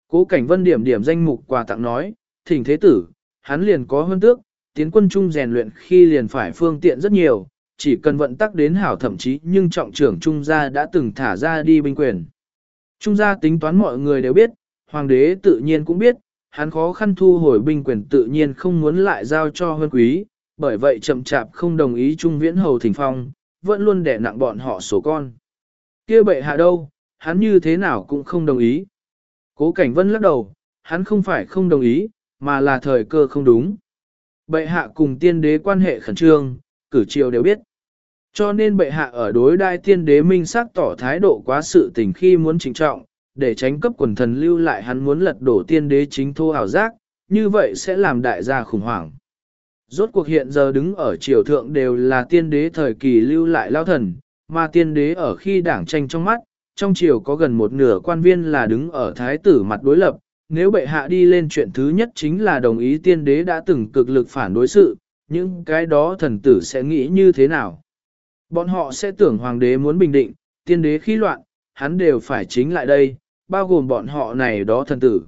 Cố Cảnh Vân điểm điểm danh mục quà tặng nói, thỉnh thế tử, hắn liền có hơn tước, tiến quân trung rèn luyện khi liền phải phương tiện rất nhiều, chỉ cần vận tắc đến hảo thậm chí nhưng trọng trưởng trung gia đã từng thả ra đi binh quyền. Trung gia tính toán mọi người đều biết, hoàng đế tự nhiên cũng biết, hắn khó khăn thu hồi binh quyền tự nhiên không muốn lại giao cho hơn quý, bởi vậy chậm chạp không đồng ý Trung Viễn Hầu thỉnh phong, vẫn luôn đè nặng bọn họ số con. Kia bệ hạ đâu, hắn như thế nào cũng không đồng ý. Cố Cảnh Vân lắc đầu, hắn không phải không đồng ý, mà là thời cơ không đúng. Bệ hạ cùng tiên đế quan hệ khẩn trương, cử triều đều biết. Cho nên bệ hạ ở đối đai tiên đế minh xác tỏ thái độ quá sự tình khi muốn trịnh trọng, để tránh cấp quần thần lưu lại hắn muốn lật đổ tiên đế chính thô ảo giác, như vậy sẽ làm đại gia khủng hoảng. Rốt cuộc hiện giờ đứng ở triều thượng đều là tiên đế thời kỳ lưu lại lao thần, mà tiên đế ở khi đảng tranh trong mắt, trong triều có gần một nửa quan viên là đứng ở thái tử mặt đối lập, nếu bệ hạ đi lên chuyện thứ nhất chính là đồng ý tiên đế đã từng cực lực phản đối sự, những cái đó thần tử sẽ nghĩ như thế nào? Bọn họ sẽ tưởng hoàng đế muốn bình định, tiên đế khi loạn, hắn đều phải chính lại đây, bao gồm bọn họ này đó thần tử.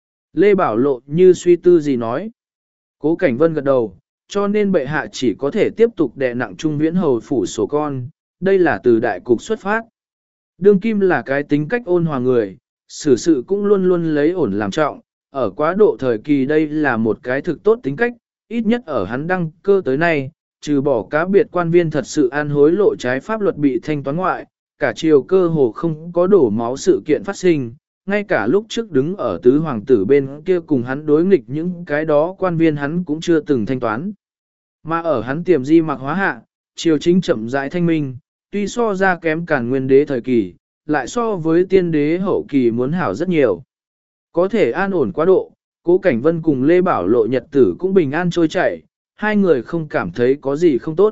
Lê Bảo Lộ như suy tư gì nói. Cố Cảnh Vân gật đầu, cho nên bệ hạ chỉ có thể tiếp tục đè nặng Trung Viễn Hầu phủ sổ con, đây là từ đại cục xuất phát. Đương Kim là cái tính cách ôn hòa người, xử sự cũng luôn luôn lấy ổn làm trọng, ở quá độ thời kỳ đây là một cái thực tốt tính cách, ít nhất ở hắn đăng cơ tới nay, trừ bỏ cá biệt quan viên thật sự an hối lộ trái pháp luật bị thanh toán ngoại, cả triều cơ hồ không có đổ máu sự kiện phát sinh, ngay cả lúc trước đứng ở tứ hoàng tử bên kia cùng hắn đối nghịch những cái đó quan viên hắn cũng chưa từng thanh toán. Mà ở hắn tiềm di mặc hóa hạ, triều chính chậm rãi thanh minh, tuy so ra kém Càn Nguyên đế thời kỳ, lại so với tiên đế hậu kỳ muốn hảo rất nhiều. Có thể an ổn quá độ, Cố Cảnh Vân cùng Lê Bảo Lộ nhật tử cũng bình an trôi chảy, hai người không cảm thấy có gì không tốt.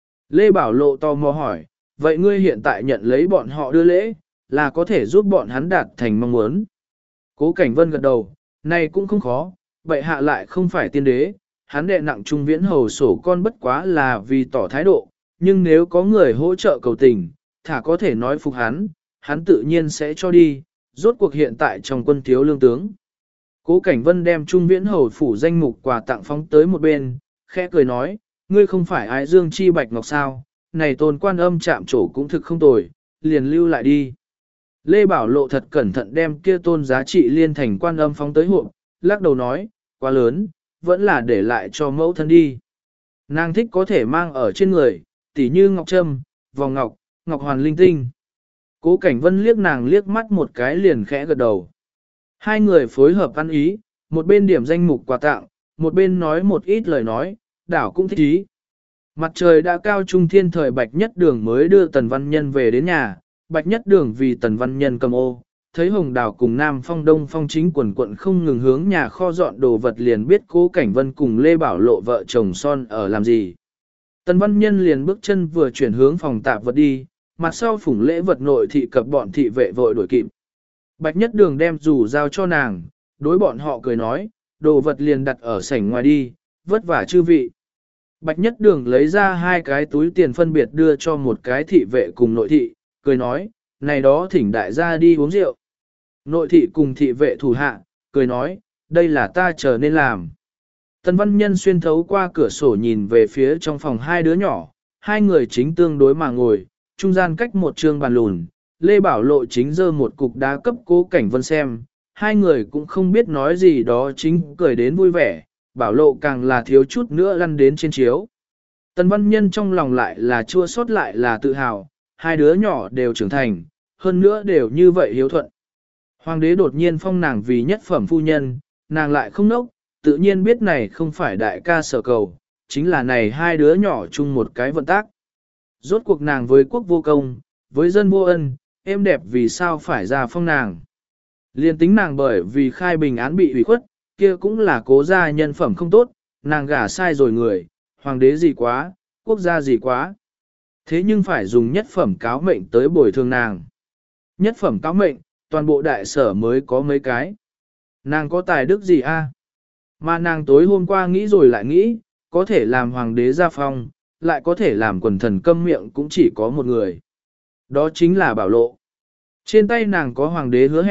Lê Bảo Lộ tò mò hỏi, vậy ngươi hiện tại nhận lấy bọn họ đưa lễ, là có thể giúp bọn hắn đạt thành mong muốn. Cố Cảnh Vân gật đầu, này cũng không khó, bệ hạ lại không phải tiên đế, hắn đệ nặng Trung Viễn Hầu sổ con bất quá là vì tỏ thái độ, nhưng nếu có người hỗ trợ cầu tình, thả có thể nói phục hắn, hắn tự nhiên sẽ cho đi, rốt cuộc hiện tại trong quân thiếu lương tướng. Cố Cảnh Vân đem Trung Viễn Hầu phủ danh mục quà tặng phóng tới một bên, khẽ cười nói, ngươi không phải ái dương chi bạch ngọc sao, này tôn quan âm chạm trổ cũng thực không tồi, liền lưu lại đi. Lê Bảo Lộ thật cẩn thận đem kia tôn giá trị liên thành quan âm phóng tới hộp, lắc đầu nói, quá lớn, vẫn là để lại cho mẫu thân đi. Nàng thích có thể mang ở trên người, tỉ như ngọc trâm, vòng ngọc, ngọc hoàn linh tinh. Cố Cảnh Vân liếc nàng liếc mắt một cái liền khẽ gật đầu. Hai người phối hợp ăn ý, một bên điểm danh mục quà tặng, một bên nói một ít lời nói, đảo cũng thích ý. Mặt trời đã cao trung thiên thời Bạch Nhất Đường mới đưa Tần Văn Nhân về đến nhà, Bạch Nhất Đường vì Tần Văn Nhân cầm ô, thấy Hồng Đào cùng Nam Phong Đông Phong chính quần quận không ngừng hướng nhà kho dọn đồ vật liền biết Cố Cảnh Vân cùng Lê Bảo Lộ vợ chồng son ở làm gì. Tần Văn Nhân liền bước chân vừa chuyển hướng phòng tạp vật đi, mặt sau phủng lễ vật nội thị cập bọn thị vệ vội đuổi kịp. Bạch Nhất Đường đem dù giao cho nàng, đối bọn họ cười nói, đồ vật liền đặt ở sảnh ngoài đi, vất vả chư vị. Bạch Nhất Đường lấy ra hai cái túi tiền phân biệt đưa cho một cái thị vệ cùng nội thị, cười nói, này đó thỉnh đại gia đi uống rượu. Nội thị cùng thị vệ thủ hạ, cười nói, đây là ta chờ nên làm. Tần Văn Nhân xuyên thấu qua cửa sổ nhìn về phía trong phòng hai đứa nhỏ, hai người chính tương đối mà ngồi, trung gian cách một trường bàn lùn, Lê Bảo Lộ chính giơ một cục đá cấp Cố Cảnh Vân xem, hai người cũng không biết nói gì đó chính cười đến vui vẻ, Bảo Lộ càng là thiếu chút nữa lăn đến trên chiếu. Tần Văn Nhân trong lòng lại là chua xót lại là tự hào, hai đứa nhỏ đều trưởng thành, hơn nữa đều như vậy hiếu thuận. Hoàng đế đột nhiên phong nàng vì nhất phẩm phu nhân, nàng lại không nốc, tự nhiên biết này không phải đại ca sở cầu, chính là này hai đứa nhỏ chung một cái vận tác. Rốt cuộc nàng với quốc vô công, với dân vô ân, êm đẹp vì sao phải ra phong nàng. Liên tính nàng bởi vì khai bình án bị hủy khuất, kia cũng là cố gia nhân phẩm không tốt, nàng gả sai rồi người, hoàng đế gì quá, quốc gia gì quá. Thế nhưng phải dùng nhất phẩm cáo mệnh tới bồi thường nàng. Nhất phẩm cáo mệnh, toàn bộ đại sở mới có mấy cái. Nàng có tài đức gì a? Mà nàng tối hôm qua nghĩ rồi lại nghĩ, có thể làm hoàng đế gia phong, lại có thể làm quần thần câm miệng cũng chỉ có một người. Đó chính là Bảo Lộ. Trên tay nàng có hoàng đế hứa hẹn,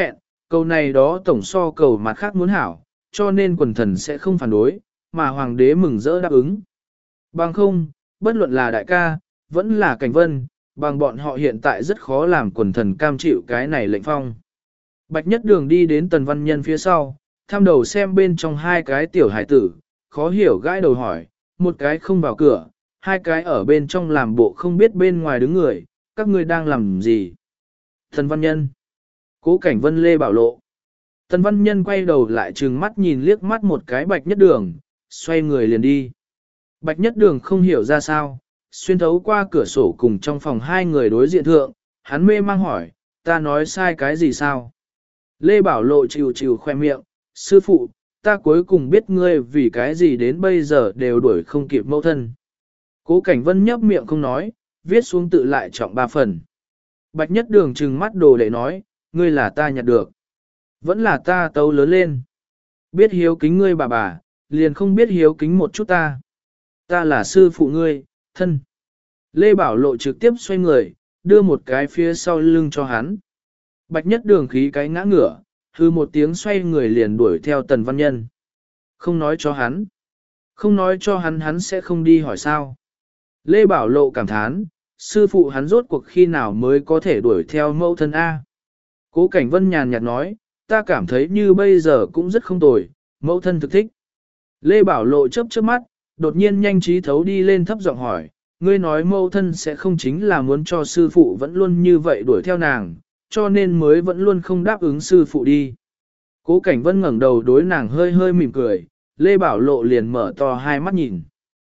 Cầu này đó tổng so cầu mặt khác muốn hảo, cho nên quần thần sẽ không phản đối, mà hoàng đế mừng rỡ đáp ứng. Bằng không, bất luận là đại ca, vẫn là cảnh vân, bằng bọn họ hiện tại rất khó làm quần thần cam chịu cái này lệnh phong. Bạch Nhất Đường đi đến Tần Văn Nhân phía sau, thăm đầu xem bên trong hai cái tiểu hải tử, khó hiểu gãi đầu hỏi, một cái không vào cửa, hai cái ở bên trong làm bộ không biết bên ngoài đứng người, các ngươi đang làm gì? Tần Văn Nhân, Cố Cảnh Vân Lê Bảo Lộ. Tần Văn Nhân quay đầu lại trừng mắt nhìn liếc mắt một cái Bạch Nhất Đường, xoay người liền đi. Bạch Nhất Đường không hiểu ra sao, xuyên thấu qua cửa sổ cùng trong phòng hai người đối diện thượng, hắn mê mang hỏi, ta nói sai cái gì sao? Lê Bảo Lộ chịu chịu khoe miệng, sư phụ, ta cuối cùng biết ngươi vì cái gì đến bây giờ đều đuổi không kịp mẫu thân. Cố Cảnh Vân nhấp miệng không nói, viết xuống tự lại trọng 3 phần. Bạch Nhất Đường trừng mắt đồ để nói, ngươi là ta nhặt được. Vẫn là ta tấu lớn lên. Biết hiếu kính ngươi bà, liền không biết hiếu kính một chút ta. Ta là sư phụ ngươi, thân. Lê Bảo Lộ trực tiếp xoay người, đưa một cái phía sau lưng cho hắn. Bạch Nhất Đường khí cái ngã ngửa, hư một tiếng xoay người liền đuổi theo Tần Văn Nhân. Không nói cho hắn. Không nói cho hắn sẽ không đi hỏi sao. Lê Bảo Lộ cảm thán, sư phụ hắn rốt cuộc khi nào mới có thể đuổi theo mẫu thân A. Cố Cảnh Vân nhàn nhạt nói, ta cảm thấy như bây giờ cũng rất không tồi, mẫu thân thực thích. Lê Bảo Lộ chớp chớp mắt, đột nhiên nhanh trí thấu đi lên thấp giọng hỏi, ngươi nói mẫu thân sẽ không chính là muốn cho sư phụ vẫn luôn như vậy đuổi theo nàng, cho nên mới vẫn luôn không đáp ứng sư phụ đi. Cố Cảnh Vân ngẩng đầu đối nàng hơi hơi mỉm cười, Lê Bảo Lộ liền mở to hai mắt nhìn.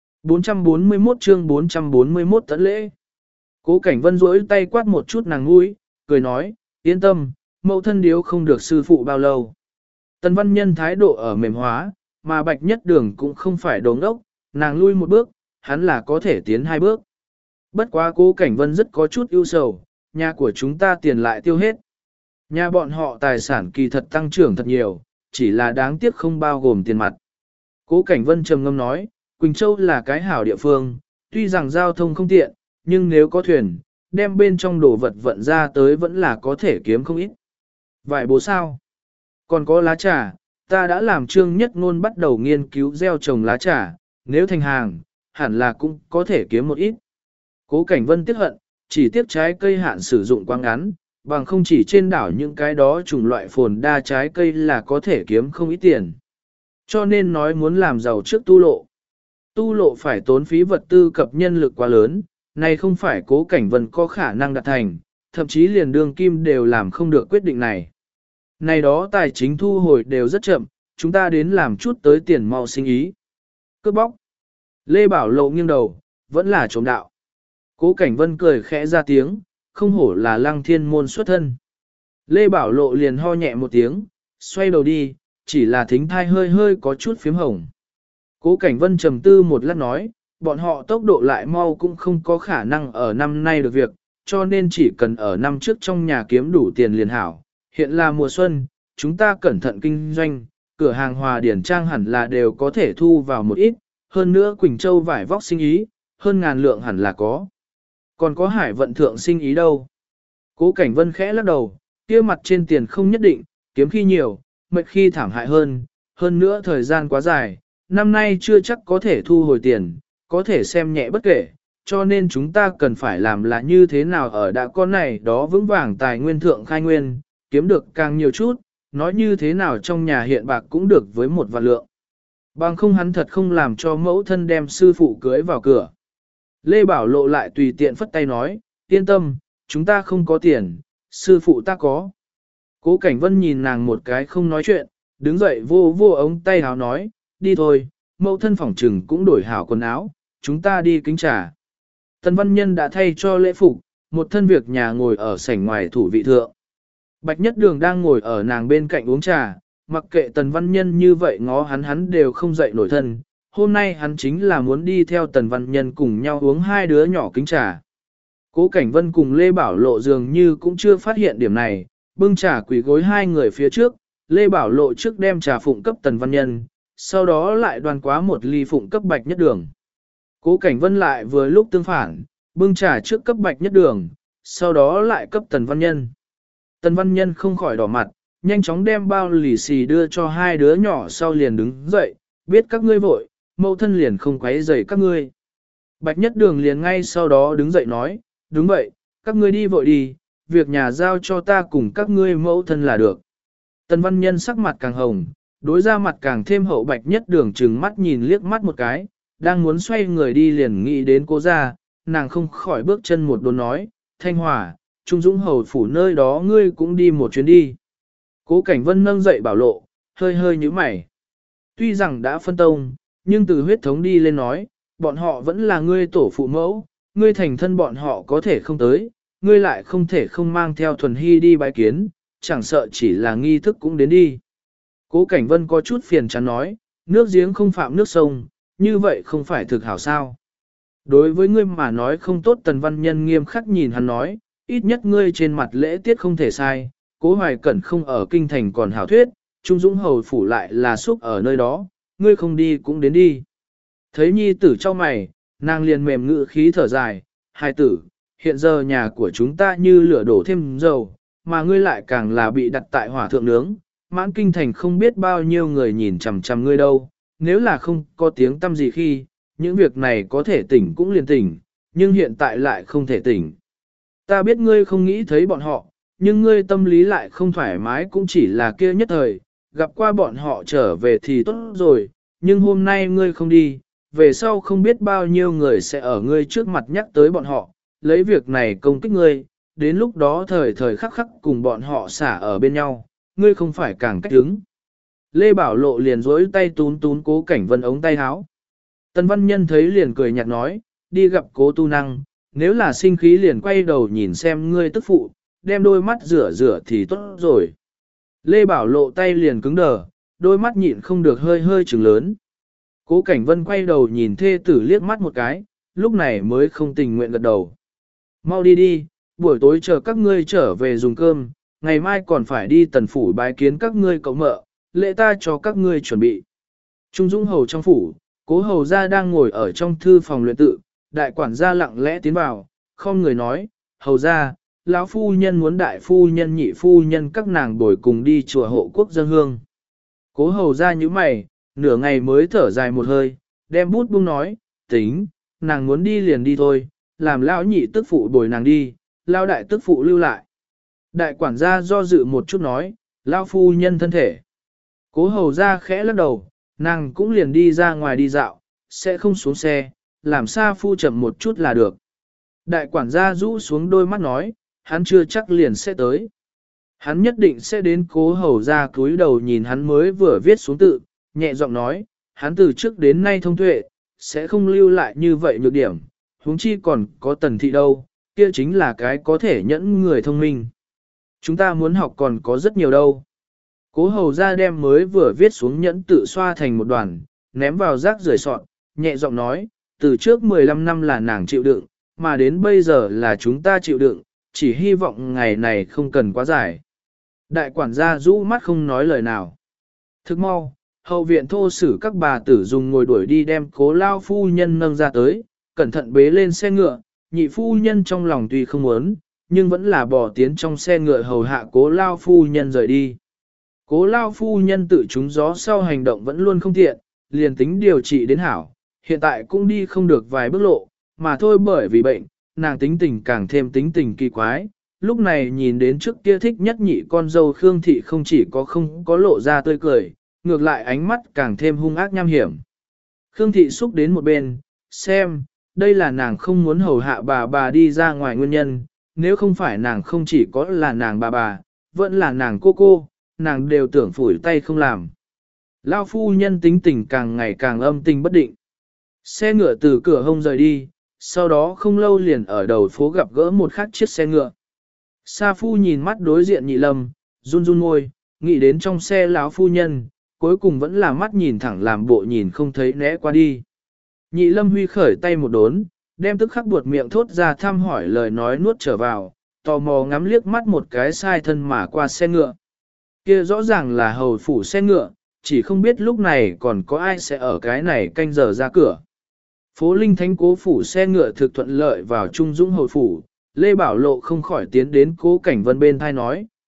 441 chương 441 tấn lễ. Cố Cảnh Vân duỗi tay quát một chút nàng mũi, cười nói, yên tâm, mẫu thân điếu không được sư phụ bao lâu. Tần Văn Nhân thái độ ở mềm hóa, mà Bạch Nhất Đường cũng không phải đồ ngốc, nàng lui một bước, hắn là có thể tiến hai bước. Bất quá Cố Cảnh Vân rất có chút ưu sầu, nhà của chúng ta tiền lại tiêu hết. Nhà bọn họ tài sản kỳ thật tăng trưởng thật nhiều, chỉ là đáng tiếc không bao gồm tiền mặt. Cố Cảnh Vân trầm ngâm nói, Quỳnh Châu là cái hảo địa phương, tuy rằng giao thông không tiện, nhưng nếu có thuyền, đem bên trong đồ vật vận ra tới vẫn là có thể kiếm không ít. Vài bố sao? Còn có lá trà, ta đã làm Trương Nhất Ngôn bắt đầu nghiên cứu gieo trồng lá trà, nếu thành hàng, hẳn là cũng có thể kiếm một ít. Cố Cảnh Vân tiếc hận, chỉ tiếc trái cây hạn sử dụng quá ngắn, bằng không chỉ trên đảo những cái đó chủng loại phồn đa trái cây là có thể kiếm không ít tiền. Cho nên nói muốn làm giàu trước tu lộ. Tu lộ phải tốn phí vật tư cập nhân lực quá lớn, này không phải Cố Cảnh Vân có khả năng đạt thành, thậm chí liền đương kim đều làm không được quyết định này. Này đó tài chính thu hồi đều rất chậm, chúng ta đến làm chút tới tiền mau sinh ý. Cướp bóc. Lê Bảo Lộ nghiêng đầu, vẫn là trộm đạo. Cố Cảnh Vân cười khẽ ra tiếng, không hổ là Lăng Thiên môn xuất thân. Lê Bảo Lộ liền ho nhẹ một tiếng, xoay đầu đi, chỉ là thính thai hơi hơi có chút phím hồng. Cố Cảnh Vân trầm tư một lát nói, bọn họ tốc độ lại mau cũng không có khả năng ở năm nay được việc, cho nên chỉ cần ở năm trước trong nhà kiếm đủ tiền liền hảo. Hiện là mùa xuân, chúng ta cẩn thận kinh doanh, cửa hàng Hòa Điển Trang hẳn là đều có thể thu vào một ít, hơn nữa Quỳnh Châu vải vóc sinh ý, hơn ngàn lượng hẳn là có. Còn có Hải Vận thượng sinh ý đâu? Cố Cảnh Vân khẽ lắc đầu, kia mặt trên tiền không nhất định, kiếm khi nhiều, mệt khi thảm hại hơn nữa thời gian quá dài, năm nay chưa chắc có thể thu hồi tiền, có thể xem nhẹ bất kể, cho nên chúng ta cần phải làm là như thế nào ở đã con này đó vững vàng tài nguyên thượng khai nguyên, kiếm được càng nhiều chút, nói như thế nào trong nhà hiện bạc cũng được với một vạn lượng. Bằng không hắn thật không làm cho mẫu thân đem sư phụ cưới vào cửa. Lê Bảo Lộ lại tùy tiện phất tay nói, yên tâm, chúng ta không có tiền, sư phụ ta có. Cố Cảnh Vân nhìn nàng một cái không nói chuyện, đứng dậy vô vô ống tay áo nói, đi thôi, mẫu thân phỏng trừng cũng đổi hảo quần áo, chúng ta đi kính trà. Tần Văn Nhân đã thay cho lễ phục, một thân việc nhà ngồi ở sảnh ngoài thủ vị thượng. Bạch Nhất Đường đang ngồi ở nàng bên cạnh uống trà, mặc kệ Tần Văn Nhân như vậy ngó hắn đều không dậy nổi thân. Hôm nay hắn chính là muốn đi theo Tần Văn Nhân cùng nhau uống hai đứa nhỏ kính trà. Cố Cảnh Vân cùng Lê Bảo Lộ dường như cũng chưa phát hiện điểm này, bưng trà quỳ gối hai người phía trước, Lê Bảo Lộ trước đem trà phụng cấp Tần Văn Nhân, sau đó lại đoàn quá một ly phụng cấp Bạch Nhất Đường. Cố Cảnh Vân lại vừa lúc tương phản, bưng trà trước cấp Bạch Nhất Đường, sau đó lại cấp Tần Văn Nhân. Tần Văn Nhân không khỏi đỏ mặt, nhanh chóng đem bao lì xì đưa cho hai đứa nhỏ sau liền đứng dậy, biết các ngươi vội, mẫu thân liền không quấy rầy các ngươi. Bạch Nhất Đường liền ngay sau đó đứng dậy nói, đúng vậy, các ngươi đi vội đi, việc nhà giao cho ta cùng các ngươi mẫu thân là được. Tần Văn Nhân sắc mặt càng hồng, đối ra mặt càng thêm hậu. Bạch Nhất Đường trừng mắt nhìn liếc mắt một cái, đang muốn xoay người đi liền nghĩ đến cố gia, nàng không khỏi bước chân một đốn nói, Thanh Hòa, Trung Dũng hầu phủ nơi đó ngươi cũng đi một chuyến đi. Cố Cảnh Vân nâng dậy bảo lộ, hơi hơi nhíu mày. Tuy rằng đã phân tông, nhưng từ huyết thống đi lên nói, bọn họ vẫn là ngươi tổ phụ mẫu, ngươi thành thân bọn họ có thể không tới, ngươi lại không thể không mang theo Thuần Hy đi bái kiến, chẳng sợ chỉ là nghi thức cũng đến đi. Cố Cảnh Vân có chút phiền chán nói, nước giếng không phạm nước sông, như vậy không phải thực hảo sao. Đối với ngươi mà nói không tốt. Tần Văn Nhân nghiêm khắc nhìn hắn nói, ít nhất ngươi trên mặt lễ tiết không thể sai, Cố Hoài Cẩn không ở kinh thành còn hảo thuyết, Trung Dũng hầu phủ lại là xúc ở nơi đó, ngươi không đi cũng đến đi. Thấy nhi tử cho mày, nàng liền mềm ngữ khí thở dài, hai tử, hiện giờ nhà của chúng ta như lửa đổ thêm dầu, mà ngươi lại càng là bị đặt tại hỏa thượng nướng, mãn kinh thành không biết bao nhiêu người nhìn chằm chằm ngươi đâu, nếu là không có tiếng tâm gì khi, những việc này có thể tỉnh cũng liền tỉnh, nhưng hiện tại lại không thể tỉnh. Ta biết ngươi không nghĩ thấy bọn họ, nhưng ngươi tâm lý lại không thoải mái cũng chỉ là kia nhất thời, gặp qua bọn họ trở về thì tốt rồi, nhưng hôm nay ngươi không đi, về sau không biết bao nhiêu người sẽ ở ngươi trước mặt nhắc tới bọn họ, lấy việc này công kích ngươi, đến lúc đó thời thời khắc khắc cùng bọn họ xả ở bên nhau, ngươi không phải càng cách đứng. Lê Bảo Lộ liền dối tay tún tún Cố Cảnh Vân ống tay áo. Tần Văn Nhân thấy liền cười nhạt nói, đi gặp Cố Tu Năng, nếu là sinh khí liền quay đầu nhìn xem ngươi tức phụ, đem đôi mắt rửa rửa thì tốt rồi. Lê Bảo Lộ tay liền cứng đờ, đôi mắt nhịn không được hơi hơi trừng lớn. Cố Cảnh Vân quay đầu nhìn thê tử liếc mắt một cái, lúc này mới không tình nguyện gật đầu. Mau đi đi, buổi tối chờ các ngươi trở về dùng cơm, ngày mai còn phải đi Tần phủ bái kiến các ngươi cậu mợ, lễ ta cho các ngươi chuẩn bị. Trung Dũng hầu trong phủ, Cố hầu gia đang ngồi ở trong thư phòng luyện tự, đại quản gia lặng lẽ tiến vào, không người nói, hầu gia, lão phu nhân muốn đại phu nhân nhị phu nhân các nàng bồi cùng đi chùa Hộ Quốc dâng hương. Cố hầu gia như mày, nửa ngày mới thở dài một hơi, đem bút buông nói, tính, nàng muốn đi liền đi thôi, làm lão nhị tức phụ bồi nàng đi, lão đại tức phụ lưu lại. Đại quản gia do dự một chút nói, lão phu nhân thân thể. Cố hầu gia khẽ lắc đầu, nàng cũng liền đi ra ngoài đi dạo, sẽ không xuống xe, làm xa phu chậm một chút là được. Đại quản gia rũ xuống đôi mắt nói, hắn chưa chắc liền sẽ tới. Hắn nhất định sẽ đến. Cố hầu gia cúi đầu nhìn hắn mới vừa viết xuống tự, nhẹ giọng nói, hắn từ trước đến nay thông tuệ, sẽ không lưu lại như vậy nhược điểm, huống chi còn có Tần thị đâu, kia chính là cái có thể nhẫn người thông minh. Chúng ta muốn học còn có rất nhiều đâu. Cố hầu gia đem mới vừa viết xuống nhẫn tự xoa thành một đoàn, ném vào rác rưởi sọt, nhẹ giọng nói, từ trước 15 năm là nàng chịu đựng, mà đến bây giờ là chúng ta chịu đựng, chỉ hy vọng ngày này không cần quá dài. Đại quản gia rũ mắt không nói lời nào. Thức mau, hậu viện thô sử các bà tử dùng ngồi đuổi đi đem Cố lao phu nhân nâng ra tới, cẩn thận bế lên xe ngựa, nhị phu nhân trong lòng tuy không muốn, nhưng vẫn là bỏ tiến trong xe ngựa hầu hạ Cố lao phu nhân rời đi. Cố lao phu nhân tự trúng gió sau hành động vẫn luôn không tiện, liền tính điều trị đến hảo, hiện tại cũng đi không được vài bước lộ, mà thôi bởi vì bệnh, nàng tính tình càng thêm tính tình kỳ quái. Lúc này nhìn đến trước kia thích nhất nhị con dâu Khương Thị không chỉ không có lộ ra tươi cười, ngược lại ánh mắt càng thêm hung ác nham hiểm. Khương Thị xúc đến một bên, xem, đây là nàng không muốn hầu hạ bà đi ra ngoài nguyên nhân, nếu không phải nàng không chỉ có là nàng bà, vẫn là nàng cô, nàng đều tưởng phủi tay không làm. Lao phu nhân tính tình càng ngày càng âm tình bất định. Xe ngựa từ cửa hông rời đi, sau đó không lâu liền ở đầu phố gặp gỡ một khác chiếc xe ngựa. Sa phu nhìn mắt đối diện Nhị Lâm, run run môi, nghĩ đến trong xe lão phu nhân, cuối cùng vẫn là mắt nhìn thẳng làm bộ nhìn không thấy né qua đi. Nhị Lâm huy khởi tay một đốn, đem tức khắc buột miệng thốt ra thăm hỏi lời nói nuốt trở vào, tò mò ngắm liếc mắt một cái sai thân mà qua xe ngựa. Kia rõ ràng là hầu phủ xe ngựa, chỉ không biết lúc này còn có ai sẽ ở cái này canh giờ ra cửa. Phố Linh Thánh Cố phủ xe ngựa thực thuận lợi vào Trung Dũng hầu phủ, Lê Bảo Lộ không khỏi tiến đến Cố Cảnh Vân bên thai nói,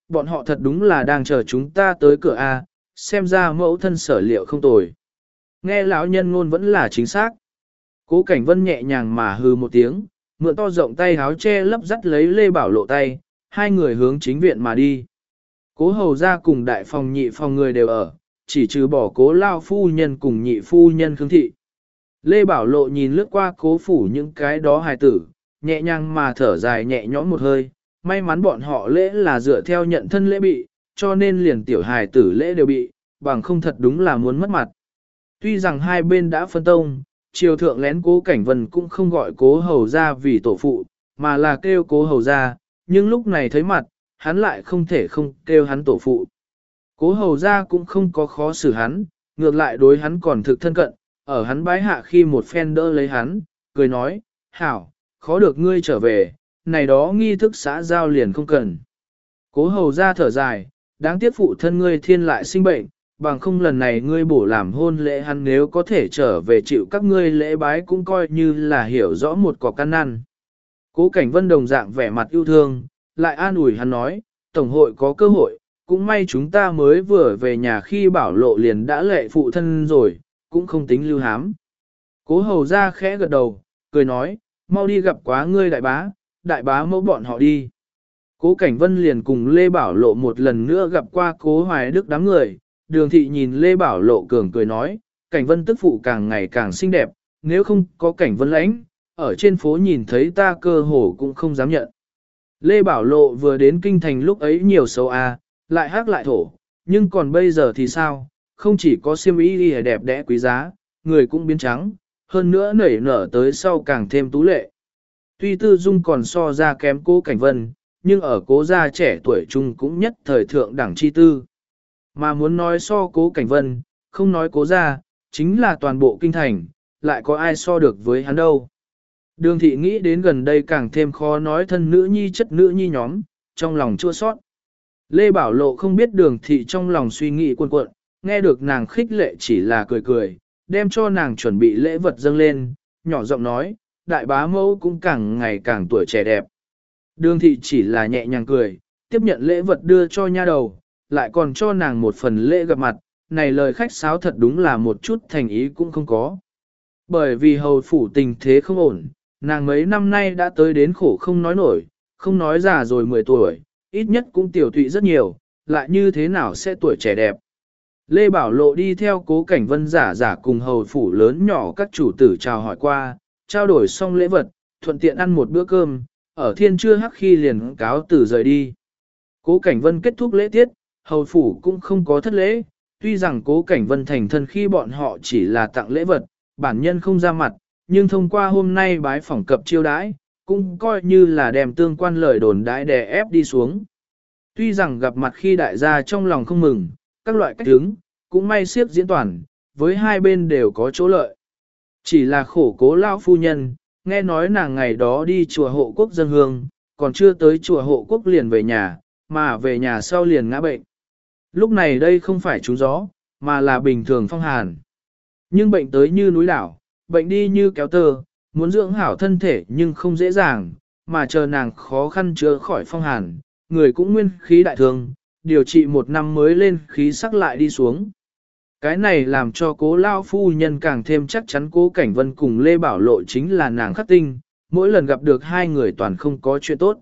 bọn họ thật đúng là đang chờ chúng ta tới cửa A, xem ra mẫu thân sở liệu không tồi. Nghe lão nhân ngôn vẫn là chính xác. Cố Cảnh Vân nhẹ nhàng mà hừ một tiếng, mượn to rộng tay háo che lấp dắt lấy Lê Bảo Lộ tay, hai người hướng chính viện mà đi. Cố hầu ra cùng đại phòng nhị phòng người đều ở, chỉ trừ bỏ cố lao phu nhân cùng nhị phu nhân Khương Thị. Lê Bảo Lộ nhìn lướt qua cố phủ những cái đó hài tử, nhẹ nhàng mà thở dài nhẹ nhõm một hơi, may mắn bọn họ lễ là dựa theo nhận thân lễ bị, cho nên liền tiểu hài tử lễ đều bị, bằng không thật đúng là muốn mất mặt. Tuy rằng hai bên đã phân tông, triều thượng lén cố Cảnh Vân cũng không gọi cố hầu ra vì tổ phụ, mà là kêu cố hầu ra, nhưng lúc này thấy mặt, hắn lại không thể không kêu hắn tổ phụ. Cố hầu ra cũng không có khó xử hắn, ngược lại đối hắn còn thực thân cận, ở hắn bái hạ khi một phen đỡ lấy hắn, cười nói, hảo, khó được ngươi trở về, này đó nghi thức xã giao liền không cần. Cố hầu ra thở dài, đáng tiếc phụ thân ngươi thiên lại sinh bệnh, bằng không lần này ngươi bổ làm hôn lễ hắn nếu có thể trở về chịu các ngươi lễ bái cũng coi như là hiểu rõ một cỏ căn năn. Cố Cảnh Vân đồng dạng vẻ mặt yêu thương, lại an ủi hắn nói, Tổng hội có cơ hội, cũng may chúng ta mới vừa về nhà khi Bảo Lộ liền đã lệ phụ thân rồi, cũng không tính lưu hám. Cố hầu ra khẽ gật đầu, cười nói, mau đi gặp quá ngươi đại bá mẫu bọn họ đi. Cố Cảnh Vân liền cùng Lê Bảo Lộ một lần nữa gặp qua Cố Hoài Đức đám người, Đường Thị nhìn Lê Bảo Lộ cường cười nói, Cảnh Vân tức phụ càng ngày càng xinh đẹp, nếu không có Cảnh Vân lãnh, ở trên phố nhìn thấy ta cơ hồ cũng không dám nhận. Lê Bảo Lộ vừa đến kinh thành lúc ấy nhiều xấu lại hắc lại thổ, nhưng còn bây giờ thì sao, không chỉ có xiêm y đẹp đẽ quý giá, người cũng biến trắng, hơn nữa nảy nở tới sau càng thêm tú lệ. Tuy tư dung còn so ra kém Cố Cảnh Vân, nhưng ở Cố gia trẻ tuổi trung cũng nhất thời thượng đẳng chi tư. Mà muốn nói so Cố Cảnh Vân, không nói Cố gia, chính là toàn bộ kinh thành, lại có ai so được với hắn đâu. Đường Thị nghĩ đến gần đây càng thêm khó nói thân nữ nhi chất nữ nhi nhóm, trong lòng chua sót. Lê Bảo Lộ không biết Đường Thị trong lòng suy nghĩ cuộn cuộn, nghe được nàng khích lệ chỉ là cười cười, đem cho nàng chuẩn bị lễ vật dâng lên, nhỏ giọng nói, đại bá mẫu cũng càng ngày càng tuổi trẻ đẹp. Đường Thị chỉ là nhẹ nhàng cười, tiếp nhận lễ vật đưa cho nha đầu, lại còn cho nàng một phần lễ gặp mặt, này lời khách sáo thật đúng là một chút thành ý cũng không có. Bởi vì hầu phủ tình thế không ổn, nàng mấy năm nay đã tới đến khổ không nói nổi, không nói già rồi 10 tuổi, ít nhất cũng tiểu tụy rất nhiều, lại như thế nào sẽ tuổi trẻ đẹp. Lê Bảo Lộ đi theo Cố Cảnh Vân giả cùng hầu phủ lớn nhỏ các chủ tử chào hỏi qua, trao đổi xong lễ vật, thuận tiện ăn một bữa cơm, ở thiên trưa hắc khi liền cáo từ rời đi. Cố Cảnh Vân kết thúc lễ tiết, hầu phủ cũng không có thất lễ, tuy rằng Cố Cảnh Vân thành thân khi bọn họ chỉ là tặng lễ vật, bản nhân không ra mặt, nhưng thông qua hôm nay bái phỏng cập chiêu đãi, cũng coi như là đem tương quan lời đồn đãi đè ép đi xuống. Tuy rằng gặp mặt khi đại gia trong lòng không mừng, các loại cách hướng, cũng may siết diễn toàn, với hai bên đều có chỗ lợi. Chỉ là khổ Cố lão phu nhân, nghe nói nàng ngày đó đi chùa Hộ Quốc dân hương, còn chưa tới chùa Hộ Quốc liền về nhà, mà về nhà sau liền ngã bệnh. Lúc này đây không phải trúng gió, mà là bình thường phong hàn. Nhưng bệnh tới như núi đảo, bệnh đi như kéo tơ, muốn dưỡng hảo thân thể nhưng không dễ dàng, mà chờ nàng khó khăn chữa khỏi phong hàn, người cũng nguyên khí đại thương, điều trị 1 năm mới lên khí sắc lại đi xuống. Cái này làm cho Cố lão phu nhân càng thêm chắc chắn Cố Cảnh Vân cùng Lê Bảo Lộ chính là nàng khắc tinh, mỗi lần gặp được hai người toàn không có chuyện tốt.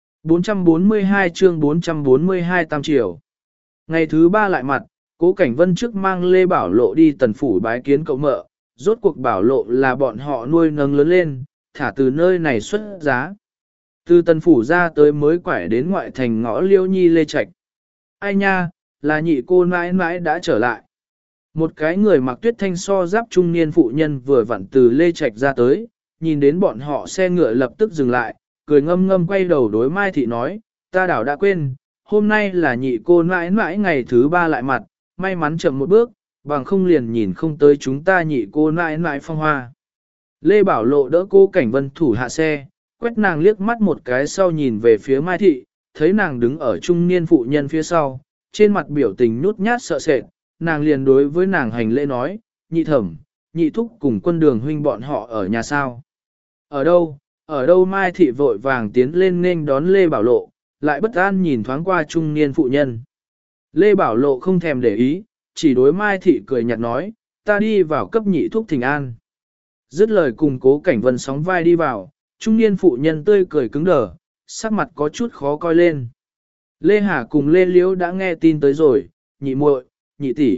442 chương 442 tam triều. Ngày thứ 3 lại mặt, Cố Cảnh Vân trước mang Lê Bảo Lộ đi tần phủ bái kiến cậu mợ, rốt cuộc Bảo Lộ là bọn họ nuôi nấng lớn lên, thả từ nơi này xuất giá. Từ tần phủ ra tới mới quải đến ngoại thành ngõ Liêu Nhi Lê Trạch. Ai nha, là nhị cô nãi nãi đã trở lại. Một cái người mặc tuyết thanh so giáp trung niên phụ nhân vừa vặn từ Lê Trạch ra tới, nhìn đến bọn họ xe ngựa lập tức dừng lại, cười ngâm ngâm quay đầu đối Mai Thị nói, ta đảo đã quên, hôm nay là nhị cô nãi nãi ngày thứ 3 lại mặt, may mắn chậm một bước, bằng không liền nhìn không tới chúng ta nhị cô nãi nãi phong hoa. Lê Bảo Lộ đỡ Cố Cảnh Vân thủ hạ xe, quét nàng liếc mắt một cái sau nhìn về phía Mai Thị, thấy nàng đứng ở trung niên phụ nhân phía sau, trên mặt biểu tình nhút nhát sợ sệt, nàng liền đối với nàng hành lễ nói, nhị thẩm, nhị thúc cùng Quân Đường huynh bọn họ ở nhà sao. Ở đâu Mai Thị vội vàng tiến lên nghênh đón Lê Bảo Lộ, lại bất an nhìn thoáng qua trung niên phụ nhân. Lê Bảo Lộ không thèm để ý, chỉ đối Mai Thị cười nhạt nói, ta đi vào cấp nhị thuốc thỉnh an. Dứt lời cùng Cố Cảnh Vân sóng vai đi vào, trung niên phụ nhân tươi cười cứng đờ, sắc mặt có chút khó coi lên. Lê Hà cùng Lê Liễu đã nghe tin tới rồi, nhị muội, nhị tỷ.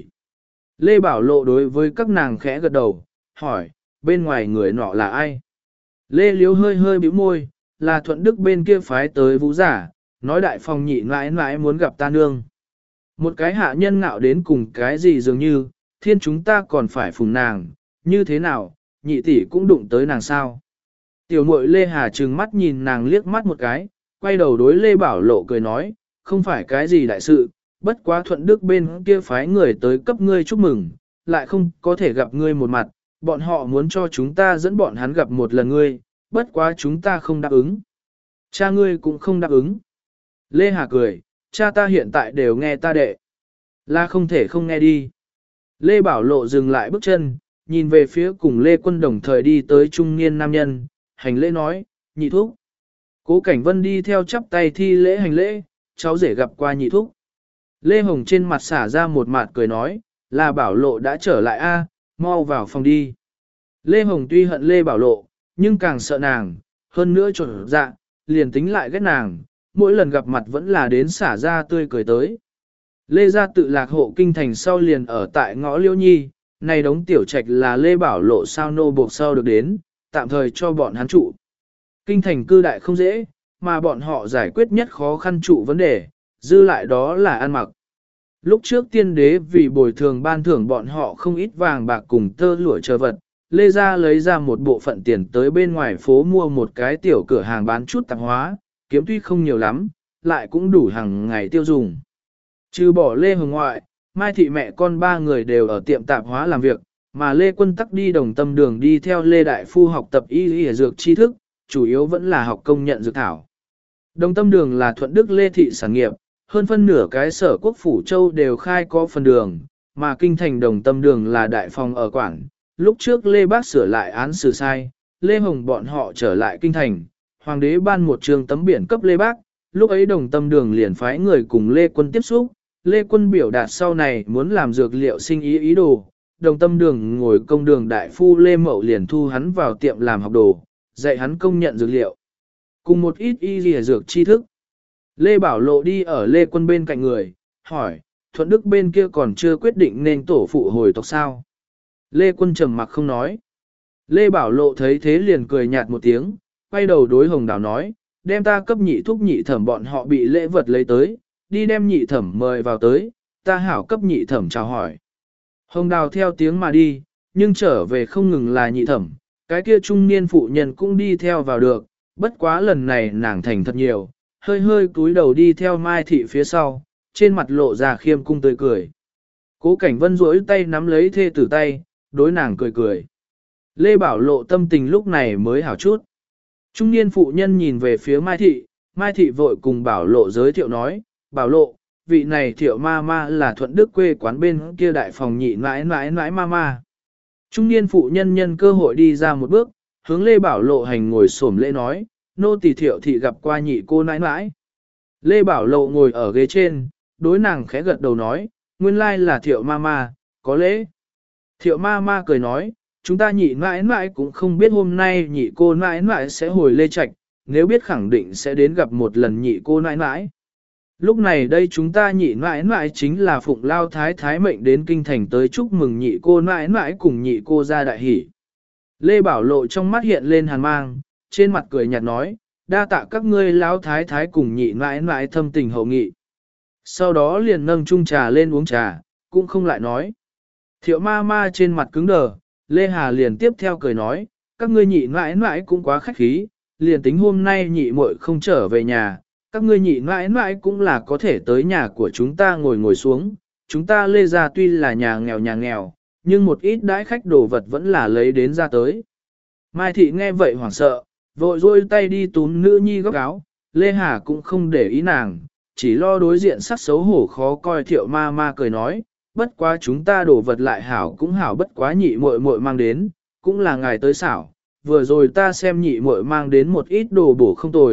Lê Bảo Lộ đối với các nàng khẽ gật đầu, hỏi, bên ngoài người nọ là ai? Lê Liễu hơi hơi bĩu môi, là Thuận Đức bên kia phái tới vũ giả, nói đại phòng nhị mãi mãi muốn gặp ta nương. Một cái hạ nhân ngạo đến cùng cái gì dường như, thiên chúng ta còn phải phùng nàng, như thế nào, nhị tỷ cũng đụng tới nàng sao? Tiểu muội Lê Hà trừng mắt nhìn nàng liếc mắt một cái, quay đầu đối Lê Bảo Lộ cười nói, không phải cái gì đại sự, bất quá Thuận Đức bên kia phái người tới cấp ngươi chúc mừng, lại không có thể gặp ngươi một mặt, bọn họ muốn cho chúng ta dẫn bọn hắn gặp một lần ngươi, bất quá chúng ta không đáp ứng. Cha ngươi cũng không đáp ứng. Lê Hà cười, cha ta hiện tại đều nghe ta đệ. Là không thể không nghe đi. Lê Bảo Lộ dừng lại bước chân, nhìn về phía cùng Lê Quân đồng thời đi tới trung niên nam nhân, hành lễ nói, nhị thúc. Cố Cảnh Vân đi theo chắp tay thi lễ hành lễ, cháu rể gặp qua nhị thúc. Lê Hồng trên mặt xả ra một mặt cười nói, là Bảo Lộ đã trở lại a, mau vào phòng đi. Lê Hồng tuy hận Lê Bảo Lộ, nhưng càng sợ nàng, hơn nữa trộn dạ, liền tính lại ghét nàng, mỗi lần gặp mặt vẫn là đến xả ra tươi cười tới. Lê gia tự lạc hộ kinh thành sau liền ở tại ngõ Liêu Nhi, này đống tiểu trạch là Lê Bảo Lộ sao nô buộc sau được đến, tạm thời cho bọn hắn trụ. Kinh thành cư đại không dễ, mà bọn họ giải quyết nhất khó khăn trụ vấn đề, dư lại đó là ăn mặc. Lúc trước tiên đế vì bồi thường ban thưởng bọn họ không ít vàng bạc cùng tơ lụa chờ vật, Lê gia lấy ra một bộ phận tiền tới bên ngoài phố mua một cái tiểu cửa hàng bán chút tạp hóa, kiếm tuy không nhiều lắm, lại cũng đủ hàng ngày tiêu dùng. Trừ bỏ Lê Hồng ngoại, Mai Thị mẹ con ba người đều ở tiệm tạp hóa làm việc, mà Lê Quân tắc đi Đồng Tâm Đường đi theo Lê Đại Phu học tập y dược tri thức, chủ yếu vẫn là học công nhận dược thảo. Đồng Tâm Đường là Thuận Đức Lê Thị sản nghiệp, hơn phân nửa cái sở quốc phủ châu đều khai có phần đường, mà kinh thành Đồng Tâm Đường là đại phòng ở Quảng. Lúc trước Lê Bác sửa lại án xử sai, Lê Hồng bọn họ trở lại kinh thành, hoàng đế ban một trường tấm biển cấp Lê Bác, lúc ấy Đồng Tâm Đường liền phái người cùng Lê Quân tiếp xúc, Lê Quân biểu đạt sau này muốn làm dược liệu sinh ý đồ, Đồng Tâm Đường ngồi công đường đại phu Lê Mậu liền thu hắn vào tiệm làm học đồ, dạy hắn công nhận dược liệu, cùng một ít y lìa dược tri thức. Lê Bảo Lộ đi ở Lê Quân bên cạnh người, hỏi, Thuận Đức bên kia còn chưa quyết định nên tổ phụ hồi tộc sao? Lê Quân trầm mặc không nói. Lê Bảo Lộ thấy thế liền cười nhạt một tiếng, quay đầu đối Hồng Đào nói, đem ta cấp nhị thúc nhị thẩm bọn họ bị lễ vật lấy tới, đi đem nhị thẩm mời vào tới, ta hảo cấp nhị thẩm chào hỏi. Hồng Đào theo tiếng mà đi, nhưng trở về không ngừng là nhị thẩm, cái kia trung niên phụ nhân cũng đi theo vào được, bất quá lần này nàng thành thật nhiều, hơi hơi cúi đầu đi theo Mai Thị phía sau, trên mặt lộ ra khiêm cung tươi cười. Cố Cảnh Vân duỗi tay nắm lấy thê tử tay, đối nàng cười cười. Lê Bảo Lộ tâm tình lúc này mới hảo chút. Trung niên phụ nhân nhìn về phía Mai Thị vội cùng Bảo Lộ giới thiệu nói, Bảo Lộ, vị này Thiệu ma ma là Thuận Đức quê quán bên kia đại phòng nhị mãi ma ma. Trung niên phụ nhân nhân cơ hội đi ra một bước, hướng Lê Bảo Lộ hành ngồi xổm lễ nói, nô tỳ Thiệu thị gặp qua nhị cô nãi nãi. Lê Bảo Lộ ngồi ở ghế trên, đối nàng khẽ gật đầu nói, nguyên lai là Thiệu ma ma, có lễ. Thiệu ma ma cười nói, chúng ta nhị nãi nãi cũng không biết hôm nay nhị cô nãi nãi sẽ hồi Lê Trạch, nếu biết khẳng định sẽ đến gặp một lần nhị cô nãi nãi. Lúc này đây chúng ta nhị nãi nãi chính là Phụng Lao Thái Thái mệnh đến kinh thành tới chúc mừng nhị cô nãi nãi cùng nhị cô ra đại hỷ. Lê Bảo Lộ trong mắt hiện lên hàn mang, trên mặt cười nhạt nói, đa tạ các ngươi Lão Thái Thái cùng nhị nãi nãi thâm tình hậu nghị. Sau đó liền nâng chung trà lên uống trà, cũng không lại nói. Thiệu ma ma trên mặt cứng đờ, Lê Hà liền tiếp theo cười nói, các ngươi nhị nãi nãi cũng quá khách khí, liền tính hôm nay nhị muội không trở về nhà, các ngươi nhị mãi mãi cũng là có thể tới nhà của chúng ta ngồi xuống, chúng ta Lê gia tuy là nhà nghèo, nhưng một ít đãi khách đồ vật vẫn là lấy đến ra tới. Mai Thị nghe vậy hoảng sợ, vội rôi tay đi túm nữ nhi góc áo, Lê Hà cũng không để ý nàng, chỉ lo đối diện sắc xấu hổ khó coi Thiệu ma ma cười nói, bất quá chúng ta đồ vật lại hảo cũng hảo bất quá nhị muội muội mang đến, cũng là ngài tới xảo, vừa rồi ta xem nhị muội mang đến một ít đồ bổ không tồi.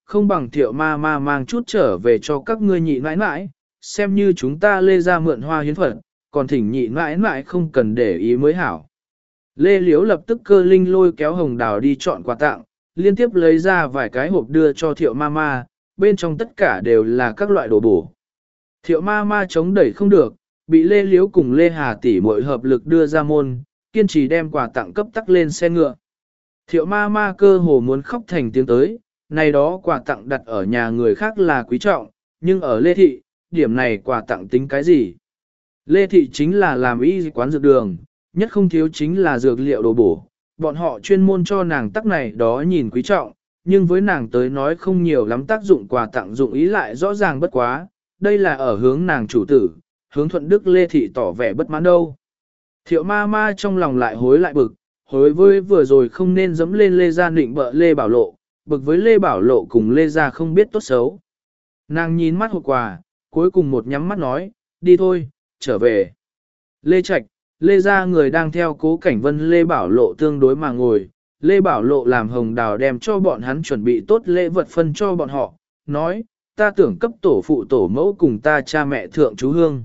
không bằng Thiệu ma ma mang chút trở về cho các ngươi nhị mãi mãi, xem như chúng ta Lê ra mượn hoa hiến phật, còn thỉnh nhị mãi mãi không cần để ý mới hảo. Lê Liếu lập tức cơ linh lôi kéo Hồng Đào đi chọn quà tặng, liên tiếp lấy ra vài cái hộp đưa cho Thiệu ma ma, bên trong tất cả đều là các loại đồ bổ. Thiệu ma ma chống đẩy không được, bị Lê Liếu cùng Lê Hà tỷ muội hợp lực đưa ra môn, kiên trì đem quà tặng cấp tắc lên xe ngựa. Thiệu ma ma cơ hồ muốn khóc thành tiếng tới, này đó quà tặng đặt ở nhà người khác là quý trọng, nhưng ở Lê Thị, điểm này quà tặng tính cái gì? Lê Thị chính là làm y quán dược đường, nhất không thiếu chính là dược liệu đồ bổ, bọn họ chuyên môn cho nàng tắc này đó nhìn quý trọng, nhưng với nàng tới nói không nhiều lắm tác dụng quà tặng dụng ý lại rõ ràng bất quá, đây là ở hướng nàng chủ tử, hướng Thuận Đức Lê Thị tỏ vẻ bất mãn đâu. Thiệu ma ma trong lòng lại hối lại bực, hối với vừa rồi không nên dẫm lên Lê Gia định bợ Lê Bảo Lộ, bực với Lê Bảo Lộ cùng Lê Gia không biết tốt xấu. Nàng nhìn mắt hộp quà, cuối cùng một nhắm mắt nói, đi thôi, trở về. Lê Trạch, Lê Gia người đang theo Cố Cảnh Vân Lê Bảo Lộ tương đối mà ngồi, Lê Bảo Lộ làm Hồng Đào đem cho bọn hắn chuẩn bị tốt lễ vật phân cho bọn họ, nói, ta tưởng cấp tổ phụ tổ mẫu cùng ta cha mẹ thượng chú hương.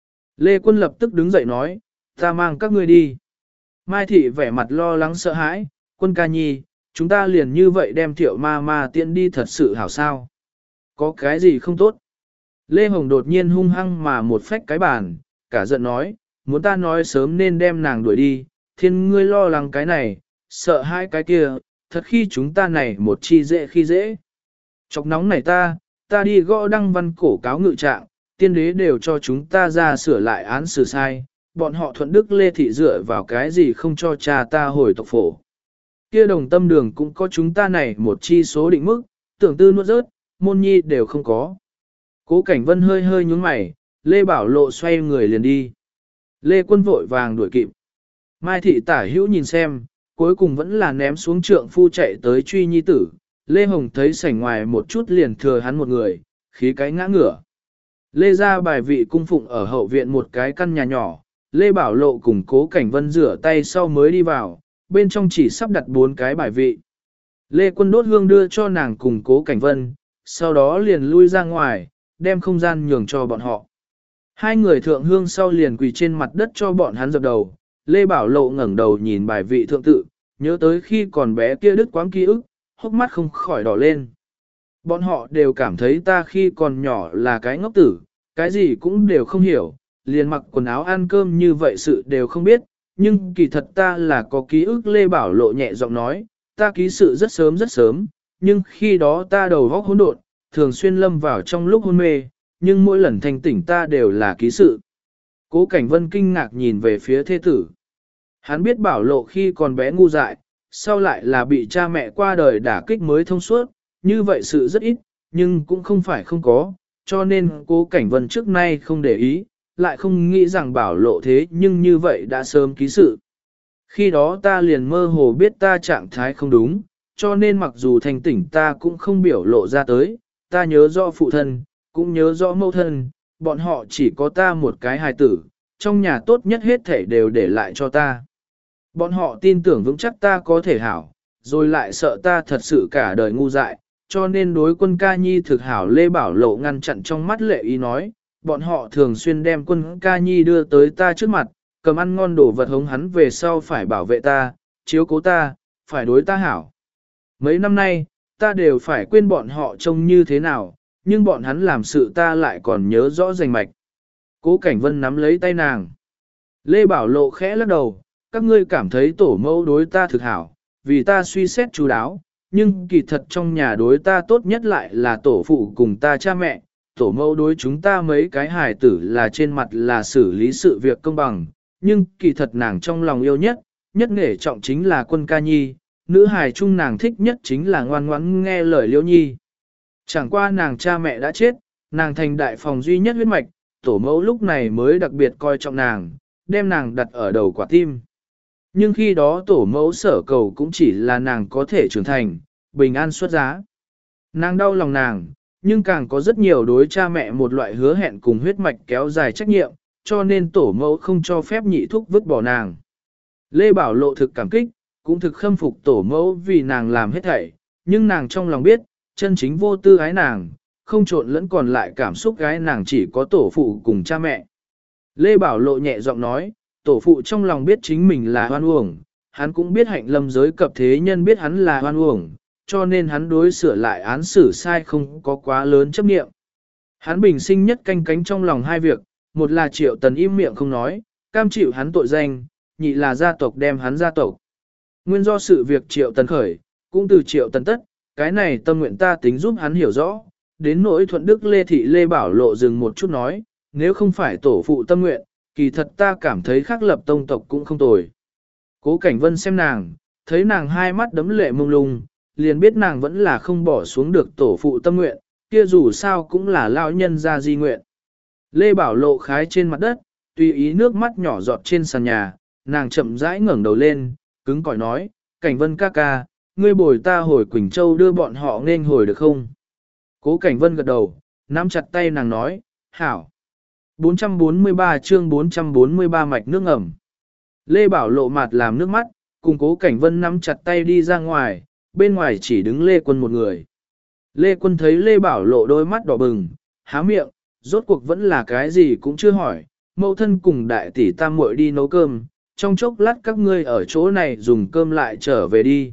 Lê Quân lập tức đứng dậy nói, ta mang các ngươi đi. Mai Thị vẻ mặt lo lắng sợ hãi, Quân ca nhi, chúng ta liền như vậy đem Thiệu ma ma tiện đi thật sự hảo sao. Có cái gì không tốt? Lê Hồng đột nhiên hung hăng mà một phách cái bàn, cả giận nói, muốn ta nói sớm nên đem nàng đuổi đi, thiên ngươi lo lắng cái này, sợ hai cái kia, thật khi chúng ta này một chi dễ khi dễ. Chọc nóng này ta đi gõ đăng văn cổ cáo ngự trạng, tiên đế đều cho chúng ta ra sửa lại án xử sai, bọn họ Thuận Đức Lê Thị dựa vào cái gì không cho cha ta hồi tộc phổ. Kia Đồng Tâm Đường cũng có chúng ta này một chi số định mức, tưởng tư nuốt rớt, môn nhi đều không có. Cố Cảnh Vân hơi hơi nhúng mày, Lê Bảo Lộ xoay người liền đi. Lê Quân vội vàng đuổi kịp. Mai Thị tả hữu nhìn xem, cuối cùng vẫn là ném xuống trượng phu chạy tới truy nhi tử. Lê Hồng thấy sảnh ngoài một chút liền thừa hắn một người, khí cái ngã ngửa. Lê ra bài vị cung phụng ở hậu viện một cái căn nhà nhỏ, Lê Bảo Lộ cùng Cố Cảnh Vân rửa tay sau mới đi vào, bên trong chỉ sắp đặt 4 cái bài vị. Lê Quân đốt hương đưa cho nàng cùng Cố Cảnh Vân, sau đó liền lui ra ngoài, đem không gian nhường cho bọn họ. Hai người thượng hương sau liền quỳ trên mặt đất cho bọn hắn dập đầu, Lê Bảo Lộ ngẩng đầu nhìn bài vị thượng tự, nhớ tới khi còn bé kia đứt quãng ký ức, hốc mắt không khỏi đỏ lên. Bọn họ đều cảm thấy ta khi còn nhỏ là cái ngốc tử, cái gì cũng đều không hiểu, liền mặc quần áo ăn cơm như vậy sự đều không biết, nhưng kỳ thật ta là có ký ức. Lê Bảo Lộ nhẹ giọng nói, ta ký sự rất sớm, nhưng khi đó ta đầu óc hỗn độn, thường xuyên lâm vào trong lúc hôn mê, nhưng mỗi lần thanh tỉnh ta đều là ký sự. Cố Cảnh Vân kinh ngạc nhìn về phía thê tử. Hắn biết Bảo Lộ khi còn bé ngu dại, sau lại là bị cha mẹ qua đời đả kích mới thông suốt, như vậy sự rất ít, nhưng cũng không phải không có, cho nên Cố Cảnh Vân trước nay không để ý, lại không nghĩ rằng Bảo Lộ thế nhưng như vậy đã sớm ký sự. Khi đó ta liền mơ hồ biết ta trạng thái không đúng, cho nên mặc dù thành tỉnh ta cũng không biểu lộ ra tới, ta nhớ rõ phụ thân, cũng nhớ rõ mẫu thân, bọn họ chỉ có ta một cái hài tử, trong nhà tốt nhất hết thể đều để lại cho ta. Bọn họ tin tưởng vững chắc ta có thể hảo, rồi lại sợ ta thật sự cả đời ngu dại, cho nên đối Quân ca nhi thực hảo. Lê Bảo Lộ ngăn chặn trong mắt lệ ý nói, bọn họ thường xuyên đem Quân ca nhi đưa tới ta trước mặt, cầm ăn ngon đồ vật hống hắn về sau phải bảo vệ ta, chiếu cố ta, phải đối ta hảo. Mấy năm nay, ta đều phải quên bọn họ trông như thế nào, nhưng bọn hắn làm sự ta lại còn nhớ rõ rành mạch. Cố Cảnh Vân nắm lấy tay nàng. Lê Bảo Lộ khẽ lắc đầu, các ngươi cảm thấy tổ mẫu đối ta thực hảo, vì ta suy xét chú đáo, nhưng kỳ thật trong nhà đối ta tốt nhất lại là tổ phụ cùng ta cha mẹ. Tổ mẫu đối chúng ta mấy cái hài tử là trên mặt là xử lý sự việc công bằng, nhưng kỳ thật nàng trong lòng yêu nhất, nhất nể trọng chính là Quân ca nhi, nữ hài chung nàng thích nhất chính là ngoan ngoãn nghe lời Liễu nhi. Chẳng qua nàng cha mẹ đã chết, nàng thành đại phòng duy nhất huyết mạch, tổ mẫu lúc này mới đặc biệt coi trọng nàng, đem nàng đặt ở đầu quả tim. Nhưng khi đó tổ mẫu sở cầu cũng chỉ là nàng có thể trưởng thành, bình an xuất giá. Nàng đau lòng nàng, nhưng càng có rất nhiều đối cha mẹ một loại hứa hẹn cùng huyết mạch kéo dài trách nhiệm, cho nên tổ mẫu không cho phép nhị thúc vứt bỏ nàng. Lê Bảo Lộ thực cảm kích, cũng thực khâm phục tổ mẫu vì nàng làm hết thảy, nhưng nàng trong lòng biết, chân chính vô tư ái nàng, không trộn lẫn còn lại cảm xúc gái nàng chỉ có tổ phụ cùng cha mẹ. Lê Bảo Lộ nhẹ giọng nói, tổ phụ trong lòng biết chính mình là hoan uổng, hắn cũng biết hạnh lâm giới cập thế nhân biết hắn là hoan uổng, cho nên hắn đối sửa lại án xử sai không có quá lớn chấp niệm. Hắn bình sinh nhất canh cánh trong lòng hai việc, một là Triệu Tần im miệng không nói, cam chịu hắn tội danh, nhị là gia tộc đem hắn gia tộc. Nguyên do sự việc Triệu Tần khởi, cũng từ Triệu Tần tất, cái này tâm nguyện ta tính giúp hắn hiểu rõ, đến nỗi thuận đức Lê Thị Lê Bảo Lộ dừng một chút nói, nếu không phải tổ phụ tâm nguyện, kỳ thật ta cảm thấy khắc lập tông tộc cũng không tồi. Cố Cảnh Vân xem nàng, thấy nàng hai mắt đấm lệ mông lung, liền biết nàng vẫn là không bỏ xuống được tổ phụ tâm nguyện, kia dù sao cũng là lão nhân ra di nguyện. Lê Bảo Lộ khái trên mặt đất, tùy ý nước mắt nhỏ giọt trên sàn nhà, nàng chậm rãi ngẩng đầu lên, cứng cỏi nói, Cảnh Vân ca ca, ngươi bồi ta hồi Quỳnh Châu đưa bọn họ nên hồi được không? Cố Cảnh Vân gật đầu, nắm chặt tay nàng nói, hảo. 443 chương 443 mạch nước ngầm. Lê Bảo Lộ mặt làm nước mắt, cùng Cố Cảnh Vân nắm chặt tay đi ra ngoài, bên ngoài chỉ đứng Lê Quân một người. Lê Quân thấy Lê Bảo Lộ đôi mắt đỏ bừng, há miệng, rốt cuộc vẫn là cái gì cũng chưa hỏi, mẫu thân cùng đại tỷ tam muội đi nấu cơm, trong chốc lát các ngươi ở chỗ này dùng cơm lại trở về đi.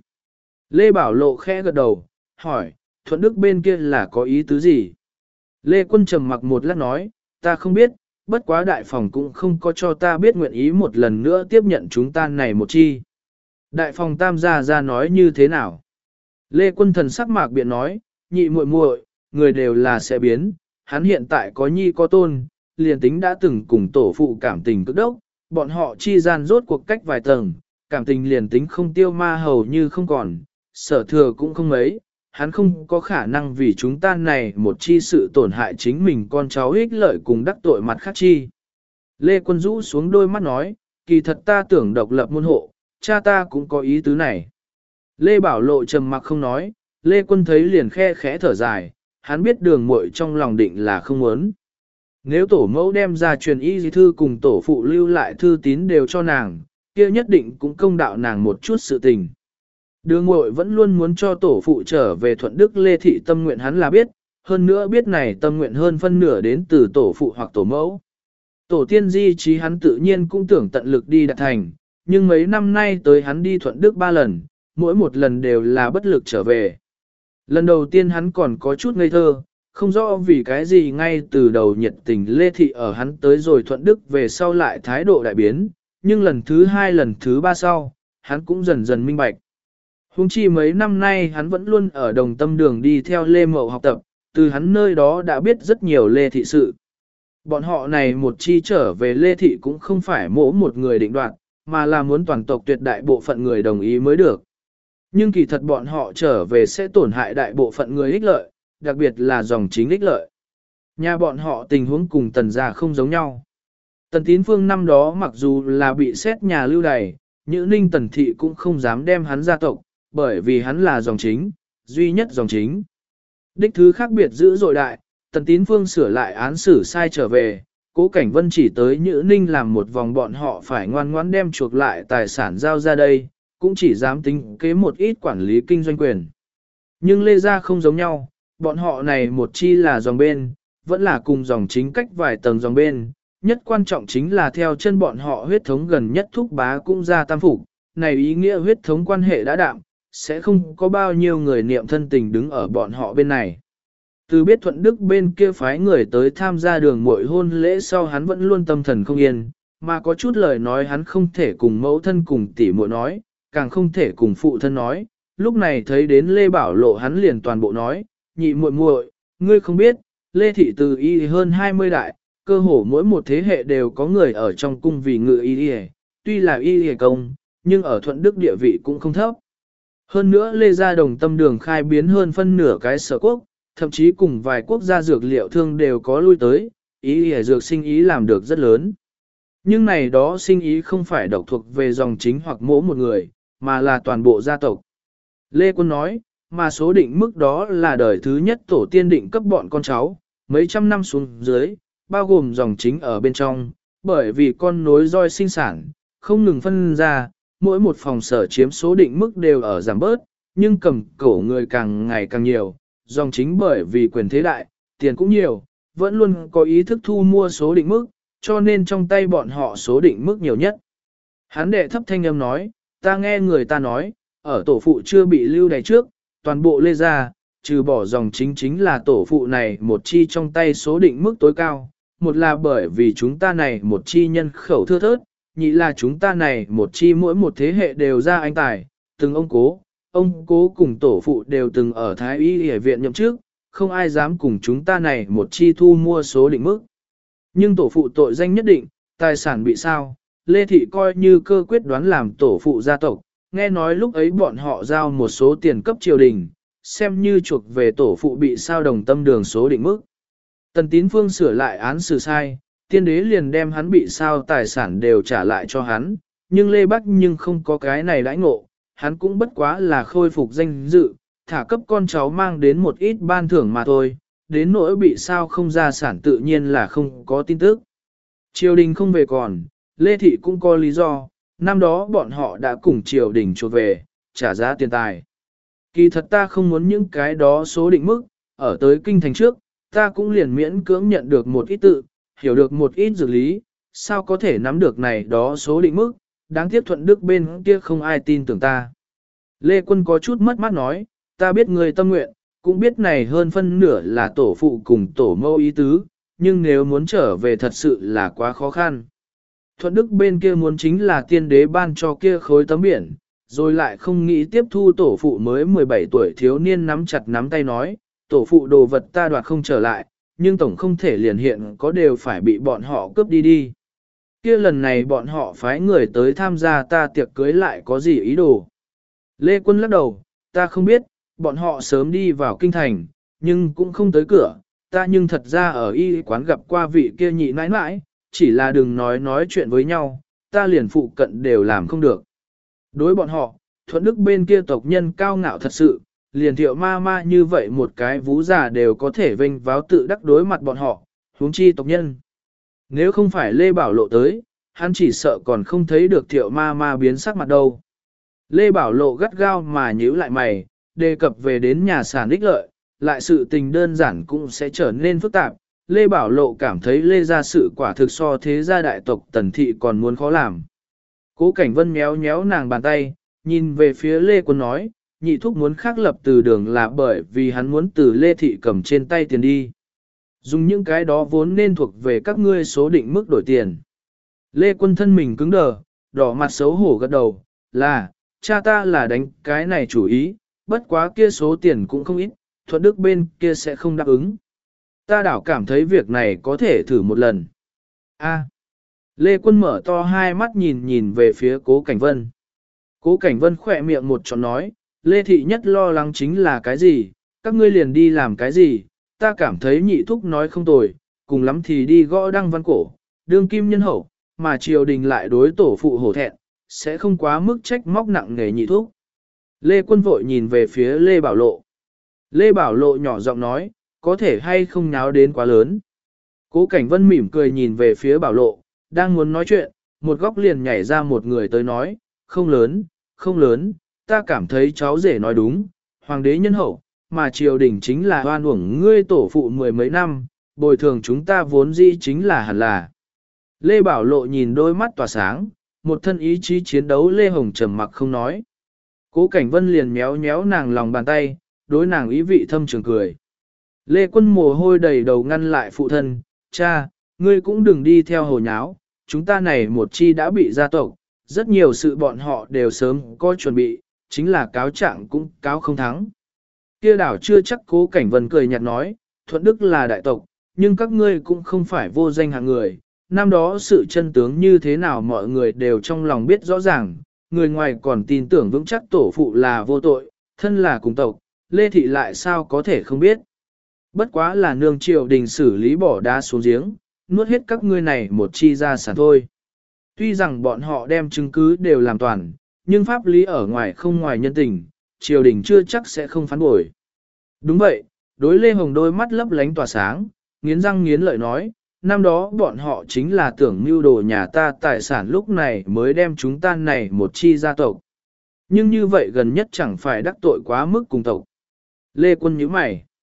Lê Bảo Lộ khẽ gật đầu, hỏi, Thuận Đức bên kia là có ý tứ gì? Lê Quân trầm mặc một lát nói, ta không biết, bất quá đại phòng cũng không có cho ta biết nguyện ý một lần nữa tiếp nhận chúng ta này một chi. Đại phòng tam gia ra nói như thế nào? Lê Quân thần sắc mạc biện nói, nhị muội muội, người đều là sẽ biến, hắn hiện tại có nhi có tôn, liền tính đã từng cùng tổ phụ cảm tình cực đốc, bọn họ chi gian rốt cuộc cách vài tầng, cảm tình liền tính không tiêu ma hầu như không còn, sở thừa cũng không mấy, hắn không có khả năng vì chúng ta này một chi sự tổn hại chính mình con cháu ích lợi cùng đắc tội mặt khác chi. Lê Quân rũ xuống đôi mắt nói, kỳ thật ta tưởng độc lập môn hộ, cha ta cũng có ý tứ này. Lê Bảo Lộ trầm mặc không nói, Lê Quân thấy liền khe khẽ thở dài, hắn biết đường muội trong lòng định là không muốn. Nếu tổ mẫu đem ra truyền y di thư cùng tổ phụ lưu lại thư tín đều cho nàng, kia nhất định cũng công đạo nàng một chút sự tình. Đường muội vẫn luôn muốn cho tổ phụ trở về Thuận Đức Lê Thị tâm nguyện hắn là biết, hơn nữa biết này tâm nguyện hơn phân nửa đến từ tổ phụ hoặc tổ mẫu. Tổ tiên di trí hắn tự nhiên cũng tưởng tận lực đi đạt thành, nhưng mấy năm nay tới hắn đi Thuận Đức 3 lần, mỗi một lần đều là bất lực trở về. Lần đầu tiên hắn còn có chút ngây thơ, không rõ vì cái gì ngay từ đầu nhiệt tình Lê Thị ở hắn tới rồi Thuận Đức về sau lại thái độ đại biến, nhưng lần thứ 2 lần thứ 3 sau, hắn cũng dần dần minh bạch. Hùng chi mấy năm nay hắn vẫn luôn ở đồng tâm đường đi theo Lê Mậu học tập, từ hắn nơi đó đã biết rất nhiều Lê Thị sự. Bọn họ này một chi trở về Lê Thị cũng không phải mỗi một người định đoạt, mà là muốn toàn tộc tuyệt đại bộ phận người đồng ý mới được. Nhưng kỳ thật bọn họ trở về sẽ tổn hại đại bộ phận người ích lợi, đặc biệt là dòng chính ích lợi. Nhà bọn họ tình huống cùng Tần gia không giống nhau. Tần Tín Phương năm đó mặc dù là bị xét nhà lưu đày, Nhữ Ninh Tần Thị cũng không dám đem hắn gia tộc, bởi vì hắn là dòng chính, duy nhất dòng chính. Đích thứ khác biệt dữ dội đại, Tần Tín Phương sửa lại án xử sai trở về, Cố Cảnh Vân chỉ tới Nhữ Ninh làm một vòng bọn họ phải ngoan ngoãn đem chuộc lại tài sản giao ra đây, cũng chỉ dám tính kế một ít quản lý kinh doanh quyền. Nhưng Lê Gia không giống nhau, bọn họ này một chi là dòng bên, vẫn là cùng dòng chính cách vài tầng dòng bên, nhất quan trọng chính là theo chân bọn họ huyết thống gần nhất thúc bá cũng ra tam phục, này ý nghĩa huyết thống quan hệ đã đạm, sẽ không có bao nhiêu người niệm thân tình đứng ở bọn họ bên này. Từ biết Thuận Đức bên kia phái người tới tham gia đường muội hôn lễ sau hắn vẫn luôn tâm thần không yên, mà có chút lời nói hắn không thể cùng mẫu thân cùng tỷ muội nói, càng không thể cùng phụ thân nói. Lúc này thấy đến Lê Bảo Lộ hắn liền toàn bộ nói, nhị muội muội, ngươi không biết, Lê Thị từ y hơn 20 đại, cơ hồ mỗi một thế hệ đều có người ở trong cung vì ngự y, tuy là y công, nhưng ở Thuận Đức địa vị cũng không thấp. Hơn nữa Lê Gia đồng tâm đường khai biến hơn phân nửa cái sở quốc, thậm chí cùng vài quốc gia dược liệu thương đều có lui tới, ý dược sinh ý làm được rất lớn. Nhưng này đó sinh ý không phải độc thuộc về dòng chính hoặc mỗi một người, mà là toàn bộ gia tộc. Lê Quân nói, mà số định mức đó là đời thứ nhất tổ tiên định cấp bọn con cháu, mấy trăm năm xuống dưới, bao gồm dòng chính ở bên trong, bởi vì con nối roi sinh sản, không ngừng phân ra, mỗi một phòng sở chiếm số định mức đều ở giảm bớt, nhưng cầm cổ người càng ngày càng nhiều, dòng chính bởi vì quyền thế đại, tiền cũng nhiều, vẫn luôn có ý thức thu mua số định mức, cho nên trong tay bọn họ số định mức nhiều nhất. Hắn đệ thấp thanh âm nói, ta nghe người ta nói, ở tổ phụ chưa bị lưu đày trước, toàn bộ Lê Gia, trừ bỏ dòng chính là tổ phụ này một chi trong tay số định mức tối cao, một là bởi vì chúng ta này một chi nhân khẩu thưa thớt, nhị là chúng ta này một chi mỗi một thế hệ đều ra anh tài, từng ông cố cùng tổ phụ đều từng ở Thái Y Y viện nhậm chức, không ai dám cùng chúng ta này một chi thu mua số định mức. Nhưng tổ phụ tội danh nhất định, tài sản bị sao, Lê Thị coi như cơ quyết đoán làm tổ phụ gia tộc, nghe nói lúc ấy bọn họ giao một số tiền cấp triều đình, xem như chuộc về tổ phụ bị sao đồng tâm đường số định mức. Tần Tín Phương sửa lại án xử sai, tiên đế liền đem hắn bị sao tài sản đều trả lại cho hắn, nhưng Lê Bắc nhưng không có cái này đãi ngộ, hắn cũng bất quá là khôi phục danh dự, thả cấp con cháu mang đến một ít ban thưởng mà thôi, đến nỗi bị sao không ra sản tự nhiên là không có tin tức. Triều đình không về còn, Lê Thị cũng có lý do, năm đó bọn họ đã cùng triều đình chuộc về, trả giá tiền tài. Kỳ thật ta không muốn những cái đó số định mức, ở tới kinh thành trước, ta cũng liền miễn cưỡng nhận được một ít tự, hiểu được một ít dược lý, sao có thể nắm được này đó số định mức, đáng tiếc Thuận Đức bên kia không ai tin tưởng ta. Lê Quân có chút mất mát nói, ta biết người tâm nguyện, cũng biết này hơn phân nửa là tổ phụ cùng tổ mâu ý tứ, nhưng nếu muốn trở về thật sự là quá khó khăn. Thuận Đức bên kia muốn chính là tiên đế ban cho kia khối tấm biển, rồi lại không nghĩ tiếp thu tổ phụ mới 17 tuổi thiếu niên nắm chặt nắm tay nói, tổ phụ đồ vật ta đoạt không trở lại, nhưng tổng không thể liền hiện có đều phải bị bọn họ cướp đi đi. Kia lần này bọn họ phái người tới tham gia ta tiệc cưới lại có gì ý đồ. Lê Quân lắc đầu, ta không biết, bọn họ sớm đi vào kinh thành, nhưng cũng không tới cửa, ta nhưng thật ra ở y quán gặp qua vị kia nhị nãi nãi, chỉ là đừng nói chuyện với nhau, ta liền phụ cận đều làm không được. Đối bọn họ, Thuận Đức bên kia tộc nhân cao ngạo thật sự, liền Thiệu ma ma như vậy một cái vú già đều có thể vênh váo tự đắc đối mặt bọn họ, huống chi tộc nhân. Nếu không phải Lê Bảo Lộ tới, hắn chỉ sợ còn không thấy được Thiệu ma ma biến sắc mặt đâu. Lê Bảo Lộ gắt gao mà nhíu lại mày, đề cập về đến nhà sản ích lợi, lại sự tình đơn giản cũng sẽ trở nên phức tạp. Lê Bảo Lộ cảm thấy Lê gia sự quả thực so thế gia đại tộc Tần Thị còn muốn khó làm. Cố Cảnh Vân méo méo nàng bàn tay, nhìn về phía Lê Quân nói, nhị thúc muốn khắc lập từ đường là bởi vì hắn muốn từ Lê Thị cầm trên tay tiền đi. Dùng những cái đó vốn nên thuộc về các ngươi số định mức đổi tiền. Lê Quân thân mình cứng đờ, đỏ mặt xấu hổ gật đầu, là, cha ta là đánh cái này chủ ý, bất quá kia số tiền cũng không ít, Thuận Đức bên kia sẽ không đáp ứng. Ta đảo cảm thấy việc này có thể thử một lần. A. Lê Quân mở to hai mắt nhìn về phía Cố Cảnh Vân. Cố Cảnh Vân khỏe miệng một tròn nói, Lê Thị nhất lo lắng chính là cái gì, các ngươi liền đi làm cái gì, ta cảm thấy nhị thúc nói không tồi, cùng lắm thì đi gõ đăng văn cổ, đương kim nhân hậu, mà triều đình lại đối tổ phụ hổ thẹn, sẽ không quá mức trách móc nặng nề nhị thúc. Lê Quân vội nhìn về phía Lê Bảo Lộ. Lê Bảo Lộ nhỏ giọng nói, có thể hay không nháo đến quá lớn. Cố Cảnh Vân mỉm cười nhìn về phía Bảo Lộ, đang muốn nói chuyện, một góc liền nhảy ra một người tới nói, không lớn, không lớn, ta cảm thấy cháu rể nói đúng, hoàng đế nhân hậu, mà triều đình chính là oan uổng ngươi tổ phụ mười mấy năm, bồi thường chúng ta vốn dĩ chính là hẳn là. Lê Bảo Lộ nhìn đôi mắt tỏa sáng, một thân ý chí chiến đấu Lê Hồng trầm mặc không nói. Cố Cảnh Vân liền méo méo nàng lòng bàn tay, đối nàng ý vị thâm trường cười. Lê Quân mồ hôi đầy đầu ngăn lại phụ thân, cha, ngươi cũng đừng đi theo hồ nháo, chúng ta này một chi đã bị gia tộc, rất nhiều sự bọn họ đều sớm có chuẩn bị, chính là cáo trạng cũng cáo không thắng. Kia đảo chưa chắc. Cố Cảnh Vân cười nhạt nói, Thuận Đức là đại tộc, nhưng các ngươi cũng không phải vô danh hạng người, năm đó sự chân tướng như thế nào mọi người đều trong lòng biết rõ ràng, người ngoài còn tin tưởng vững chắc tổ phụ là vô tội, thân là cùng tộc, Lê Thị lại sao có thể không biết. Bất quá là nương triều đình xử lý bỏ đá xuống giếng, nuốt hết các ngươi này một chi gia sản thôi. Tuy rằng bọn họ đem chứng cứ đều làm toàn, nhưng pháp lý ở ngoài không ngoài nhân tình, triều đình chưa chắc sẽ không phán bội. Đúng vậy, đối Lê Hồng đôi mắt lấp lánh tỏa sáng, nghiến răng nghiến lợi nói, năm đó bọn họ chính là tưởng mưu đồ nhà ta tài sản lúc này mới đem chúng ta này một chi gia tộc. Nhưng như vậy gần nhất chẳng phải đắc tội quá mức cùng tộc. Lê Quân nhíu mày.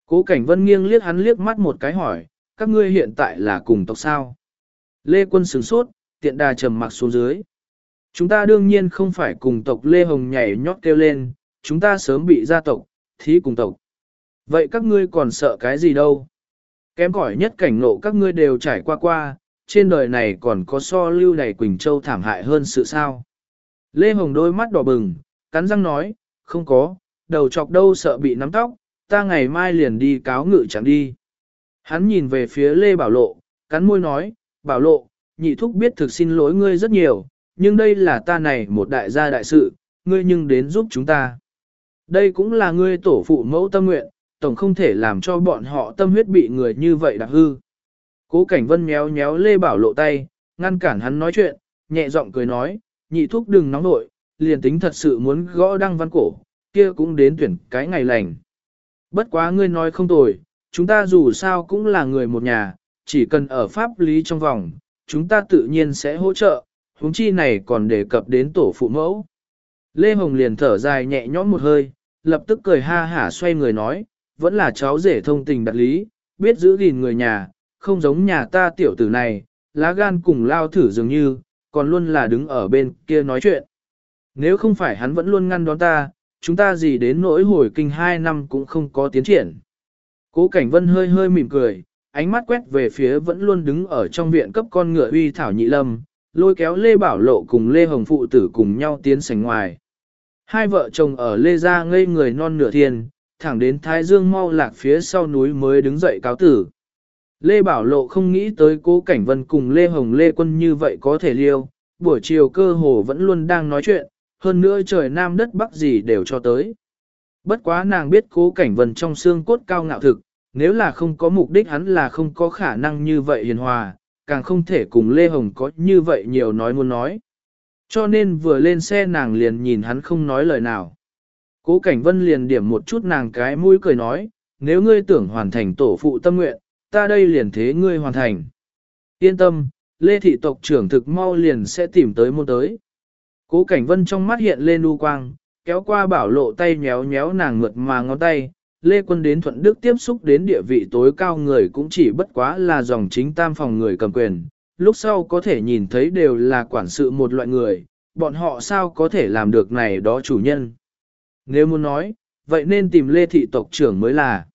Cố Cảnh Vân nghiêng liếc hắn liếc mắt một cái hỏi, các ngươi hiện tại là cùng tộc sao? Lê Quân sửng sốt, tiện đà trầm mặc xuống dưới. Chúng ta đương nhiên không phải cùng tộc. Lê Hồng nhảy nhót kêu lên, chúng ta sớm bị gia tộc, thí cùng tộc. Vậy các ngươi còn sợ cái gì đâu? Kém cỏi nhất cảnh ngộ các ngươi đều trải qua, trên đời này còn có so lưu này Quỳnh Châu thảm hại hơn sự sao? Lê Hồng đôi mắt đỏ bừng, cắn răng nói, không có, đầu chọc đâu sợ bị nắm tóc, ta ngày mai liền đi cáo ngự chẳng đi. Hắn nhìn về phía Lê Bảo Lộ, cắn môi nói, Bảo Lộ, nhị thúc biết thực xin lỗi ngươi rất nhiều, nhưng đây là ta này một đại gia đại sự, ngươi nhưng đến giúp chúng ta. Đây cũng là ngươi tổ phụ mẫu tâm nguyện, tổng không thể làm cho bọn họ tâm huyết bị người như vậy đạp hư. Cố Cảnh Vân nhéo nhéo Lê Bảo Lộ tay, ngăn cản hắn nói chuyện, nhẹ giọng cười nói, nhị thúc đừng nóng nội, liền tính thật sự muốn gõ đăng văn cổ, kia cũng đến tuyển cái ngày lành. Bất quá ngươi nói không tồi, chúng ta dù sao cũng là người một nhà, chỉ cần ở pháp lý trong vòng, chúng ta tự nhiên sẽ hỗ trợ, huống chi này còn đề cập đến tổ phụ mẫu. Lê Hồng liền thở dài nhẹ nhõm một hơi, lập tức cười ha hả xoay người nói, vẫn là cháu rể thông tình đạt lý, biết giữ gìn người nhà, không giống nhà ta tiểu tử này, lá gan cùng lao thử dường như, còn luôn là đứng ở bên kia nói chuyện. Nếu không phải hắn vẫn luôn ngăn đón ta, chúng ta gì đến nỗi hồi kinh 2 năm cũng không có tiến triển. Cố Cảnh Vân hơi hơi mỉm cười, ánh mắt quét về phía vẫn luôn đứng ở trong viện cấp con ngựa uy thảo nhị lâm, lôi kéo Lê Bảo Lộ cùng Lê Hồng phụ tử cùng nhau tiến sảnh ngoài. Hai vợ chồng ở Lê gia ngây người non nửa thiên, thẳng đến Thái Dương mau lạc phía sau núi mới đứng dậy cáo tử. Lê Bảo Lộ không nghĩ tới Cố Cảnh Vân cùng Lê Hồng Lê Quân như vậy có thể liêu, buổi chiều cơ hồ vẫn luôn đang nói chuyện, hơn nữa trời nam đất bắc gì đều cho tới. Bất quá nàng biết Cố Cảnh Vân trong xương cốt cao ngạo thực, nếu là không có mục đích hắn là không có khả năng như vậy hiền hòa, càng không thể cùng Lê Hồng có như vậy nhiều nói muốn nói. Cho nên vừa lên xe nàng liền nhìn hắn không nói lời nào. Cố Cảnh Vân liền điểm một chút nàng cái mũi cười nói, nếu ngươi tưởng hoàn thành tổ phụ tâm nguyện, ta đây liền thế ngươi hoàn thành. Yên tâm, Lê thị tộc trưởng thực mau liền sẽ tìm tới môn tới. Cố Cảnh Vân trong mắt hiện lên u quang, kéo qua Bảo Lộ tay nhéo nhéo nàng mượt mà ngón tay. Lê Quân đến Thuận Đức tiếp xúc đến địa vị tối cao người cũng chỉ bất quá là dòng chính tam phòng người cầm quyền, lúc sau có thể nhìn thấy đều là quản sự một loại người, bọn họ sao có thể làm được này đó chủ nhân. Nếu muốn nói, vậy nên tìm Lê thị tộc trưởng mới là.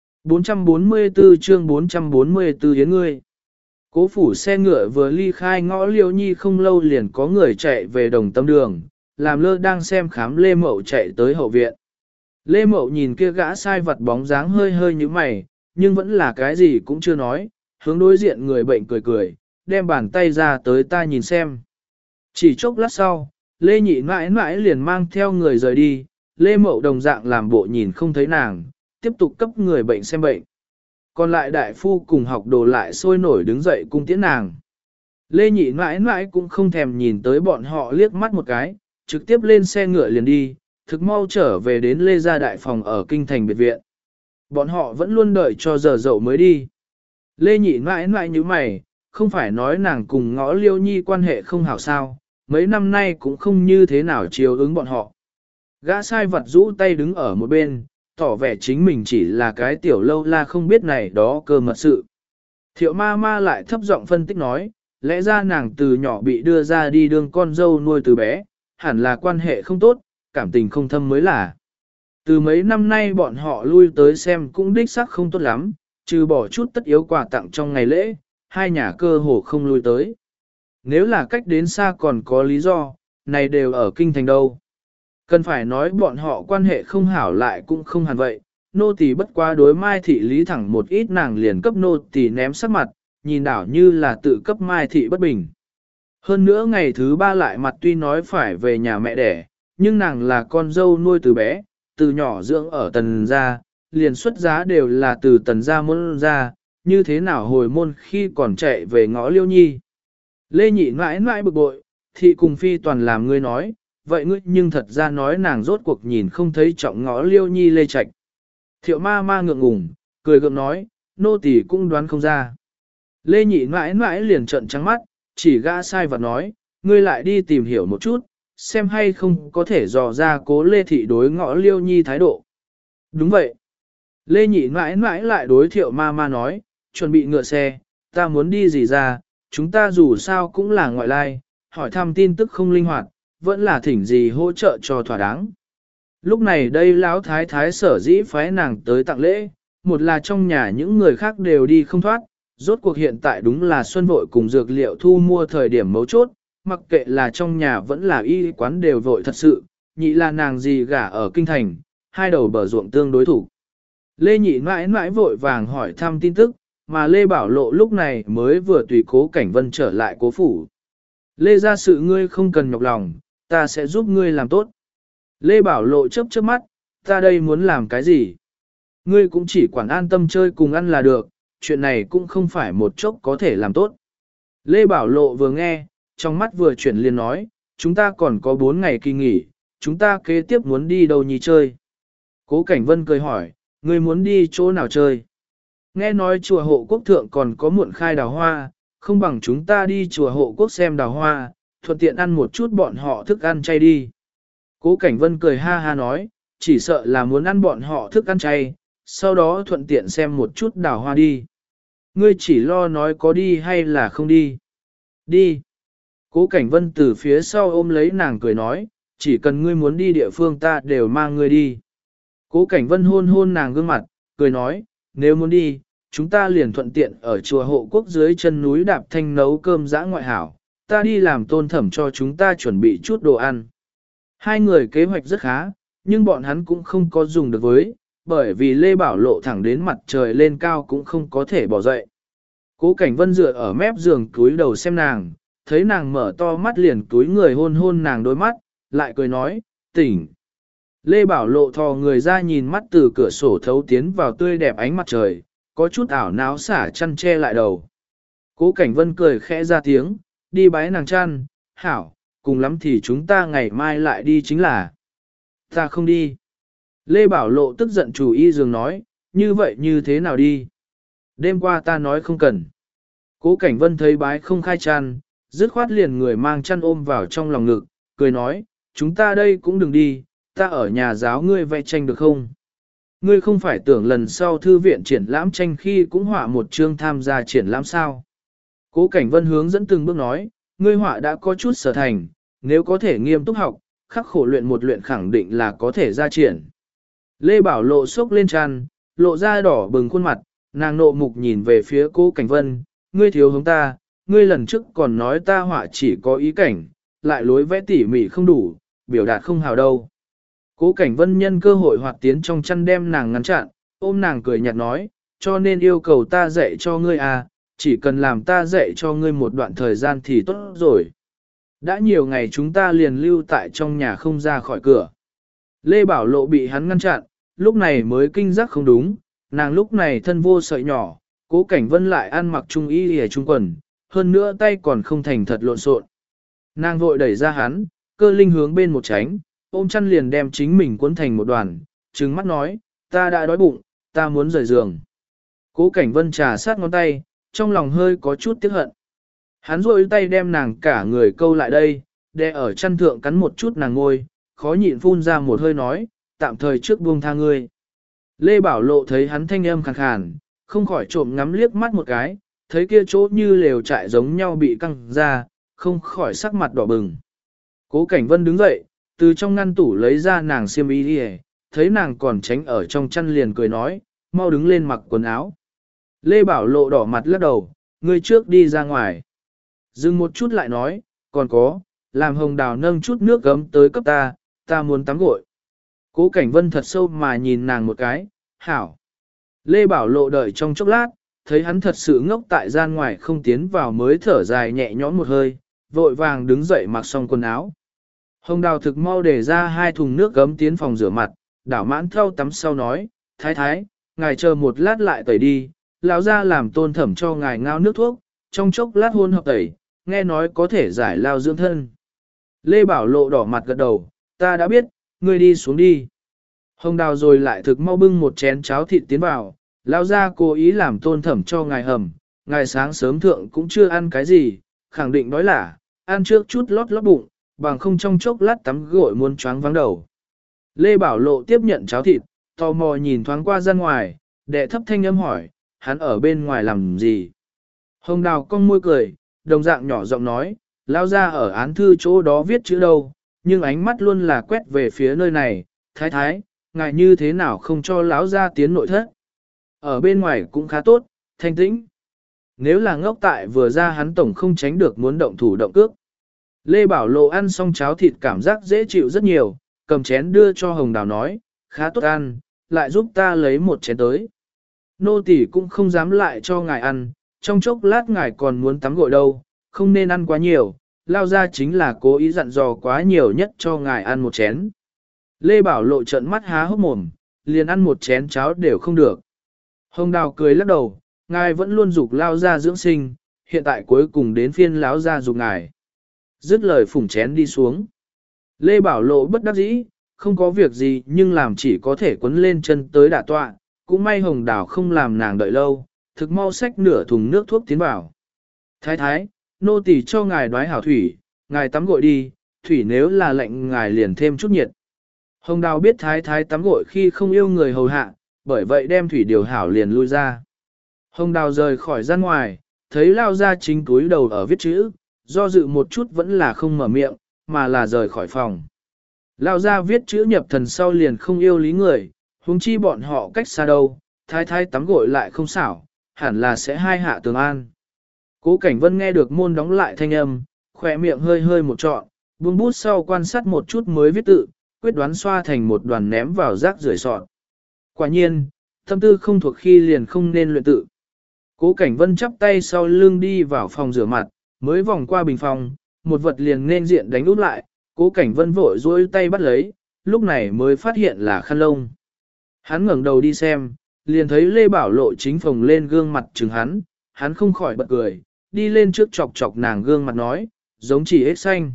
444 chương 444 yến ngươi. Cố phủ xe ngựa vừa ly khai ngõ Liêu Nhi không lâu liền có người chạy về Đồng Tâm đường, làm lơ đang xem khám Lê Mậu chạy tới hậu viện. Lê Mậu nhìn kia gã sai vật bóng dáng hơi hơi như mày, nhưng vẫn là cái gì cũng chưa nói, hướng đối diện người bệnh cười cười, đem bàn tay ra tới ta nhìn xem. Chỉ chốc lát sau, Lê Nhị mãi mãi liền mang theo người rời đi, Lê Mậu đồng dạng làm bộ nhìn không thấy nàng, tiếp tục cấp người bệnh xem bệnh. Còn lại đại phu cùng học đồ lại sôi nổi đứng dậy cung tiễn nàng. Lê Nhị mãi mãi cũng không thèm nhìn tới bọn họ liếc mắt một cái, trực tiếp lên xe ngựa liền đi, thực mau trở về đến Lê gia đại phòng ở kinh thành biệt viện. Bọn họ vẫn luôn đợi cho giờ dậu mới đi. Lê Nhị mãi mãi như mày, không phải nói nàng cùng ngõ Liêu Nhi quan hệ không hảo sao, mấy năm nay cũng không như thế nào chiều ứng bọn họ. Gã sai vật rũ tay đứng ở một bên, tỏ vẻ chính mình chỉ là cái tiểu lâu la không biết này đó cơ mật sự. Thiệu ma ma lại thấp giọng phân tích nói, lẽ ra nàng từ nhỏ bị đưa ra đi đương con dâu nuôi từ bé, hẳn là quan hệ không tốt, cảm tình không thâm mới là. Từ mấy năm nay bọn họ lui tới xem cũng đích xác không tốt lắm, trừ bỏ chút tất yếu quà tặng trong ngày lễ, hai nhà cơ hồ không lui tới. Nếu là cách đến xa còn có lý do, này đều ở kinh thành đâu. Cần phải nói bọn họ quan hệ không hảo lại cũng không hẳn vậy, nô tỳ bất quá đối Mai thị lý thẳng một ít nàng liền cấp nô tỳ ném sắc mặt, nhìn đảo như là tự cấp Mai thị bất bình. Hơn nữa ngày thứ ba lại mặt tuy nói phải về nhà mẹ đẻ, nhưng nàng là con dâu nuôi từ bé, từ nhỏ dưỡng ở tần gia, liền xuất giá đều là từ tần gia môn ra, như thế nào hồi môn khi còn chạy về ngõ Liêu Nhi. Lê Nhị mãi mãi bực bội, thị cùng phi toàn làm ngươi nói, vậy ngươi nhưng thật ra nói nàng rốt cuộc nhìn không thấy trọng ngõ Liêu Nhi Lê Trạch. Thiệu ma ma ngượng ngùng, cười gượng nói, nô tỳ cũng đoán không ra. Lê Nhị mãi mãi liền trợn trắng mắt, chỉ gã sai vật nói, ngươi lại đi tìm hiểu một chút, xem hay không có thể dò ra cố Lê Thị đối ngõ Liêu Nhi thái độ. Đúng vậy. Lê Nhị mãi mãi lại đối Thiệu ma ma nói, chuẩn bị ngựa xe, ta muốn đi gì ra, chúng ta dù sao cũng là ngoại lai, hỏi thăm tin tức không linh hoạt, vẫn là thỉnh gì hỗ trợ cho thỏa đáng. Lúc này đây lão thái thái sở dĩ phái nàng tới tặng lễ, một là trong nhà những người khác đều đi không thoát, rốt cuộc hiện tại đúng là xuân vội cùng dược liệu thu mua thời điểm mấu chốt, mặc kệ là trong nhà vẫn là y quán đều vội thật sự, nhị là nàng gì gả ở kinh thành, hai đầu bờ ruộng tương đối thủ. Lê Nhị mãi mãi vội vàng hỏi thăm tin tức, mà Lê Bảo Lộ lúc này mới vừa tùy Cố Cảnh Vân trở lại cố phủ. Lê ra sự ngươi không cần nhọc lòng, ta sẽ giúp ngươi làm tốt. Lê Bảo Lộ chớp chớp mắt, ta đây muốn làm cái gì? Ngươi cũng chỉ quản an tâm chơi cùng ăn là được, chuyện này cũng không phải một chốc có thể làm tốt. Lê Bảo Lộ vừa nghe, trong mắt vừa chuyển liền nói, chúng ta còn có 4 ngày kỳ nghỉ, chúng ta kế tiếp muốn đi đâu nhỉ chơi? Cố Cảnh Vân cười hỏi, ngươi muốn đi chỗ nào chơi? Nghe nói chùa Hộ Quốc thượng còn có muộn khai đào hoa, không bằng chúng ta đi chùa Hộ Quốc xem đào hoa, thuận tiện ăn một chút bọn họ thức ăn chay đi. Cố Cảnh Vân cười ha ha nói, chỉ sợ là muốn ăn bọn họ thức ăn chay, sau đó thuận tiện xem một chút đào hoa đi. Ngươi chỉ lo nói có đi hay là không đi. Đi. Cố Cảnh Vân từ phía sau ôm lấy nàng cười nói, chỉ cần ngươi muốn đi địa phương ta đều mang ngươi đi. Cố Cảnh Vân hôn hôn nàng gương mặt, cười nói, nếu muốn đi, chúng ta liền thuận tiện ở chùa Hộ Quốc dưới chân núi Đạp Thanh nấu cơm dã ngoại hảo, ta đi làm tôn thẩm cho chúng ta chuẩn bị chút đồ ăn. Hai người kế hoạch rất khá, nhưng bọn hắn cũng không có dùng được với, bởi vì Lê Bảo Lộ thẳng đến mặt trời lên cao cũng không có thể bỏ dậy. Cố Cảnh Vân dựa ở mép giường cúi đầu xem nàng, thấy nàng mở to mắt liền túi người hôn hôn nàng đôi mắt, lại cười nói, tỉnh. Lê Bảo Lộ thò người ra nhìn mắt từ cửa sổ thấu tiến vào tươi đẹp ánh mặt trời, có chút ảo não xả chăn che lại đầu. Cố Cảnh Vân cười khẽ ra tiếng, đi bái nàng chăn, hảo, cùng lắm thì chúng ta ngày mai lại đi chính là. Ta không đi. Lê Bảo Lộ tức giận chủ y giường nói, như vậy như thế nào đi? Đêm qua ta nói không cần. Cố Cảnh Vân thấy bái không khai chăn, dứt khoát liền người mang chăn ôm vào trong lòng ngực, cười nói, chúng ta đây cũng đừng đi, ta ở nhà giáo ngươi vẽ tranh được không? Ngươi không phải tưởng lần sau thư viện triển lãm tranh khi cũng họa một chương tham gia triển lãm sao? Cố Cảnh Vân hướng dẫn từng bước nói, ngươi họa đã có chút sở thành, nếu có thể nghiêm túc học, khắc khổ luyện một luyện khẳng định là có thể ra triển. Lê Bảo Lộ sốc lên tràn, lộ ra đỏ bừng khuôn mặt, nàng nộ mục nhìn về phía Cố Cảnh Vân, ngươi thiếu hướng ta, ngươi lần trước còn nói ta họa chỉ có ý cảnh, lại lối vẽ tỉ mỉ không đủ, biểu đạt không hào đâu. Cố Cảnh Vân nhân cơ hội hoạt tiến trong chăn đem nàng ngăn chặn, ôm nàng cười nhạt nói, cho nên yêu cầu ta dạy cho ngươi à, chỉ cần làm ta dạy cho ngươi một đoạn thời gian thì tốt rồi. Đã nhiều ngày chúng ta liền lưu tại trong nhà không ra khỏi cửa. Lê Bảo Lộ bị hắn ngăn chặn, lúc này mới kinh giác không đúng, nàng lúc này thân vô sợi nhỏ, Cố Cảnh Vân lại ăn mặc trung y hề trung quần, hơn nữa tay còn không thành thật lộn xộn. Nàng vội đẩy ra hắn, cơ linh hướng bên một tránh, ôm chăn liền đem chính mình cuốn thành một đoàn, trừng mắt nói, ta đã đói bụng, ta muốn rời giường. Cố Cảnh Vân trà sát ngón tay, trong lòng hơi có chút tiếc hận. Hắn rôi tay đem nàng cả người câu lại đây, đè ở chăn thượng cắn một chút nàng ngôi, khó nhịn phun ra một hơi nói, tạm thời trước buông tha ngươi. Lê Bảo Lộ thấy hắn thanh âm khàn khàn, không khỏi trộm ngắm liếc mắt một cái, thấy kia chỗ như lều trại giống nhau bị căng ra, không khỏi sắc mặt đỏ bừng. Cố Cảnh Vân đứng dậy, từ trong ngăn tủ lấy ra nàng xiêm y đi, thấy nàng còn tránh ở trong chăn liền cười nói, mau đứng lên mặc quần áo. Lê Bảo Lộ đỏ mặt lắc đầu, ngươi trước đi ra ngoài. Dừng một chút lại nói, còn có, làm Hồng Đào nâng chút nước gấm tới cấp ta muốn tắm gội. Cố Cảnh Vân thật sâu mà nhìn nàng một cái, hảo. Lê Bảo Lộ đợi trong chốc lát, thấy hắn thật sự ngốc tại gian ngoài không tiến vào mới thở dài nhẹ nhõm một hơi, vội vàng đứng dậy mặc xong quần áo. Hồng Đào thực mau để ra 2 thùng nước gấm tiến phòng rửa mặt, đảo mãn thau tắm sau nói, thái thái, ngài chờ một lát lại tẩy đi, lão ra làm tôn thẩm cho ngài ngao nước thuốc, trong chốc lát hôn hợp tẩy, nghe nói có thể giải lao dưỡng thân. Lê Bảo Lộ đỏ mặt gật đầu, ta đã biết, ngươi đi xuống đi. Hồng Đào rồi lại thực mau bưng một chén cháo thịt tiến vào, lão ra cố ý làm tôn thẩm cho ngài hầm, ngài sáng sớm thượng cũng chưa ăn cái gì, khẳng định đói là, ăn trước chút lót lót bụng, bằng không trong chốc lát tắm gội muốn choáng vắng đầu. Lê Bảo Lộ tiếp nhận cháo thịt, tò mò nhìn thoáng qua ra ngoài, đệ thấp thanh âm hỏi, hắn ở bên ngoài làm gì? Hồng Đào cong môi cười, đồng dạng nhỏ giọng nói, lao ra ở án thư chỗ đó viết chữ đâu, nhưng ánh mắt luôn là quét về phía nơi này, thái thái, ngài như thế nào không cho lão ra tiến nội thất? Ở bên ngoài cũng khá tốt, thanh tĩnh. Nếu là ngốc tại vừa ra hắn tổng không tránh được muốn động thủ động cước. Lê Bảo Lộ ăn xong cháo thịt cảm giác dễ chịu rất nhiều, cầm chén đưa cho Hồng Đào nói, khá tốt ăn, lại giúp ta lấy một chén tới. Nô tỳ cũng không dám lại cho ngài ăn, trong chốc lát ngài còn muốn tắm gội đâu, không nên ăn quá nhiều, lao ra chính là cố ý dặn dò quá nhiều nhất cho ngài ăn một chén. Lê Bảo Lộ trợn mắt há hốc mồm, liền ăn một chén cháo đều không được. Hồng Đào cười lắc đầu, ngài vẫn luôn dục lao ra dưỡng sinh, hiện tại cuối cùng đến phiên lão ra dục ngài. Dứt lời phủng chén đi xuống. Lê Bảo Lộ bất đắc dĩ, không có việc gì nhưng làm chỉ có thể quấn lên chân tới đả tọa, cũng may Hồng Đào không làm nàng đợi lâu, thực mau xách nửa thùng nước thuốc tiến vào. Thái thái, nô tỳ cho ngài đoái hảo thủy, ngài tắm gội đi, thủy nếu là lạnh ngài liền thêm chút nhiệt. Hồng Đào biết thái thái tắm gội khi không yêu người hầu hạ, bởi vậy đem thủy điều hảo liền lui ra. Hồng Đào rời khỏi gian ngoài, thấy lao ra chính túi đầu ở viết chữ, do dự một chút vẫn là không mở miệng, mà là rời khỏi phòng. Lao ra viết chữ nhập thần sau liền không yêu lý người, huống chi bọn họ cách xa đâu, thái thái tắm gội lại không xảo, hẳn là sẽ hai hạ tường an. Cố Cảnh Vân nghe được môn đóng lại thanh âm, khỏe miệng hơi hơi một trọn, buông bút sau quan sát một chút mới viết tự, quyết đoán xoa thành một đoàn ném vào rác rưởi sọt. Quả nhiên, tâm tư không thuộc khi liền không nên luyện tự. Cố Cảnh Vân chắp tay sau lưng đi vào phòng rửa mặt, mới vòng qua bình phòng, một vật liền nên diện đánh úp lại, Cố Cảnh Vân vội duỗi tay bắt lấy, lúc này mới phát hiện là khăn lông. Hắn ngẩng đầu đi xem, liền thấy Lê Bảo Lộ chính phồng lên gương mặt chừng hắn không khỏi bật cười, đi lên trước chọc chọc nàng gương mặt nói, giống chỉ ếch xanh.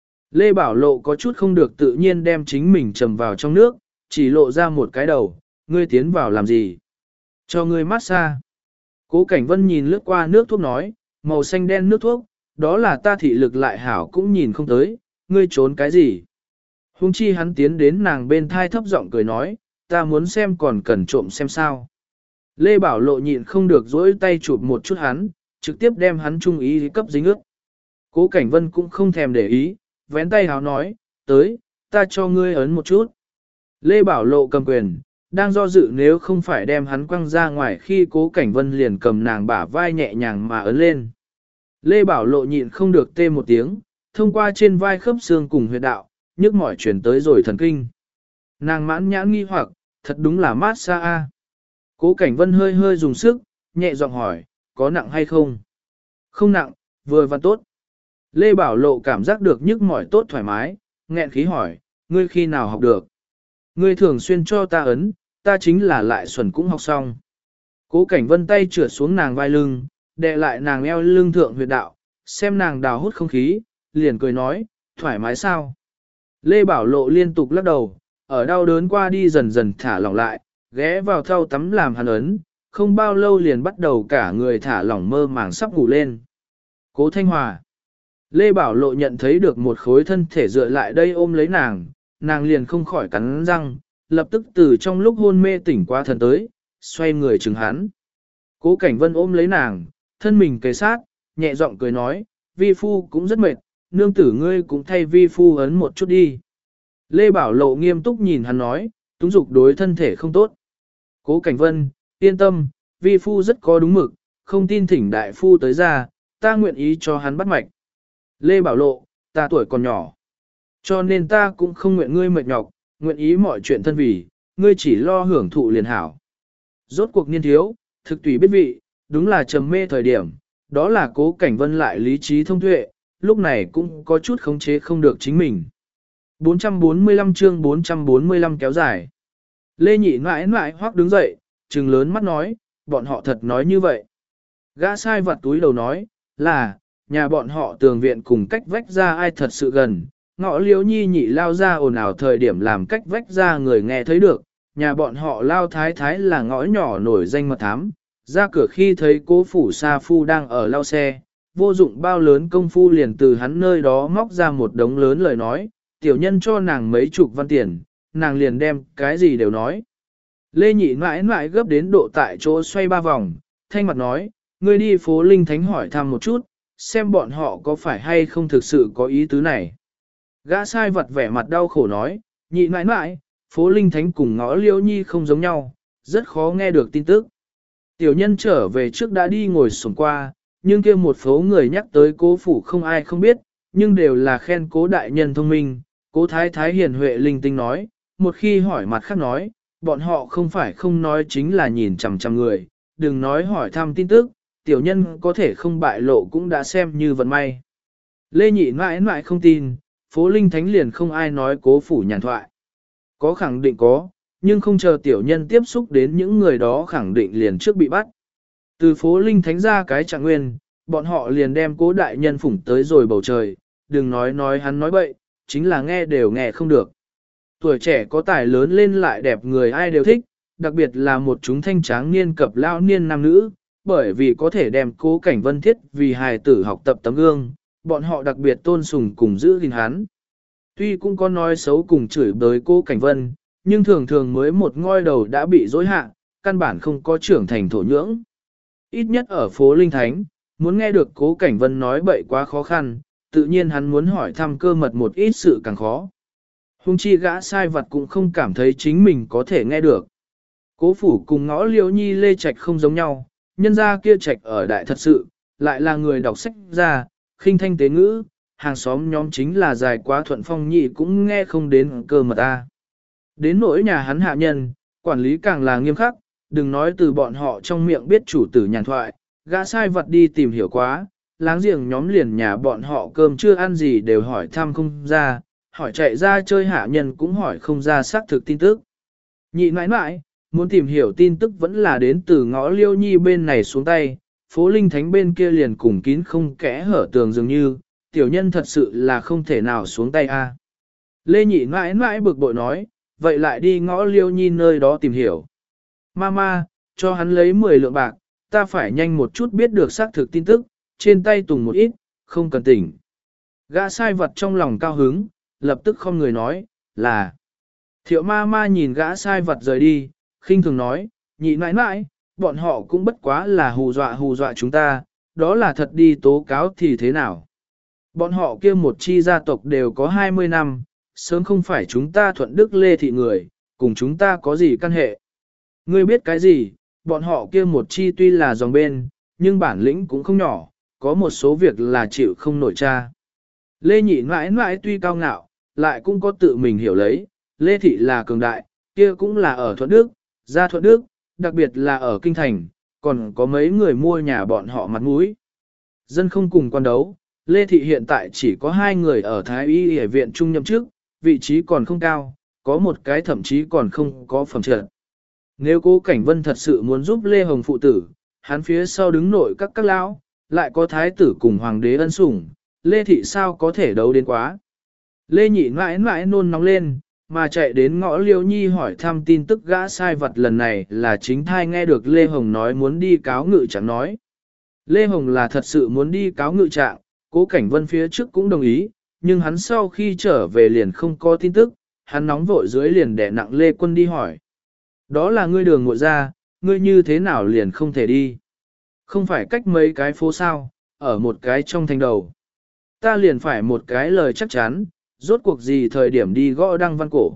Lê Bảo Lộ có chút không được tự nhiên đem chính mình trầm vào trong nước, chỉ lộ ra một cái đầu, ngươi tiến vào làm gì? Cho ngươi massage. Cố Cảnh Vân nhìn lướt qua nước thuốc nói, màu xanh đen nước thuốc, đó là ta thị lực lại hảo cũng nhìn không tới, ngươi trốn cái gì? Hùng chi hắn tiến đến nàng bên thai thấp giọng cười nói, ta muốn xem còn cần trộm xem sao. Lê Bảo Lộ nhịn không được dỗi tay chụp một chút hắn, trực tiếp đem hắn trung ý cấp dính ướt. Cố Cảnh Vân cũng không thèm để ý, vén tay háo nói, tới, ta cho ngươi ấn một chút. Lê Bảo Lộ cầm quyền, đang do dự nếu không phải đem hắn quăng ra ngoài khi Cố Cảnh Vân liền cầm nàng bả vai nhẹ nhàng mà ấn lên. Lê Bảo Lộ nhịn không được tê một tiếng, thông qua trên vai khớp xương cùng huyệt đạo, nhức mỏi chuyển tới rồi thần kinh. Nàng mãn nhãn nghi hoặc, thật đúng là mát xa a. Cố Cảnh Vân hơi hơi dùng sức, nhẹ giọng hỏi, có nặng hay không? Không nặng, vừa và tốt. Lê Bảo Lộ cảm giác được nhức mỏi tốt thoải mái, nghẹn khí hỏi, ngươi khi nào học được? Ngươi thường xuyên cho ta ấn, ta chính là lại xuẩn cũng học xong. Cố Cảnh Vân tay trượt xuống nàng vai lưng, đè lại nàng eo lưng thượng huyệt đạo, xem nàng đào hút không khí, liền cười nói, thoải mái sao? Lê Bảo Lộ liên tục lắc đầu, ở đau đớn qua đi dần dần thả lỏng lại, ghé vào thau tắm làm hắn ấn, không bao lâu liền bắt đầu cả người thả lỏng mơ màng sắp ngủ lên. Cố Thanh Hòa. Lê Bảo Lộ nhận thấy được một khối thân thể dựa lại đây ôm lấy nàng, nàng liền không khỏi cắn răng, lập tức từ trong lúc hôn mê tỉnh qua thần tới, xoay người chừng hắn. Cố Cảnh Vân ôm lấy nàng, thân mình kề sát, nhẹ giọng cười nói, vi phu cũng rất mệt, nương tử ngươi cũng thay vi phu ấn một chút đi. Lê Bảo Lộ nghiêm túc nhìn hắn nói, túng dục đối thân thể không tốt. Cố Cảnh Vân, yên tâm, vi phu rất có đúng mực, không tin thỉnh đại phu tới ra, ta nguyện ý cho hắn bắt mạch. Lê Bảo Lộ, ta tuổi còn nhỏ, cho nên ta cũng không nguyện ngươi mệt nhọc, nguyện ý mọi chuyện thân vì, ngươi chỉ lo hưởng thụ liền hảo. Rốt cuộc niên thiếu, thực tùy biết vị, đúng là trầm mê thời điểm, đó là Cố Cảnh Vân lại lý trí thông tuệ, lúc này cũng có chút khống chế không được chính mình. 445 chương 445 kéo dài. Lê Nhị mãi mãi hoắc đứng dậy, trừng lớn mắt nói, bọn họ thật nói như vậy. Gã sai vặt túi đầu nói, là, nhà bọn họ tường viện cùng cách vách ra ai thật sự gần, ngõ liếu nhi nhị lao ra ồn ào thời điểm làm cách vách ra người nghe thấy được, nhà bọn họ lao thái thái là ngõ nhỏ nổi danh mật thám, ra cửa khi thấy cố phủ sa phu đang ở lao xe, vô dụng bao lớn công phu liền từ hắn nơi đó móc ra một đống lớn lời nói, tiểu nhân cho nàng mấy chục văn tiền, nàng liền đem cái gì đều nói. Lê Nhị mãi mãi gấp đến độ tại chỗ xoay 3 vòng, thanh mặt nói, ngươi đi phố Linh Thánh hỏi thăm một chút, xem bọn họ có phải hay không thực sự có ý tứ này. Gã sai vật vẻ mặt đau khổ nói, Nhị mãi mãi, phố Linh Thánh cùng ngõ Liễu Nhi không giống nhau, rất khó nghe được tin tức. Tiểu nhân trở về trước đã đi ngồi xuống qua, nhưng kia một phố người nhắc tới cố phủ không ai không biết, nhưng đều là khen cố đại nhân thông minh, cố thái thái hiền huệ linh tinh nói, một khi hỏi mặt khác nói, bọn họ không phải không nói chính là nhìn chằm chằm người, đừng nói hỏi thăm tin tức, tiểu nhân có thể không bại lộ cũng đã xem như vận may. Lê Nhị mãi mãi không tin, phố Linh Thánh liền không ai nói cố phủ nhàn thoại. Có khẳng định có, nhưng không chờ tiểu nhân tiếp xúc đến những người đó khẳng định liền trước bị bắt. Từ phố Linh Thánh ra cái trạng nguyên, bọn họ liền đem cố đại nhân phủng tới rồi bầu trời, đừng nói hắn nói bậy, chính là nghe đều nghe không được. Tuổi trẻ có tài lớn lên lại đẹp người ai đều thích, đặc biệt là một chúng thanh tráng niên cập lão niên nam nữ, bởi vì có thể đem cố Cảnh Vân thiết vì hài tử học tập tấm gương, bọn họ đặc biệt tôn sùng cùng giữ gìn hắn. Tuy cũng có nói xấu cùng chửi bới cố Cảnh Vân, nhưng thường thường mới một ngôi đầu đã bị dối hạ, căn bản không có trưởng thành thổ nhưỡng. Ít nhất ở phố Linh Thánh, muốn nghe được cố Cảnh Vân nói bậy quá khó khăn, tự nhiên hắn muốn hỏi thăm cơ mật một ít sự càng khó. Hùng chi gã sai vật cũng không cảm thấy chính mình có thể nghe được. Cố phủ cùng ngõ Liễu Nhi Lê Trạch không giống nhau, nhân gia kia Trạch ở đại thật sự, lại là người đọc sách ra, khinh thanh tế ngữ, hàng xóm nhóm chính là dài quá thuận phong nhị cũng nghe không đến cơ mật ta. Đến nỗi nhà hắn hạ nhân, quản lý càng là nghiêm khắc, đừng nói từ bọn họ trong miệng biết chủ tử nhàn thoại, gã sai vật đi tìm hiểu quá, láng giềng nhóm liền nhà bọn họ cơm chưa ăn gì đều hỏi thăm không ra, hỏi chạy ra chơi hạ nhân cũng hỏi không ra xác thực tin tức. Nhị mãi mãi, muốn tìm hiểu tin tức vẫn là đến từ ngõ Liêu Nhi bên này xuống tay, phố Linh Thánh bên kia liền cùng kín không kẽ hở tường dường như, tiểu nhân thật sự là không thể nào xuống tay a. Lê Nhị mãi mãi bực bội nói, vậy lại đi ngõ Liêu Nhi nơi đó tìm hiểu. Mama, cho hắn lấy 10 lượng bạc, ta phải nhanh một chút biết được xác thực tin tức, trên tay tùng một ít, không cần tỉnh. Gã sai vật trong lòng cao hứng, lập tức không người nói, là. Thiệu Mama nhìn gã sai vật rời đi, khinh thường nói, nhị nãi nãi, bọn họ cũng bất quá là hù dọa chúng ta, đó là thật đi tố cáo thì thế nào. Bọn họ kia một chi gia tộc đều có 20 năm, sớm không phải chúng ta thuận đức Lê Thị người, cùng chúng ta có gì căn hệ. Ngươi biết cái gì, bọn họ kia một chi tuy là dòng bên, nhưng bản lĩnh cũng không nhỏ, có một số việc là chịu không nổi cha. Lê Nhị mãi mãi tuy cao ngạo, lại cũng có tự mình hiểu lấy, Lê Thị là cường đại, kia cũng là ở Thuận Đức, ra Thuận Đức, đặc biệt là ở Kinh Thành, còn có mấy người mua nhà bọn họ mặt mũi. Dân không cùng quan đấu, Lê Thị hiện tại chỉ có 2 người ở Thái Y Y viện trung nhậm chức, vị trí còn không cao, có một cái thậm chí còn không có phẩm chất. Nếu cố Cảnh Vân thật sự muốn giúp Lê Hồng phụ tử, hắn phía sau đứng nội các lão, lại có thái tử cùng hoàng đế ân sủng, Lê Thị sao có thể đấu đến quá. Lê Nhị mãi mãi nôn nóng lên, mà chạy đến ngõ Liêu Nhi hỏi thăm tin tức gã sai vật lần này là chính thai nghe được Lê Hồng nói muốn đi cáo ngự trạng nói. Lê Hồng là thật sự muốn đi cáo ngự trạng, cố Cảnh Vân phía trước cũng đồng ý, nhưng hắn sau khi trở về liền không có tin tức, hắn nóng vội dưới liền đè nặng Lê Quân đi hỏi. Đó là ngươi đường ngộ ra, ngươi như thế nào liền không thể đi. Không phải cách mấy cái phố sao, ở một cái trong thành đầu. Ta liền phải một cái lời chắc chắn, rốt cuộc gì thời điểm đi gõ đăng văn cổ.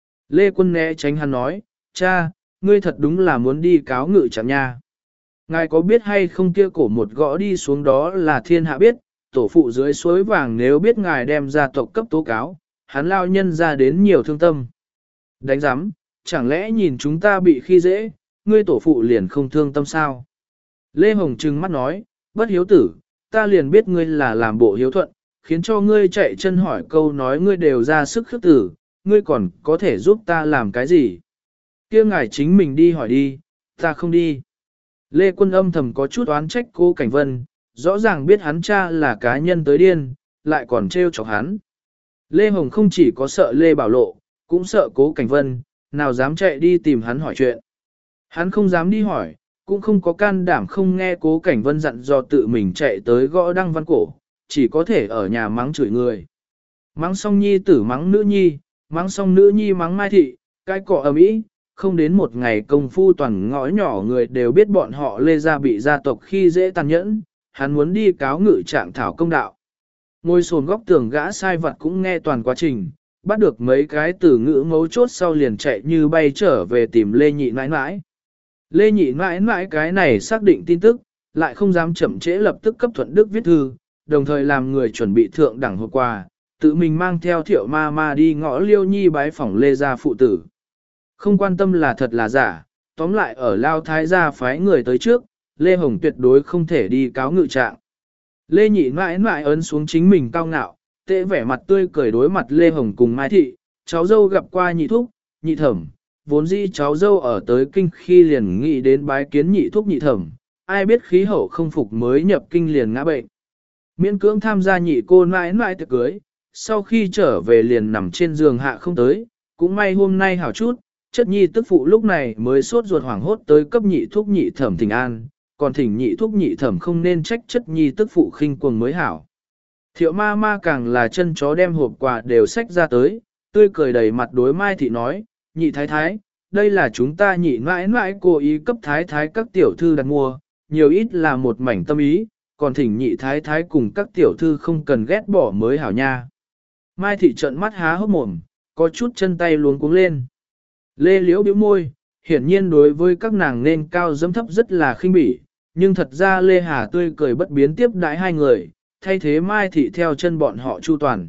Lê Quân né tránh hắn nói, cha, ngươi thật đúng là muốn đi cáo ngự trạng nha. Ngài có biết hay không kia cổ một gõ đi xuống đó là thiên hạ biết, tổ phụ dưới suối vàng nếu biết ngài đem ra tộc cấp tố cáo, hắn lao nhân ra đến nhiều thương tâm. Đánh giám, chẳng lẽ nhìn chúng ta bị khi dễ, ngươi tổ phụ liền không thương tâm sao? Lê Hồng trừng mắt nói, bất hiếu tử, ta liền biết ngươi là làm bộ hiếu thuận, khiến cho ngươi chạy chân hỏi câu nói ngươi đều ra sức khước tử, ngươi còn có thể giúp ta làm cái gì? Kia ngài chính mình đi hỏi đi, ta không đi. Lê Quân âm thầm có chút oán trách cô Cảnh Vân, rõ ràng biết hắn cha là cá nhân tới điên, lại còn trêu chọc hắn. Lê Hồng không chỉ có sợ Lê Bảo Lộ, cũng sợ cố Cảnh Vân, nào dám chạy đi tìm hắn hỏi chuyện. Hắn không dám đi hỏi, cũng không có can đảm không nghe cố Cảnh Vân dặn dò tự mình chạy tới gõ đăng văn cổ, chỉ có thể ở nhà mắng chửi người. Mắng xong nhi tử mắng nữ nhi, mắng xong nữ nhi mắng Mai Thị, cái cọ ầm ĩ, không đến một ngày công phu toàn ngõ nhỏ người đều biết bọn họ Lê gia bị gia tộc khi dễ tàn nhẫn, hắn muốn đi cáo ngự trạng thảo công đạo. Ngồi xổm góc tường gã sai vật cũng nghe toàn quá trình, bắt được mấy cái từ ngữ mấu chốt sau liền chạy như bay trở về tìm Lê Nhị nãi nãi. Lê Nhị nãi nãi cái này xác định tin tức, lại không dám chậm trễ lập tức cấp Thuận Đức viết thư, đồng thời làm người chuẩn bị thượng đẳng hộp quà, tự mình mang theo Thiệu ma ma đi ngõ Liêu Nhi bái phỏng Lê gia phụ tử. Không quan tâm là thật là giả, tóm lại ở Lao Thái gia phái người tới trước, Lê Hồng tuyệt đối không thể đi cáo ngự trạng. Lê Nhị mãi mãi ấn xuống chính mình cao ngạo, tệ vẻ mặt tươi cười đối mặt Lê Hồng cùng Mai Thị, cháu dâu gặp qua nhị thúc, nhị thẩm, vốn dĩ cháu dâu ở tới kinh khi liền nghĩ đến bái kiến nhị thúc nhị thẩm, ai biết khí hậu không phục mới nhập kinh liền ngã bệnh. Miễn cưỡng tham gia nhị cô mãi mãi tiệc cưới, sau khi trở về liền nằm trên giường hạ không tới, cũng may hôm nay hảo chút, chất nhi tức phụ lúc này mới sốt ruột hoảng hốt tới cấp nhị thúc nhị thẩm thỉnh an, còn thỉnh nhị thúc nhị thẩm không nên trách chất nhi tức phụ khinh cuồng mới hảo. Thiệu ma ma càng là chân chó đem hộp quà đều xách ra tới, tươi cười đầy mặt đối Mai Thị nói, nhị thái thái, đây là chúng ta nhị mãi mãi cố ý cấp thái thái các tiểu thư đặt mua, nhiều ít là một mảnh tâm ý, còn thỉnh nhị thái thái cùng các tiểu thư không cần ghét bỏ mới hảo nha. Mai Thị trợn mắt há hốc mồm, có chút chân tay luống cuống lên. Lê Liễu bĩu môi, hiển nhiên đối với các nàng nên cao dẫm thấp rất là khinh bỉ, nhưng thật ra Lê Hà tươi cười bất biến tiếp đãi hai người, thay thế Mai Thị theo chân bọn họ chu toàn.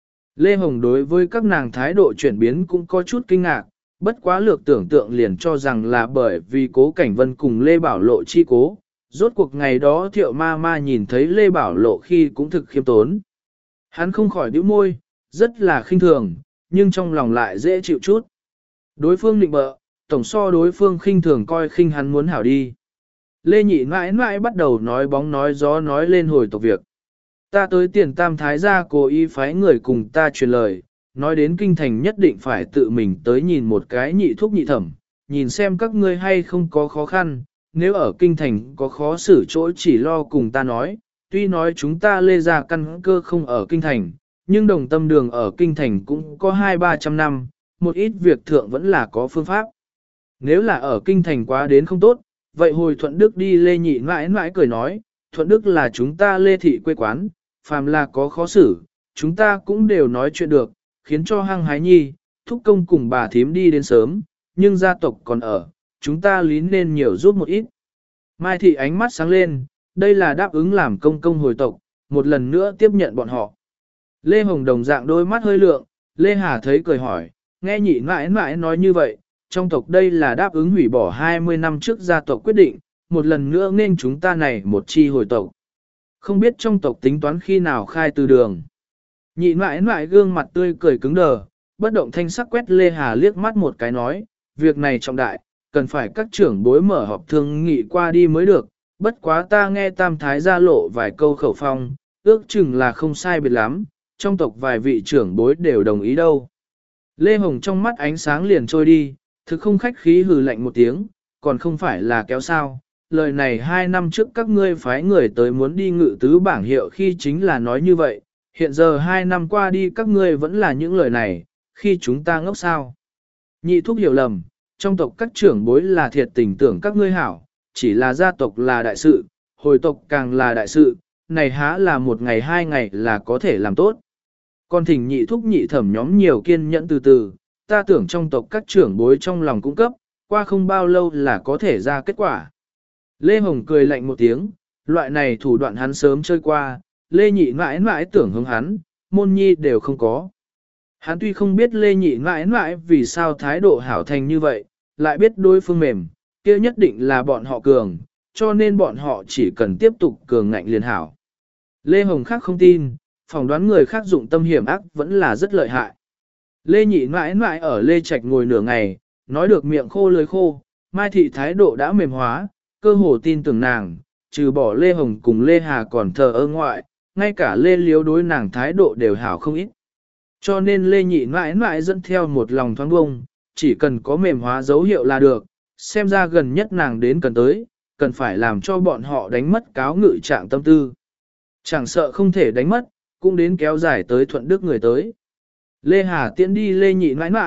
Lê Hồng đối với các nàng thái độ chuyển biến cũng có chút kinh ngạc, bất quá lược tưởng tượng liền cho rằng là bởi vì Cố Cảnh Vân cùng Lê Bảo Lộ chi cố. Rốt cuộc ngày đó Thiệu ma ma nhìn thấy Lê Bảo Lộ khi cũng thực khiêm tốn. Hắn không khỏi bĩu môi, rất là khinh thường, nhưng trong lòng lại dễ chịu chút. Đối phương định bợ, tổng so đối phương khinh thường coi khinh hắn muốn hảo đi. Lê Nhị mãi mãi bắt đầu nói bóng nói gió nói lên hồi tộc việc. Ta tới tiền tam thái gia cố ý phái người cùng ta truyền lời, nói đến kinh thành nhất định phải tự mình tới nhìn một cái nhị thúc nhị thẩm, nhìn xem các ngươi hay không có khó khăn, nếu ở kinh thành có khó xử chỗ chỉ lo cùng ta nói, tuy nói chúng ta Lê gia căn cơ không ở kinh thành, nhưng đồng tâm đường ở kinh thành cũng có 200-300 năm, một ít việc thượng vẫn là có phương pháp. Nếu là ở kinh thành quá đến không tốt, vậy hồi Thuận Đức đi Lê Nhị mãi mãi cười nói, Thuận Đức là chúng ta Lê thị quê quán, phàm là có khó xử, chúng ta cũng đều nói chuyện được, khiến cho hăng hái nhi, thúc công cùng bà thím đi đến sớm, nhưng gia tộc còn ở, chúng ta lý nên nhiều giúp một ít. Mai Thị ánh mắt sáng lên, đây là đáp ứng làm công công hồi tộc, một lần nữa tiếp nhận bọn họ. Lê Hồng đồng dạng đôi mắt hơi lượng, Lê Hà thấy cười hỏi, nghe nhị mãi mãi nói như vậy, trong tộc đây là đáp ứng hủy bỏ 20 năm trước gia tộc quyết định, một lần nữa nên chúng ta này một chi hồi tộc. Không biết trong tộc tính toán khi nào khai từ đường. Nhị mãi mãi gương mặt tươi cười cứng đờ, bất động thanh sắc quét Lê Hà liếc mắt một cái nói, việc này trọng đại, cần phải các trưởng bối mở họp thương nghị qua đi mới được, bất quá ta nghe tam thái gia lộ vài câu khẩu phong, ước chừng là không sai biệt lắm, trong tộc vài vị trưởng bối đều đồng ý đâu. Lê Hồng trong mắt ánh sáng liền trôi đi, thực không khách khí hừ lạnh một tiếng, còn không phải là kéo sao. Lời này 2 năm trước các ngươi phái người tới muốn đi ngự tứ bảng hiệu khi chính là nói như vậy, hiện giờ 2 năm qua đi các ngươi vẫn là những lời này, khi chúng ta ngốc sao. Nhị thúc hiểu lầm, trong tộc các trưởng bối là thiệt tình tưởng các ngươi hảo, chỉ là gia tộc là đại sự, hồi tộc càng là đại sự, này há là một ngày 2 ngày là có thể làm tốt. Còn thỉnh nhị thúc nhị thẩm nhóm nhiều kiên nhẫn từ từ, ta tưởng trong tộc các trưởng bối trong lòng cung cấp, qua không bao lâu là có thể ra kết quả. Lê Hồng cười lạnh một tiếng, loại này thủ đoạn hắn sớm chơi qua, Lê Nhị mãi mãi tưởng hướng hắn, môn nhi đều không có. Hắn tuy không biết Lê Nhị mãi mãi vì sao thái độ hảo thành như vậy, lại biết đối phương mềm, kia nhất định là bọn họ cường, cho nên bọn họ chỉ cần tiếp tục cường ngạnh liền hảo. Lê Hồng khác không tin, phỏng đoán người khác dụng tâm hiểm ác vẫn là rất lợi hại. Lê Nhị mãi mãi ở Lê Trạch ngồi nửa ngày, nói được miệng khô lưỡi khô, Mai Thị thái độ đã mềm hóa, cơ hồ tin tưởng nàng, trừ bỏ Lê Hồng cùng Lê Hà còn thờ ơ ngoại, ngay cả Lê Liếu đối nàng thái độ đều hảo không ít. Cho nên Lê Nhị mãi mãi dẫn theo một lòng thoáng bông, chỉ cần có mềm hóa dấu hiệu là được, xem ra gần nhất nàng đến cần tới, cần phải làm cho bọn họ đánh mất cáo ngự trạng tâm tư. Chẳng sợ không thể đánh mất, cũng đến kéo dài tới Thuận Đức người tới. Lê Hà tiễn đi Lê Nhị mãi mãi,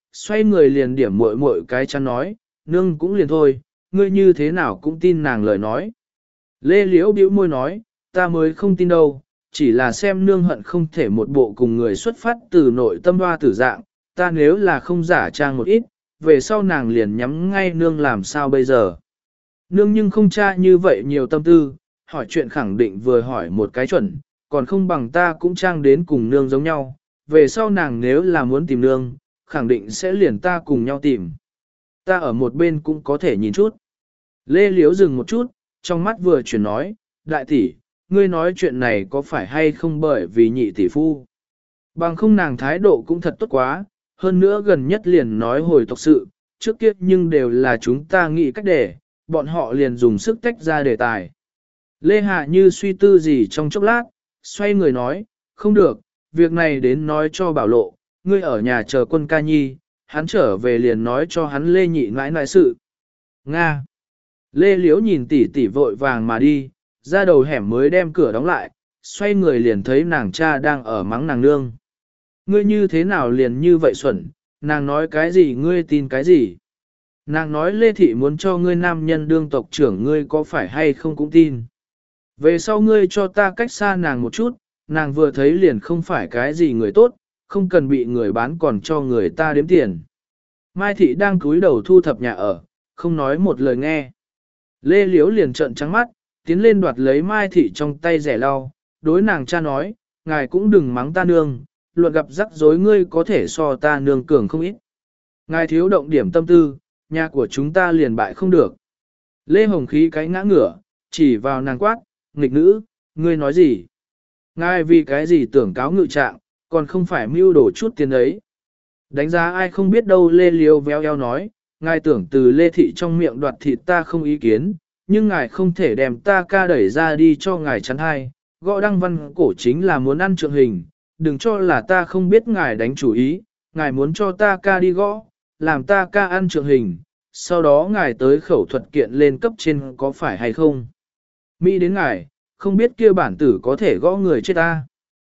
xoay người liền điểm muội muội cái chắn nói, nương cũng liền thôi, ngươi như thế nào cũng tin nàng lời nói. Lê Liễu bĩu môi nói, ta mới không tin đâu, chỉ là xem nương hận không thể một bộ cùng người xuất phát từ nội tâm hoa tử dạng, ta nếu là không giả trang một ít, về sau nàng liền nhắm ngay nương làm sao bây giờ. Nương nhưng không tra như vậy nhiều tâm tư, hỏi chuyện khẳng định vừa hỏi một cái chuẩn, còn không bằng ta cũng trang đến cùng nương giống nhau, về sau nàng nếu là muốn tìm nương, khẳng định sẽ liền ta cùng nhau tìm. Ta ở một bên cũng có thể nhìn chút. Lê Liễu dừng một chút, trong mắt vừa chuyển nói, đại tỷ, ngươi nói chuyện này có phải hay không bởi vì nhị tỷ phu. Bằng không nàng thái độ cũng thật tốt quá, hơn nữa gần nhất liền nói hồi tộc sự, trước kia nhưng đều là chúng ta nghĩ cách để, bọn họ liền dùng sức tách ra đề tài. Lê Hạ như suy tư gì trong chốc lát, xoay người nói, không được, việc này đến nói cho Bảo Lộ, ngươi ở nhà chờ Quân Ca Nhi, hắn trở về liền nói cho hắn Lê nhị nãi nãi sự. Nga. Lê Liễu nhìn tỷ tỷ vội vàng mà đi, ra đầu hẻm mới đem cửa đóng lại, xoay người liền thấy nàng cha đang ở mắng nàng nương. Ngươi như thế nào liền như vậy xuẩn, nàng nói cái gì ngươi tin cái gì. Nàng nói Lê Thị muốn cho ngươi nam nhân đương tộc trưởng ngươi có phải hay không cũng tin. Về sau ngươi cho ta cách xa nàng một chút, nàng vừa thấy liền không phải cái gì người tốt, không cần bị người bán còn cho người ta đếm tiền. Mai Thị đang cúi đầu thu thập nhà ở, không nói một lời nghe. Lê Liễu liền trợn trắng mắt, tiến lên đoạt lấy Mai Thị trong tay rẻ lau, đối nàng cha nói, ngài cũng đừng mắng ta nương, luận gặp rắc rối ngươi có thể so ta nương cường không ít. Ngài thiếu động điểm tâm tư, nhà của chúng ta liền bại không được. Lê Hồng khí cái ngã ngửa, chỉ vào nàng quát, nghịch nữ, ngươi nói gì? Ngài vì cái gì tưởng cáo ngự trạng, còn không phải mưu đổ chút tiền ấy. Đánh giá ai không biết đâu Lê Liêu véo eo nói, ngài tưởng từ Lê Thị trong miệng đoạt thịt ta không ý kiến, nhưng ngài không thể đem ta ca đẩy ra đi cho ngài chắn hai, gõ đăng văn cổ chính là muốn ăn trượng hình, đừng cho là ta không biết ngài đánh chủ ý, ngài muốn cho ta ca đi gõ, làm ta ca ăn trượng hình, sau đó ngài tới khẩu thuật kiện lên cấp trên có phải hay không. Mỹ đến ngài, không biết kia bản tử có thể gõ người chết ta.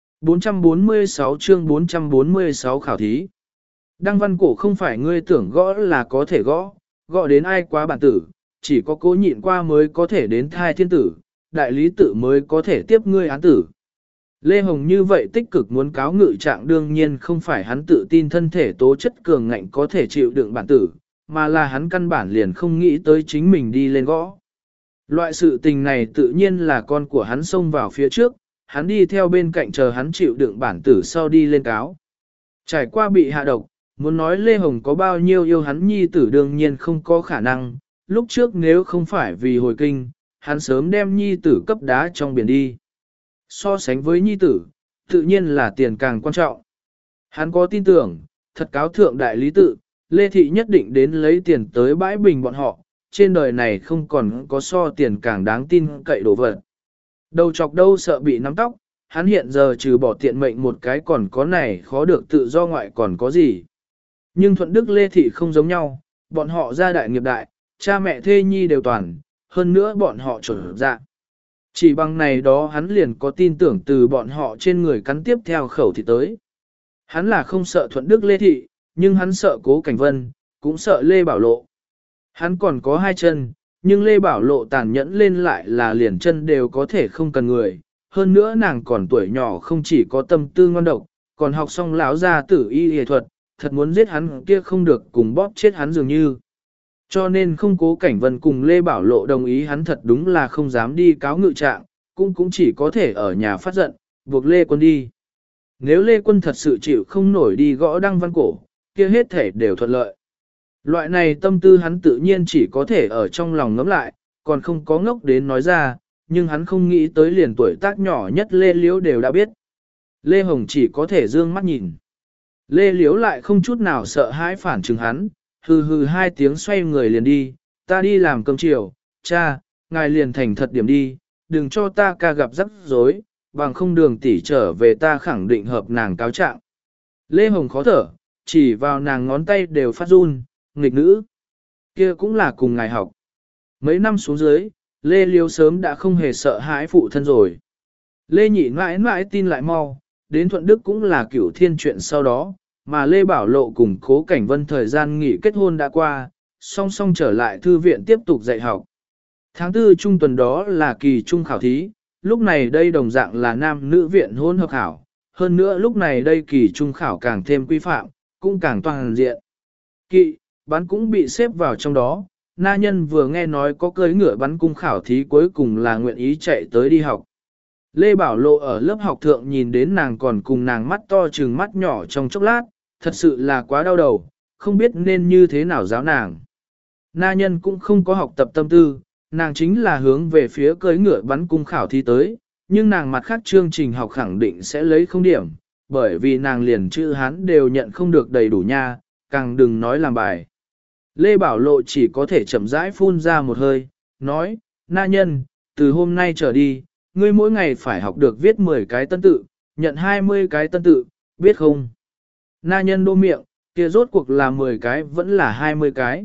446 chương 446 khảo thí. Đăng văn cổ không phải ngươi tưởng gõ là có thể gõ, gõ đến ai quá bản tử, chỉ có cố nhịn qua mới có thể đến thai thiên tử, đại lý tự mới có thể tiếp ngươi án tử. Lê Hồng như vậy tích cực muốn cáo ngự trạng đương nhiên không phải hắn tự tin thân thể tố chất cường ngạnh có thể chịu đựng bản tử, mà là hắn căn bản liền không nghĩ tới chính mình đi lên gõ. Loại sự tình này tự nhiên là con của hắn xông vào phía trước, hắn đi theo bên cạnh chờ hắn chịu đựng bản tử sau đi lên cáo. Trải qua bị hạ độc, muốn nói Lê Hồng có bao nhiêu yêu hắn nhi tử đương nhiên không có khả năng, lúc trước nếu không phải vì hồi kinh, hắn sớm đem nhi tử cấp đá trong biển đi. So sánh với nhi tử, tự nhiên là tiền càng quan trọng. Hắn có tin tưởng, thật cáo thượng đại lý tự, Lê Thị nhất định đến lấy tiền tới bãi bình bọn họ, trên đời này không còn có so tiền càng đáng tin cậy đồ vật. Đầu chọc đâu sợ bị nắm tóc, hắn hiện giờ trừ bỏ tiện mệnh một cái còn có này khó được tự do ngoại còn có gì. Nhưng Thuận Đức Lê Thị không giống nhau, bọn họ gia đại nghiệp đại, cha mẹ thê nhi đều toàn, hơn nữa bọn họ chuẩn dạ. Chỉ bằng này đó hắn liền có tin tưởng từ bọn họ trên người cắn tiếp theo khẩu thì tới. Hắn là không sợ Thuận Đức Lê Thị, nhưng hắn sợ Cố Cảnh Vân, cũng sợ Lê Bảo Lộ. Hắn còn có hai chân, nhưng Lê Bảo Lộ tàn nhẫn lên lại là liền chân đều có thể không cần người. Hơn nữa nàng còn tuổi nhỏ không chỉ có tâm tư ngon độc, còn học xong lão gia tử y y thuật, thật muốn giết hắn kia không được cùng bóp chết hắn dường như. Cho nên không Cố Cảnh Vân cùng Lê Bảo Lộ đồng ý hắn thật đúng là không dám đi cáo ngự trạng, cũng chỉ có thể ở nhà phát giận, buộc Lê Quân đi. Nếu Lê Quân thật sự chịu không nổi đi gõ đăng văn cổ, kia hết thể đều thuận lợi. Loại này tâm tư hắn tự nhiên chỉ có thể ở trong lòng ngấm lại, còn không có ngốc đến nói ra, nhưng hắn không nghĩ tới liền tuổi tác nhỏ nhất Lê Liễu đều đã biết. Lê Hồng chỉ có thể dương mắt nhìn. Lê Liễu lại không chút nào sợ hãi phản trừng hắn, hừ hừ hai tiếng xoay người liền đi, ta đi làm cơm chiều, cha, ngài liền thành thật điểm đi, đừng cho ta ca gặp rắc rối, bằng không đường tỷ trở về ta khẳng định hợp nàng cáo trạng. Lê Hồng khó thở, chỉ vào nàng ngón tay đều phát run, nghịch nữ. Kia cũng là cùng ngài học. Mấy năm xuống dưới, Lê Liễu sớm đã không hề sợ hãi phụ thân rồi. Lê Nhị mãi mãi tin lại mau, đến Thuận Đức cũng là cửu thiên chuyện sau đó, Mà Lê Bảo Lộ cùng Cố Cảnh Vân thời gian nghỉ kết hôn đã qua, song song trở lại thư viện tiếp tục dạy học. Tháng 4 trung tuần đó là kỳ trung khảo thí, lúc này đây đồng dạng là nam nữ viện hôn hợp khảo, hơn nữa lúc này đây kỳ trung khảo càng thêm quy phạm, cũng càng toàn diện. Kỵ, bắn cũng bị xếp vào trong đó, na nhân vừa nghe nói có cưỡi ngựa bắn cung khảo thí cuối cùng là nguyện ý chạy tới đi học. Lê Bảo Lộ ở lớp học thượng nhìn đến nàng còn cùng nàng mắt to trừng mắt nhỏ trong chốc lát, thật sự là quá đau đầu, không biết nên như thế nào giáo nàng. Na nhân cũng không có học tập tâm tư, nàng chính là hướng về phía cưỡi ngựa bắn cung khảo thí tới, nhưng nàng mặt khác chương trình học khẳng định sẽ lấy không điểm, bởi vì nàng liền chữ Hán đều nhận không được đầy đủ nha, càng đừng nói làm bài. Lê Bảo Lộ chỉ có thể chậm rãi phun ra một hơi, nói, na nhân, từ hôm nay trở đi, ngươi mỗi ngày phải học được viết 10 cái tân tự, nhận 20 cái tân tự, biết không? Na nhân đô miệng, kia rốt cuộc là 10 cái vẫn là 20 cái.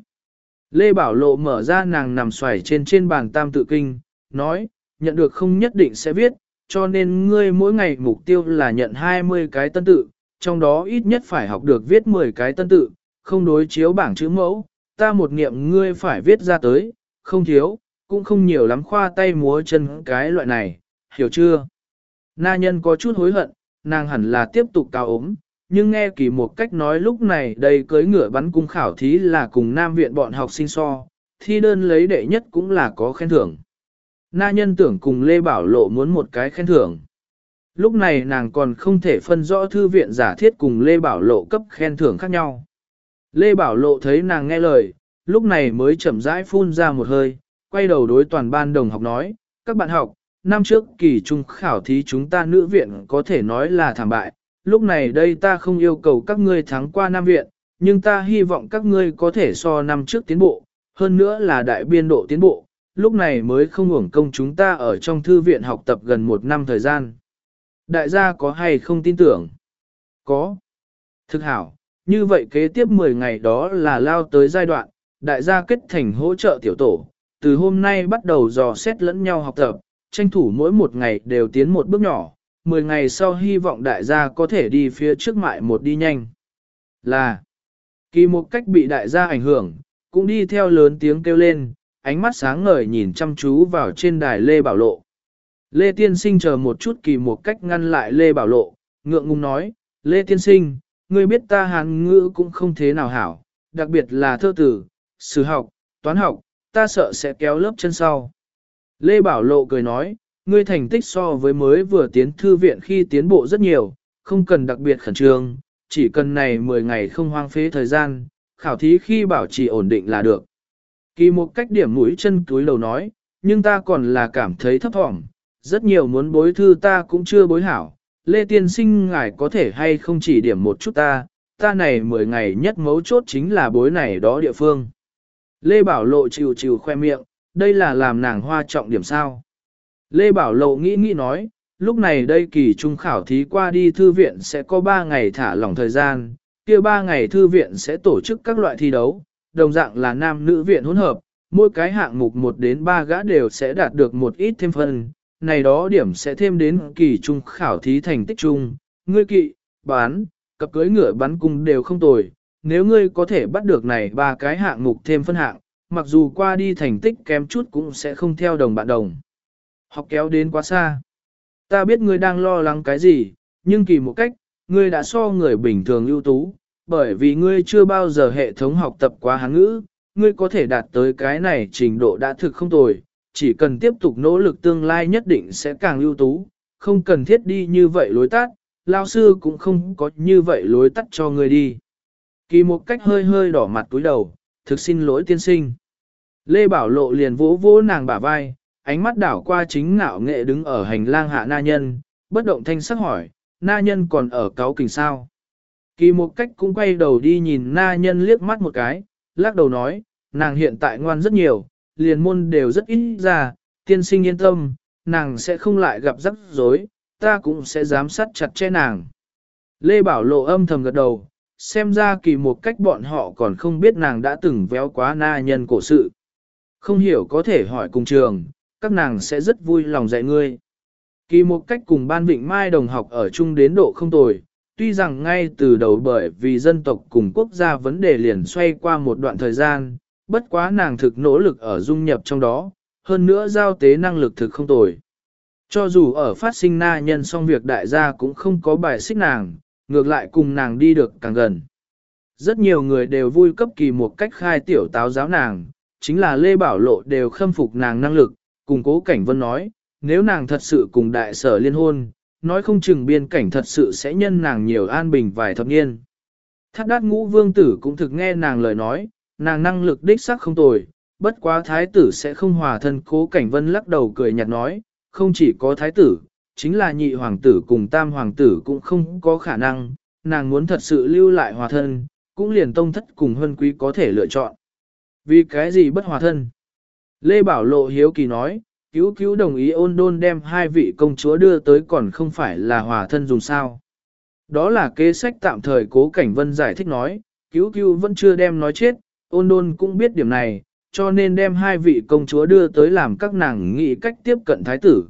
Lê Bảo Lộ mở ra nàng nằm xoài trên bàn tam tự kinh, nói, nhận được không nhất định sẽ viết, cho nên ngươi mỗi ngày mục tiêu là nhận 20 cái tân tự, trong đó ít nhất phải học được viết 10 cái tân tự, không đối chiếu bảng chữ mẫu, ta một niệm ngươi phải viết ra tới, không thiếu, cũng không nhiều lắm khoa tay múa chân cái loại này, hiểu chưa? Na nhân có chút hối hận, nàng hẳn là tiếp tục cao ốm, nhưng nghe kỳ một cách nói lúc này đây cưới ngựa bắn cung khảo thí là cùng nam viện bọn học sinh so, thi đơn lấy đệ nhất cũng là có khen thưởng. Na nhân tưởng cùng Lê Bảo Lộ muốn một cái khen thưởng. Lúc này nàng còn không thể phân rõ thư viện giả thiết cùng Lê Bảo Lộ cấp khen thưởng khác nhau. Lê Bảo Lộ thấy nàng nghe lời, lúc này mới chậm rãi phun ra một hơi, quay đầu đối toàn ban đồng học nói, các bạn học, năm trước kỳ trung khảo thí chúng ta nữ viện có thể nói là thảm bại, lúc này đây ta không yêu cầu các ngươi thắng qua nam viện, nhưng ta hy vọng các ngươi có thể so năm trước tiến bộ, hơn nữa là đại biên độ tiến bộ, lúc này mới không uổng công chúng ta ở trong thư viện học tập gần 1 năm thời gian. Đại gia có hay không tin tưởng? Có. Thực hảo, như vậy kế tiếp 10 ngày đó là lao tới giai đoạn, đại gia kết thành hỗ trợ tiểu tổ, từ hôm nay bắt đầu dò xét lẫn nhau học tập, tranh thủ mỗi một ngày đều tiến một bước nhỏ, 10 ngày sau hy vọng đại gia có thể đi phía trước mại một đi nhanh. Là, kỳ một cách bị đại gia ảnh hưởng, cũng đi theo lớn tiếng kêu lên, ánh mắt sáng ngời nhìn chăm chú vào trên đài Lê Bảo Lộ. Lê Tiên Sinh chờ một chút kỳ một cách ngăn lại Lê Bảo Lộ, ngượng ngùng nói, Lê Tiên Sinh, ngươi biết ta Hán ngữ cũng không thế nào hảo, đặc biệt là thơ tử, sử học, toán học, ta sợ sẽ kéo lớp chân sau. Lê Bảo Lộ cười nói, ngươi thành tích so với mới vừa tiến thư viện khi tiến bộ rất nhiều, không cần đặc biệt khẩn trương, chỉ cần này 10 ngày không hoang phế thời gian, khảo thí khi bảo trì ổn định là được. Kỳ một cách điểm mũi chân túi đầu nói, nhưng ta còn là cảm thấy thấp thỏm, rất nhiều muốn bối thư ta cũng chưa bối hảo. Lê Tiên Sinh ngài có thể hay không chỉ điểm một chút ta này 10 ngày nhất mấu chốt chính là bối này đó địa phương. Lê Bảo Lộ chịu khoe miệng, đây là làm nàng hoa trọng điểm sao. Lê Bảo Lộ nghĩ nói, lúc này đây kỳ trung khảo thí qua đi thư viện sẽ có 3 ngày thả lỏng thời gian, kia 3 ngày thư viện sẽ tổ chức các loại thi đấu, đồng dạng là nam nữ viện hỗn hợp, mỗi cái hạng mục 1 đến 3 gã đều sẽ đạt được một ít thêm phần, này đó điểm sẽ thêm đến kỳ trung khảo thí thành tích chung, ngươi kỵ, bán, cặp cưới ngựa bắn cung đều không tồi, nếu ngươi có thể bắt được này 3 cái hạng mục thêm phân hạng, mặc dù qua đi thành tích kém chút cũng sẽ không theo đồng bạn đồng. Học kéo đến quá xa. Ta biết ngươi đang lo lắng cái gì, nhưng kỳ một cách, ngươi đã so người bình thường ưu tú, bởi vì ngươi chưa bao giờ hệ thống học tập quá Hán ngữ, ngươi có thể đạt tới cái này trình độ đã thực không tồi, chỉ cần tiếp tục nỗ lực tương lai nhất định sẽ càng ưu tú, không cần thiết đi như vậy lối tắt, lao sư cũng không có như vậy lối tắt cho ngươi đi. Kỳ một cách hơi đỏ mặt túi đầu, thực xin lỗi tiên sinh. Lê Bảo Lộ liền vỗ vỗ nàng bả vai, ánh mắt đảo qua chính ngạo nghệ đứng ở hành lang hạ na nhân, bất động thanh sắc hỏi, na nhân còn ở cáu kình sao? Kỳ một cách cũng quay đầu đi nhìn na nhân liếc mắt một cái, lắc đầu nói, nàng hiện tại ngoan rất nhiều, liền môn đều rất ít ra, tiên sinh yên tâm, nàng sẽ không lại gặp rắc rối, ta cũng sẽ giám sát chặt chẽ nàng. Lê Bảo Lộ âm thầm gật đầu, xem ra kỳ một cách bọn họ còn không biết nàng đã từng véo quá na nhân cổ sự. Không hiểu có thể hỏi cùng trường, các nàng sẽ rất vui lòng dạy ngươi. Kỳ một cách cùng Ban Vịnh Mai đồng học ở chung đến độ không tồi, tuy rằng ngay từ đầu bởi vì dân tộc cùng quốc gia vấn đề liền xoay qua một đoạn thời gian, bất quá nàng thực nỗ lực ở dung nhập trong đó, hơn nữa giao tế năng lực thực không tồi. Cho dù ở phát sinh na nhân xong việc đại gia cũng không có bài xích nàng, ngược lại cùng nàng đi được càng gần. Rất nhiều người đều vui cấp kỳ một cách khai tiểu táo giáo nàng, chính là Lê Bảo Lộ đều khâm phục nàng năng lực, cùng Cố Cảnh Vân nói, nếu nàng thật sự cùng đại sở liên hôn, nói không chừng biên cảnh thật sự sẽ nhân nàng nhiều an bình vài thập niên. Thác Đát Ngũ Vương tử cũng thực nghe nàng lời nói, nàng năng lực đích sắc không tồi, bất quá thái tử sẽ không hòa thân. Cố Cảnh Vân lắc đầu cười nhạt nói, không chỉ có thái tử, chính là nhị hoàng tử cùng tam hoàng tử cũng không có khả năng, nàng muốn thật sự lưu lại hòa thân, cũng liền tông thất cùng huân quý có thể lựa chọn. Vì cái gì bất hòa thân? Lê Bảo Lộ hiếu kỳ nói, cứu cứu đồng ý Ôn Đôn đem hai vị công chúa đưa tới còn không phải là hòa thân dùng sao. Đó là kế sách tạm thời. Cố Cảnh Vân giải thích nói, cứu cứu vẫn chưa đem nói chết, Ôn Đôn cũng biết điểm này, cho nên đem hai vị công chúa đưa tới làm các nàng nghĩ cách tiếp cận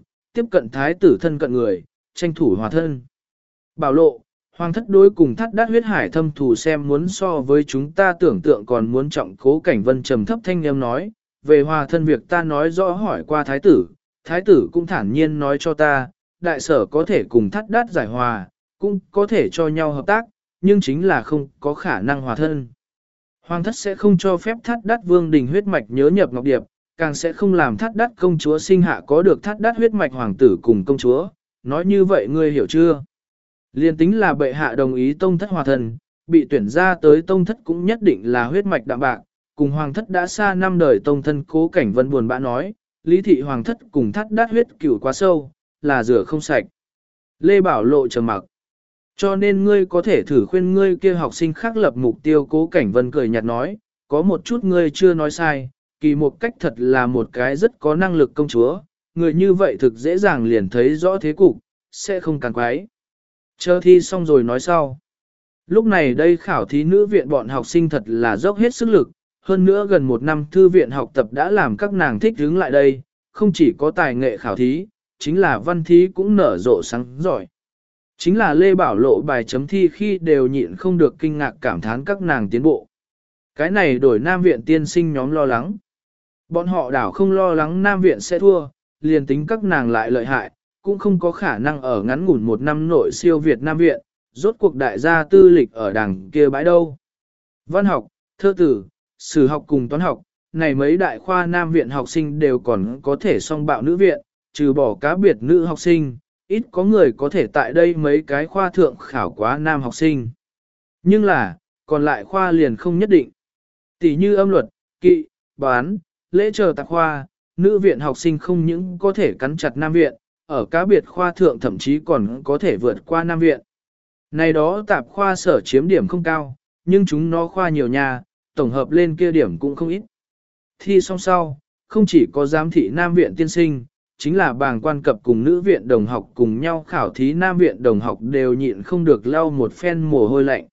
thái tử thân cận người, tranh thủ hòa thân. Bảo Lộ, hoàng thất đối cùng Thắt Đát huyết hải thâm thù xem muốn so với chúng ta tưởng tượng còn muốn trọng. Cố Cảnh Vân trầm thấp thanh âm nói, về hòa thân việc ta nói rõ hỏi qua thái tử cũng thản nhiên nói cho ta, đại sở có thể cùng Thắt Đát giải hòa, cũng có thể cho nhau hợp tác, nhưng chính là không có khả năng hòa thân. Hoàng thất sẽ không cho phép Thắt Đát vương đình huyết mạch nhớ nhập Ngọc Điệp, càng sẽ không làm Thắt Đát công chúa sinh hạ có được Thắt Đát huyết mạch hoàng tử cùng công chúa, nói như vậy ngươi hiểu chưa? Liên tính là bệ hạ đồng ý tông thất hòa thân, bị tuyển ra tới tông thất cũng nhất định là huyết mạch đạm bạc, cùng hoàng thất đã xa năm đời tông thân. Cố Cảnh Vân buồn bã nói, lý thị hoàng thất cùng Thắt Đát huyết cửu quá sâu, là rửa không sạch. Lê Bảo Lộ trầm mặc. Cho nên ngươi có thể thử khuyên ngươi kia học sinh khác lập mục tiêu. Cố Cảnh Vân cười nhạt nói, có một chút ngươi chưa nói sai, kỳ một cách thật là một cái rất có năng lực công chúa, người như vậy thực dễ dàng liền thấy rõ thế cục, sẽ không càng quái. Chờ thi xong rồi nói sau. Lúc này đây khảo thí nữ viện bọn học sinh thật là dốc hết sức lực, hơn nữa gần một năm thư viện học tập đã làm các nàng thích hướng lại đây, không chỉ có tài nghệ khảo thí, chính là văn thí cũng nở rộ sáng giỏi. Chính là Lê Bảo Lộ bài chấm thi khi đều nhịn không được kinh ngạc cảm thán các nàng tiến bộ. Cái này đổi Nam viện tiên sinh nhóm lo lắng. Bọn họ đảo không lo lắng Nam viện sẽ thua, liền tính các nàng lại lợi hại, cũng không có khả năng ở ngắn ngủn một năm nội siêu Việt Nam viện, rốt cuộc đại gia tư lịch ở đằng kia bãi đâu. Văn học, thơ tử, sử học cùng toán học, này mấy đại khoa Nam viện học sinh đều còn có thể song bạo nữ viện, trừ bỏ cá biệt nữ học sinh, ít có người có thể tại đây mấy cái khoa thượng khảo quá nam học sinh. Nhưng là, còn lại khoa liền không nhất định. Tỷ như âm luật, kỵ, bán, lễ chờ tạp khoa, nữ viện học sinh không những có thể cắn chặt nam viện, ở cá biệt khoa thượng thậm chí còn có thể vượt qua nam viện. Này đó tạp khoa sở chiếm điểm không cao, nhưng chúng nó khoa nhiều nhà, tổng hợp lên kia điểm cũng không ít. Thi xong sau, không chỉ có giám thị nam viện tiên sinh, chính là bàng quan cập cùng nữ viện đồng học cùng nhau khảo thí nam viện đồng học đều nhịn không được lau một phen mồ hôi lạnh.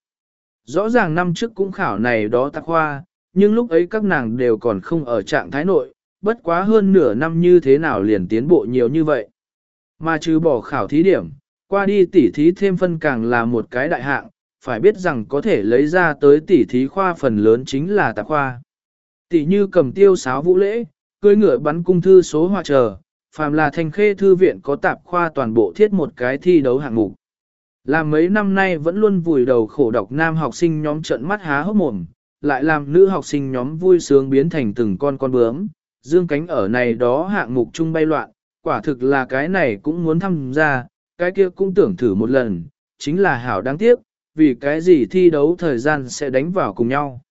Rõ ràng năm trước cũng khảo này đó tạp khoa, nhưng lúc ấy các nàng đều còn không ở trạng thái nội, bất quá hơn nửa năm như thế nào liền tiến bộ nhiều như vậy. Mà trừ bỏ khảo thí điểm, qua đi tỉ thí thêm phân càng là một cái đại hạng, phải biết rằng có thể lấy ra tới tỉ thí khoa phần lớn chính là tạp khoa. Tỉ như cầm tiêu sáo vũ lễ, cưỡi ngựa bắn cung thư số hoa chờ, phàm là Thanh Khê thư viện có tạp khoa toàn bộ thiết một cái thi đấu hạng mục. Làm mấy năm nay vẫn luôn vùi đầu khổ đọc nam học sinh nhóm trợn mắt há hốc mồm, lại làm nữ học sinh nhóm vui sướng biến thành từng con bướm, dương cánh ở này đó hạng mục chung bay loạn, quả thực là cái này cũng muốn tham gia, cái kia cũng tưởng thử một lần, chính là hảo đáng tiếc, vì cái gì thi đấu thời gian sẽ đánh vào cùng nhau.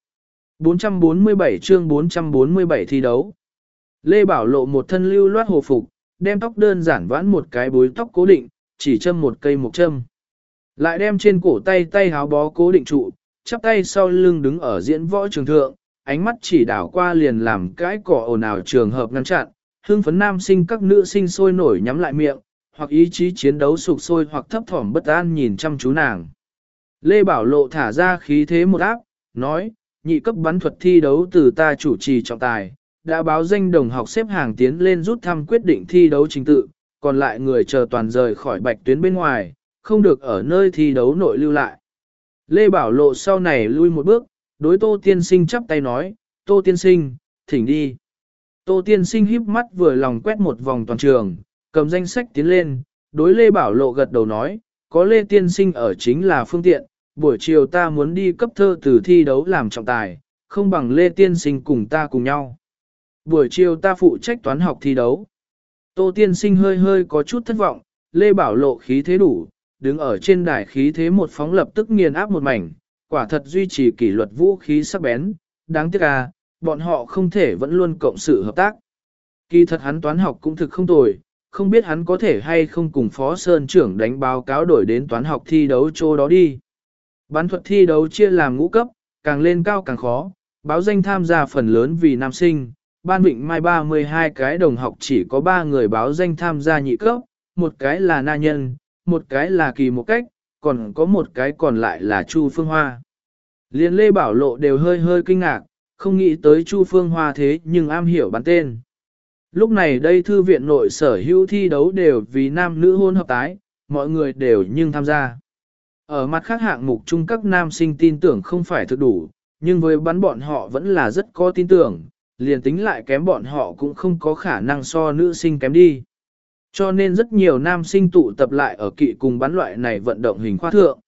447 chương 447 thi đấu. Lê Bảo Lộ một thân lưu loát hồ phục, đem tóc đơn giản vãn một cái búi tóc cố định, chỉ châm một cây mộc châm. Lại đem trên cổ tay háo bó cố định trụ, chắp tay sau lưng đứng ở diễn võ trường thượng, ánh mắt chỉ đảo qua liền làm cái cỏ ồn ào trường hợp ngăn chặn, hương phấn nam sinh các nữ sinh sôi nổi nhắm lại miệng, hoặc ý chí chiến đấu sục sôi hoặc thấp thỏm bất an nhìn chăm chú nàng. Lê Bảo Lộ thả ra khí thế một áp, nói, nhị cấp bắn thuật thi đấu từ ta chủ trì trọng tài, đã báo danh đồng học xếp hàng tiến lên rút thăm quyết định thi đấu trình tự, còn lại người chờ toàn rời khỏi bạch tuyến bên ngoài, không được ở nơi thi đấu nội lưu lại. Lê Bảo Lộ sau này lui một bước, đối Tô Tiên Sinh chắp tay nói, Tô Tiên Sinh, thỉnh đi. Tô Tiên Sinh híp mắt vừa lòng quét một vòng toàn trường, cầm danh sách tiến lên, đối Lê Bảo Lộ gật đầu nói, có Lê Tiên Sinh ở chính là phương tiện, buổi chiều ta muốn đi cấp thơ từ thi đấu làm trọng tài, không bằng Lê Tiên Sinh cùng ta cùng nhau. Buổi chiều ta phụ trách toán học thi đấu. Tô Tiên Sinh hơi hơi có chút thất vọng, Lê Bảo Lộ khí thế đủ, đứng ở trên đài khí thế một phóng lập tức nghiền áp một mảnh, quả thật duy trì kỷ luật vũ khí sắc bén, đáng tiếc à, bọn họ không thể vẫn luôn cộng sự hợp tác. Kỳ thật hắn toán học cũng thực không tồi, không biết hắn có thể hay không cùng Phó Sơn trưởng đánh báo cáo đổi đến toán học thi đấu chỗ đó đi. Bắn thuật thi đấu chia làm ngũ cấp, càng lên cao càng khó, báo danh tham gia phần lớn vì nam sinh, Ban Vịnh Mai 32 cái đồng học chỉ có 3 người báo danh tham gia nhị cấp, một cái là na nhân, một cái là Kỳ Một Cách, còn có một cái còn lại là Chu Phương Hoa. Liên Lê Bảo Lộ đều hơi hơi kinh ngạc, không nghĩ tới Chu Phương Hoa thế nhưng am hiểu bắn tên. Lúc này đây thư viện nội sở hữu thi đấu đều vì nam nữ hôn hợp tái, mọi người đều nhưng tham gia. Ở mặt khác hạng mục chung các nam sinh tin tưởng không phải thực đủ, nhưng với bắn bọn họ vẫn là rất có tin tưởng, liền tính lại kém bọn họ cũng không có khả năng so nữ sinh kém đi. Cho nên rất nhiều nam sinh tụ tập lại ở kỵ cùng bắn loại này vận động hình khoa thượng.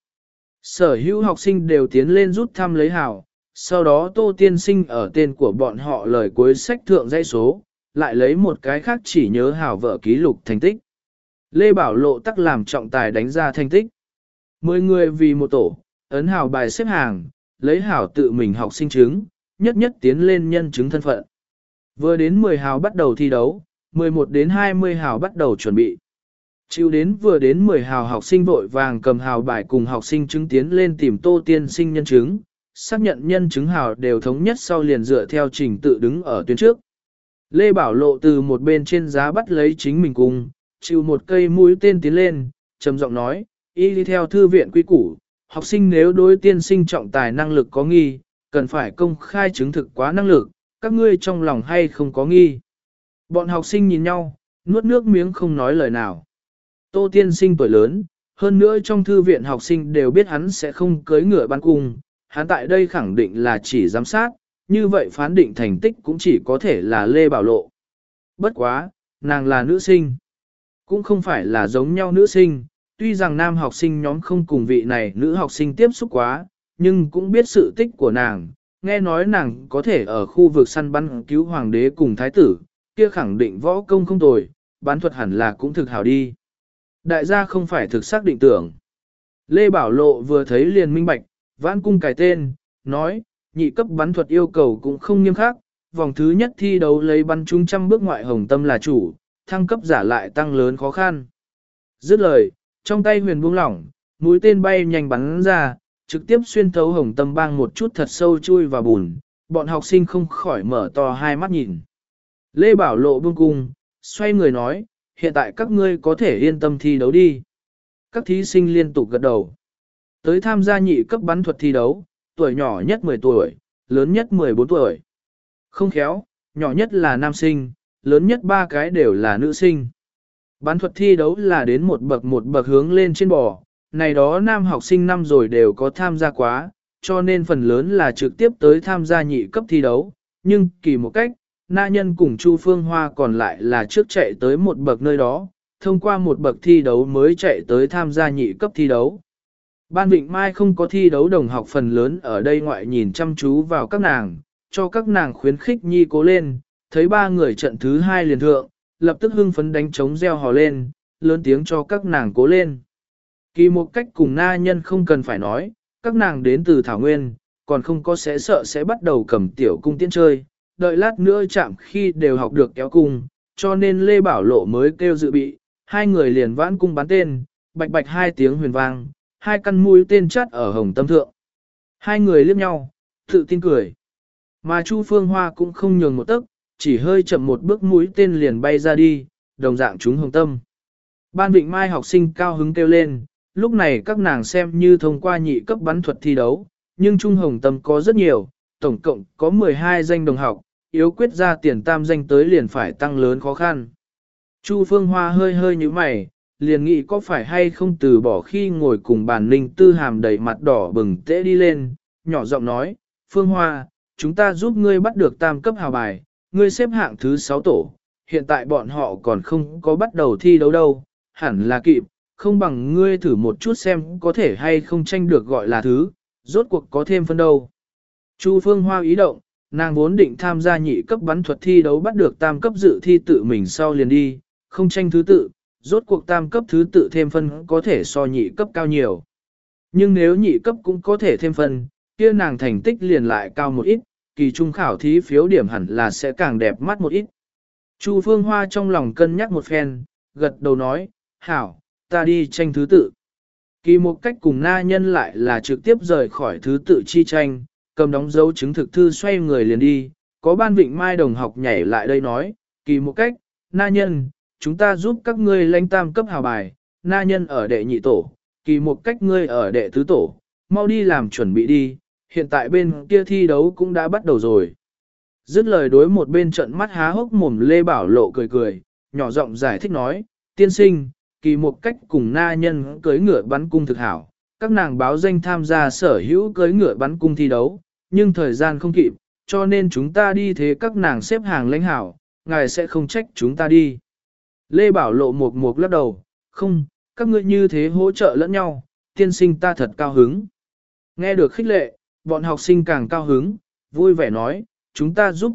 Sở hữu học sinh đều tiến lên rút thăm lấy hào, sau đó Tô Tiên Sinh ở tên của bọn họ lời cuối sách thượng dãy số, lại lấy một cái khác chỉ nhớ hào vợ ký lục thành tích. Lê Bảo Lộ tắc làm trọng tài đánh ra thành tích. 10 người vì một tổ, ấn hào bài xếp hàng, lấy hào tự mình học sinh chứng, nhất nhất tiến lên nhân chứng thân phận. Vừa đến 10 hào bắt đầu thi đấu, 11 đến 20 hào bắt đầu chuẩn bị. Chịu đến vừa đến 10 hào học sinh vội vàng cầm hào bài cùng học sinh chứng tiến lên tìm Tô Tiên Sinh nhân chứng, xác nhận nhân chứng hào đều thống nhất sau liền dựa theo trình tự đứng ở tuyến trước. Lê Bảo Lộ từ một bên trên giá bắt lấy chính mình cùng, chịu một cây mũi tên tiến lên, trầm giọng nói, y đi theo thư viện quy củ, học sinh nếu đối tiên sinh trọng tài năng lực có nghi, cần phải công khai chứng thực quá năng lực, các ngươi trong lòng hay không có nghi. Bọn học sinh nhìn nhau, nuốt nước miếng không nói lời nào. Tô Tiên Sinh tuổi lớn, hơn nữa trong thư viện học sinh đều biết hắn sẽ không cưới ngựa bắn cung, hắn tại đây khẳng định là chỉ giám sát, như vậy phán định thành tích cũng chỉ có thể là Lê Bảo Lộ. Bất quá, nàng là nữ sinh, cũng không phải là giống nhau nữ sinh, tuy rằng nam học sinh nhóm không cùng vị này nữ học sinh tiếp xúc quá, nhưng cũng biết sự tích của nàng, nghe nói nàng có thể ở khu vực săn bắn cứu hoàng đế cùng thái tử, kia khẳng định võ công không tồi, bán thuật hẳn là cũng thực hảo đi. Đại gia không phải thực xác định tưởng. Lê Bảo Lộ vừa thấy liền minh bạch, vãn cung cài tên, nói, nhị cấp bắn thuật yêu cầu cũng không nghiêm khắc, vòng thứ nhất thi đấu lấy bắn trúng trăm bước ngoại hồng tâm là chủ, thăng cấp giả lại tăng lớn khó khăn. Dứt lời, trong tay huyền buông lỏng, mũi tên bay nhanh bắn ra, trực tiếp xuyên thấu hồng tâm bang một chút thật sâu chui vào bùn, bọn học sinh không khỏi mở to hai mắt nhìn. Lê Bảo Lộ buông cung, xoay người nói, hiện tại các ngươi có thể yên tâm thi đấu đi. Các thí sinh liên tục gật đầu. Tới tham gia nhị cấp bắn thuật thi đấu, tuổi nhỏ nhất 10 tuổi, lớn nhất 14 tuổi. Không khéo, nhỏ nhất là nam sinh, lớn nhất 3 cái đều là nữ sinh. Bắn thuật thi đấu là đến một bậc hướng lên trên bò, này đó nam học sinh năm rồi đều có tham gia quá, cho nên phần lớn là trực tiếp tới tham gia nhị cấp thi đấu, nhưng kỳ một cách, na nhân cùng Chu Phương Hoa còn lại là trước chạy tới một bậc nơi đó, thông qua một bậc thi đấu mới chạy tới tham gia nhị cấp thi đấu. Ban Vịnh Mai không có thi đấu đồng học phần lớn ở đây ngoại nhìn chăm chú vào các nàng, cho các nàng khuyến khích nhi cố lên, thấy 3 người trận thứ 2 liền thượng, lập tức hưng phấn đánh trống reo hò lên, lớn tiếng cho các nàng cố lên. Kỳ một cách cùng na nhân không cần phải nói, các nàng đến từ Thảo Nguyên, còn không có sợ sẽ bắt đầu cầm tiểu cung tiễn chơi, đợi lát nữa chạm khi đều học được kéo cung, cho nên Lê Bảo Lộ mới kêu dự bị, 2 người liền vãn cung bắn tên, bạch bạch 2 tiếng huyền vang, 2 căn mũi tên chắt ở hồng tâm thượng. 2 người liếc nhau, tự tin cười. Mà Chu Phương Hoa cũng không nhường một tấc, chỉ hơi chậm một bước mũi tên liền bay ra đi, đồng dạng trúng hồng tâm. Ban Vịnh Mai học sinh cao hứng kêu lên, lúc này các nàng xem như thông qua nhị cấp bắn thuật thi đấu, nhưng trung hồng tâm có rất nhiều, tổng cộng có 12 danh đồng học, yếu quyết ra tiền tam danh tới liền phải tăng lớn khó khăn. Chu Phương Hoa hơi hơi như mày, liền nghĩ có phải hay không từ bỏ khi ngồi cùng bàn Ninh Tư Hàm đầy mặt đỏ bừng tễ đi lên, nhỏ giọng nói, Phương Hoa, chúng ta giúp ngươi bắt được tam cấp hào bài, ngươi xếp hạng thứ 6 tổ, hiện tại bọn họ còn không có bắt đầu thi đấu đâu, hẳn là kịp, không bằng ngươi thử một chút xem có thể hay không tranh được gọi là thứ, rốt cuộc có thêm phân đâu. Chu Phương Hoa ý động, nàng vốn định tham gia nhị cấp bắn thuật thi đấu bắt được tam cấp dự thi tự mình sau liền đi, không tranh thứ tự, rốt cuộc tam cấp thứ tự thêm phân có thể so nhị cấp cao nhiều. Nhưng nếu nhị cấp cũng có thể thêm phân, kia nàng thành tích liền lại cao một ít, kỳ trung khảo thí phiếu điểm hẳn là sẽ càng đẹp mắt một ít. Chu Phương Hoa trong lòng cân nhắc một phen, gật đầu nói, hảo, ta đi tranh thứ tự. Kỳ một cách cùng na nhân lại là trực tiếp rời khỏi thứ tự chi tranh, cầm đóng dấu chứng thực thư xoay người liền đi, có ban vịnh mai đồng học nhảy lại đây nói, kỳ một cách, na nhân, chúng ta giúp các ngươi lãnh tam cấp hào bài, na nhân ở đệ nhị tổ, kỳ một cách ngươi ở đệ tứ tổ, mau đi làm chuẩn bị đi, hiện tại bên kia thi đấu cũng đã bắt đầu rồi. Dứt lời đối một bên trận mắt há hốc mồm Lê Bảo Lộ cười cười, nhỏ giọng giải thích nói, tiên sinh, kỳ một cách cùng na nhân cưới ngựa bắn cung thực hảo, các nàng báo danh tham gia sở hữu cưới ngựa bắn cung thi đấu, nhưng thời gian không kịp, cho nên chúng ta đi thế các nàng xếp hàng lãnh hảo, ngài sẽ không trách chúng ta đi. Lê Bảo Lộ một lắc đầu, không, các ngươi như thế hỗ trợ lẫn nhau, tiên sinh ta thật cao hứng. Nghe được khích lệ, bọn học sinh càng cao hứng, vui vẻ nói, chúng ta giúp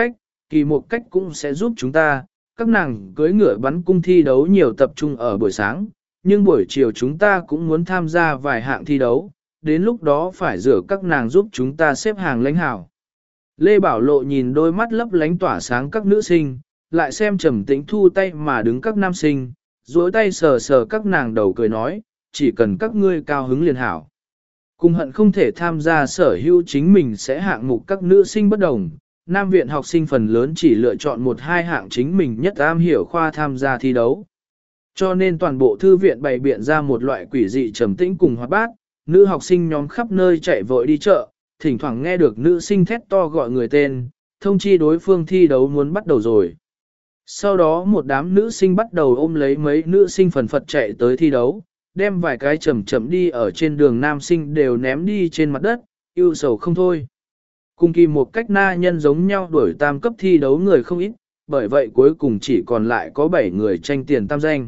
kỳ một cách cũng sẽ giúp chúng ta, các nàng cưỡi ngựa bắn cung thi đấu nhiều tập trung ở buổi sáng, nhưng buổi chiều chúng ta cũng muốn tham gia vài hạng thi đấu, đến lúc đó phải rửa các nàng giúp chúng ta xếp hàng lãnh hảo. Lê Bảo Lộ nhìn đôi mắt lấp lánh tỏa sáng các nữ sinh, lại xem trầm tĩnh thu tay mà đứng các nam sinh, duỗi tay sờ sờ các nàng đầu cười nói, chỉ cần các ngươi cao hứng liền hảo. Cùng hận không thể tham gia sở hữu chính mình sẽ hạng mục các nữ sinh bất đồng, nam viện học sinh phần lớn chỉ lựa chọn một hai hạng chính mình nhất am hiểu khoa tham gia thi đấu. Cho nên toàn bộ thư viện bày biện ra một loại quỷ dị trầm tĩnh cùng hoạt bát, nữ học sinh nhóm khắp nơi chạy vội đi chợ, thỉnh thoảng nghe được nữ sinh thét to gọi người tên, thông chi đối phương thi đấu muốn bắt đầu rồi. Sau đó một đám nữ sinh bắt đầu ôm lấy mấy nữ sinh phần phật chạy tới thi đấu, đem vài cái chậm đi ở trên đường nam sinh đều ném đi trên mặt đất, yêu sầu không thôi. Cùng kỳ một cách na nhân giống nhau đuổi tam cấp thi đấu người không ít, bởi vậy cuối cùng chỉ còn lại có 7 người tranh tiền tam danh.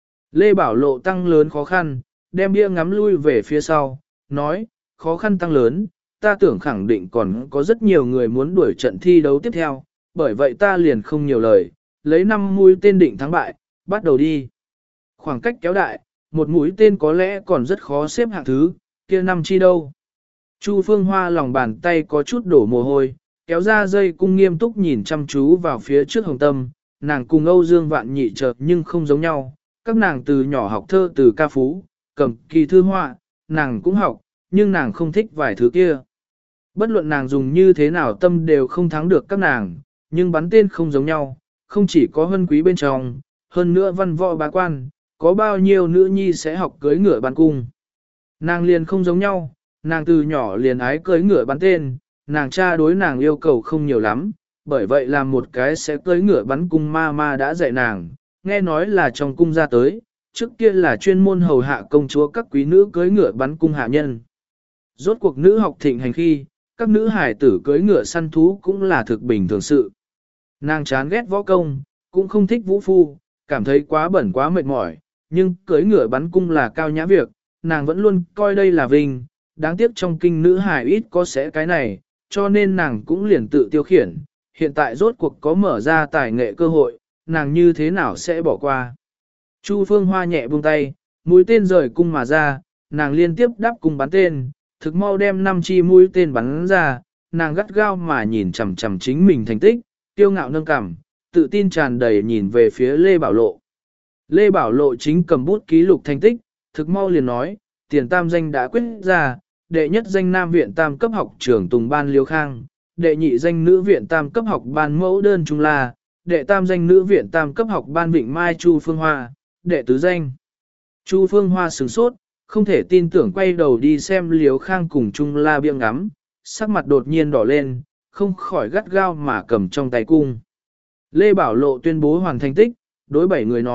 Lê Bảo Lộ tăng lớn khó khăn, đem bia ngắm lui về phía sau, nói, khó khăn tăng lớn, ta tưởng khẳng định còn có rất nhiều người muốn đuổi trận thi đấu tiếp theo, bởi vậy ta liền không nhiều lời, lấy 5 mũi tên định thắng bại, bắt đầu đi. Khoảng cách kéo đại, một mũi tên có lẽ còn rất khó xếp hạng thứ, kia 5 chi đâu. Chu Phương Hoa lòng bàn tay có chút đổ mồ hôi, kéo ra dây cung nghiêm túc nhìn chăm chú vào phía trước Hồng Tâm, nàng cùng Âu Dương Vạn Nhị chợt nhưng không giống nhau, các nàng từ nhỏ học thơ từ ca phú, cầm kỳ thư họa, nàng cũng học, nhưng nàng không thích vài thứ kia. Bất luận nàng dùng như thế nào tâm đều không thắng được các nàng, nhưng bắn tên không giống nhau, không chỉ có hân quý bên trong, hơn nữa văn võ bá quan, có bao nhiêu nữ nhi sẽ học cưới ngựa bắn cung. Nàng liền không giống nhau, nàng từ nhỏ liền ái cưới ngựa bắn tên, nàng cha đối nàng yêu cầu không nhiều lắm, bởi vậy làm một cái sẽ cưới ngựa bắn cung ma đã dạy nàng, nghe nói là trong cung ra tới, trước kia là chuyên môn hầu hạ công chúa các quý nữ cưới ngựa bắn cung hạ nhân. Rốt cuộc nữ học thịnh hành khi, các nữ hải tử cưới ngựa săn thú cũng là thực bình thường sự. Nàng chán ghét võ công, cũng không thích vũ phu, cảm thấy quá bẩn quá mệt mỏi, nhưng cưới ngựa bắn cung là cao nhã việc, nàng vẫn luôn coi đây là vinh, đáng tiếc trong kinh nữ hải ít có sẽ cái này, cho nên nàng cũng liền tự tiêu khiển, hiện tại rốt cuộc có mở ra tài nghệ cơ hội, nàng như thế nào sẽ bỏ qua. Chu Phương Hoa nhẹ buông tay, mũi tên rời cung mà ra, nàng liên tiếp đáp cung bắn tên, thực mau đem 5 chi mũi tên bắn ra, nàng gắt gao mà nhìn chằm chằm chính mình thành tích, kiêu ngạo nâng cằm, tự tin tràn đầy nhìn về phía Lê Bảo Lộ. Lê Bảo Lộ chính cầm bút ký lục thành tích, thực mau liền nói, tiền tam danh đã quyết ra, đệ nhất danh nam viện tam cấp học trưởng Tùng Ban Liêu Khang, đệ nhị danh nữ viện tam cấp học ban mẫu đơn Trung La, đệ tam danh nữ viện tam cấp học ban Vịnh Mai Chu Phương Hoa, đệ tứ danh. Chu Phương Hoa sửng sốt, không thể tin tưởng quay đầu đi xem Liêu Khang cùng Trung La biếng ngắm, sắc mặt đột nhiên đỏ lên, không khỏi gắt gao mà cầm trong tay cung. Lê Bảo Lộ tuyên bố hoàn thành tích, đối 7 người nói,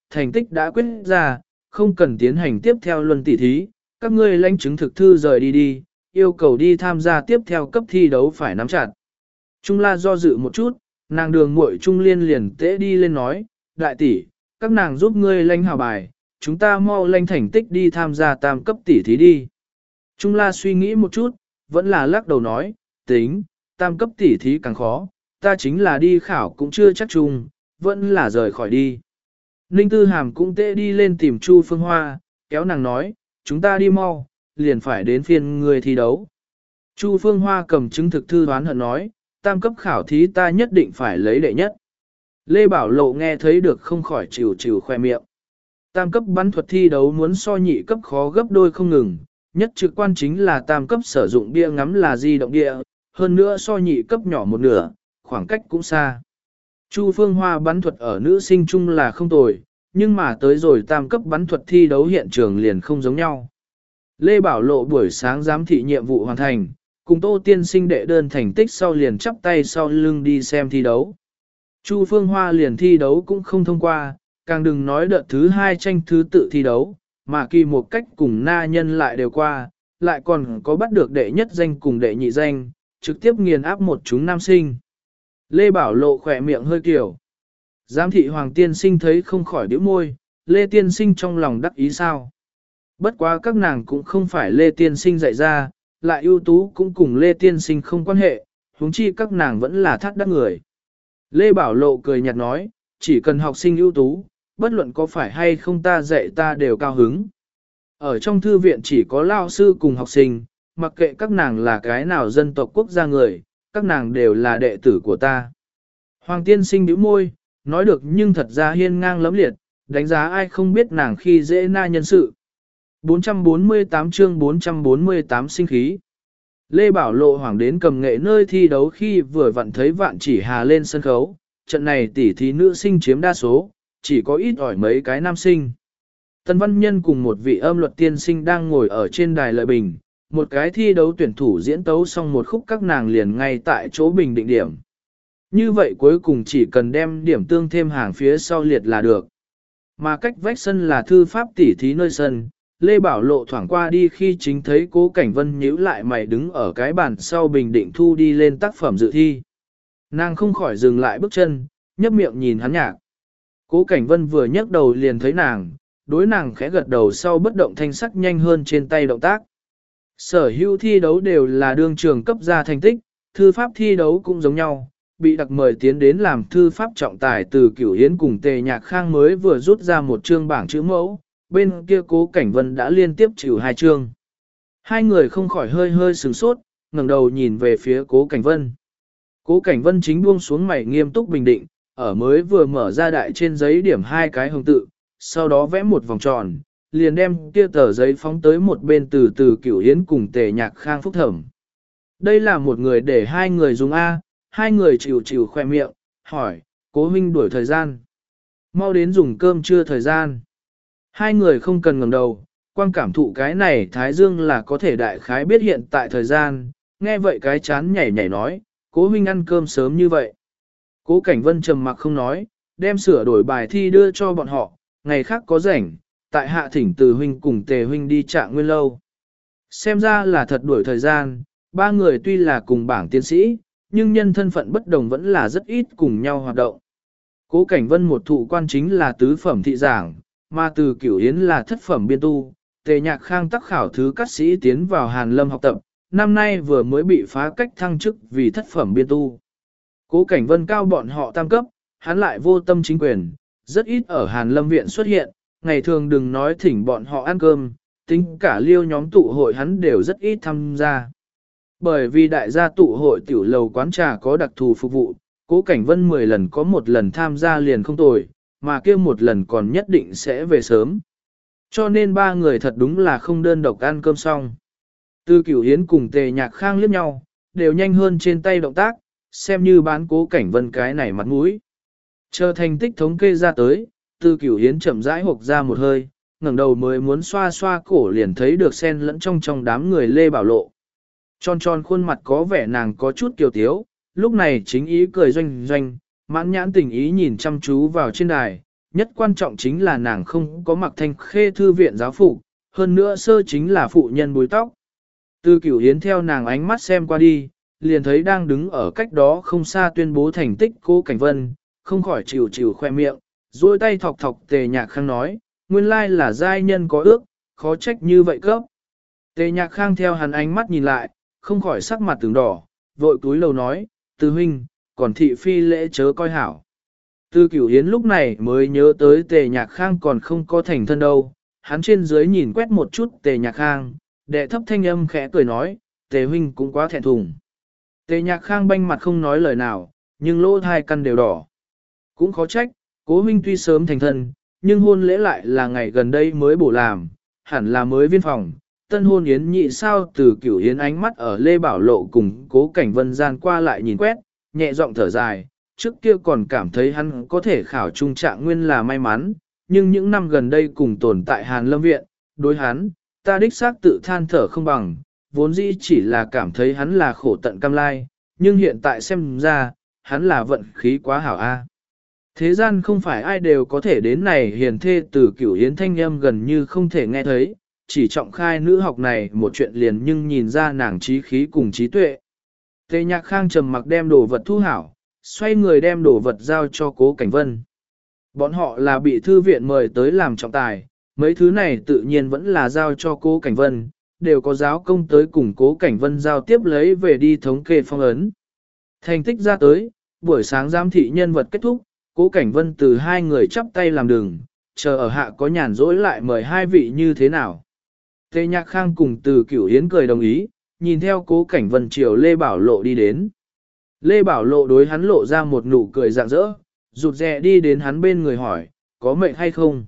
thành tích đã quyết ra, không cần tiến hành tiếp theo luân tỷ thí, các ngươi lãnh chứng thực thư rời đi đi, yêu cầu đi tham gia tiếp theo cấp thi đấu phải nắm chặt. Trung La do dự một chút, nàng Đường muội Trung Liên liền tễ đi lên nói, đại tỷ, các nàng giúp ngươi lãnh hào bài, chúng ta mau lãnh thành tích đi tham gia tam cấp tỷ thí đi. Trung La suy nghĩ một chút, vẫn là lắc đầu nói, tính, tam cấp tỷ thí càng khó, ta chính là đi khảo cũng chưa chắc chung, vẫn là rời khỏi đi. Ninh Tư Hàm cũng tệ đi lên tìm Chu Phương Hoa, kéo nàng nói, chúng ta đi mau, liền phải đến phiên người thi đấu. Chu Phương Hoa cầm chứng thực thư đoán hận nói, tam cấp khảo thí ta nhất định phải lấy đệ nhất. Lê Bảo Lộ nghe thấy được không khỏi chịu chịu khoe miệng. Tam cấp bắn thuật thi đấu muốn so nhị cấp khó gấp đôi không ngừng, nhất trực quan chính là tam cấp sử dụng bia ngắm là di động địa, hơn nữa so nhị cấp nhỏ một nửa, khoảng cách cũng xa. Chu Phương Hoa bắn thuật ở nữ sinh chung là không tồi, nhưng mà tới rồi tam cấp bắn thuật thi đấu hiện trường liền không giống nhau. Lê Bảo Lộ buổi sáng giám thị nhiệm vụ hoàn thành, cùng Tô Tiên Sinh đệ đơn thành tích sau liền chắp tay sau lưng đi xem thi đấu. Chu Phương Hoa liền thi đấu cũng không thông qua, càng đừng nói đợt thứ 2 tranh thứ tự thi đấu, mà kỳ một cách cùng na nhân lại đều qua, lại còn có bắt được đệ nhất danh cùng đệ nhị danh, trực tiếp nghiền áp một chúng nam sinh. Lê Bảo Lộ khỏe miệng hơi kiểu. Giám thị Hoàng Tiên Sinh thấy không khỏi điếu môi, Lê Tiên Sinh trong lòng đắc ý sao. Bất quá các nàng cũng không phải Lê Tiên Sinh dạy ra, lại ưu tú cũng cùng Lê Tiên Sinh không quan hệ, huống chi các nàng vẫn là thác đắc người. Lê Bảo Lộ cười nhạt nói, chỉ cần học sinh ưu tú, bất luận có phải hay không ta dạy ta đều cao hứng. Ở trong thư viện chỉ có lao sư cùng học sinh, mặc kệ các nàng là cái nào dân tộc quốc gia người, các nàng đều là đệ tử của ta. Hoàng Tiên Sinh bĩu môi, nói được nhưng thật ra hiên ngang lẫm liệt, đánh giá ai không biết nàng khi dễ na nhân sự. 448 chương 448 sinh khí. Lê Bảo Lộ hoảng đến cầm nghệ nơi thi đấu khi vừa vặn thấy Vạn Chỉ Hà lên sân khấu, trận này tỷ thí nữ sinh chiếm đa số, chỉ có ít ỏi mấy cái nam sinh. Tân Văn Nhân cùng một vị âm luật tiên sinh đang ngồi ở trên đài lợi bình, một cái thi đấu tuyển thủ diễn tấu xong một khúc các nàng liền ngay tại chỗ bình định điểm. Như vậy cuối cùng chỉ cần đem điểm tương thêm hàng phía sau liệt là được. Mà cách vách sân là thư pháp tỷ thí nơi sân, Lê Bảo Lộ thoảng qua đi khi chính thấy Cố Cảnh Vân nhíu lại mày đứng ở cái bàn sau bình định thu đi lên tác phẩm dự thi. Nàng không khỏi dừng lại bước chân, nhấp miệng nhìn hắn nhạc. Cố Cảnh Vân vừa nhấc đầu liền thấy nàng, đối nàng khẽ gật đầu sau bất động thanh sắc nhanh hơn trên tay động tác. Sở hữu thi đấu đều là đương trường cấp ra thành tích, thư pháp thi đấu cũng giống nhau, bị đặc mời tiến đến làm thư pháp trọng tài từ Cửu Hiến cùng Tề Nhạc Khang mới vừa rút ra một chương bảng chữ mẫu, bên kia Cố Cảnh Vân đã liên tiếp chịu 2 chương. Hai người không khỏi hơi hơi sửng sốt, ngẩng đầu nhìn về phía Cố Cảnh Vân. Cố Cảnh Vân chính buông xuống mày nghiêm túc bình định, ở mới vừa mở ra đại trên giấy điểm 2 cái hồng tự, sau đó vẽ một vòng tròn, liền đem kia tờ giấy phóng tới một bên từ Cửu Hiến cùng Tề Nhạc Khang phúc thẩm. Đây là một người để hai người dùng A, hai người chịu khoe miệng, hỏi, Cố huynh đuổi thời gian. Mau đến dùng cơm trưa thời gian. Hai người không cần ngẩng đầu, quan cảm thụ cái này Thái Dương là có thể đại khái biết hiện tại thời gian, nghe vậy cái chán nhảy nhảy nói, Cố huynh ăn cơm sớm như vậy. Cố Cảnh Vân trầm mặc không nói, đem sửa đổi bài thi đưa cho bọn họ, ngày khác có rảnh, tại hạ thỉnh từ huynh cùng Tề huynh đi Trạng Nguyên lâu. Xem ra là thật đuổi thời gian, ba người tuy là cùng bảng tiến sĩ, nhưng nhân thân phận bất đồng vẫn là rất ít cùng nhau hoạt động. Cố Cảnh Vân một thụ quan chính là tứ phẩm thị giảng, mà từ Cửu Yến là thất phẩm biên tu, Tề Nhạc Khang tác khảo thứ cát sĩ tiến vào Hàn Lâm học tập, năm nay vừa mới bị phá cách thăng chức vì thất phẩm biên tu. Cố Cảnh Vân cao bọn họ tam cấp, hắn lại vô tâm chính quyền, rất ít ở Hàn Lâm viện xuất hiện, ngày thường đừng nói thỉnh bọn họ ăn cơm, tính cả liêu nhóm tụ hội hắn đều rất ít tham gia. Bởi vì đại gia tụ hội tiểu lầu quán trà có đặc thù phục vụ, Cố Cảnh Vân 10 lần có một lần tham gia liền không tồi, mà kia một lần còn nhất định sẽ về sớm. Cho nên ba người thật đúng là không đơn độc ăn cơm xong. Từ Cửu Hiến cùng Tề Nhạc Khang liếc nhau, đều nhanh hơn trên tay động tác, xem như bán Cố Cảnh Vân cái này mặt mũi. Chờ thành tích thống kê ra tới, Từ Cửu Hiến chậm rãi hộc ra một hơi, ngẩng đầu mới muốn xoa xoa cổ liền thấy được xen lẫn trong đám người Lê Bảo Lộ. Tròn tròn khuôn mặt có vẻ nàng có chút kiều tiếu, lúc này chính ý cười doanh doanh, mãn nhãn tình ý nhìn chăm chú vào trên đài, nhất quan trọng chính là nàng không có mặc thanh khê thư viện giáo phục, hơn nữa sơ chính là phụ nhân búi tóc. Từ Cửu Hiến theo nàng ánh mắt xem qua đi, liền thấy đang đứng ở cách đó không xa tuyên bố thành tích Cố Cảnh Vân, không khỏi chịu chịu khoe miệng, duỗi tay thọc thọc Tề Nhạc Khang nói, nguyên lai là giai nhân có ước, khó trách như vậy cấp. Tề Nhạc Khang theo hắn ánh mắt nhìn lại, không khỏi sắc mặt từng đỏ, vội cúi lầu nói, Từ huynh, còn thị phi lễ chớ coi hảo. Từ Cửu Hiến lúc này mới nhớ tới Tề Nhạc Khang còn không có thành thân đâu, hắn trên dưới nhìn quét một chút Tề Nhạc Khang, đệ thấp thanh âm khẽ cười nói, Tề huynh cũng quá thẹn thùng. Tề Nhạc Khang banh mặt không nói lời nào, nhưng lỗ hai căn đều đỏ. Cũng khó trách, Cố huynh tuy sớm thành thân, nhưng hôn lễ lại là ngày gần đây mới bổ làm, hẳn là mới viên phòng. Tân hôn yến nhị sao Từ Cửu Hiến ánh mắt ở Lê Bảo Lộ cùng Cố Cảnh Vân gian qua lại nhìn quét, nhẹ giọng thở dài, trước kia còn cảm thấy hắn có thể khảo trung trạng nguyên là may mắn, nhưng những năm gần đây cùng tồn tại Hàn Lâm Viện, đối hắn, ta đích xác tự than thở không bằng, vốn dĩ chỉ là cảm thấy hắn là khổ tận cam lai, nhưng hiện tại xem ra, hắn là vận khí quá hảo a. Thế gian không phải ai đều có thể đến này hiền thê Từ Cửu Hiến thanh âm gần như không thể nghe thấy, chỉ trọng khai nữ học này một chuyện liền nhưng nhìn ra nàng trí khí cùng trí tuệ. Tề Nhạc Khang trầm mặc đem đồ vật thu hảo, xoay người đem đồ vật giao cho Cố Cảnh Vân. Bọn họ là bị thư viện mời tới làm trọng tài, mấy thứ này tự nhiên vẫn là giao cho Cố Cảnh Vân, đều có giáo công tới cùng Cố Cảnh Vân giao tiếp lấy về đi thống kê phong ấn. Thành tích ra tới, buổi sáng giám thị nhân vật kết thúc, Cố Cảnh Vân từ hai người chắp tay làm đường, chờ ở hạ có nhàn rỗi lại mời hai vị như thế nào. Tề Nhạc Khang cùng Từ Cửu Hiến cười đồng ý, nhìn theo Cố Cảnh Vân chiều Lê Bảo Lộ đi đến. Lê Bảo Lộ đối hắn lộ ra một nụ cười rạng rỡ, rụt rè đi đến hắn bên người hỏi, có mệnh hay không?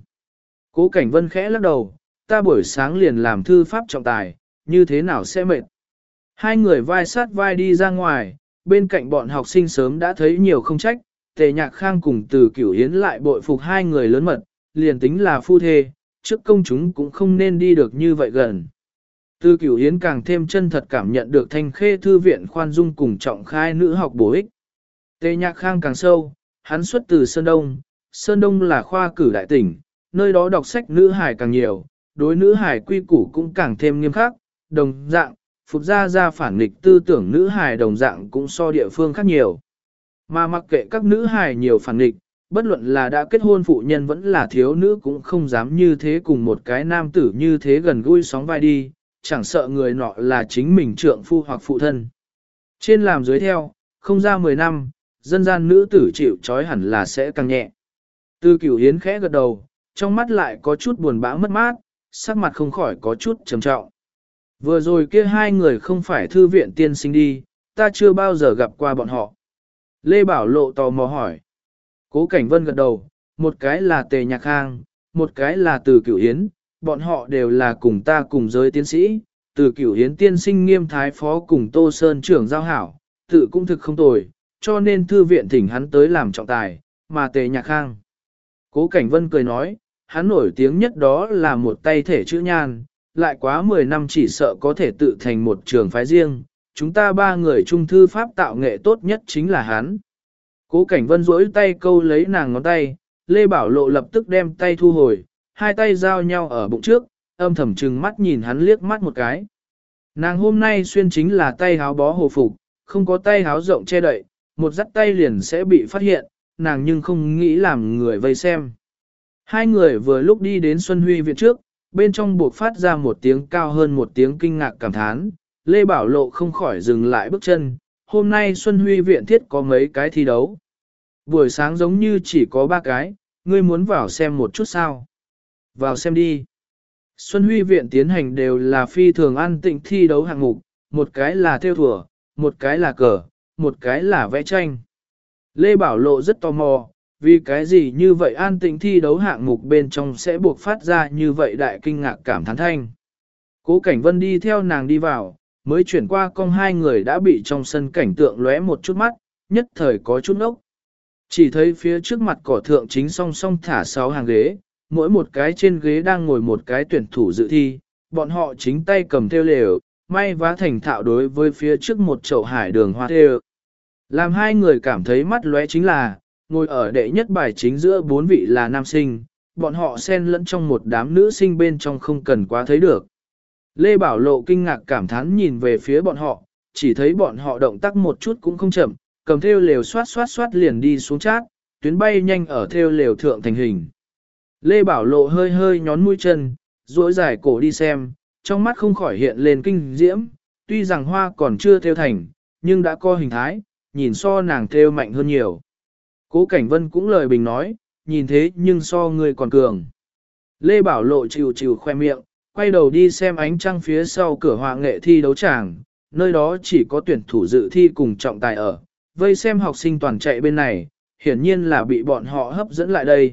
Cố Cảnh Vân khẽ lắc đầu, ta buổi sáng liền làm thư pháp trọng tài, như thế nào sẽ mệt? Hai người vai sát vai đi ra ngoài, bên cạnh bọn học sinh sớm đã thấy nhiều không trách, Tề Nhạc Khang cùng Từ Cửu Hiến lại bội phục hai người lớn mật, liền tính là phu thê, trước công chúng cũng không nên đi được như vậy gần. Từ Cửu Hiến càng thêm chân thật cảm nhận được Thanh Khê Thư viện khoan dung cùng trọng khai nữ học bổ ích. Tề Nhạc Khang càng sâu, hắn xuất từ Sơn Đông, Sơn Đông là khoa cử đại tỉnh, nơi đó đọc sách nữ hải càng nhiều, đối nữ hải quy củ cũng càng thêm nghiêm khắc, đồng dạng, phục ra phản nghịch tư tưởng nữ hải đồng dạng cũng so địa phương khác nhiều. Mà mặc kệ các nữ hải nhiều phản nghịch, bất luận là đã kết hôn phụ nhân vẫn là thiếu nữ cũng không dám như thế cùng một cái nam tử như thế gần gũi sóng vai đi, chẳng sợ người nọ là chính mình trượng phu hoặc phụ thân. Trên làm dưới theo, không ra 10 năm, dân gian nữ tử chịu trói hẳn là sẽ càng nhẹ. Từ Cửu Hiến khẽ gật đầu, trong mắt lại có chút buồn bã mất mát, sắc mặt không khỏi có chút trầm trọng. Vừa rồi kia hai người không phải thư viện tiên sinh đi, ta chưa bao giờ gặp qua bọn họ. Lê Bảo Lộ tò mò hỏi. Cố Cảnh Vân gật đầu, một cái là Tề Nhạc Khang, một cái là Từ Cửu Hiến, bọn họ đều là cùng ta cùng giới tiến sĩ, Từ Cửu Hiến tiên sinh nghiêm thái phó cùng Tô Sơn trưởng giao hảo, tự cũng thực không tồi, cho nên thư viện thỉnh hắn tới làm trọng tài, mà Tề Nhạc Khang. Cố Cảnh Vân cười nói, hắn nổi tiếng nhất đó là một tay thể chữ nhan, lại quá 10 năm chỉ sợ có thể tự thành một trường phái riêng, chúng ta ba người trung thư pháp tạo nghệ tốt nhất chính là hắn. Cố Cảnh Vân duỗi tay câu lấy nàng ngón tay, Lê Bảo Lộ lập tức đem tay thu hồi, hai tay giao nhau ở bụng trước, âm thầm trừng mắt nhìn hắn liếc mắt một cái. Nàng hôm nay xuyên chính là tay háo bó hồ phục, không có tay háo rộng che đậy, một dắt tay liền sẽ bị phát hiện, nàng nhưng không nghĩ làm người vây xem. Hai người vừa lúc đi đến Xuân Huy viện trước, bên trong buộc phát ra một tiếng cao hơn một tiếng kinh ngạc cảm thán, Lê Bảo Lộ không khỏi dừng lại bước chân, hôm nay Xuân Huy viện thiết có mấy cái thi đấu. Buổi sáng giống như chỉ có 3 cái, ngươi muốn vào xem một chút sao? Vào xem đi. Xuân Huy viện tiến hành đều là phi thường an tịnh thi đấu hạng mục, một cái là theo thùa, một cái là cờ, một cái là vẽ tranh. Lê Bảo Lộ rất tò mò, vì cái gì như vậy an tịnh thi đấu hạng mục bên trong sẽ buộc phát ra như vậy đại kinh ngạc cảm thán thanh. Cố Cảnh Vân đi theo nàng đi vào, mới chuyển qua con hai người đã bị trong sân cảnh tượng lóe một chút mắt, nhất thời có chút ốc. Chỉ thấy phía trước mặt cỏ thượng chính song song thả 6 hàng ghế, mỗi một cái trên ghế đang ngồi một cái tuyển thủ dự thi, bọn họ chính tay cầm theo lều, may vá thành thạo đối với phía trước một chậu hải đường hoa theo. Làm hai người cảm thấy mắt lóe chính là, ngồi ở đệ nhất bài chính giữa 4 vị là nam sinh, bọn họ xen lẫn trong một đám nữ sinh bên trong không cần quá thấy được. Lê Bảo Lộ kinh ngạc cảm thán nhìn về phía bọn họ, chỉ thấy bọn họ động tác một chút cũng không chậm, cầm theo lều xoát liền đi xuống chát, tuyến bay nhanh ở theo lều thượng thành hình. Lê Bảo Lộ hơi hơi nhón mũi chân, duỗi dài cổ đi xem, trong mắt không khỏi hiện lên kinh diễm, tuy rằng hoa còn chưa theo thành, nhưng đã có hình thái, nhìn so nàng theo mạnh hơn nhiều. Cố Cảnh Vân cũng lời bình nói, nhìn thế nhưng so người còn cường. Lê Bảo Lộ chịu khoe miệng, quay đầu đi xem ánh trăng phía sau cửa họa nghệ thi đấu tràng, nơi đó chỉ có tuyển thủ dự thi cùng trọng tài ở, vây xem học sinh toàn chạy bên này, hiển nhiên là bị bọn họ hấp dẫn lại đây.